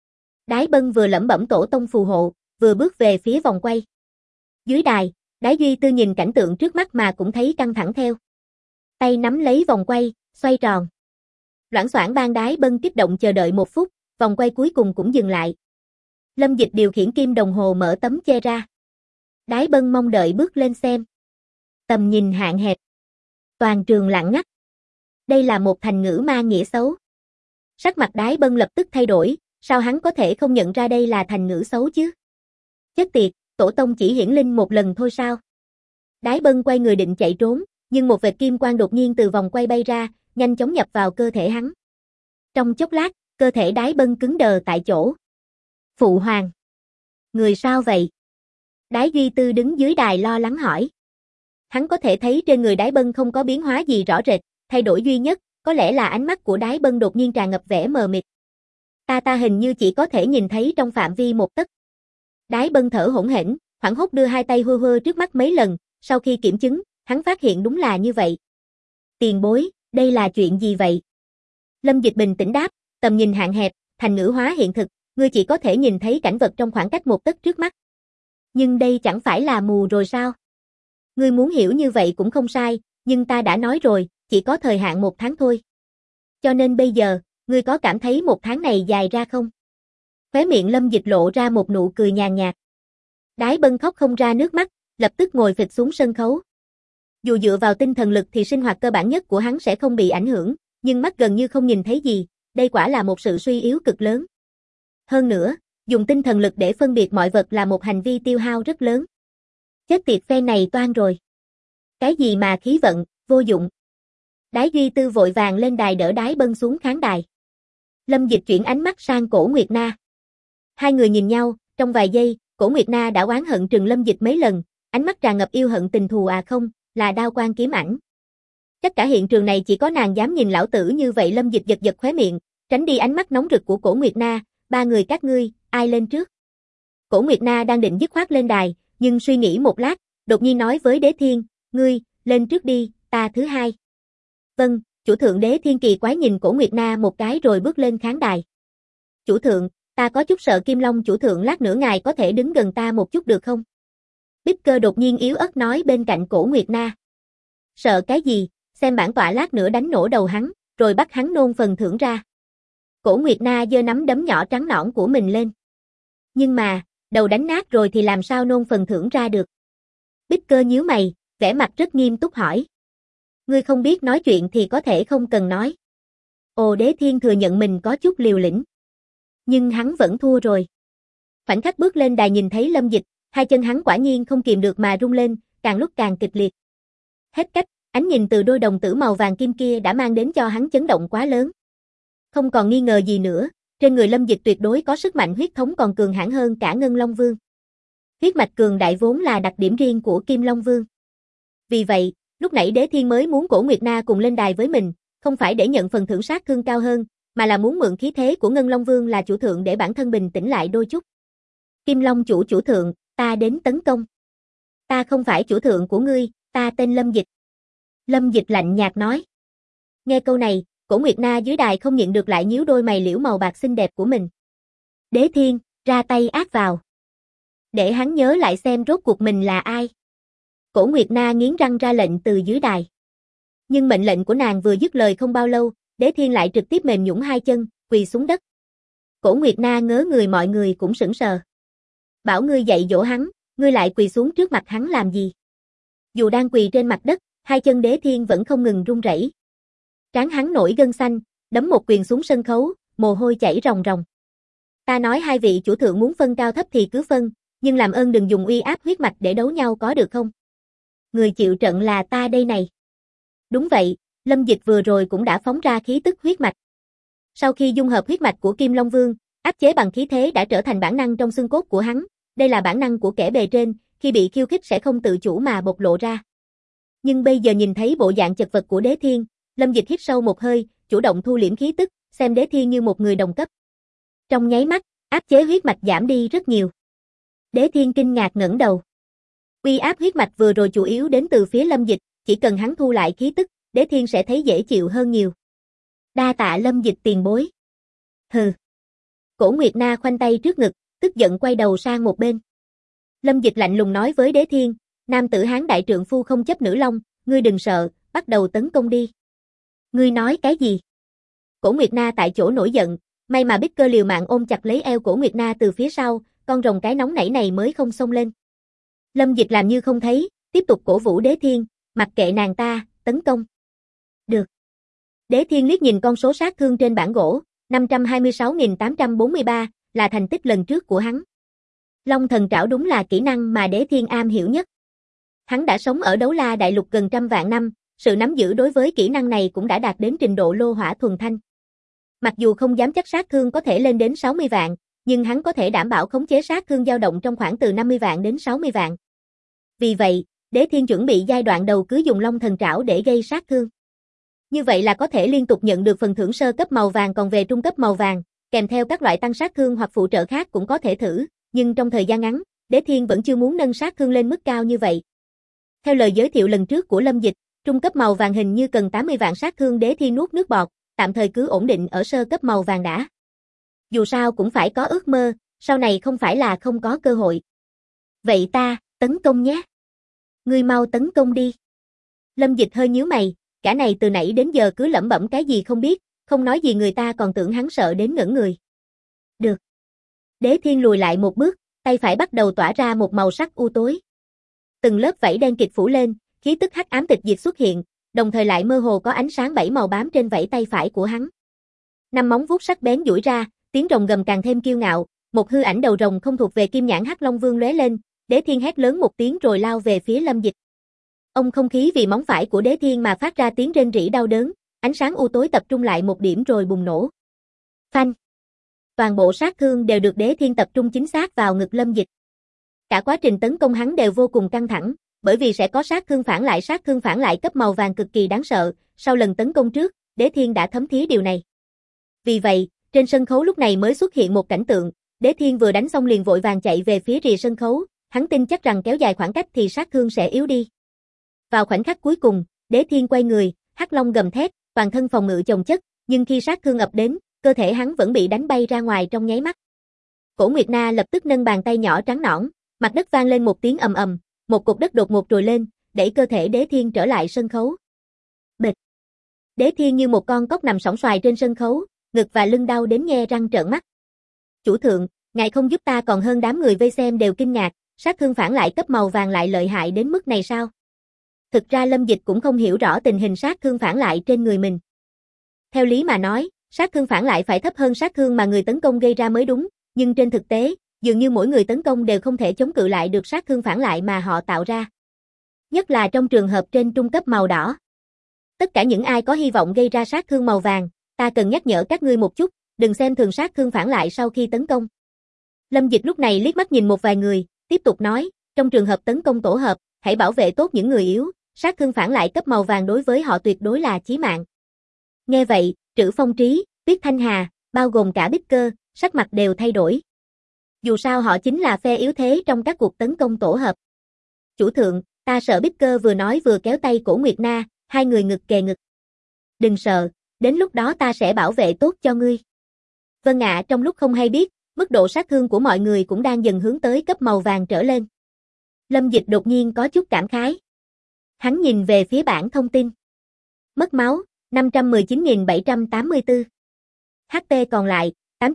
Đái Bân vừa lẩm bẩm tổ tông phù hộ, vừa bước về phía vòng quay. Dưới đài, Đái Duy Tư nhìn cảnh tượng trước mắt mà cũng thấy căng thẳng theo. Tay nắm lấy vòng quay, xoay tròn. Loảng xoảng ban Đái Bân kích động chờ đợi một phút, vòng quay cuối cùng cũng dừng lại. Lâm Dịch điều khiển kim đồng hồ mở tấm che ra. Đái Bân mong đợi bước lên xem. Tầm nhìn hạn hẹp. Toàn trường lặng ngắt. Đây là một thành ngữ mang nghĩa xấu. Sắc mặt Đái Bân lập tức thay đổi, sao hắn có thể không nhận ra đây là thành ngữ xấu chứ? Chết tiệt, tổ tông chỉ hiển linh một lần thôi sao? Đái Bân quay người định chạy trốn, nhưng một vệt kim quang đột nhiên từ vòng quay bay ra, nhanh chóng nhập vào cơ thể hắn. Trong chốc lát, cơ thể Đái Bân cứng đờ tại chỗ. Phụ hoàng. Người sao vậy? Đái Duy Tư đứng dưới đài lo lắng hỏi. Hắn có thể thấy trên người Đái Bân không có biến hóa gì rõ rệt, thay đổi duy nhất, có lẽ là ánh mắt của Đái Bân đột nhiên tràn ngập vẻ mờ mịt. Ta hình như chỉ có thể nhìn thấy trong phạm vi một tấc. Đái Bân thở hổn hển, hoảng hốt đưa hai tay hơ hơ trước mắt mấy lần, sau khi kiểm chứng, hắn phát hiện đúng là như vậy. Tiền bối, đây là chuyện gì vậy? Lâm Dịch bình tĩnh đáp, tầm nhìn hạn hẹp, thành ngữ hóa hiện thực, ngươi chỉ có thể nhìn thấy cảnh vật trong khoảng cách một tấc trước mắt. Nhưng đây chẳng phải là mù rồi sao? Ngươi muốn hiểu như vậy cũng không sai, nhưng ta đã nói rồi, chỉ có thời hạn 1 tháng thôi. Cho nên bây giờ, ngươi có cảm thấy 1 tháng này dài ra không? Khóe miệng Lâm Dịch lộ ra một nụ cười nhàn nhạt. Đái Bân khóc không ra nước mắt, lập tức ngồi phịch xuống sân khấu. Dù dựa vào tinh thần lực thì sinh hoạt cơ bản nhất của hắn sẽ không bị ảnh hưởng, nhưng mắt gần như không nhìn thấy gì, đây quả là một sự suy yếu cực lớn. Hơn nữa, dùng tinh thần lực để phân biệt mọi vật là một hành vi tiêu hao rất lớn. Chết tiệt phe này toan rồi. Cái gì mà khí vận, vô dụng. Đái Duy Tư vội vàng lên đài đỡ Đái Bân xuống khán đài. Lâm Dịch chuyển ánh mắt sang Cổ Nguyệt Na. Hai người nhìn nhau, trong vài giây, Cổ Nguyệt Na đã oán hận trừng Lâm Dịch mấy lần, ánh mắt tràn ngập yêu hận tình thù à không, là đao quang kiếm ảnh. Tất cả hiện trường này chỉ có nàng dám nhìn lão tử như vậy. Lâm Dịch giật giật khóe miệng, tránh đi ánh mắt nóng rực của Cổ Nguyệt Na. Ba người các ngươi, ai lên trước? Cổ Nguyệt Na đang định dứt khoát lên đài, nhưng suy nghĩ một lát, đột nhiên nói với Đế Thiên, ngươi, lên trước đi, ta thứ hai. Vâng, chủ thượng. Đế Thiên kỳ quái nhìn Cổ Nguyệt Na một cái rồi bước lên khán đài. Chủ thượng, ta có chút sợ Kim Long chủ thượng, lát nữa ngài có thể đứng gần ta một chút được không? Bích Cơ đột nhiên yếu ớt nói bên cạnh Cổ Nguyệt Na. Sợ cái gì, xem bản tọa lát nữa đánh nổ đầu hắn, rồi bắt hắn nôn phần thưởng ra. Cổ Nguyệt Na giơ nắm đấm nhỏ trắng nõn của mình lên. Nhưng mà, đầu đánh nát rồi thì làm sao nôn phần thưởng ra được? Bích Cơ nhíu mày, vẻ mặt rất nghiêm túc hỏi. Ngươi không biết nói chuyện thì có thể không cần nói. Ồ, Đế Thiên thừa nhận mình có chút liều lĩnh. Nhưng hắn vẫn thua rồi. Khoảnh khắc bước lên đài nhìn thấy Lâm Dịch, hai chân hắn quả nhiên không kìm được mà rung lên, càng lúc càng kịch liệt. Hết cách, ánh nhìn từ đôi đồng tử màu vàng kim kia đã mang đến cho hắn chấn động quá lớn. Không còn nghi ngờ gì nữa, trên người Lâm Dịch tuyệt đối có sức mạnh huyết thống còn cường hãn hơn cả Ngân Long Vương. Huyết mạch cường đại vốn là đặc điểm riêng của Kim Long Vương. Vì vậy, lúc nãy Đế Thiên mới muốn Cổ Nguyệt Na cùng lên đài với mình, không phải để nhận phần thưởng sát thương cao hơn, mà là muốn mượn khí thế của Ngân Long Vương là chủ thượng để bản thân bình tĩnh lại đôi chút. Kim Long chủ thượng, ta đến tấn công. Ta không phải chủ thượng của ngươi, ta tên Lâm Dịch. Lâm Dịch lạnh nhạt nói. Nghe câu này, Cổ Nguyệt Na dưới đài không nhịn được lại nhíu đôi mày liễu màu bạc xinh đẹp của mình. Đế Thiên, ra tay ác vào. Để hắn nhớ lại xem rốt cuộc mình là ai. Cổ Nguyệt Na nghiến răng ra lệnh từ dưới đài. Nhưng mệnh lệnh của nàng vừa dứt lời không bao lâu, Đế Thiên lại trực tiếp mềm nhũn hai chân, quỳ xuống đất. Cổ Nguyệt Na ngớ người, mọi người cũng sững sờ. Bảo ngươi dạy dỗ hắn, ngươi lại quỳ xuống trước mặt hắn làm gì? Dù đang quỳ trên mặt đất, hai chân Đế Thiên vẫn không ngừng run rẩy. Trán hắn nổi gân xanh, đấm một quyền xuống sân khấu, mồ hôi chảy ròng ròng. Ta nói hai vị chủ thượng muốn phân cao thấp thì cứ phân, nhưng làm ơn đừng dùng uy áp huyết mạch để đấu nhau có được không? Người chịu trận là ta đây này. Đúng vậy, Lâm Dịch vừa rồi cũng đã phóng ra khí tức huyết mạch. Sau khi dung hợp huyết mạch của Kim Long Vương, áp chế bằng khí thế đã trở thành bản năng trong xương cốt của hắn, đây là bản năng của kẻ bề trên, khi bị khiêu khích sẽ không tự chủ mà bộc lộ ra. Nhưng bây giờ nhìn thấy bộ dạng chật vật của Đế Thiên, Lâm Dịch hít sâu một hơi, chủ động thu liễm khí tức, xem Đế Thiên như một người đồng cấp. Trong nháy mắt, áp chế huyết mạch giảm đi rất nhiều. Đế Thiên kinh ngạc ngẩng đầu. Uy áp huyết mạch vừa rồi chủ yếu đến từ phía Lâm Dịch, chỉ cần hắn thu lại khí tức, Đế Thiên sẽ thấy dễ chịu hơn nhiều. Đa tạ Lâm Dịch tiền bối. Hừ. Cổ Nguyệt Na khoanh tay trước ngực, tức giận quay đầu sang một bên. Lâm Dịch lạnh lùng nói với Đế Thiên, nam tử Hán đại trượng phu không chấp nữ long, ngươi đừng sợ, bắt đầu tấn công đi. Ngươi nói cái gì? Cổ Nguyệt Na tại chỗ nổi giận, may mà Bích Cơ liều mạng ôm chặt lấy eo Cổ Nguyệt Na từ phía sau, con rồng cái nóng nảy này mới không xông lên. Lâm Dịch làm như không thấy, tiếp tục cổ vũ Đế Thiên, mặc kệ nàng ta, tấn công. Được. Đế Thiên liếc nhìn con số sát thương trên bảng gỗ, 526.843, là thành tích lần trước của hắn. Long thần trảo đúng là kỹ năng mà Đế Thiên am hiểu nhất. Hắn đã sống ở Đấu La Đại Lục gần trăm vạn năm, sự nắm giữ đối với kỹ năng này cũng đã đạt đến trình độ lô hỏa thuần thanh. Mặc dù không dám chắc sát thương có thể lên đến 60 vạn, nhưng hắn có thể đảm bảo khống chế sát thương dao động trong khoảng từ 50 vạn đến 60 vạn. Vì vậy, Đế Thiên chuẩn bị giai đoạn đầu cứ dùng Long thần trảo để gây sát thương. Như vậy là có thể liên tục nhận được phần thưởng sơ cấp màu vàng, còn về trung cấp màu vàng, kèm theo các loại tăng sát thương hoặc phụ trợ khác cũng có thể thử, nhưng trong thời gian ngắn, Đế Thiên vẫn chưa muốn nâng sát thương lên mức cao như vậy. Theo lời giới thiệu lần trước của Lâm Dịch, trung cấp màu vàng hình như cần 80 vạn sát thương. Đế Thiên nuốt nước bọt, tạm thời cứ ổn định ở sơ cấp màu vàng đã. Dù sao cũng phải có ước mơ, sau này không phải là không có cơ hội. Vậy ta, tấn công nhé. Ngươi mau tấn công đi. Lâm Dịch hơi nhíu mày, cả này từ nãy đến giờ cứ lẩm bẩm cái gì không biết, không nói gì người ta còn tưởng hắn sợ đến ngẩn người. Được. Đế Thiên lùi lại một bước, tay phải bắt đầu tỏa ra một màu sắc u tối. Từng lớp vảy đen kịt phủ lên, khí tức hắc ám tịch diệt xuất hiện, đồng thời lại mơ hồ có ánh sáng bảy màu bám trên vảy tay phải của hắn. Năm móng vuốt sắc bén duỗi ra, tiếng rồng gầm càng thêm kiêu ngạo, một hư ảnh đầu rồng không thuộc về Kim Nhãn Hắc Long Vương lóe lên, Đế Thiên hét lớn một tiếng rồi lao về phía Lâm Dịch. Ông không khí vì móng phải của Đế Thiên mà phát ra tiếng rên rỉ đau đớn, ánh sáng u tối tập trung lại một điểm rồi bùng nổ. Phanh! Toàn bộ sát thương đều được Đế Thiên tập trung chính xác vào ngực Lâm Dịch. Cả quá trình tấn công hắn đều vô cùng căng thẳng, bởi vì sẽ có sát thương phản lại cấp màu vàng cực kỳ đáng sợ, sau lần tấn công trước, Đế Thiên đã thấm thía điều này. Vì vậy, trên sân khấu lúc này mới xuất hiện một cảnh tượng, Đế Thiên vừa đánh xong liền vội vàng chạy về phía rìa sân khấu, hắn tin chắc rằng kéo dài khoảng cách thì sát thương sẽ yếu đi. Vào khoảnh khắc cuối cùng, Đế Thiên quay người, Hắc Long gầm thét, toàn thân phòng ngự chồng chất, nhưng khi sát thương ập đến, cơ thể hắn vẫn bị đánh bay ra ngoài trong nháy mắt. Cổ Nguyệt Na lập tức nâng bàn tay nhỏ trắng nõn, mặt đất vang lên một tiếng ầm ầm, một cục đất đột ngột trồi lên, đẩy cơ thể Đế Thiên trở lại sân khấu. Bịch. Đế Thiên như một con cóc nằm sõng xoài trên sân khấu, ngực và lưng đau đến nhe răng trợn mắt. Chủ thượng, ngài không giúp ta còn hơn đám người vây xem đều kinh ngạc, sát thương phản lại cấp màu vàng lại lợi hại đến mức này sao? Thực ra Lâm Dịch cũng không hiểu rõ tình hình sát thương phản lại trên người mình. Theo lý mà nói, sát thương phản lại phải thấp hơn sát thương mà người tấn công gây ra mới đúng, nhưng trên thực tế, dường như mỗi người tấn công đều không thể chống cự lại được sát thương phản lại mà họ tạo ra. Nhất là trong trường hợp trên trung cấp màu đỏ. Tất cả những ai có hy vọng gây ra sát thương màu vàng, ta cần nhắc nhở các ngươi một chút, đừng xem thường sát thương phản lại sau khi tấn công. Lâm Dịch lúc này liếc mắt nhìn một vài người, tiếp tục nói, trong trường hợp tấn công tổ hợp, hãy bảo vệ tốt những người yếu, sát thương phản lại cấp màu vàng đối với họ tuyệt đối là chí mạng. Nghe vậy, Trữ Phong Trí, Tuyết Thanh Hà, bao gồm cả Bích Cơ, sắc mặt đều thay đổi. Dù sao họ chính là phe yếu thế trong các cuộc tấn công tổ hợp. Chủ thượng, ta sợ Bicker vừa nói vừa kéo tay cổ Nguyệt Na, hai người ngực kề ngực. Đừng sợ, đến lúc đó ta sẽ bảo vệ tốt cho ngươi. Vâng ạ, trong lúc không hay biết, mức độ sát thương của mọi người cũng đang dần hướng tới cấp màu vàng trở lên. Lâm Dịch đột nhiên có chút cảm khái. Hắn nhìn về phía bảng thông tin. Mất máu, 519.784. HP còn lại,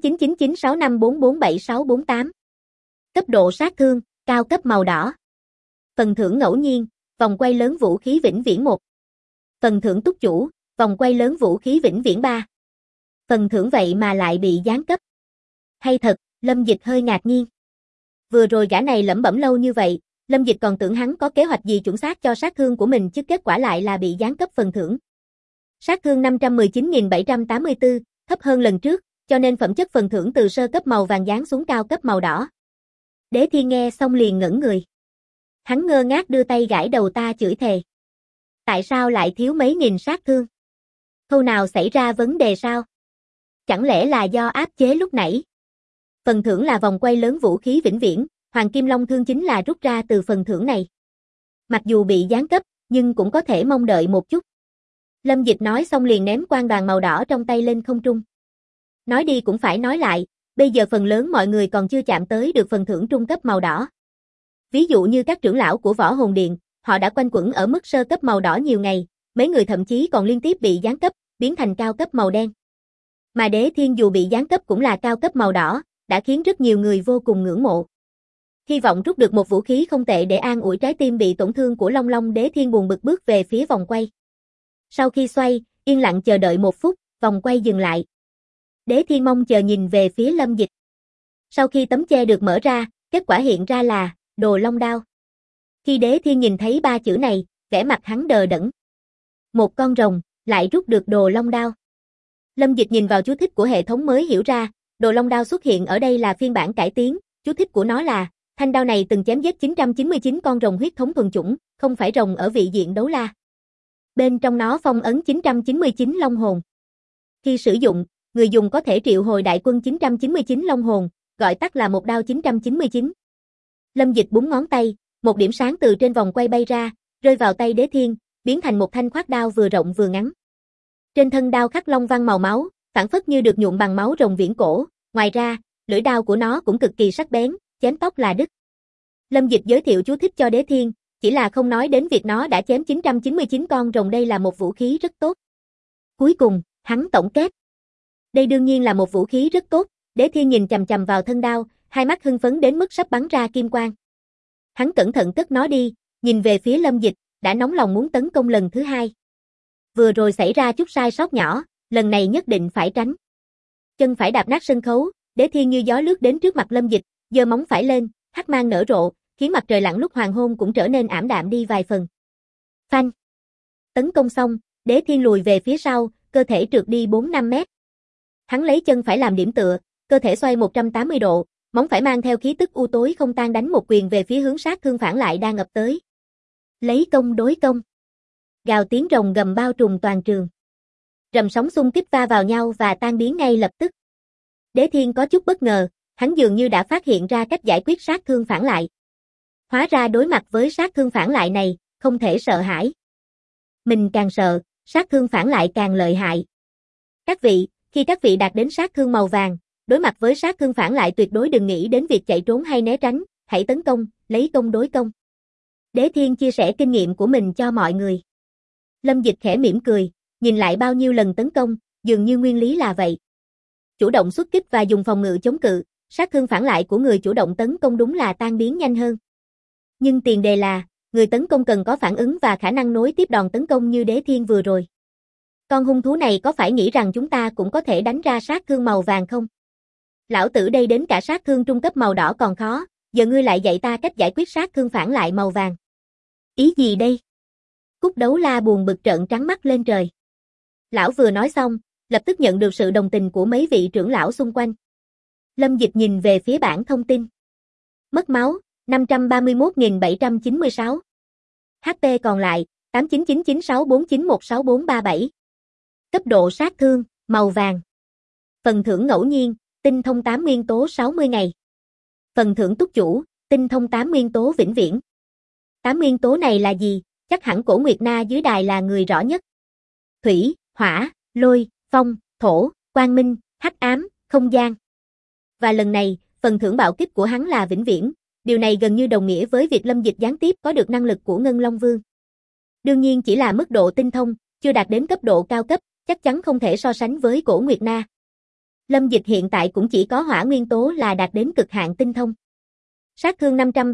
899965447648. Cấp độ sát thương, cao cấp màu đỏ. Phần thưởng ngẫu nhiên, vòng quay lớn vũ khí vĩnh viễn 1. Phần thưởng túc chủ, vòng quay lớn vũ khí vĩnh viễn 3. Phần thưởng vậy mà lại bị giáng cấp. Hay thật, Lâm Dịch hơi ngạc nhiên. Vừa rồi gã này lẩm bẩm lâu như vậy, Lâm Dịch còn tưởng hắn có kế hoạch gì chuẩn xác cho sát thương của mình chứ kết quả lại là bị giáng cấp phần thưởng. Sát thương 519.784, thấp hơn lần trước, cho nên phẩm chất phần thưởng từ sơ cấp màu vàng giáng xuống cao cấp màu đỏ. Đế Thiên nghe xong liền ngẩn người. Hắn ngơ ngác đưa tay gãi đầu ta chửi thề. Tại sao lại thiếu mấy nghìn sát thương? Khâu nào xảy ra vấn đề sao? Chẳng lẽ là do áp chế lúc nãy? Phần thưởng là vòng quay lớn vũ khí vĩnh viễn, Hoàng Kim Long Thương chính là rút ra từ phần thưởng này. Mặc dù bị giáng cấp, nhưng cũng có thể mong đợi một chút. Lâm Dịch nói xong liền ném quan đoàn màu đỏ trong tay lên không trung. Nói đi cũng phải nói lại, bây giờ phần lớn mọi người còn chưa chạm tới được phần thưởng trung cấp màu đỏ. Ví dụ như các trưởng lão của Võ Hồn Điện, họ đã quanh quẩn ở mức sơ cấp màu đỏ nhiều ngày, mấy người thậm chí còn liên tiếp bị giáng cấp, biến thành cao cấp màu đen. Mà Đế Thiên dù bị giáng cấp cũng là cao cấp màu đỏ, đã khiến rất nhiều người vô cùng ngưỡng mộ. Hy vọng rút được một vũ khí không tệ để an ủi trái tim bị tổn thương của Long Long. Đế Thiên buồn bực bước về phía vòng quay. Sau khi xoay, yên lặng chờ đợi 1 phút, vòng quay dừng lại. Đế Thiên mong chờ nhìn về phía Lâm Dịch. Sau khi tấm che được mở ra, kết quả hiện ra là Đồ Long Đao. Khi Đế Thiên nhìn thấy 3 chữ này, vẻ mặt hắn đờ đẫn. Một con rồng, lại rút được Đồ Long Đao. Lâm Dịch nhìn vào chú thích của hệ thống mới hiểu ra, Đồ Long Đao xuất hiện ở đây là phiên bản cải tiến, chú thích của nó là thanh đao này từng chém giết 999 con rồng huyết thống thuần chủng, không phải rồng ở vị diện đấu la. Bên trong nó phong ấn 999 long hồn. Khi sử dụng, người dùng có thể triệu hồi đại quân 999 long hồn, gọi tắt là một đao 999. Lâm Dịch búng ngón tay, một điểm sáng từ trên vòng quay bay ra, rơi vào tay Đế Thiên, biến thành một thanh khoát đao vừa rộng vừa ngắn. Trên thân đao khắc long văn màu máu, phảng phất như được nhuộm bằng máu rồng viễn cổ, ngoài ra, lưỡi đao của nó cũng cực kỳ sắc bén, chém tóc là đứt. Lâm Dịch giới thiệu chú thích cho Đế Thiên, chỉ là không nói đến việc nó đã chém 999 con rồng. Đây là một vũ khí rất tốt. Cuối cùng, hắn tổng kết. Đây đương nhiên là một vũ khí rất tốt, Đế Thiên nhìn chằm chằm vào thân đao, hai mắt hưng phấn đến mức sắp bắn ra kim quang. Hắn cẩn thận cất nó đi, nhìn về phía Lâm Dịch, đã nóng lòng muốn tấn công lần thứ 2. Vừa rồi xảy ra chút sai sót nhỏ, lần này nhất định phải tránh. Chân phải đạp nát sân khấu, Đế Thiên như gió lướt đến trước mặt Lâm Dịch, giơ móng phải lên, hắc mang nở rộ, khiến mặt trời lặn lúc hoàng hôn cũng trở nên ảm đạm đi vài phần. Phanh. Tấn công xong, Đế Thiên lùi về phía sau, cơ thể trượt đi 4-5 mét. Hắn lấy chân phải làm điểm tựa, cơ thể xoay 180 độ, móng phải mang theo khí tức u tối không tan đánh một quyền về phía hướng sát thương phản lại đang ập tới. Lấy công đối công. Gào tiếng rồng gầm bao trùm toàn trường. Rầm sóng xung kích va vào nhau và tan biến ngay lập tức. Đế Thiên có chút bất ngờ, hắn dường như đã phát hiện ra cách giải quyết sát thương phản lại. Hóa ra đối mặt với sát thương phản lại này, không thể sợ hãi. Mình càng sợ, sát thương phản lại càng lợi hại. Các vị, khi các vị đạt đến sát thương màu vàng, đối mặt với sát thương phản lại tuyệt đối đừng nghĩ đến việc chạy trốn hay né tránh, hãy tấn công, lấy công đối công. Đế Thiên chia sẻ kinh nghiệm của mình cho mọi người. Lâm Dịch khẽ mỉm cười, nhìn lại bao nhiêu lần tấn công, dường như nguyên lý là vậy. Chủ động xuất kích và dùng phòng ngự chống cự, sát thương phản lại của người chủ động tấn công đúng là tan biến nhanh hơn. Nhưng tiền đề là, người tấn công cần có phản ứng và khả năng nối tiếp đòn tấn công như Đế Thiên vừa rồi. Con hung thú này có phải nghĩ rằng chúng ta cũng có thể đánh ra sát thương màu vàng không? Lão tử đây đến cả sát thương trung cấp màu đỏ còn khó, giờ ngươi lại dạy ta cách giải quyết sát thương phản lại màu vàng. Ý gì đây? Cúc Đấu La buồn bực trợn trắng mắt lên trời. Lão vừa nói xong, lập tức nhận được sự đồng tình của mấy vị trưởng lão xung quanh. Lâm Dịch nhìn về phía bảng thông tin. Mất máu, 531.796. HP còn lại, 899964916437. Cấp độ sát thương, màu vàng. Phần thưởng ngẫu nhiên, tinh thông 8 nguyên tố 60 ngày. Phần thưởng túc chủ, tinh thông 8 nguyên tố vĩnh viễn. 8 nguyên tố này là gì? Chắc hẳn Cổ Nguyệt Na dưới đài là người rõ nhất. Thủy, hỏa, lôi, phong, thổ, quang minh, hắc ám, không gian. Và lần này, phần thưởng bạo kích của hắn là vĩnh viễn. Điều này gần như đồng nghĩa với việc Lâm Dịch gián tiếp có được năng lực của Ngân Long Vương. Đương nhiên chỉ là mức độ tinh thông, chưa đạt đến cấp độ cao cấp, chắc chắn không thể so sánh với Cổ Nguyệt Na. Lâm Dịch hiện tại cũng chỉ có hỏa nguyên tố là đạt đến cực hạn tinh thông. Sát thương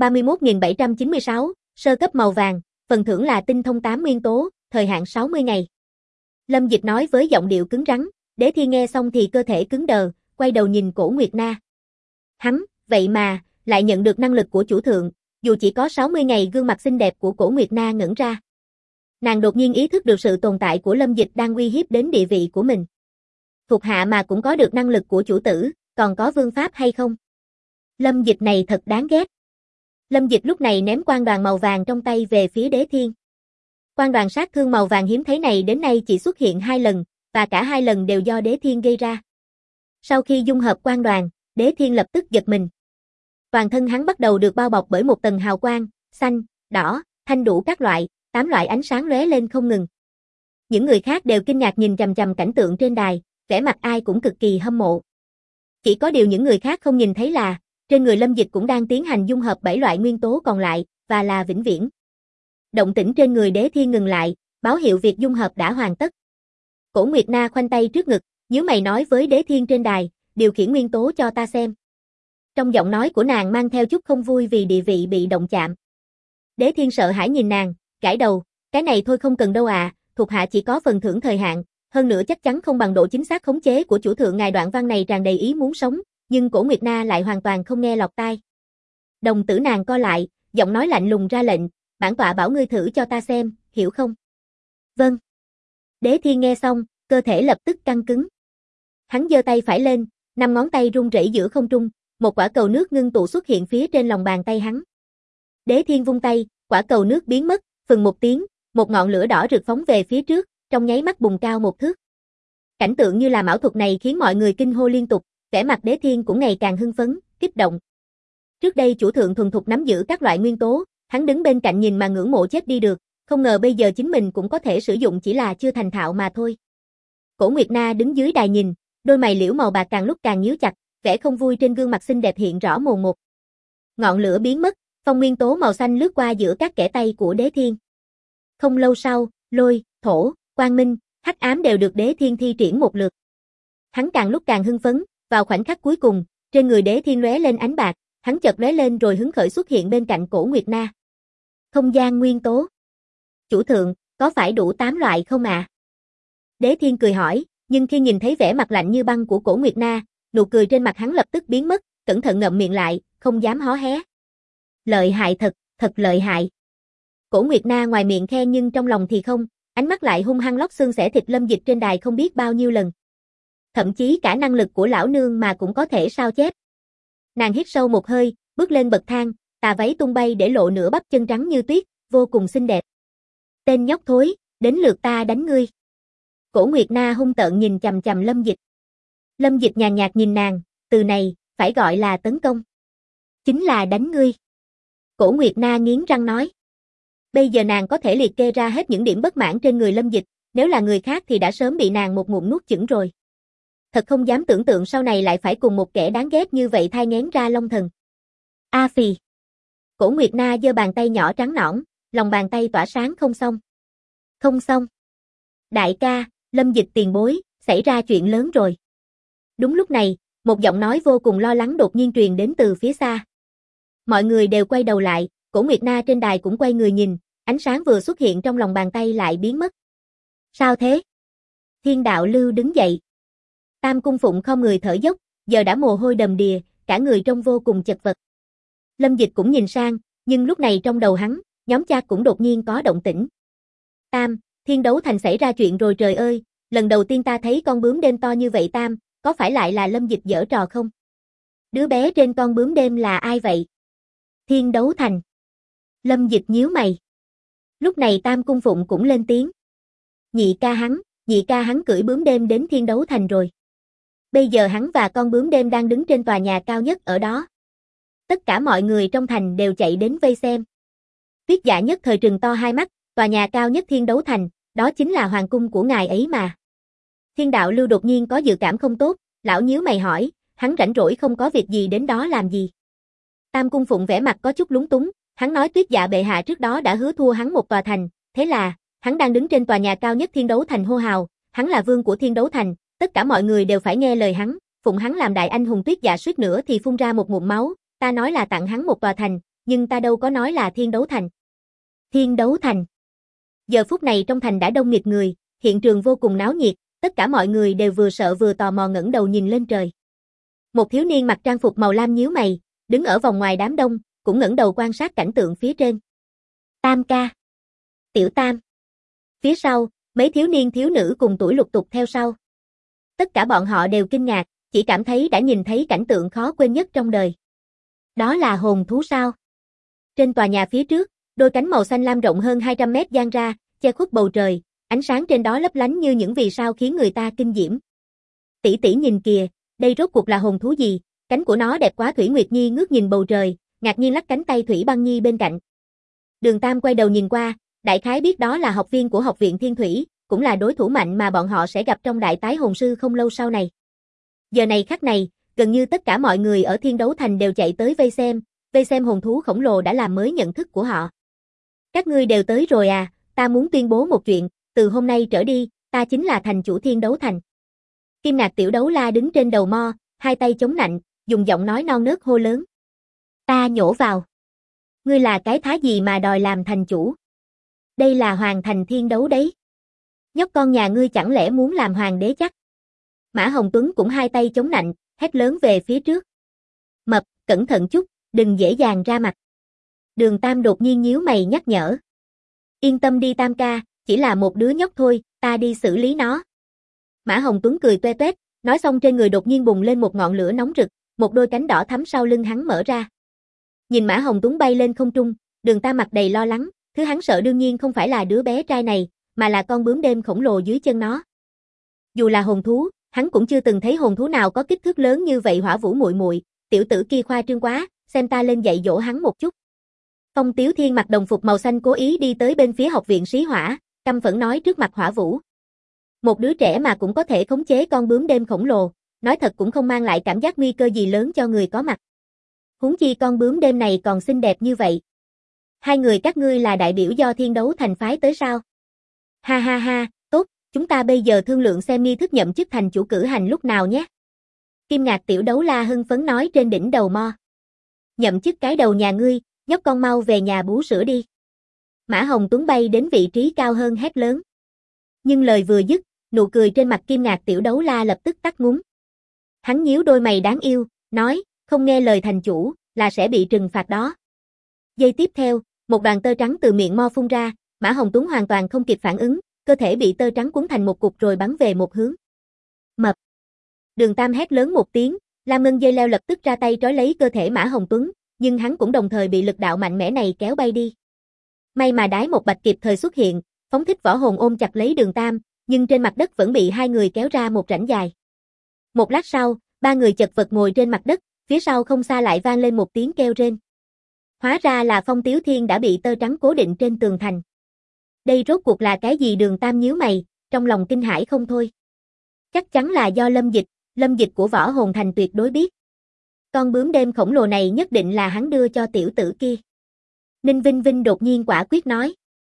531.796, sơ cấp màu vàng, phần thưởng là tinh thông 8 nguyên tố, thời hạn 60 ngày. Lâm Dịch nói với giọng điệu cứng rắn, Đế Thiên nghe xong thì cơ thể cứng đờ, quay đầu nhìn Cổ Nguyệt Na. Hắn, vậy mà, lại nhận được năng lực của chủ thượng, dù chỉ có 60 ngày. Gương mặt xinh đẹp của Cổ Nguyệt Na ngẩn ra. Nàng đột nhiên ý thức được sự tồn tại của Lâm Dịch đang uy hiếp đến địa vị của mình. Thuộc hạ mà cũng có được năng lực của chủ tử, còn có vương pháp hay không? Lâm Dịch này thật đáng ghét. Lâm Dịch lúc này ném quang đoàn màu vàng trong tay về phía Đế Thiên. Quang đoàn sát thương màu vàng hiếm thấy này đến nay chỉ xuất hiện 2 lần, và cả 2 lần đều do Đế Thiên gây ra. Sau khi dung hợp quang đoàn, Đế Thiên lập tức giật mình. Toàn thân hắn bắt đầu được bao bọc bởi một tầng hào quang, xanh, đỏ, thanh đủ các loại, 8 loại ánh sáng lóe lên không ngừng. Những người khác đều kinh ngạc nhìn chằm chằm cảnh tượng trên đài, vẻ mặt ai cũng cực kỳ hâm mộ. Chỉ có điều những người khác không nhìn thấy là, trên người Lâm Dịch cũng đang tiến hành dung hợp 7 loại nguyên tố còn lại, và là vĩnh viễn. Động tĩnh trên người Đế Thiên ngừng lại, báo hiệu việc dung hợp đã hoàn tất. Cổ Nguyệt Na khoanh tay trước ngực, nhíu mày nói với Đế Thiên trên đài, điều khiển nguyên tố cho ta xem. Trong giọng nói của nàng mang theo chút không vui vì địa vị bị động chạm. Đế Thiên sợ hãi nhìn nàng, gãi đầu, cái này thôi không cần đâu à, thuộc hạ chỉ có phần thưởng thời hạn, hơn nữa chắc chắn không bằng độ chính xác khống chế của chủ thượng ngài. Đoạn văn này tràn đầy ý muốn sống, nhưng Cổ Nguyệt Na lại hoàn toàn không nghe lọt tai. Đồng tử nàng co lại, giọng nói lạnh lùng ra lệnh, bản tọa bảo ngươi thử cho ta xem, hiểu không? Vâng. Đế Thiên nghe xong, cơ thể lập tức căng cứng. Hắn giơ tay phải lên, 5 ngón tay run rẩy giữa không trung, một quả cầu nước ngưng tụ xuất hiện phía trên lòng bàn tay hắn. Đế Thiên vung tay, quả cầu nước biến mất, phừng một tiếng, một ngọn lửa đỏ rực phóng về phía trước, trong nháy mắt bùng cao 1 thước. Cảnh tượng như làm ảo thuật này khiến mọi người kinh hô liên tục, vẻ mặt Đế Thiên cũng ngày càng hưng phấn, kích động. Trước đây chủ thượng thuần thục nắm giữ các loại nguyên tố, hắn đứng bên cạnh nhìn mà ngưỡng mộ chết đi được, không ngờ bây giờ chính mình cũng có thể sử dụng, chỉ là chưa thành thạo mà thôi. Cổ Nguyệt Na đứng dưới đài nhìn, đôi mày liễu màu bạc càng lúc càng nhíu chặt, vẻ không vui trên gương mặt xinh đẹp hiện rõ mồn một. Ngọn lửa biến mất, phong nguyên tố màu xanh lướt qua giữa các kẽ tay của Đế Thiên. Không lâu sau, lôi, thổ, quang minh, hắc ám đều được Đế Thiên thi triển một lượt. Hắn càng lúc càng hưng phấn, vào khoảnh khắc cuối cùng, trên người Đế Thiên lóe lên ánh bạc, hắn chợt lóe lên rồi hứng khởi xuất hiện bên cạnh Cổ Nguyệt Na. Không gian nguyên tố. Chủ thượng, có phải đủ 8 loại không ạ? Đế Thiên cười hỏi, nhưng khi nhìn thấy vẻ mặt lạnh như băng của Cổ Nguyệt Na, nụ cười trên mặt hắn lập tức biến mất, cẩn thận ngậm miệng lại, không dám hó hé. Lợi hại thật, thật lợi hại. Cổ Nguyệt Na ngoài miệng khen nhưng trong lòng thì không, ánh mắt lại hung hăng lóc xương xẻ thịt Lâm Dịch trên đài không biết bao nhiêu lần. Thậm chí cả năng lực của lão nương mà cũng có thể sao chép. Nàng hít sâu một hơi, bước lên bậc thang, tà váy tung bay để lộ nửa bắp chân trắng như tuyết, vô cùng xinh đẹp. Tên nhóc thối, đến lượt ta đánh ngươi. Cổ Nguyệt Na hung tợn nhìn chằm chằm Lâm Dịch. Lâm Dịch nhàn nhạt nhìn nàng, từ này, phải gọi là tấn công. Chính là đánh ngươi. Cổ Nguyệt Na nghiến răng nói. Bây giờ nàng có thể liệt kê ra hết những điểm bất mãn trên người Lâm Dịch, nếu là người khác thì đã sớm bị nàng một ngụm nuốt chửng rồi. Thật không dám tưởng tượng sau này lại phải cùng một kẻ đáng ghét như vậy thai nghén ra long thần. A phì. Cổ Nguyệt Na giơ bàn tay nhỏ trắng nõn, lòng bàn tay tỏa sáng không xong. Không xong. Đại ca, Lâm Dịch tiền bối, xảy ra chuyện lớn rồi. Đúng lúc này, một giọng nói vô cùng lo lắng đột nhiên truyền đến từ phía xa. Mọi người đều quay đầu lại, Cổ Nguyệt Na trên đài cũng quay người nhìn, ánh sáng vừa xuất hiện trong lòng bàn tay lại biến mất. Sao thế? Thiên Đạo Lưu đứng dậy. Tam Cung Phụng không người thở dốc, giờ đã mồ hôi đầm đìa, cả người trông vô cùng chật vật. Lâm Dịch cũng nhìn sang, nhưng lúc này trong đầu hắn, nhóm cha cũng đột nhiên có động tĩnh. Tam, Thiên Đấu Thành xảy ra chuyện rồi trời ơi, lần đầu tiên ta thấy con bướm đêm to như vậy Tam, có phải lại là Lâm Dịch giở trò không? Đứa bé trên con bướm đêm là ai vậy? Thiên Đấu Thành. Lâm Dịch nhíu mày. Lúc này Tam Cung Phụng cũng lên tiếng. Nhị ca hắn cưỡi bướm đêm đến Thiên Đấu Thành rồi. Bây giờ hắn và con bướm đêm đang đứng trên tòa nhà cao nhất ở đó. Tất cả mọi người trong thành đều chạy đến vây xem. Tuyết Dạ nhất thời trừng to hai mắt, tòa nhà cao nhất Thiên Đấu Thành, đó chính là hoàng cung của ngài ấy mà. Thiên Đạo Lưu đột nhiên có dự cảm không tốt, lão nhíu mày hỏi, hắn rảnh rỗi không có việc gì đến đó làm gì. Tam Cung Phụng vẻ mặt có chút lúng túng, hắn nói Tuyết Dạ bệ hạ trước đó đã hứa thua hắn một tòa thành, thế là, hắn đang đứng trên tòa nhà cao nhất Thiên Đấu Thành hô hào, hắn là vương của Thiên Đấu Thành, tất cả mọi người đều phải nghe lời hắn, phụng hắn làm đại anh hùng. Tuyết Dạ suýt nữa thì phun ra một ngụm máu, ta nói là tặng hắn một tòa thành, nhưng ta đâu có nói là Thiên Đấu Thành. Thiên Đấu Thành. Giờ phút này trong thành đã đông nghịt người, hiện trường vô cùng náo nhiệt, tất cả mọi người đều vừa sợ vừa tò mò ngẩng đầu nhìn lên trời. Một thiếu niên mặc trang phục màu lam nhíu mày, đứng ở vòng ngoài đám đông, cũng ngẩng đầu quan sát cảnh tượng phía trên. Tam ca. Tiểu Tam. Phía sau, mấy thiếu niên thiếu nữ cùng tuổi lục tục theo sau. Tất cả bọn họ đều kinh ngạc, chỉ cảm thấy đã nhìn thấy cảnh tượng khó quên nhất trong đời. Đó là hồn thú sao? Trên tòa nhà phía trước, đôi cánh màu xanh lam rộng hơn 200 mét dang ra, che khuất bầu trời, ánh sáng trên đó lấp lánh như những vì sao khiến người ta kinh diễm. Tỷ tỷ nhìn kìa, đây rốt cuộc là hồn thú gì? Cánh của nó đẹp quá. Thủy Nguyệt Nhi ngước nhìn bầu trời, ngạc nhiên lắc cánh tay Thủy Băng Nhi bên cạnh. Đường Tam quay đầu nhìn qua, đại khái biết đó là học viên của học viện Thiên Thủy, cũng là đối thủ mạnh mà bọn họ sẽ gặp trong đại tái hồn sư không lâu sau này. Giờ này khắc này, gần như tất cả mọi người ở Thiên Đấu Thành đều chạy tới vây xem hồn thú khổng lồ đã làm mới nhận thức của họ. Các ngươi đều tới rồi à, ta muốn tuyên bố một chuyện, từ hôm nay trở đi, ta chính là thành chủ Thiên Đấu Thành. Kim Ngạc Tiểu Đấu La đứng trên đầu mo, hai tay chống nạnh, dùng giọng nói non nớt hô lớn. Ta nhổ vào. Ngươi là cái thá gì mà đòi làm thành chủ? Đây là hoàng thành Thiên Đấu đấy. Nhóc con nhà ngươi chẳng lẽ muốn làm hoàng đế chắc? Mã Hồng Tuấn cũng hai tay chống nạnh, hét lớn về phía trước. Mập, cẩn thận chút, đừng dễ dàng ra mặt. Đường Tam đột nhiên nhíu mày nhắc nhở. Yên tâm đi Tam ca, chỉ là một đứa nhóc thôi, ta đi xử lý nó. Mã Hồng Tuấn cười toe toét, nói xong trên người đột nhiên bùng lên một ngọn lửa nóng rực, một đôi cánh đỏ thắm sau lưng hắn mở ra. Nhìn Mã Hồng Tuấn bay lên không trung, Đường Tam mặt đầy lo lắng, thứ hắn sợ đương nhiên không phải là đứa bé trai này, mà là con bướm đêm khổng lồ dưới chân nó. Dù là hồn thú, hắn cũng chưa từng thấy hồn thú nào có kích thước lớn như vậy. Hỏa Vũ muội muội, tiểu tử kia khoa trương quá, xem ta lên dạy dỗ hắn một chút. Phong Tiếu Thiên mặc đồng phục màu xanh cố ý đi tới bên phía học viện Sĩ Hỏa, căm phẫn nói trước mặt Hỏa Vũ. Một đứa trẻ mà cũng có thể khống chế con bướm đêm khổng lồ, nói thật cũng không mang lại cảm giác nguy cơ gì lớn cho người có mặt. Huống chi con bướm đêm này còn xinh đẹp như vậy. Hai người các ngươi là đại biểu do Thiên Đấu Thành phái tới sao? Ha ha ha, tốt, chúng ta bây giờ thương lượng xem nghi thức nhậm chức thành chủ cử hành lúc nào nhé. Kim Ngạc Tiểu Đấu La hưng phấn nói trên đỉnh đầu mo. Nhậm chức cái đầu nhà ngươi, nhóc con mau về nhà bú sữa đi. Mã Hồng Tuấn bay đến vị trí cao hơn hét lớn. Nhưng lời vừa dứt, nụ cười trên mặt Kim Ngạc Tiểu Đấu La lập tức tắt ngúm. Hắn nhíu đôi mày đáng yêu, nói, không nghe lời thành chủ, là sẽ bị trừng phạt đó. Giây tiếp theo, một đoàn tơ trắng từ miệng mo phun ra, Mã Hồng Tuấn hoàn toàn không kịp phản ứng, cơ thể bị tơ trắng cuốn thành một cục rồi bắn về một hướng. Mập. Đường Tam hét lớn một tiếng, Lam Ngân dây leo lập tức ra tay trói lấy cơ thể Mã Hồng Tuấn, nhưng hắn cũng đồng thời bị lực đạo mạnh mẽ này kéo bay đi. May mà Đái Một Bạch kịp thời xuất hiện, phóng thích võ hồn ôm chặt lấy Đường Tam, nhưng trên mặt đất vẫn bị hai người kéo ra một rãnh dài. Một lát sau, ba người chật vật ngồi trên mặt đất, phía sau không xa lại vang lên một tiếng kêu rên. Hóa ra là Phong Tiếu Thiên đã bị tơ trắng cố định trên tường thành. Đây rốt cuộc là cái gì? Đường Tam nhíu mày, trong lòng kinh hãi không thôi. Chắc chắn là do Lâm Dịch của Võ Hồn Thành tuyệt đối biết. Con bướm đêm khổng lồ này nhất định là hắn đưa cho tiểu tử kia. Ninh Vinh Vinh đột nhiên quả quyết nói.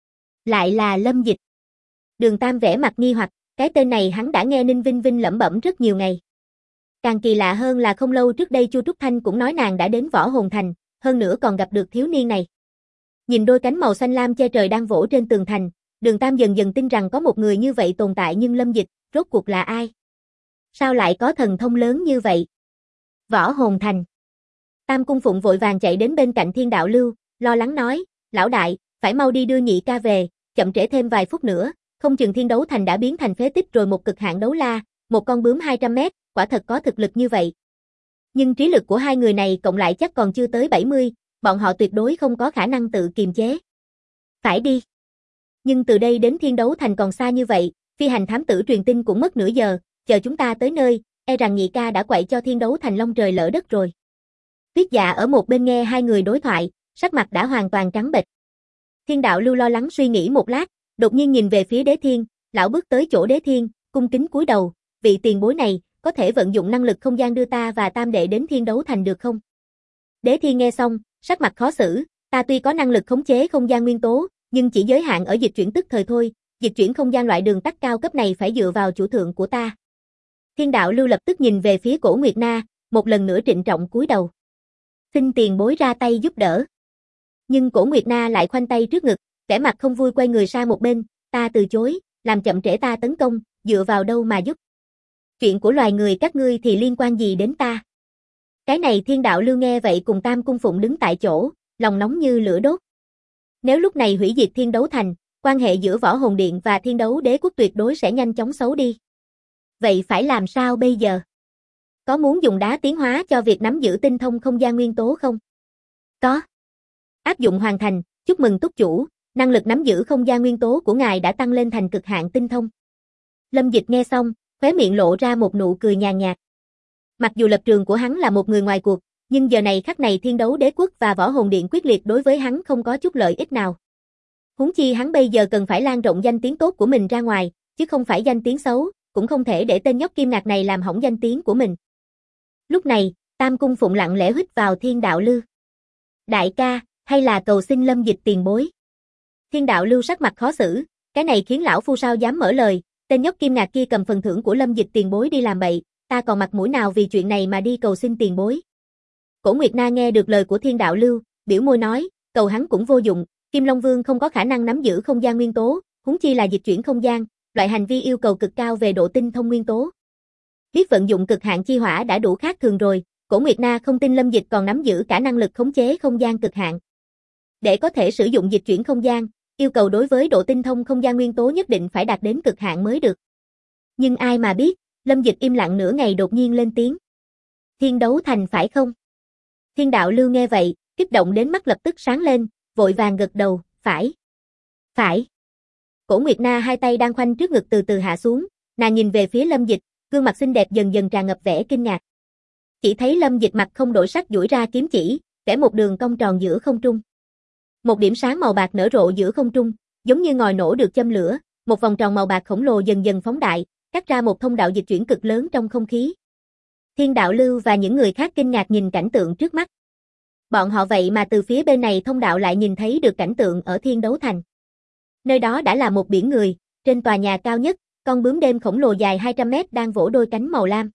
Lại là Lâm Dịch. Đường Tam vẻ mặt nghi hoặc, cái tên này hắn đã nghe Ninh Vinh Vinh lẩm bẩm rất nhiều ngày. Càng kỳ lạ hơn là không lâu trước đây Chu Trúc Thanh cũng nói nàng đã đến Võ Hồn Thành, hơn nữa còn gặp được thiếu niên này. Nhìn đôi cánh màu xanh lam che trời đang vỗ trên tường thành, Đường Tam dần dần tin rằng có một người như vậy tồn tại, nhưng Lâm Dịch, rốt cuộc là ai? Sao lại có thần thông lớn như vậy? Võ Hồn Thành. Tam Cung Phụng vội vàng chạy đến bên cạnh Thiên Đạo Lưu, lo lắng nói, lão đại, phải mau đi đưa nhị ca về, chậm trễ thêm vài phút nữa, không chừng Thiên Đấu Thành đã biến thành phế tích rồi. Một cực hạn đấu la, một con bướm 200 mét, quả thật có thực lực như vậy. Nhưng trí lực của hai người này cộng lại chắc còn chưa tới 70, bọn họ tuyệt đối không có khả năng tự kiềm chế. Phải đi. Nhưng từ đây đến Thiên Đấu Thành còn xa như vậy, phi hành thám tử truyền tin cũng mất nửa giờ, chờ chúng ta tới nơi, e rằng nhị ca đã quậy cho Thiên Đấu Thành long trời lỡ đất rồi. Tuyết Dạ ở một bên nghe hai người đối thoại, sắc mặt đã hoàn toàn trắng bệch. Thiên đạo lưu lo lắng suy nghĩ một lát, đột nhiên nhìn về phía Đế Thiên, lão bước tới chỗ Đế Thiên, cung kính cúi đầu, vị tiền bối này, có thể vận dụng năng lực không gian đưa ta và tam đệ đến Thiên Đấu Thành được không? Đế Thiên nghe xong, sắc mặt khó xử, ta tuy có năng lực khống chế không gian nguyên tố, nhưng chỉ giới hạn ở dịch chuyển tức thời thôi, dịch chuyển không gian loại đường tắt cao cấp này phải dựa vào chủ thượng của ta. Thiên đạo lưu lập tức nhìn về phía Cổ Nguyệt Na, một lần nữa trịnh trọng cúi đầu. Xin tiền bối ra tay giúp đỡ. Nhưng Cổ Nguyệt Na lại khoanh tay trước ngực, vẻ mặt không vui quay người sang một bên, ta từ chối, làm chậm trễ ta tấn công, dựa vào đâu mà giúp. Chuyện của loài người các ngươi thì liên quan gì đến ta? Cái này Thiên đạo lưu nghe vậy cùng Tam Cung Phụng đứng tại chỗ, lòng nóng như lửa đốt. Nếu lúc này hủy diệt Thiên Đấu Thành, quan hệ giữa Võ Hồn Điện và Thiên Đấu Đế Quốc tuyệt đối sẽ nhanh chóng xấu đi. Vậy phải làm sao bây giờ? Có muốn dùng đá tiến hóa cho việc nắm giữ tinh thông không gian nguyên tố không? Có. Áp dụng hoàn thành, chúc mừng túc chủ, năng lực nắm giữ không gian nguyên tố của ngài đã tăng lên thành cực hạn tinh thông. Lâm Dịch nghe xong, khóe miệng lộ ra một nụ cười nhàn nhạt. Mặc dù lập trường của hắn là một người ngoài cuộc, nhưng giờ này khắc này Thiên Đấu Đế Quốc và Võ Hồn Điện quyết liệt đối với hắn không có chút lợi ích nào. Huống chi hắn bây giờ cần phải lan rộng danh tiếng tốt của mình ra ngoài, chứ không phải danh tiếng xấu, cũng không thể để tên nhóc Kim Ngạc này làm hỏng danh tiếng của mình. Lúc này, Tam Cung Phụng lặng lẽ huýt vào Thiên đạo lưu. Đại ca, hay là cầu xin Lâm Dịch tiền bối. Thiên đạo lưu sắc mặt khó xử, cái này khiến lão phu sao dám mở lời, tên nhóc Kim Ngạc kia cầm phần thưởng của Lâm Dịch tiền bối đi làm bậy, ta còn mặt mũi nào vì chuyện này mà đi cầu xin tiền bối. Cổ Nguyệt Na nghe được lời của Thiên đạo lưu, biểu môi nói, cầu hắn cũng vô dụng, Kim Long Vương không có khả năng nắm giữ không gian nguyên tố, huống chi là dịch chuyển không gian, loại hành vi yêu cầu cực cao về độ tinh thông nguyên tố. Biết vận dụng cực hạn chi hỏa đã đủ khác thường rồi, Cổ Nguyệt Na không tin Lâm Dịch còn nắm giữ cả năng lực khống chế không gian cực hạn. Để có thể sử dụng dịch chuyển không gian, yêu cầu đối với độ tinh thông không gian nguyên tố nhất định phải đạt đến cực hạn mới được. Nhưng ai mà biết, Lâm Dịch im lặng nửa ngày đột nhiên lên tiếng. Thiên Đấu Thành phải không? Thiên đạo lưu nghe vậy, kích động đến mắt lập tức sáng lên, vội vàng gật đầu, phải. Phải. Cổ Nguyệt Na hai tay đang khoanh trước ngực từ từ hạ xuống, nàng nhìn về phía Lâm Dịch, gương mặt xinh đẹp dần dần tràn ngập vẻ kinh ngạc. Chỉ thấy Lâm Dịch mặt không đổi sắc duỗi ra kiếm chỉ, vẽ một đường cong tròn giữa không trung. Một điểm sáng màu bạc nở rộ giữa không trung, giống như ngòi nổ được châm lửa, một vòng tròn màu bạc khổng lồ dần dần phóng đại, cắt ra một thông đạo dịch chuyển cực lớn trong không khí. Thiên đạo lưu và những người khác kinh ngạc nhìn cảnh tượng trước mắt. Bọn họ vậy mà từ phía bên này thông đạo lại nhìn thấy được cảnh tượng ở Thiên Đấu Thành. Nơi đó đã là một biển người, trên tòa nhà cao nhất, con bướm đêm khổng lồ dài 200 mét đang vỗ đôi cánh màu lam.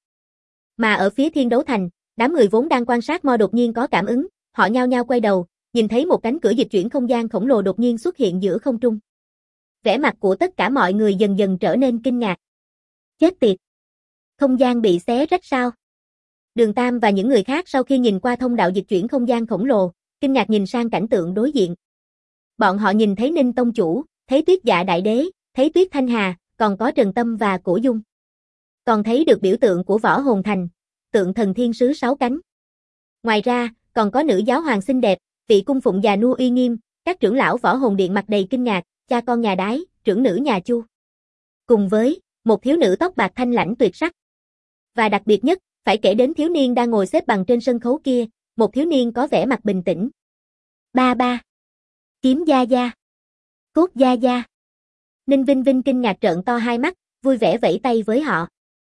Mà ở phía Thiên Đấu Thành, đám người vốn đang quan sát đột nhiên có cảm ứng, họ nhao nhao quay đầu, nhìn thấy một cánh cửa dịch chuyển không gian khổng lồ đột nhiên xuất hiện giữa không trung. Vẻ mặt của tất cả mọi người dần dần trở nên kinh ngạc. Chết tiệt! Không gian bị xé rách sao? Đường Tam và những người khác sau khi nhìn qua thông đạo dịch chuyển không gian khổng lồ, kinh ngạc nhìn sang cảnh tượng đối diện. Bọn họ nhìn thấy Ninh Tông Chủ, thấy Tuyết Dạ Đại Đế, thấy Tuyết Thanh Hà, còn có Trần Tâm và Cổ Dung. Còn thấy được biểu tượng của Võ Hồn Thành, tượng thần thiên sứ 6 cánh. Ngoài ra, còn có nữ giáo hoàng xinh đẹp, vị cung phụng già nua uy nghiêm, các trưởng lão Võ Hồn Điện mặt đầy kinh ngạc, cha con nhà Đái, trưởng nữ nhà Chu. Cùng với một thiếu nữ tóc bạc thanh lãnh tuyệt sắc. Và đặc biệt nhất, phải kể đến thiếu niên đang ngồi xếp bằng trên sân khấu kia, một thiếu niên có vẻ mặt bình tĩnh. Ba ba. Kiếm gia gia. Cốt gia gia. Ninh Vinh Vinh kinh ngạc trợn to hai mắt, vui vẻ vẫy tay với họ.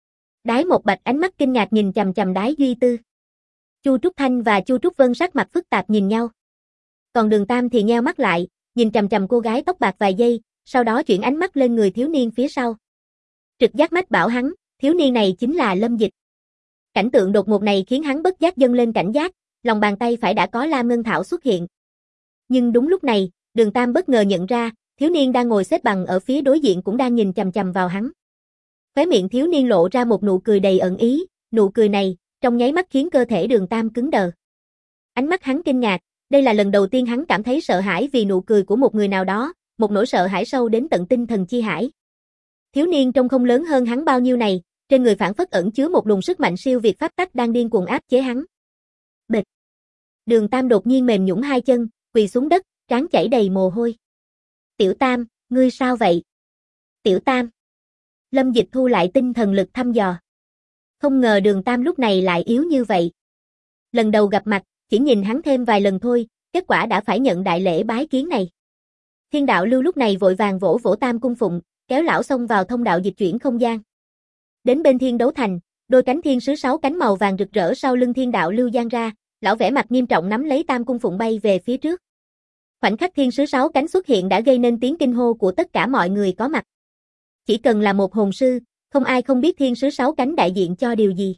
Đái Một Bạch ánh mắt kinh ngạc nhìn chằm chằm Đái Duy Tư. Chu Trúc Thanh và Chu Trúc Vân sắc mặt phức tạp nhìn nhau. Còn Đường Tam thì nheo mắt lại, nhìn chằm chằm cô gái tóc bạc vài giây, sau đó chuyển ánh mắt lên người thiếu niên phía sau. Trực giác mách bảo hắn, thiếu niên này chính là Lâm Dịch. Cảnh tượng đột ngột này khiến hắn bất giác dâng lên cảnh giác, lòng bàn tay phải đã có Lam Ngân Thảo xuất hiện. Nhưng đúng lúc này, Đường Tam bất ngờ nhận ra, thiếu niên đang ngồi xếp bằng ở phía đối diện cũng đang nhìn chằm chằm vào hắn. Khóe miệng thiếu niên lộ ra một nụ cười đầy ẩn ý, nụ cười này, trong nháy mắt khiến cơ thể Đường Tam cứng đờ. Ánh mắt hắn kinh ngạc, đây là lần đầu tiên hắn cảm thấy sợ hãi vì nụ cười của một người nào đó, một nỗi sợ hãi sâu đến tận tinh thần chi hải. Thiếu niên trông không lớn hơn hắn bao nhiêu này, trên người phảng phất ẩn chứa một luồng sức mạnh siêu việt pháp tắc đang điên cuồng áp chế hắn. Bịch. Đường Tam đột nhiên mềm nhũn hai chân, quỳ xuống đất, trán chảy đầy mồ hôi. Tiểu Tam, ngươi sao vậy? Tiểu Tam. Lâm Dịch thu lại tinh thần lực thăm dò. Không ngờ Đường Tam lúc này lại yếu như vậy. Lần đầu gặp mặt, chỉ nhìn hắn thêm vài lần thôi, kết quả đã phải nhận đại lễ bái kiến này. Thiên đạo lưu lúc này vội vàng vỗ vỗ Tam Cung Phụng, kéo lão xông vào thông đạo dịch chuyển không gian. Đến bên thiên đấu thành, đôi cánh thiên sứ 6 cánh màu vàng rực rỡ sau lưng thiên đạo lưu giang ra, lão vẻ mặt nghiêm trọng nắm lấy Tam Cung Phụng bay về phía trước. Khoảnh khắc thiên sứ 6 cánh xuất hiện đã gây nên tiếng kinh hô của tất cả mọi người có mặt. Chỉ cần là một hồn sư, không ai không biết thiên sứ 6 cánh đại diện cho điều gì.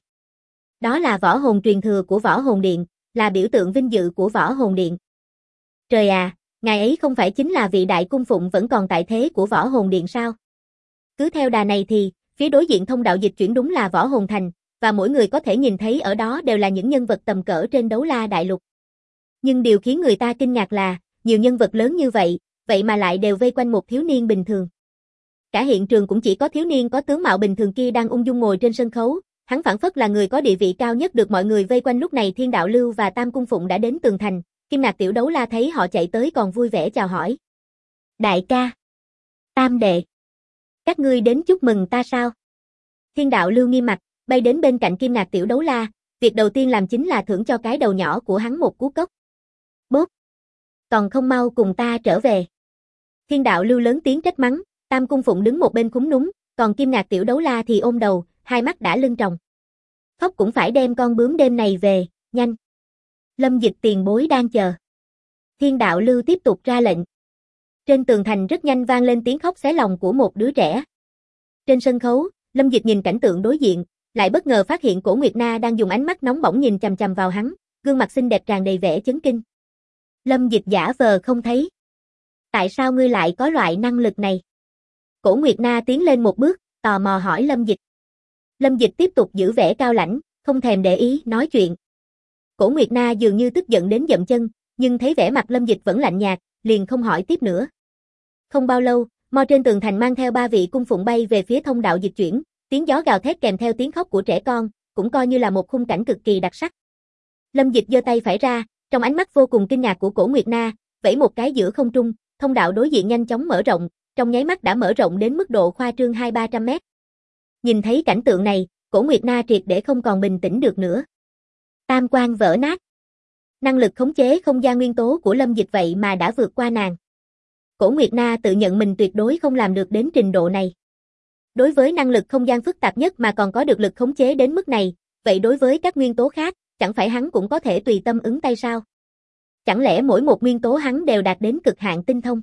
Đó là võ hồn truyền thừa của Võ Hồn Điện, là biểu tượng vinh dự của Võ Hồn Điện. Trời à, ngài ấy không phải chính là vị đại cung phụng vẫn còn tại thế của Võ Hồn Điện sao? Cứ theo đà này thì, phía đối diện thông đạo dịch chuyển đúng là Võ Hồn Thành, và mỗi người có thể nhìn thấy ở đó đều là những nhân vật tầm cỡ trên Đấu La Đại Lục. Nhưng điều khiến người ta kinh ngạc là, nhiều nhân vật lớn như vậy, vậy mà lại đều vây quanh một thiếu niên bình thường. Cả hiện trường cũng chỉ có thiếu niên có tướng mạo bình thường kia đang ung dung ngồi trên sân khấu, hắn phảng phất là người có địa vị cao nhất được mọi người vây quanh. Lúc này Thiên Đạo Lưu và Tam Cung Phụng đã đến tường thành, Kim Ngạc Tiểu Đấu La thấy họ chạy tới còn vui vẻ chào hỏi. Đại ca, Tam đệ, các ngươi đến chúc mừng ta sao? Thiên Đạo Lưu nghiêm mặt, bay đến bên cạnh Kim Ngạc Tiểu Đấu La, việc đầu tiên làm chính là thưởng cho cái đầu nhỏ của hắn một cú cốc. Bốp, còn không mau cùng ta trở về. Thiên Đạo Lưu lớn tiếng trách mắng, Tam Cung Phụng đứng một bên khúm núm, còn Kim Ngạc Tiểu Đấu La thì ôm đầu, hai mắt đã lưng tròng. Khóc cũng phải đem con bướm đêm này về, nhanh. Lâm Dịch tiền bối đang chờ. Thiên Đạo Lưu tiếp tục ra lệnh. Trên tường thành rất nhanh vang lên tiếng khóc xé lòng của một đứa trẻ. Trên sân khấu, Lâm Dịch nhìn cảnh tượng đối diện, lại bất ngờ phát hiện Cổ Nguyệt Na đang dùng ánh mắt nóng bỏng nhìn chằm chằm vào hắn, gương mặt xinh đẹp tràn đầy vẻ chấn kinh. Lâm Dịch giả vờ không thấy. Tại sao ngươi lại có loại năng lực này? Cổ Nguyệt Na tiến lên một bước, tò mò hỏi Lâm Dịch. Lâm Dịch tiếp tục giữ vẻ cao lãnh, không thèm để ý nói chuyện. Cổ Nguyệt Na dường như tức giận đến dậm chân, nhưng thấy vẻ mặt Lâm Dịch vẫn lạnh nhạt, liền không hỏi tiếp nữa. Không bao lâu, mo trên tường thành mang theo 3 vị cung phụng bay về phía thông đạo dịch chuyển, tiếng gió gào thét kèm theo tiếng khóc của trẻ con, cũng coi như là một khung cảnh cực kỳ đặc sắc. Lâm Dịch giơ tay phải ra, trong ánh mắt vô cùng kinh ngạc của Cổ Nguyệt Na, vẫy một cái giữa không trung, thông đạo đối diện nhanh chóng mở rộng, trong nháy mắt đã mở rộng đến mức độ khoa trương 200-300 mét. Nhìn thấy cảnh tượng này, Cổ Nguyệt Na triệt để không còn bình tĩnh được nữa. Tam quan vỡ nát. Năng lực khống chế không gian nguyên tố của Lâm Dịch vậy mà đã vượt qua nàng. Cổ Nguyệt Na tự nhận mình tuyệt đối không làm được đến trình độ này. Đối với năng lực không gian phức tạp nhất mà còn có được lực khống chế đến mức này, vậy đối với các nguyên tố khác, chẳng phải hắn cũng có thể tùy tâm ứng tay sao? Chẳng lẽ mỗi một nguyên tố hắn đều đạt đến cực hạn tinh thông?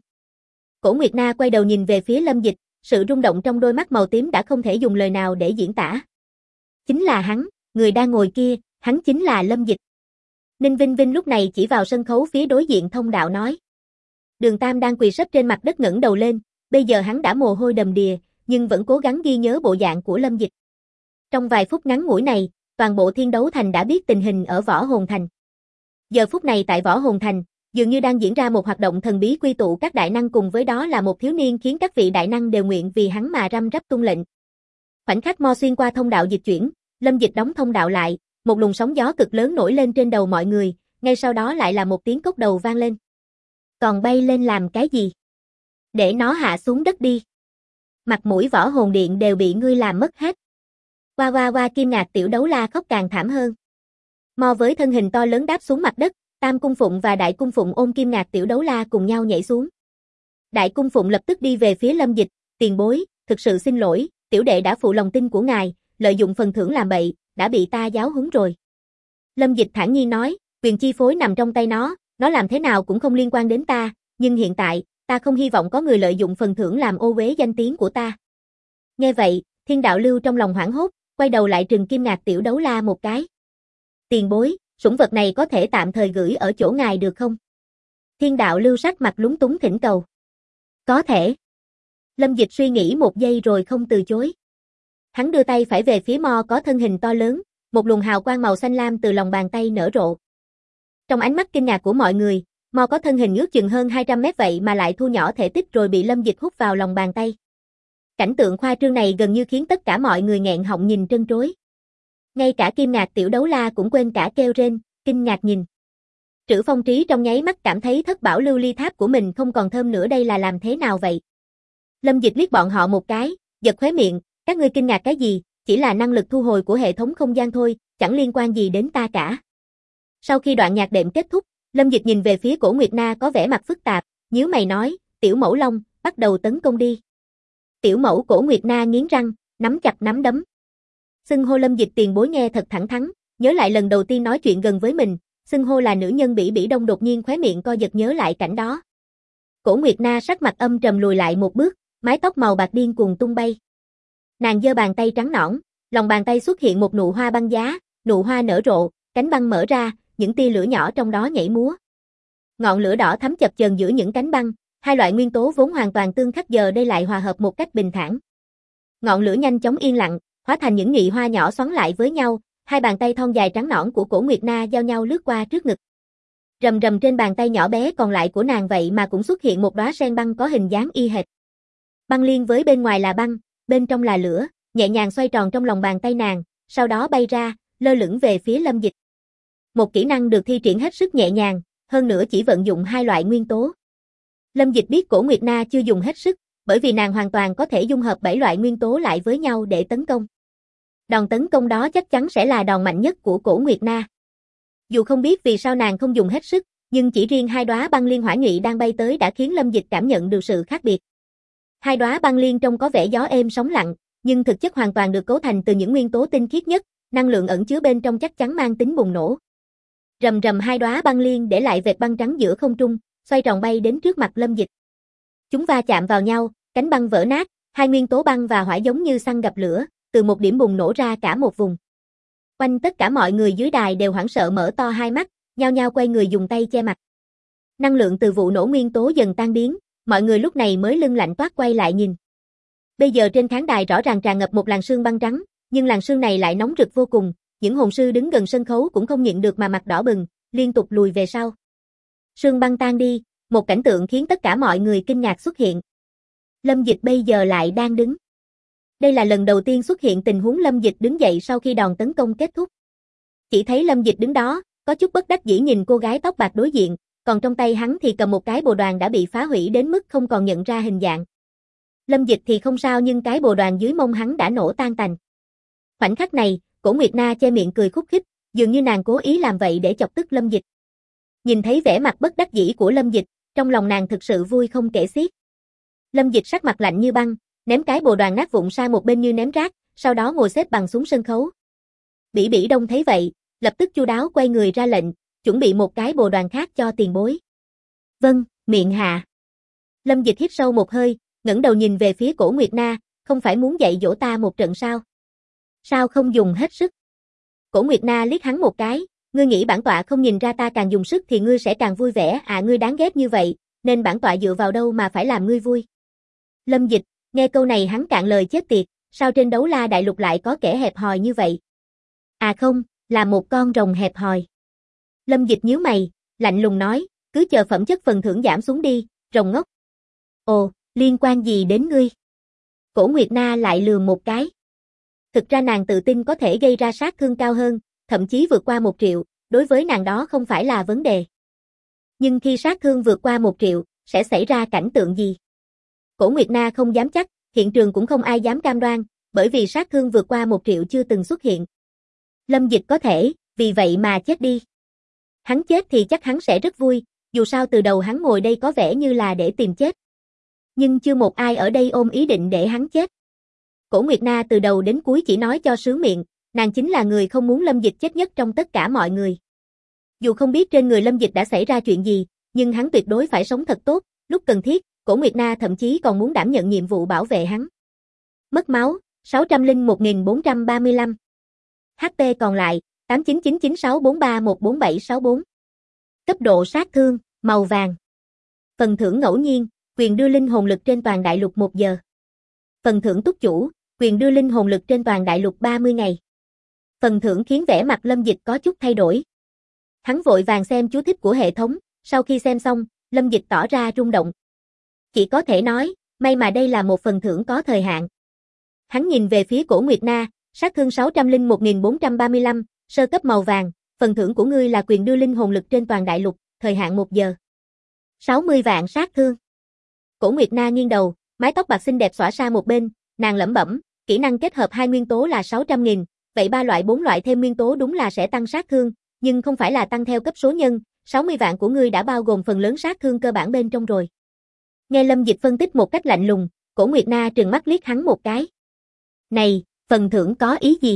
Cổ Nguyệt Na quay đầu nhìn về phía Lâm Dịch, sự rung động trong đôi mắt màu tím đã không thể dùng lời nào để diễn tả. Chính là hắn, người đang ngồi kia, hắn chính là Lâm Dịch. Ninh Vinh Vinh lúc này chỉ vào sân khấu phía đối diện thông đạo nói. Đường Tam đang quỳ sấp trên mặt đất ngẩng đầu lên, bây giờ hắn đã mồ hôi đầm đìa, nhưng vẫn cố gắng ghi nhớ bộ dạng của Lâm Dịch. Trong vài phút ngắn ngủi này, toàn bộ Thiên Đấu Thành đã biết tình hình ở Võ Hồn Thành. Giờ phút này tại Võ Hồn Thành, dường như đang diễn ra một hoạt động thần bí quy tụ các đại năng, cùng với đó là một thiếu niên khiến các vị đại năng đều nguyện vì hắn mà răm rắp tuân lệnh. Khoảnh khắc mo xuyên qua thông đạo dịch chuyển, Lâm Dịch đóng thông đạo lại, một luồng sóng gió cực lớn nổi lên trên đầu mọi người, ngay sau đó lại là một tiếng cốc đầu vang lên. Còn bay lên làm cái gì? Để nó hạ xuống đất đi. Mặt mũi Võ Hồn Điện đều bị ngươi làm mất hết. Qua Kim Ngạc Tiểu Đấu La khóc càng thảm hơn. Mo với thân hình to lớn đáp xuống mặt đất, Tam Cung Phụng và Đại Cung Phụng ôm Kim Ngạc Tiểu Đấu La cùng nhau nhảy xuống. Đại Cung Phụng lập tức đi về phía Lâm Dịch, tiền bối, thực sự xin lỗi, tiểu đệ đã phụ lòng tin của ngài, lợi dụng phần thưởng làm bậy, đã bị ta giáo huấn rồi. Lâm Dịch thản nhiên nói, quyền chi phối nằm trong tay nó làm thế nào cũng không liên quan đến ta, nhưng hiện tại, ta không hy vọng có người lợi dụng phần thưởng làm ô uế danh tiếng của ta. Nghe vậy, Thiên Đạo Lưu trong lòng hoảng hốt, quay đầu lại trừng Kim Ngạc Tiểu Đấu La một cái. Tiền bối, sủng vật này có thể tạm thời gửi ở chỗ ngài được không? Thiên Đạo Lưu sắc mặt lúng túng thỉnh cầu. Có thể. Lâm Dịch suy nghĩ một giây rồi không từ chối. Hắn đưa tay phải về phía Mo có thân hình to lớn, một luồng hào quang màu xanh lam từ lòng bàn tay nở rộ. Trong ánh mắt kinh ngạc của mọi người, Mo có thân hình ước chừng hơn 200 mét vậy mà lại thu nhỏ thể tích rồi bị Lâm Dịch hút vào lòng bàn tay. Cảnh tượng khoa trương này gần như khiến tất cả mọi người nghẹn họng nhìn trân trối. Ngay cả Kim Ngạc Tiểu Đấu La cũng quên cả kêu rên, kinh ngạc nhìn. Trữ Phong Trí trong nháy mắt cảm thấy thất bảo lưu ly tháp của mình không còn thơm nữa, đây là làm thế nào vậy? Lâm Dịch liếc bọn họ một cái, giật khóe miệng, các ngươi kinh ngạc cái gì, chỉ là năng lực thu hồi của hệ thống không gian thôi, chẳng liên quan gì đến ta cả. Sau khi đoạn nhạc đệm kết thúc, Lâm Dịch nhìn về phía Cổ Nguyệt Na có vẻ mặt phức tạp, nhíu mày nói, Tiểu mẫu Long, bắt đầu tấn công đi. Tiểu mẫu Cổ Nguyệt Na nghiến răng, nắm chặt nắm đấm. Xưng hô Lâm Dịch tiền bối nghe thật thẳng thắn, nhớ lại lần đầu tiên nói chuyện gần với mình, xưng hô là nữ nhân Bỉ Bỉ Đông đột nhiên khóe miệng co giật nhớ lại cảnh đó. Cổ Nguyệt Na sắc mặt âm trầm lùi lại một bước, mái tóc màu bạc điên cuồng tung bay. Nàng giơ bàn tay trắng nõn, lòng bàn tay xuất hiện một nụ hoa băng giá, nụ hoa nở rộ, cánh băng mở ra, những tia lửa nhỏ trong đó nhảy múa. Ngọn lửa đỏ thắm chập chờn giữa những cánh băng, hai loại nguyên tố vốn hoàn toàn tương khắc giờ đây lại hòa hợp một cách bình thản. Ngọn lửa nhanh chóng yên lặng, hóa thành những nhụy hoa nhỏ xoắn lại với nhau, hai bàn tay thon dài trắng nõn của Cổ Nguyệt Na giao nhau lướt qua trước ngực. Rầm rầm trên bàn tay nhỏ bé còn lại của nàng vậy mà cũng xuất hiện một đóa sen băng có hình dáng y hệt. Băng liên với bên ngoài là băng, bên trong là lửa, nhẹ nhàng xoay tròn trong lòng bàn tay nàng, sau đó bay ra, lơ lửng về phía Lâm Dịch. Một kỹ năng được thi triển hết sức nhẹ nhàng, hơn nữa chỉ vận dụng hai loại nguyên tố. Lâm Dịch biết Cổ Nguyệt Na chưa dùng hết sức, bởi vì nàng hoàn toàn có thể dung hợp 7 loại nguyên tố lại với nhau để tấn công. Đòn tấn công đó chắc chắn sẽ là đòn mạnh nhất của Cổ Nguyệt Na. Dù không biết vì sao nàng không dùng hết sức, nhưng chỉ riêng hai đóa băng liên hỏa nhụy đang bay tới đã khiến Lâm Dịch cảm nhận được sự khác biệt. Hai đóa băng liên trông có vẻ gió êm sóng lặng, nhưng thực chất hoàn toàn được cấu thành từ những nguyên tố tinh khiết nhất, năng lượng ẩn chứa bên trong chắc chắn mang tính bùng nổ. Rầm rầm hai đóa băng liên để lại vệt băng trắng giữa không trung, xoay tròn bay đến trước mặt Lâm Dịch. Chúng va chạm vào nhau, cánh băng vỡ nát, hai nguyên tố băng và hỏa giống như xăng gặp lửa, từ một điểm bùng nổ ra cả một vùng. Quanh tất cả mọi người dưới đài đều hoảng sợ mở to hai mắt, nhao nhao quay người dùng tay che mặt. Năng lượng từ vụ nổ nguyên tố dần tan biến, mọi người lúc này mới lưng lạnh toát quay lại nhìn. Bây giờ trên khán đài rõ ràng tràn ngập một làn sương băng trắng, nhưng làn sương này lại nóng rực vô cùng, những hồn sư đứng gần sân khấu cũng không nhịn được mà mặt đỏ bừng, liên tục lùi về sau. Sương băng tan đi, một cảnh tượng khiến tất cả mọi người kinh ngạc xuất hiện. Lâm Dịch bây giờ lại đang đứng. Đây là lần đầu tiên xuất hiện tình huống Lâm Dịch đứng dậy sau khi đòn tấn công kết thúc. Chỉ thấy Lâm Dịch đứng đó, có chút bất đắc dĩ nhìn cô gái tóc bạc đối diện, còn trong tay hắn thì cầm một cái bồ đoàn đã bị phá hủy đến mức không còn nhận ra hình dạng. Lâm Dịch thì không sao nhưng cái bồ đoàn dưới mông hắn đã nổ tan tành. Khoảnh khắc này, Cổ Nguyệt Na che miệng cười khúc khích, dường như nàng cố ý làm vậy để chọc tức Lâm Dịch. Nhìn thấy vẻ mặt bất đắc dĩ của Lâm Dịch, trong lòng nàng thực sự vui không kể xiết. Lâm Dịch sắc mặt lạnh như băng, ném cái bồ đoàn nát vụn sang một bên như ném rác, sau đó ngồi xếp bằng xuống sân khấu. Bỉ Bỉ Đông thấy vậy, lập tức chu đáo quay người ra lệnh, chuẩn bị một cái bồ đoàn khác cho tiền bối. Vâng, miệng hạ. Lâm Dịch hít sâu một hơi, ngẩng đầu nhìn về phía Cổ Nguyệt Na, không phải muốn dạy dỗ ta một trận sao? Sao không dùng hết sức? Cổ Nguyệt Na liếc hắn một cái, ngươi nghĩ bản tọa không nhìn ra ta càng dùng sức thì ngươi sẽ càng vui vẻ à, ngươi đáng ghét như vậy, nên bản tọa dựa vào đâu mà phải làm ngươi vui? Lâm Dịch, nghe câu này hắn cạn lời chết tiệt, sao trên Đấu La Đại Lục lại có kẻ hẹp hòi như vậy? À không, là một con rồng hẹp hòi. Lâm Dịch nhíu mày, lạnh lùng nói, cứ chờ phẩm chất phần thưởng giảm xuống đi, rồng ngốc. Ồ, liên quan gì đến ngươi? Cổ Nguyệt Na lại lừa một cái. Thực ra nàng tự tin có thể gây ra sát thương cao hơn, thậm chí vượt qua 1 triệu, đối với nàng đó không phải là vấn đề. Nhưng khi sát thương vượt qua 1 triệu, sẽ xảy ra cảnh tượng gì? Cổ Nguyệt Na không dám chắc, hiện trường cũng không ai dám cam đoan, bởi vì sát thương vượt qua 1 triệu chưa từng xuất hiện. Lâm Dịch có thể, vì vậy mà chết đi. Hắn chết thì chắc hắn sẽ rất vui, dù sao từ đầu hắn ngồi đây có vẻ như là để tìm chết. Nhưng chưa một ai ở đây ôm ý định để hắn chết. Cổ Nguyệt Na từ đầu đến cuối chỉ nói cho sướng miệng, nàng chính là người không muốn Lâm Dịch chết nhất trong tất cả mọi người. Dù không biết trên người Lâm Dịch đã xảy ra chuyện gì, nhưng hắn tuyệt đối phải sống thật tốt, lúc cần thiết, Cổ Nguyệt Na thậm chí còn muốn đảm nhận nhiệm vụ bảo vệ hắn. Mất máu, 601.435. HP còn lại, 899964314764. Cấp độ sát thương, màu vàng. Phần thưởng ngẫu nhiên, quyền đưa linh hồn lực trên toàn đại lục 1 giờ. Phần thưởng túc chủ, quyền đưa linh hồn lực trên toàn đại lục 30 ngày. Phần thưởng khiến vẻ mặt Lâm Dịch có chút thay đổi. Hắn vội vàng xem chú thích của hệ thống, sau khi xem xong, Lâm Dịch tỏ ra rung động. Chỉ có thể nói, may mà đây là một phần thưởng có thời hạn. Hắn nhìn về phía Cổ Nguyệt Na, sát thương 601.435, sơ cấp màu vàng, phần thưởng của ngươi là quyền đưa linh hồn lực trên toàn đại lục, thời hạn 1 giờ. 60 vạn sát thương. Cổ Nguyệt Na nghiêng đầu, mái tóc bạc xinh đẹp xõa sang một bên, nàng lẩm bẩm, kỹ năng kết hợp hai nguyên tố là 600.000, vậy 3 loại 4 loại thêm nguyên tố đúng là sẽ tăng sát thương, nhưng không phải là tăng theo cấp số nhân, 60 vạn của ngươi đã bao gồm phần lớn sát thương cơ bản bên trong rồi. Nghe Lâm Dịch phân tích một cách lạnh lùng, Cổ Nguyệt Na trừng mắt liếc hắn một cái. Này, phần thưởng có ý gì?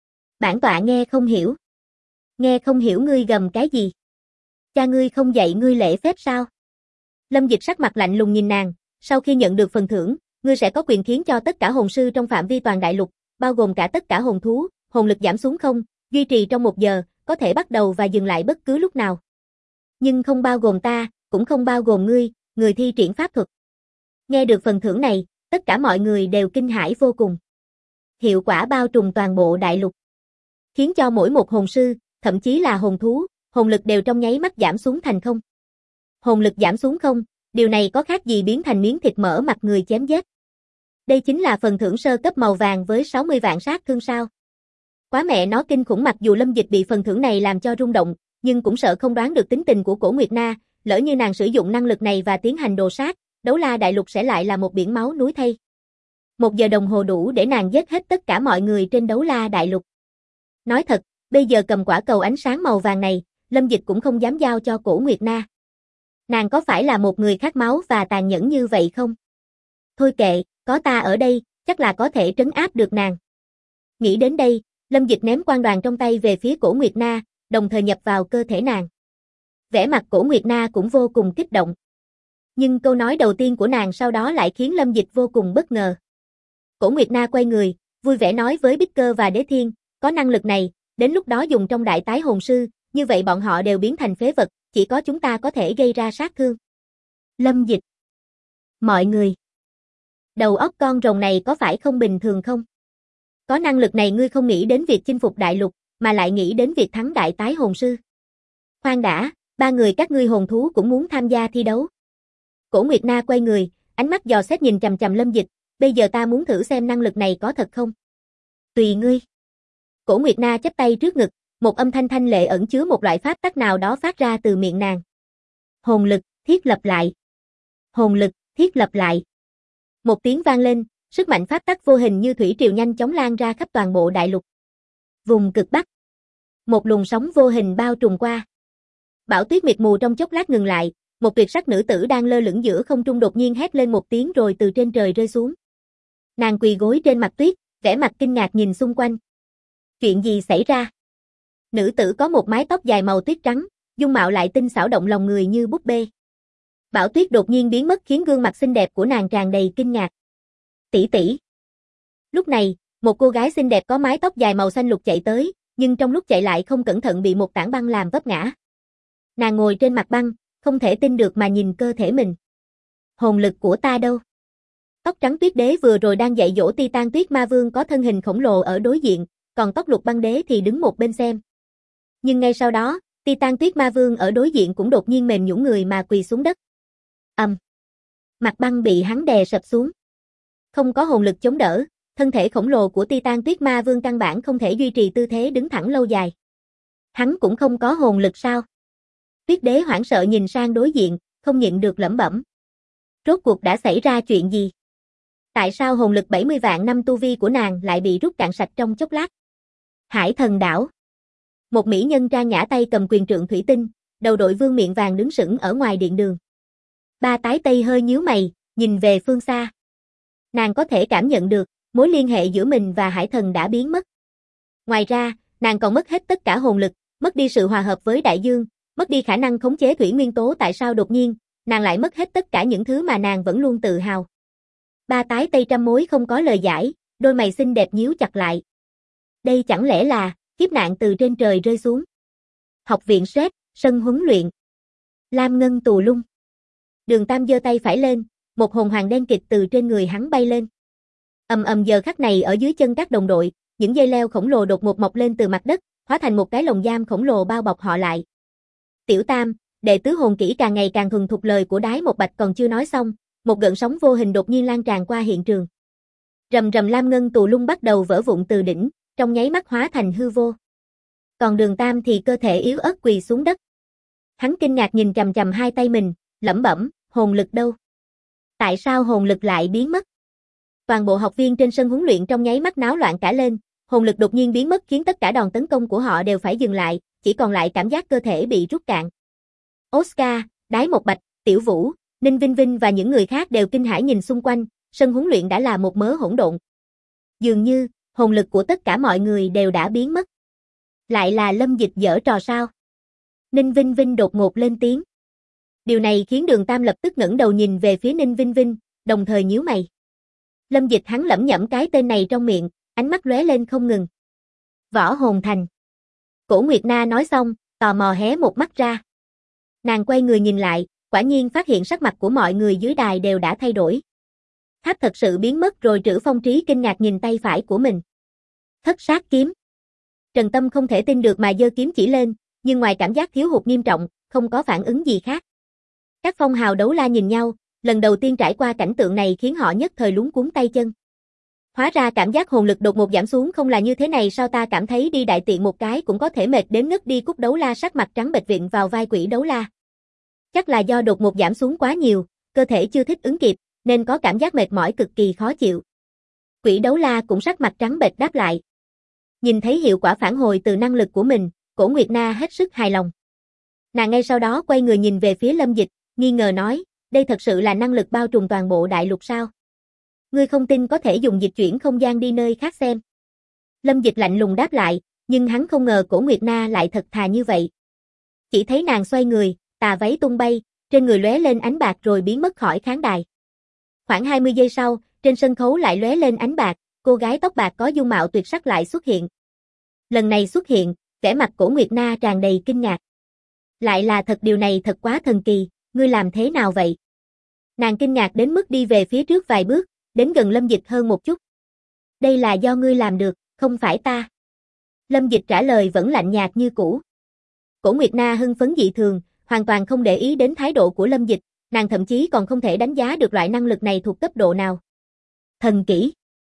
Bản tọa nghe không hiểu. Nghe không hiểu ngươi gầm cái gì? Cha ngươi không dạy ngươi lễ phép sao? Lâm Dịch sắc mặt lạnh lùng nhìn nàng, sau khi nhận được phần thưởng, ngươi sẽ có quyền khiến cho tất cả hồn sư trong phạm vi toàn đại lục, bao gồm cả tất cả hồn thú, hồn lực giảm xuống không, duy trì trong 1 giờ, có thể bắt đầu và dừng lại bất cứ lúc nào. Nhưng không bao gồm ta, cũng không bao gồm ngươi, người thi triển pháp thuật. Nghe được phần thưởng này, tất cả mọi người đều kinh hãi vô cùng. Hiệu quả bao trùm toàn bộ đại lục, khiến cho mỗi một hồn sư, thậm chí là hồn thú, hồn lực đều trong nháy mắt giảm xuống thành không. Hồn lực giảm xuống không, điều này có khác gì biến thành miếng thịt mỡ mặt người chém giết. Đây chính là phần thưởng sơ cấp màu vàng với 60 vạn sát thương sao. Quá mẹ nó kinh khủng, mặc dù Lâm Dịch bị phần thưởng này làm cho rung động, nhưng cũng sợ không đoán được tính tình của Cổ Nguyệt Na, lỡ như nàng sử dụng năng lực này và tiến hành đồ sát, Đấu La đại lục sẽ lại là một biển máu núi thây. 1 giờ đồng hồ đủ để nàng giết hết tất cả mọi người trên Đấu La đại lục. Nói thật, bây giờ cầm quả cầu ánh sáng màu vàng này, Lâm Dịch cũng không dám giao cho Cổ Nguyệt Na. Nàng có phải là một người khát máu và tàn nhẫn như vậy không? Thôi kệ, có ta ở đây, chắc là có thể trấn áp được nàng. Nghĩ đến đây, Lâm Dịch ném quan đoàn trong tay về phía Cổ Nguyệt Na, đồng thời nhập vào cơ thể nàng. Vẻ mặt Cổ Nguyệt Na cũng vô cùng kích động. Nhưng câu nói đầu tiên của nàng sau đó lại khiến Lâm Dịch vô cùng bất ngờ. Cổ Nguyệt Na quay người, vui vẻ nói với Bích Cơ và Đế Thiên, có năng lực này, đến lúc đó dùng trong đại tái hồn sư, như vậy bọn họ đều biến thành phế vật, chỉ có chúng ta có thể gây ra sát thương. Lâm Dịch. Mọi người. Đầu óc con rồng này có phải không bình thường không? Có năng lực này ngươi không nghĩ đến việc chinh phục đại lục, mà lại nghĩ đến việc thắng đại tái hồn sư. Khoan đã, 3 người các ngươi hồn thú cũng muốn tham gia thi đấu. Cổ Nguyệt Na quay người, ánh mắt dò xét nhìn chằm chằm Lâm Dịch, bây giờ ta muốn thử xem năng lực này có thật không. Tùy ngươi. Cổ Nguyệt Na chắp tay trước ngực, một âm thanh thanh lệ ẩn chứa một loại pháp tắc nào đó phát ra từ miệng nàng. Hồn lực, thiết lập lại. Hồn lực, thiết lập lại. Một tiếng vang lên, sức mạnh pháp tắc vô hình như thủy triều nhanh chóng lan ra khắp toàn bộ đại lục. Vùng cực Bắc. Một luồng sóng vô hình bao trùm qua. Bão tuyết mịt mù trong chốc lát ngừng lại, một tuyệt sắc nữ tử đang lơ lửng giữa không trung đột nhiên hét lên một tiếng rồi từ trên trời rơi xuống. Nàng quỳ gối trên mặt tuyết, vẻ mặt kinh ngạc nhìn xung quanh. Chuyện gì xảy ra? Nữ tử có một mái tóc dài màu tuyết trắng, dung mạo lại tinh xảo động lòng người như búp bê. Bão tuyết đột nhiên biến mất khiến gương mặt xinh đẹp của nàng tràn đầy kinh ngạc. Tỷ tỷ. Lúc này, một cô gái xinh đẹp có mái tóc dài màu xanh lục chạy tới, nhưng trong lúc chạy lại không cẩn thận bị một tảng băng làm vấp ngã. Nàng ngồi trên mặt băng, không thể tin được mà nhìn cơ thể mình. Hồn lực của ta đâu? Tóc trắng tuyết đế vừa rồi đang dạy dỗ Titan Tuyết Ma Vương có thân hình khổng lồ ở đối diện, còn tóc lục băng đế thì đứng một bên xem. Nhưng ngay sau đó, Titan Tuyết Ma Vương ở đối diện cũng đột nhiên mềm nhũn người mà quỳ xuống đất. Mặt băng bị hắn đè sập xuống. Không có hồn lực chống đỡ, thân thể khổng lồ của Titan Tuyết Ma Vương căn bản không thể duy trì tư thế đứng thẳng lâu dài. Hắn cũng không có hồn lực sao? Tuyết đế hoảng sợ nhìn sang đối diện, không nhịn được lẩm bẩm. Rốt cuộc đã xảy ra chuyện gì? Tại sao hồn lực 70 vạn năm tu vi của nàng lại bị rút cạn sạch trong chốc lát? Hải Thần đảo. Một mỹ nhân trang nhã tay cầm quyền trượng thủy tinh, đầu đội vương miện vàng đứng sững ở ngoài điện đường. Ba tái tây hơi nhíu mày, nhìn về phương xa. Nàng có thể cảm nhận được, mối liên hệ giữa mình và Hải Thần đã biến mất. Ngoài ra, nàng còn mất hết tất cả hồn lực, mất đi sự hòa hợp với đại dương, mất đi khả năng khống chế thủy nguyên tố. Tại sao đột nhiên, nàng lại mất hết tất cả những thứ mà nàng vẫn luôn tự hào. Ba tái tây trăm mối không có lời giải, đôi mày xinh đẹp nhíu chặt lại. Đây chẳng lẽ là kiếp nạn từ trên trời rơi xuống? Học viện Sét, sân huấn luyện. Lam ngân tù lung. Đường Tam giơ tay phải lên, một hồn hoàng đen kịt từ trên người hắn bay lên. Giờ khắc này ở dưới chân các đồng đội, những dây leo khổng lồ đột ngột mọc lên từ mặt đất, hóa thành một cái lồng giam khổng lồ bao bọc họ lại. Tiểu Tam, đệ tứ hồn kỹ càng ngày càng thuần thục. Lời của Đái Một Bạch còn chưa nói xong, một gợn sóng vô hình đột nhiên lan tràn qua hiện trường. Rầm rầm lam ngân tù lung bắt đầu vỡ vụn từ đỉnh, trong nháy mắt hóa thành hư vô. Còn Đường Tam thì cơ thể yếu ớt quỳ xuống đất. Hắn kinh ngạc nhìn chằm chằm hai tay mình, lẩm bẩm, hồn lực đâu? Tại sao hồn lực lại biến mất? Toàn bộ học viên trên sân huấn luyện trong nháy mắt náo loạn cả lên, hồn lực đột nhiên biến mất khiến tất cả đòn tấn công của họ đều phải dừng lại, chỉ còn lại cảm giác cơ thể bị rút cạn. Oscar, Đái Một Bạch, Tiểu Vũ, Ninh Vinh Vinh và những người khác đều kinh hãi nhìn xung quanh, sân huấn luyện đã là một mớ hỗn độn. Dường như, hồn lực của tất cả mọi người đều đã biến mất. Lại là Lâm Dịch giở trò sao? Ninh Vinh Vinh đột ngột lên tiếng. Điều này khiến Đường Tam lập tức ngẩng đầu nhìn về phía Ninh Vinh Vinh, đồng thời nhíu mày. Lâm Dịch hắn lẩm nhẩm cái tên này trong miệng, ánh mắt lóe lên không ngừng. Võ Hồn Thành. Cổ Nguyệt Na nói xong, tò mò hé một mắt ra. Nàng quay người nhìn lại, quả nhiên phát hiện sắc mặt của mọi người dưới đài đều đã thay đổi. Tháp thật sự biến mất rồi. Trữ Phong Trí kinh ngạc nhìn tay phải của mình. Thất sát kiếm. Trần Tâm không thể tin được mà giơ kiếm chỉ lên, nhưng ngoài cảm giác thiếu hụt nghiêm trọng, không có phản ứng gì khác. Các phong hào đấu la nhìn nhau, lần đầu tiên trải qua cảnh tượng này khiến họ nhất thời luống cuống tay chân. Hóa ra cảm giác hồn lực đột ngột giảm xuống không là như thế này sao, ta cảm thấy đi đại tiện một cái cũng có thể mệt đến ngất đi. Cúc Đấu La sắc mặt trắng bệch vịn vào vai Quỷ Đấu La. Chắc là do đột ngột giảm xuống quá nhiều, cơ thể chưa thích ứng kịp, nên có cảm giác mệt mỏi cực kỳ khó chịu. Quỷ Đấu La cũng sắc mặt trắng bệch đáp lại. Nhìn thấy hiệu quả phản hồi từ năng lực của mình, Cổ Nguyệt Na hết sức hài lòng. Nàng ngay sau đó quay người nhìn về phía Lâm Dịch, nghi ngờ nói, đây thật sự là năng lực bao trùm toàn bộ đại lục sao? Ngươi không tin có thể dùng dịch chuyển không gian đi nơi khác xem. Lâm Dịch lạnh lùng đáp lại, nhưng hắn không ngờ Cổ Nguyệt Na lại thật thà như vậy. Chỉ thấy nàng xoay người, tà váy tung bay, trên người lóe lên ánh bạc rồi biến mất khỏi khán đài. Khoảng 20 giây sau, trên sân khấu lại lóe lên ánh bạc, cô gái tóc bạc có dung mạo tuyệt sắc lại xuất hiện. Lần này xuất hiện, vẻ mặt Cổ Nguyệt Na tràn đầy kinh ngạc. Lại là thật, điều này thật quá thần kỳ, ngươi làm thế nào vậy? Nàng kinh ngạc đến mức đi về phía trước vài bước, đến gần Lâm Dịch hơn một chút. Đây là do ngươi làm được, không phải ta. Lâm Dịch trả lời vẫn lạnh nhạt như cũ. Cổ Nguyệt Na hưng phấn dị thường, hoàn toàn không để ý đến thái độ của Lâm Dịch, nàng thậm chí còn không thể đánh giá được loại năng lực này thuộc cấp độ nào. Thần kỹ.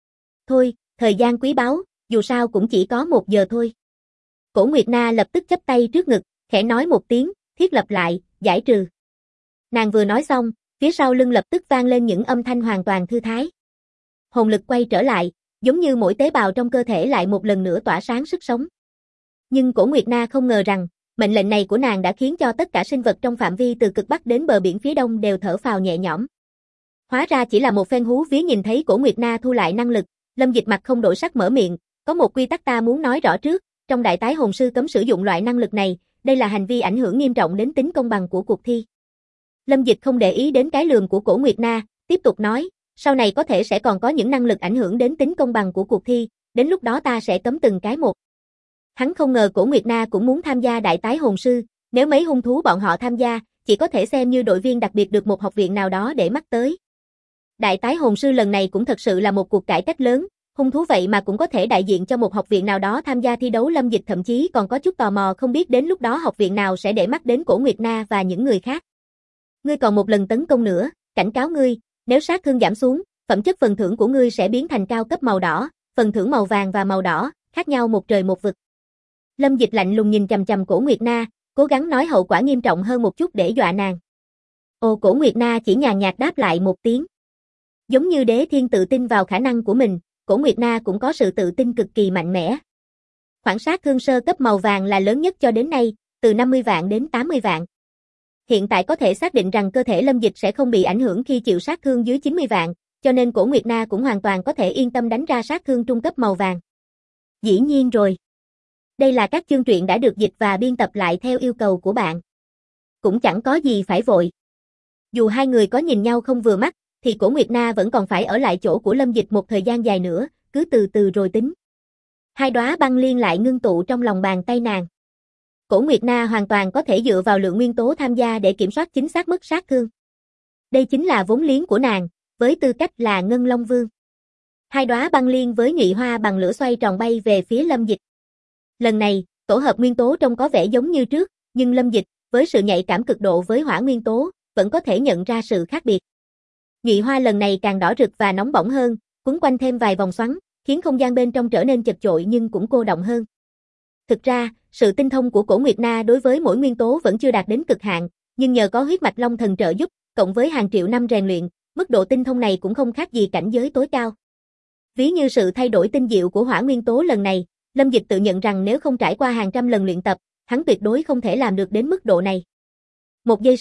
Thôi, thời gian quý báu, dù sao cũng chỉ có 1 giờ thôi. Cổ Nguyệt Na lập tức chắp tay trước ngực, khẽ nói một tiếng, thiết lập lại, giải trừ. Nàng vừa nói xong, phía sau lưng lập tức vang lên những âm thanh hoàn toàn thư thái. Hồn lực quay trở lại, giống như mỗi tế bào trong cơ thể lại một lần nữa tỏa sáng sức sống. Nhưng Cổ Nguyệt Na không ngờ rằng, mệnh lệnh này của nàng đã khiến cho tất cả sinh vật trong phạm vi từ cực Bắc đến bờ biển phía Đông đều thở phào nhẹ nhõm. Hóa ra chỉ là một phen hú vía. Nhìn thấy Cổ Nguyệt Na thu lại năng lực, Lâm Dịch mặt không đổi sắc mở miệng, có một quy tắc ta muốn nói rõ trước, trong đại tái hồn sư cấm sử dụng loại năng lực này, đây là hành vi ảnh hưởng nghiêm trọng đến tính công bằng của cuộc thi. Lâm Dịch không để ý đến cái lườm của Cổ Nguyệt Na, tiếp tục nói, sau này có thể sẽ còn có những năng lực ảnh hưởng đến tính công bằng của cuộc thi, đến lúc đó ta sẽ cấm từng cái một. Hắn không ngờ Cổ Nguyệt Na cũng muốn tham gia đại tái hồn sư, nếu mấy hung thú bọn họ tham gia, chỉ có thể xem như đội viên đặc biệt được một học viện nào đó để mắt tới. Đại tái hồn sư lần này cũng thật sự là một cuộc cải cách lớn, hung thú vậy mà cũng có thể đại diện cho một học viện nào đó tham gia thi đấu. Lâm Dịch thậm chí còn có chút tò mò không biết đến lúc đó học viện nào sẽ để mắt đến Cổ Nguyệt Na và những người khác. Ngươi còn một lần tấn công nữa, cảnh cáo ngươi, nếu sát thương giảm xuống, phẩm chất phần thưởng của ngươi sẽ biến thành cao cấp màu đỏ, phần thưởng màu vàng và màu đỏ, khác nhau một trời một vực. Lâm Dịch lạnh lùng nhìn chằm chằm Cổ Nguyệt Na, cố gắng nói hậu quả nghiêm trọng hơn một chút để dọa nàng. Cổ Nguyệt Na chỉ nhàn nhạt đáp lại một tiếng. Giống như Đế Thiên tự tin vào khả năng của mình, Cổ Nguyệt Na cũng có sự tự tin cực kỳ mạnh mẽ. Khoảng sát thương sơ cấp màu vàng là lớn nhất cho đến nay, từ 50 vạn đến 80 vạn. Hiện tại có thể xác định rằng cơ thể Lâm Dịch sẽ không bị ảnh hưởng khi chịu sát thương dưới 90 vạn, cho nên Cổ Nguyệt Na cũng hoàn toàn có thể yên tâm đánh ra sát thương trung cấp màu vàng. Dĩ nhiên rồi. Đây là các chương truyện đã được dịch và biên tập lại theo yêu cầu của bạn. Cũng chẳng có gì phải vội. Dù hai người có nhìn nhau không vừa mắt, thì Cổ Nguyệt Na vẫn còn phải ở lại chỗ của Lâm Dịch một thời gian dài nữa, cứ từ từ rồi tính. Hai đóa băng liên lại ngưng tụ trong lòng bàn tay nàng. Cổ Nguyệt Na hoàn toàn có thể dựa vào lượng nguyên tố tham gia để kiểm soát chính xác mức sát thương. Đây chính là vốn liếng của nàng, với tư cách là Ngân Long Vương. Hai đóa băng liên với nhụy hoa bằng lửa xoay tròn bay về phía Lâm Dịch. Lần này, tổ hợp nguyên tố trông có vẻ giống như trước, nhưng Lâm Dịch, với sự nhạy cảm cực độ với hỏa nguyên tố, vẫn có thể nhận ra sự khác biệt. Nhụy hoa lần này càng đỏ rực và nóng bỏng hơn, quấn quanh thêm vài vòng xoắn, khiến không gian bên trong trở nên chật chội nhưng cũng cô đọng hơn. Thực ra, sự tinh thông của Cổ Nguyệt Na đối với mỗi nguyên tố vẫn chưa đạt đến cực hạn, nhưng nhờ có huyết mạch long thần trợ giúp, cộng với hàng triệu năm rèn luyện, mức độ tinh thông này cũng không khác gì cảnh giới tối cao. Ví như sự thay đổi tinh diệu của hỏa nguyên tố lần này, Lâm Dịch tự nhận rằng nếu không trải qua hàng trăm lần luyện tập, hắn tuyệt đối không thể làm được đến mức độ này. Một giây sau,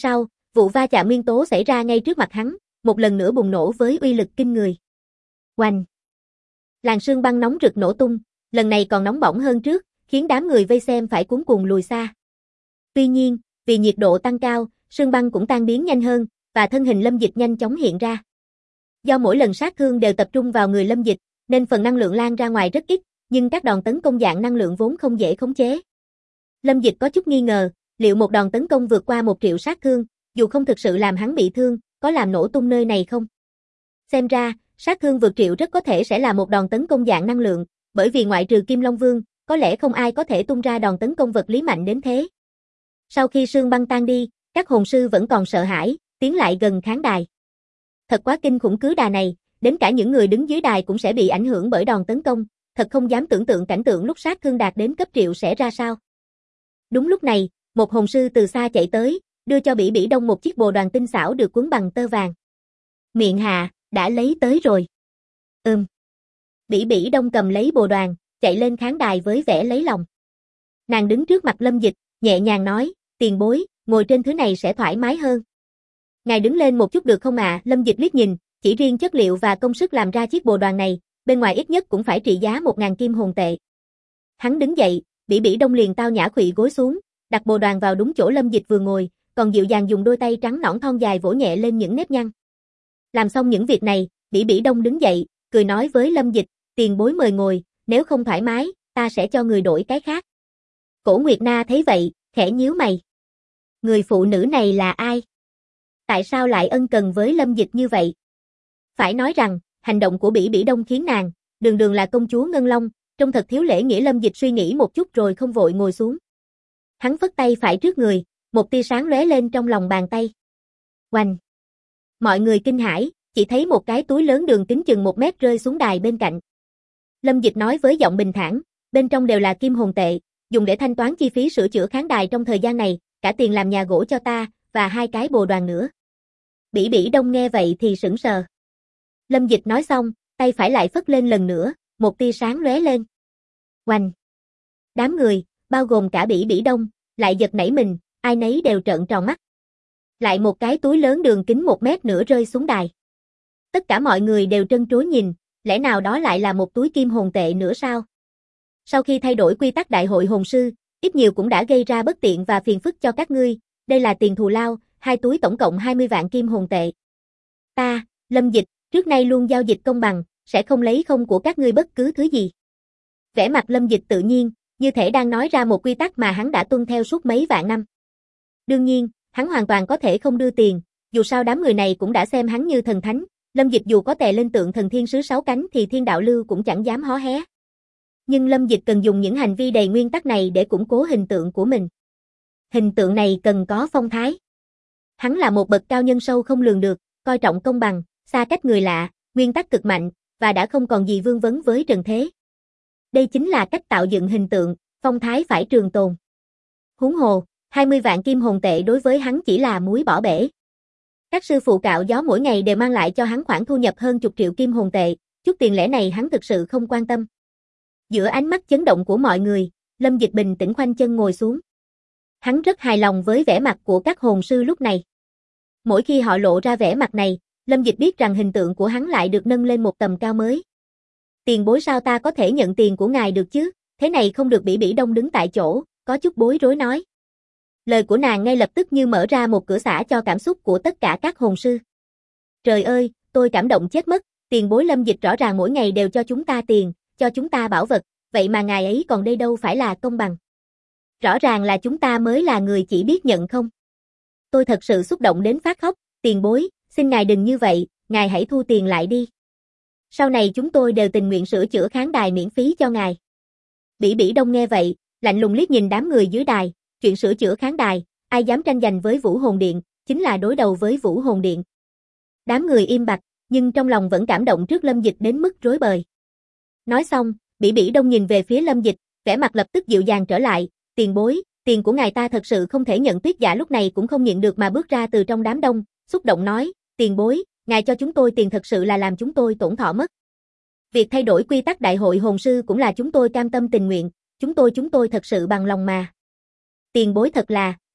Vụ va chạm nguyên tố xảy ra ngay trước mặt hắn, một lần nữa bùng nổ với uy lực kinh người. Oanh! Làn sương băng nóng rực nổ tung, lần này còn nóng bỏng hơn trước, khiến đám người vây xem phải cuống cuồng lùi xa. Tuy nhiên, vì nhiệt độ tăng cao, sương băng cũng tan biến nhanh hơn, và thân hình Lâm Dịch nhanh chóng hiện ra. Do mỗi lần sát thương đều tập trung vào người Lâm Dịch, nên phần năng lượng lan ra ngoài rất ít, nhưng các đòn tấn công dạng năng lượng vốn không dễ khống chế. Lâm Dịch có chút nghi ngờ, liệu một đòn tấn công vượt qua 1 triệu sát thương, dù không thực sự làm hắn bị thương, có làm nổ tung nơi này không? Xem ra, sát thương vượt triệu rất có thể sẽ là một đòn tấn công dạng năng lượng, bởi vì ngoại trừ Kim Long Vương, có lẽ không ai có thể tung ra đòn tấn công vật lý mạnh đến thế. Sau khi sương băng tan đi, các hồn sư vẫn còn sợ hãi, tiến lại gần khán đài. Thật quá kinh khủng, cứ đà này, đến cả những người đứng dưới đài cũng sẽ bị ảnh hưởng bởi đòn tấn công, thật không dám tưởng tượng cảnh tượng lúc sát thương đạt đến cấp triệu sẽ ra sao. Đúng lúc này, một hồn sư từ xa chạy tới, đưa cho Bỉ Bỉ Đông một chiếc bồ đoàn tinh xảo được quấn bằng tơ vàng. Miệng hạ, đã lấy tới rồi. Bỉ Bỉ Đông cầm lấy bồ đoàn, chạy lên khán đài với vẻ lấy lòng. Nàng đứng trước mặt Lâm Dịch, nhẹ nhàng nói, tiền bối, ngồi trên thứ này sẽ thoải mái hơn. Ngài đứng lên một chút được không ạ? Lâm Dịch liếc nhìn, chỉ riêng chất liệu và công sức làm ra chiếc bồ đoàn này, bên ngoài ít nhất cũng phải trị giá 1.000 kim hồn tệ. Hắn đứng dậy, Bỉ Bỉ Đông liền tao nhã khuỵu gối xuống, đặt bồ đoàn vào đúng chỗ Lâm Dịch vừa ngồi, còn dịu dàng dùng đôi tay trắng nõn thon dài vỗ nhẹ lên những nếp nhăn. Làm xong những việc này, Bỉ Bỉ Đông đứng dậy, cười nói với Lâm Dịch, tiền bối mời ngồi, nếu không thoải mái, ta sẽ cho người đổi cái khác. Cổ Nguyệt Na thấy vậy, khẽ nhíu mày. Người phụ nữ này là ai? Tại sao lại ân cần với Lâm Dịch như vậy? Phải nói rằng, hành động của Bỉ Bỉ Đông khiến nàng, đường đường là công chúa Ngân Long, trông thật thiếu lễ nghĩa. Lâm Dịch suy nghĩ một chút rồi không vội ngồi xuống. Hắn phất tay phải trước người, một tia sáng lóe lên trong lòng bàn tay. Oanh! Mọi người kinh hãi, chỉ thấy một cái túi lớn đường kính chừng 1 mét rơi xuống đài bên cạnh. Lâm Dịch nói với giọng bình thản, bên trong đều là kim hồn tệ, dùng để thanh toán chi phí sửa chữa khán đài trong thời gian này, cả tiền làm nhà gỗ cho ta, và 2 cái bồ đoàn nữa. Bỉ Bỉ Đông nghe vậy thì sững sờ. Lâm Dịch nói xong, tay phải lại phất lên lần nữa, một tia sáng lóe lên. Oanh! Đám người, bao gồm cả Bỉ Bỉ Đông, lại giật nảy mình, ai nấy đều trợn tròn mắt. Lại một cái túi lớn đường kính 1 mét nữa rơi xuống đài. Tất cả mọi người đều trân trối nhìn, lẽ nào đó lại là một túi kim hồn tệ nữa sao? Sau khi thay đổi quy tắc đại hội hồn sư, ít nhiều cũng đã gây ra bất tiện và phiền phức cho các ngươi, đây là tiền thù lao, 2 túi tổng cộng 20 vạn kim hồn tệ. Ta, Lâm Dịch, trước nay luôn giao dịch công bằng, sẽ không lấy không của các ngươi bất cứ thứ gì. Vẻ mặt Lâm Dịch tự nhiên, như thể đang nói ra một quy tắc mà hắn đã tuân theo suốt mấy vạn năm. Đương nhiên, hắn hoàn toàn có thể không đưa tiền, dù sao đám người này cũng đã xem hắn như thần thánh, Lâm Dịch dù có tè lên tượng thần thiên sứ 6 cánh thì thiên đạo lưu cũng chẳng dám hó hé. Nhưng Lâm Dịch cần dùng những hành vi đầy nguyên tắc này để củng cố hình tượng của mình. Hình tượng này cần có phong thái. Hắn là một bậc cao nhân sâu không lường được, coi trọng công bằng, xa cách người lạ, nguyên tắc cực mạnh, và đã không còn gì vương vấn với trần thế. Đây chính là cách tạo dựng hình tượng, phong thái phải trường tồn. Huống hồ, 20 vạn kim hồn tệ đối với hắn chỉ là muối bỏ bể. Các sư phụ cạo gió mỗi ngày đều mang lại cho hắn khoản thu nhập hơn chục triệu kim hồn tệ, chút tiền lẻ này hắn thực sự không quan tâm. Giữa ánh mắt chấn động của mọi người, Lâm Dịch bình tĩnh khoanh chân ngồi xuống. Hắn rất hài lòng với vẻ mặt của các hồn sư lúc này. Mỗi khi họ lộ ra vẻ mặt này, Lâm Dịch biết rằng hình tượng của hắn lại được nâng lên một tầm cao mới. Tiền bối, sao ta có thể nhận tiền của ngài được chứ? Thế này không được. Bỉ Bỉ Đông đứng tại chỗ, có chút bối rối nói. Lời của nàng ngay lập tức như mở ra một cửa xả cho cảm xúc của tất cả các hồn sư. Trời ơi, tôi cảm động chết mất, tiền bối Lâm Dịch rõ ràng mỗi ngày đều cho chúng ta tiền, cho chúng ta bảo vật, vậy mà ngài ấy còn đây đâu phải là công bằng. Rõ ràng là chúng ta mới là người chỉ biết nhận không. Tôi thật sự xúc động đến phát khóc, tiền bối, xin ngài đừng như vậy, ngài hãy thu tiền lại đi. Sau này chúng tôi đều tình nguyện sửa chữa khán đài miễn phí cho ngài. Bỉ Bỉ Đông nghe vậy, lạnh lùng liếc nhìn đám người dưới đài, chuyện sửa chữa khán đài, ai dám tranh giành với Vũ Hồn Điện, chính là đối đầu với Vũ Hồn Điện. Đám người im bặt, nhưng trong lòng vẫn cảm động trước Lâm Dịch đến mức rối bời. Nói xong, Bỉ Bỉ Đông nhìn về phía Lâm Dịch, vẻ mặt lập tức dịu dàng trở lại, tiền bối, tiền của ngài ta thật sự không thể nhận. Tuyết Giả lúc này cũng không nhịn được mà bước ra từ trong đám đông, xúc động nói, tiền bối, ngài cho chúng tôi tiền thật sự là làm chúng tôi tổn thọ mất. Việc thay đổi quy tắc đại hội hồn sư cũng là chúng tôi cam tâm tình nguyện, chúng tôi thật sự bằng lòng mà. Tiền bối thật là,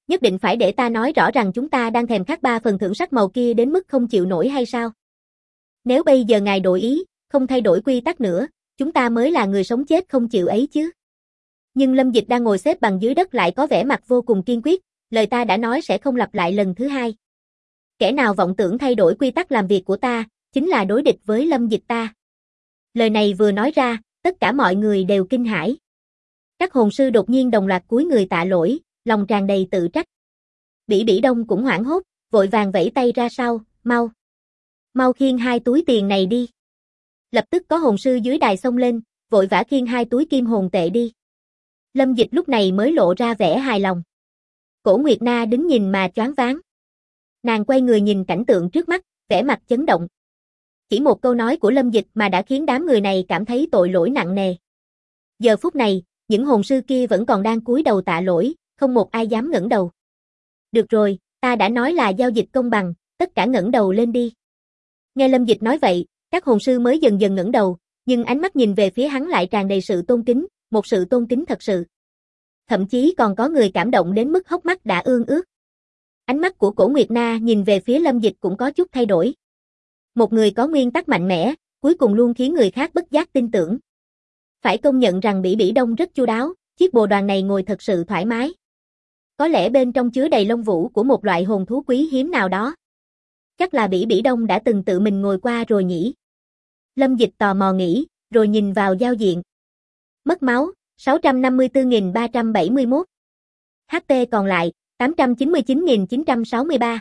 Nhất định phải để ta nói rõ rằng chúng ta đang thèm khát 3 phần thưởng sắc màu kia đến mức không chịu nổi hay sao? Nếu bây giờ ngài đổi ý, không thay đổi quy tắc nữa, chúng ta mới là người sống chết không chịu ấy chứ. Nhưng Lâm Dịch đang ngồi xếp bằng dưới đất lại có vẻ mặt vô cùng kiên quyết, lời ta đã nói sẽ không lặp lại lần thứ hai. Kẻ nào vọng tưởng thay đổi quy tắc làm việc của ta, chính là đối địch với Lâm Dịch ta. Lời này vừa nói ra, tất cả mọi người đều kinh hãi. Các hồn sư đột nhiên đồng loạt cúi người tạ lỗi, lòng tràn đầy tự trách. Bỉ Bỉ Đông cũng hoảng hốt, vội vàng vẫy tay ra sau, mau khiêng 2 túi tiền này đi. Lập tức có hồn sư dưới đài xông lên, vội vã khiêng 2 túi kim hồn tệ đi. Lâm Dịch lúc này mới lộ ra vẻ hài lòng. Cổ Nguyệt Na đứng nhìn mà choáng váng. Nàng quay người nhìn cảnh tượng trước mắt, vẻ mặt chấn động. Chỉ một câu nói của Lâm Dịch mà đã khiến đám người này cảm thấy tội lỗi nặng nề. Giờ phút này, những hồn sư kia vẫn còn đang cúi đầu tạ lỗi, không một ai dám ngẩng đầu. Được rồi, ta đã nói là giao dịch công bằng, tất cả ngẩng đầu lên đi. Nghe Lâm Dịch nói vậy, các hồn sư mới dần dần ngẩng đầu, nhưng ánh mắt nhìn về phía hắn lại tràn đầy sự tôn kính, một sự tôn kính thật sự. Thậm chí còn có người cảm động đến mức hốc mắt đã ương ướt. Ánh mắt của Cổ Nguyệt Na nhìn về phía Lâm Dịch cũng có chút thay đổi. Một người có nguyên tắc mạnh mẽ, cuối cùng luôn khiến người khác bất giác tin tưởng. Phải công nhận rằng Bỉ Bỉ Đông rất chu đáo, chiếc bồ đoàn này ngồi thật sự thoải mái. Có lẽ bên trong chứa đầy lông vũ của một loại hồn thú quý hiếm nào đó. Chắc là Bỉ Bỉ Đông đã từng tự mình ngồi qua rồi nhỉ. Lâm Dịch tò mò nghĩ, rồi nhìn vào giao diện. Mất máu, 654.371. HP còn lại, 899.963.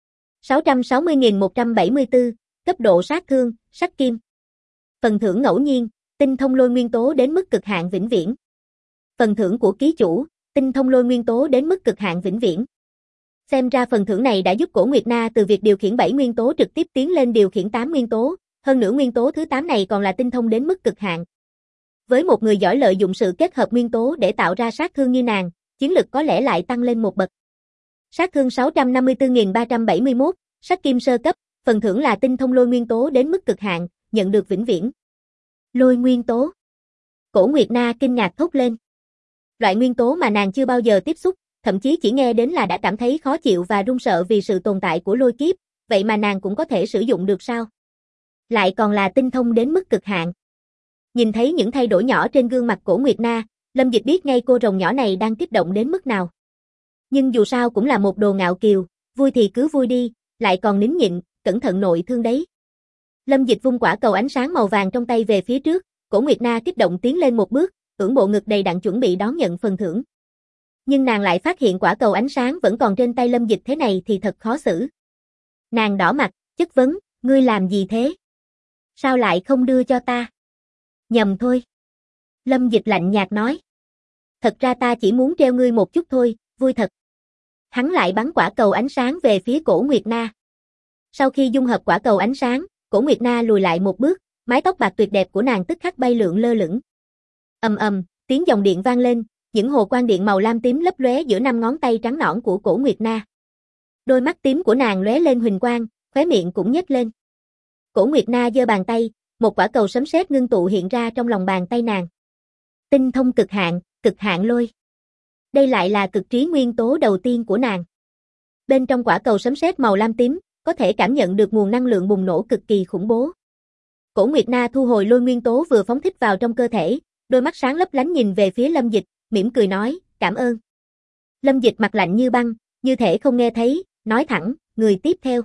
660.174, cấp độ sát thương, sắt kim. Phần thưởng ngẫu nhiên, tinh thông lôi nguyên tố đến mức cực hạn vĩnh viễn. Phần thưởng của ký chủ, tinh thông lôi nguyên tố đến mức cực hạn vĩnh viễn. Xem ra phần thưởng này đã giúp Cổ Nguyệt Na từ việc điều khiển 7 nguyên tố trực tiếp tiến lên điều khiển 8 nguyên tố, hơn nữa nguyên tố thứ 8 này còn là tinh thông đến mức cực hạn. Với một người giỏi lợi dụng sự kết hợp nguyên tố để tạo ra sát thương như nàng, chiến lực có lẽ lại tăng lên một bậc. Sát thương 654.371, sắt kim sơ cấp, phần thưởng là tinh thông lôi nguyên tố đến mức cực hạn, nhận được vĩnh viễn. Lôi nguyên tố. Cổ Nguyệt Na kinh ngạc thốt lên. Loại nguyên tố mà nàng chưa bao giờ tiếp xúc, thậm chí chỉ nghe đến là đã cảm thấy khó chịu và run sợ vì sự tồn tại của lôi kiếp, vậy mà nàng cũng có thể sử dụng được sao? Lại còn là tinh thông đến mức cực hạn. Nhìn thấy những thay đổi nhỏ trên gương mặt Cổ Nguyệt Na, Lâm Dịch biết ngay cô rồng nhỏ này đang kích động đến mức nào. Nhưng dù sao cũng là một đồ ngạo kiều, vui thì cứ vui đi, lại còn nín nhịn, cẩn thận nội thương đấy. Lâm Dịch vung quả cầu ánh sáng màu vàng trong tay về phía trước, Cổ Nguyệt Na kích động tiến lên một bước, ưỡn bộ ngực đầy đặn chuẩn bị đón nhận phần thưởng. Nhưng nàng lại phát hiện quả cầu ánh sáng vẫn còn trên tay Lâm Dịch, thế này thì thật khó xử. Nàng đỏ mặt, chất vấn, ngươi làm gì thế? Sao lại không đưa cho ta? Nhầm thôi. Lâm Dịch lạnh nhạt nói. Thật ra ta chỉ muốn treo ngươi một chút thôi, vui thật. Hắn lại bắn quả cầu ánh sáng về phía Cổ Nguyệt Na. Sau khi dung hợp quả cầu ánh sáng, Cổ Nguyệt Na lùi lại một bước, mái tóc bạc tuyệt đẹp của nàng tức khắc bay lượn lơ lửng. Ầm ầm, tiếng dòng điện vang lên, những hồ quang điện màu lam tím lấp lóe giữa 5 ngón tay trắng nõn của Cổ Nguyệt Na. Đôi mắt tím của nàng lóe lên huỳnh quang, khóe miệng cũng nhếch lên. Cổ Nguyệt Na giơ bàn tay, một quả cầu sấm sét ngưng tụ hiện ra trong lòng bàn tay nàng. Tinh thông cực hạn lôi. Đây lại là cực trí nguyên tố đầu tiên của nàng. Bên trong quả cầu sấm sét màu lam tím, có thể cảm nhận được nguồn năng lượng bùng nổ cực kỳ khủng bố. Cổ Nguyệt Na thu hồi lôi nguyên tố vừa phóng thích vào trong cơ thể, đôi mắt sáng lấp lánh nhìn về phía Lâm Dịch, mỉm cười nói, cảm ơn. Lâm Dịch mặt lạnh như băng, như thể không nghe thấy, nói thẳng, người tiếp theo.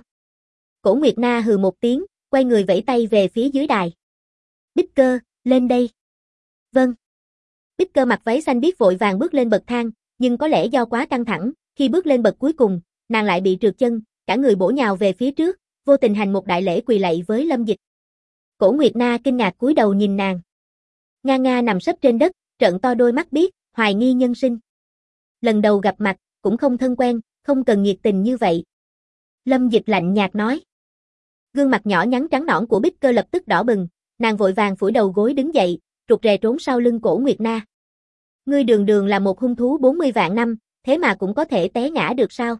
Cổ Nguyệt Na hừ một tiếng, quay người vẫy tay về phía dưới đài. Bích Cơ, lên đây. Vâng. Bích Cơ mặc váy xanh biếc vội vàng bước lên bậc thang, nhưng có lẽ do quá căng thẳng, khi bước lên bậc cuối cùng, nàng lại bị trượt chân, cả người bổ nhào về phía trước, vô tình hành một đại lễ quỳ lạy với Lâm Dịch. Cổ Nguyệt Na kinh ngạc cúi đầu nhìn nàng. Nga Nga nằm sấp trên đất, trợn to đôi mắt biếc, hoài nghi nhân sinh. Lần đầu gặp mặt, cũng không thân quen, không cần nhiệt tình như vậy. Lâm Dịch lạnh nhạt nói. Gương mặt nhỏ nhắn trắng nõn của Bích Cơ lập tức đỏ bừng, nàng vội vàng phủi đầu gối đứng dậy, rụt rè trốn sau lưng Cổ Nguyệt Na. Ngươi đường đường là một hung thú 40 vạn năm, thế mà cũng có thể té ngã được sao?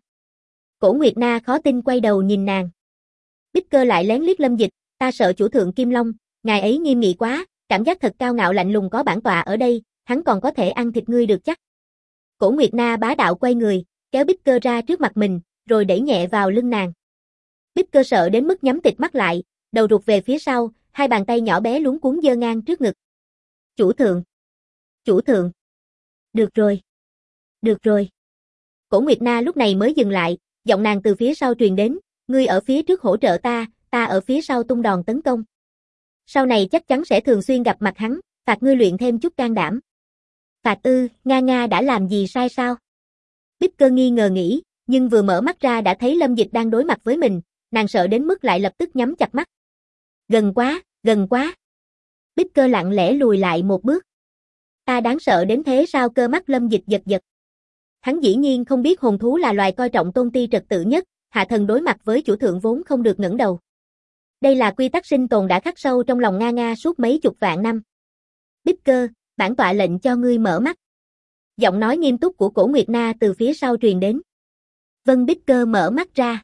Cổ Nguyệt Na khó tin quay đầu nhìn nàng. Bích Cơ lại lén liếc Lâm Dịch, ta sợ chủ thượng Kim Long, ngài ấy nghiêm nghị quá, cảm giác thật cao ngạo lạnh lùng, có bản tọa ở đây, hắn còn có thể ăn thịt ngươi được chắc. Cổ Nguyệt Na bá đạo quay người, kéo Bích Cơ ra trước mặt mình, rồi đẩy nhẹ vào lưng nàng. Bích Cơ sợ đến mức nhắm tịt mắt lại, đầu rụt về phía sau, hai bàn tay nhỏ bé luống cuống giơ ngang trước ngực. Chủ thượng! Chủ thượng! Được rồi! Được rồi! Cổ Nguyệt Na lúc này mới dừng lại, giọng nàng từ phía sau truyền đến, ngươi ở phía trước hỗ trợ ta, ta ở phía sau tung đòn tấn công. Sau này chắc chắn sẽ thường xuyên gặp mặt hắn, phạt ngươi luyện thêm chút can đảm. Phạt ư, Nga đã làm gì sai sao? Bích Cơ nghi ngờ nghĩ, nhưng vừa mở mắt ra đã thấy Lâm Dịch đang đối mặt với mình, nàng sợ đến mức lại lập tức nhắm chặt mắt. Gần quá, gần quá. Bích Cơ lặng lẽ lùi lại một bước. Ta đáng sợ đến thế sao? Cơ mắt Lâm Dịch giật giật. Hắn dĩ nhiên không biết hồn thú là loài coi trọng tôn ti trật tự nhất, hạ thần đối mặt với chủ thượng vốn không được ngẩng đầu. Đây là quy tắc sinh tồn đã khắc sâu trong lòng Nga suốt mấy chục vạn năm. Bích Cơ, bản tọa lệnh cho ngươi mở mắt. Giọng nói nghiêm túc của Cổ Nguyệt Na từ phía sau truyền đến. Vân. Bích Cơ mở mắt ra.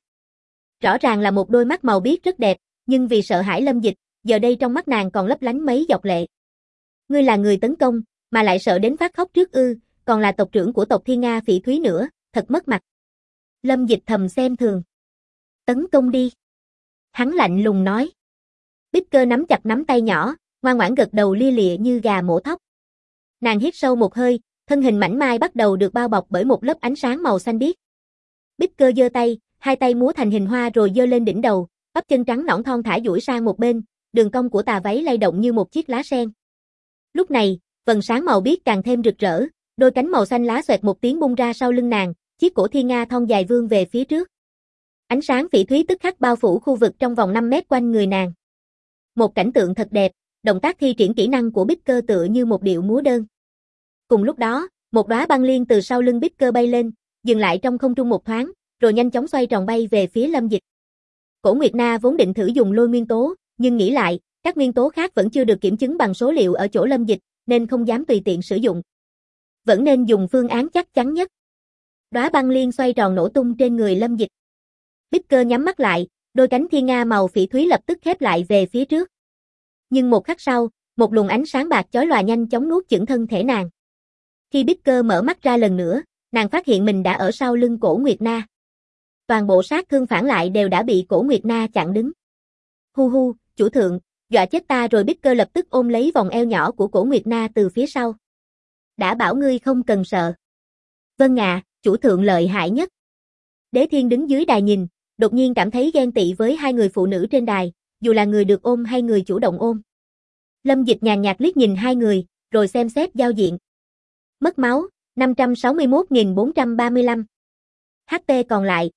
Rõ ràng là một đôi mắt màu biếc rất đẹp, nhưng vì sợ hãi Lâm Dịch, giờ đây trong mắt nàng còn lấp lánh mấy giọt lệ. Ngươi là người tấn công, mà lại sợ đến phát khóc trước ư, còn là tộc trưởng của tộc Thiên Nga Phỉ Thúy nữa, thật mất mặt. Lâm Dịch thầm xem thường. Tấn công đi. Hắn lạnh lùng nói. Bích Cơ nắm chặt nắm tay nhỏ, ngoan ngoãn gật đầu lia lịa như gà mổ thóc. Nàng hít sâu một hơi, thân hình mảnh mai bắt đầu được bao bọc bởi một lớp ánh sáng màu xanh biếc. Bích Cơ giơ tay, hai tay múa thành hình hoa rồi giơ lên đỉnh đầu, bắp chân trắng nõn thon thả duỗi sang một bên, đường cong của tà váy lay động như một chiếc lá sen. Lúc này, vầng sáng màu biếc càng thêm rực rỡ, đôi cánh màu xanh lá xoẹt một tiếng bung ra sau lưng nàng, chiếc cổ thiên nga thon dài vươn về phía trước. Ánh sáng phỉ thúy tức khắc bao phủ khu vực trong vòng 5 mét quanh người nàng. Một cảnh tượng thật đẹp, động tác thi triển kỹ năng của Bích Cơ tựa như một điệu múa đơn. Cùng lúc đó, một đóa băng liên từ sau lưng Bích Cơ bay lên, dừng lại trong không trung một thoáng, rồi nhanh chóng xoay tròn bay về phía Lâm Dịch. Cổ Nguyệt Na vốn định thử dùng lôi nguyên tố, nhưng nghĩ lại, các nguyên tố khác vẫn chưa được kiểm chứng bằng số liệu ở chỗ Lâm Dịch, nên không dám tùy tiện sử dụng. Vẫn nên dùng phương án chắc chắn nhất. Đóa băng liên xoay tròn nổ tung trên người Lâm Dịch. Bích Cơ nhắm mắt lại, đôi cánh thiên nga màu phỉ thúy lập tức khép lại về phía trước. Nhưng một khắc sau, một luồng ánh sáng bạc chói lòa nhanh chóng nuốt chửng thân thể nàng. Khi Bích Cơ mở mắt ra lần nữa, nàng phát hiện mình đã ở sau lưng Cổ Nguyệt Na. Toàn bộ sát thương phản lại đều đã bị Cổ Nguyệt Na chặn đứng. Hu hu, chủ thượng, dọa chết ta rồi. Bích Cơ lập tức ôm lấy vòng eo nhỏ của Cổ Nguyệt Na từ phía sau. Đã bảo ngươi không cần sợ. Vâng ạ, chủ thượng lợi hại nhất. Đế Thiên đứng dưới đài nhìn, đột nhiên cảm thấy ghen tị với hai người phụ nữ trên đài, dù là người được ôm hay người chủ động ôm. Lâm Dịch nhàn nhạt liếc nhìn hai người, rồi xem xét giao diện. Mất máu, 561.435. HP còn lại,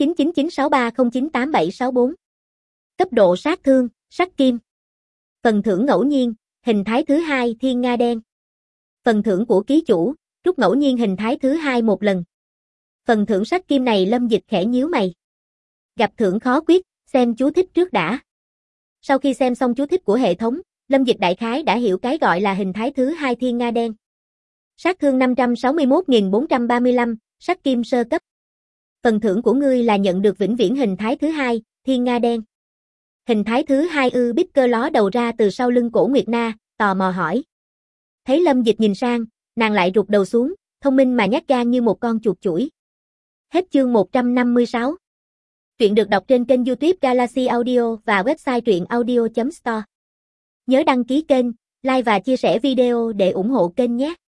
899963098764. Cấp độ sát thương, sắt kim. Phần thưởng ngẫu nhiên, hình thái thứ 2 thiên nga đen. Phần thưởng của ký chủ, rút ngẫu nhiên hình thái thứ 2 một lần. Phần thưởng sắt kim này Lâm Dịch khẽ nhíu mày. Gặp thưởng khó quyết, xem chú thích trước đã. Sau khi xem xong chú thích của hệ thống, Lâm Dịch đại khái đã hiểu cái gọi là hình thái thứ 2 thiên nga đen. Sát thương 561.435, sắt kim sơ cấp. Phần thưởng của ngươi là nhận được vĩnh viễn hình thái thứ 2, thiên nga đen. Hình thái thứ 2 ư? Bích Cơ ló đầu ra từ sau lưng Cổ Nguyệt Na, tò mò hỏi. Thấy Lâm Dịch nhìn sang, nàng lại rụt đầu xuống, thông minh mà nhát gan như một con chuột chủi. Hết chương 156. Truyện được đọc trên kênh YouTube Galaxy Audio và website truyệnaudio.store. Nhớ đăng ký kênh, like và chia sẻ video để ủng hộ kênh nhé.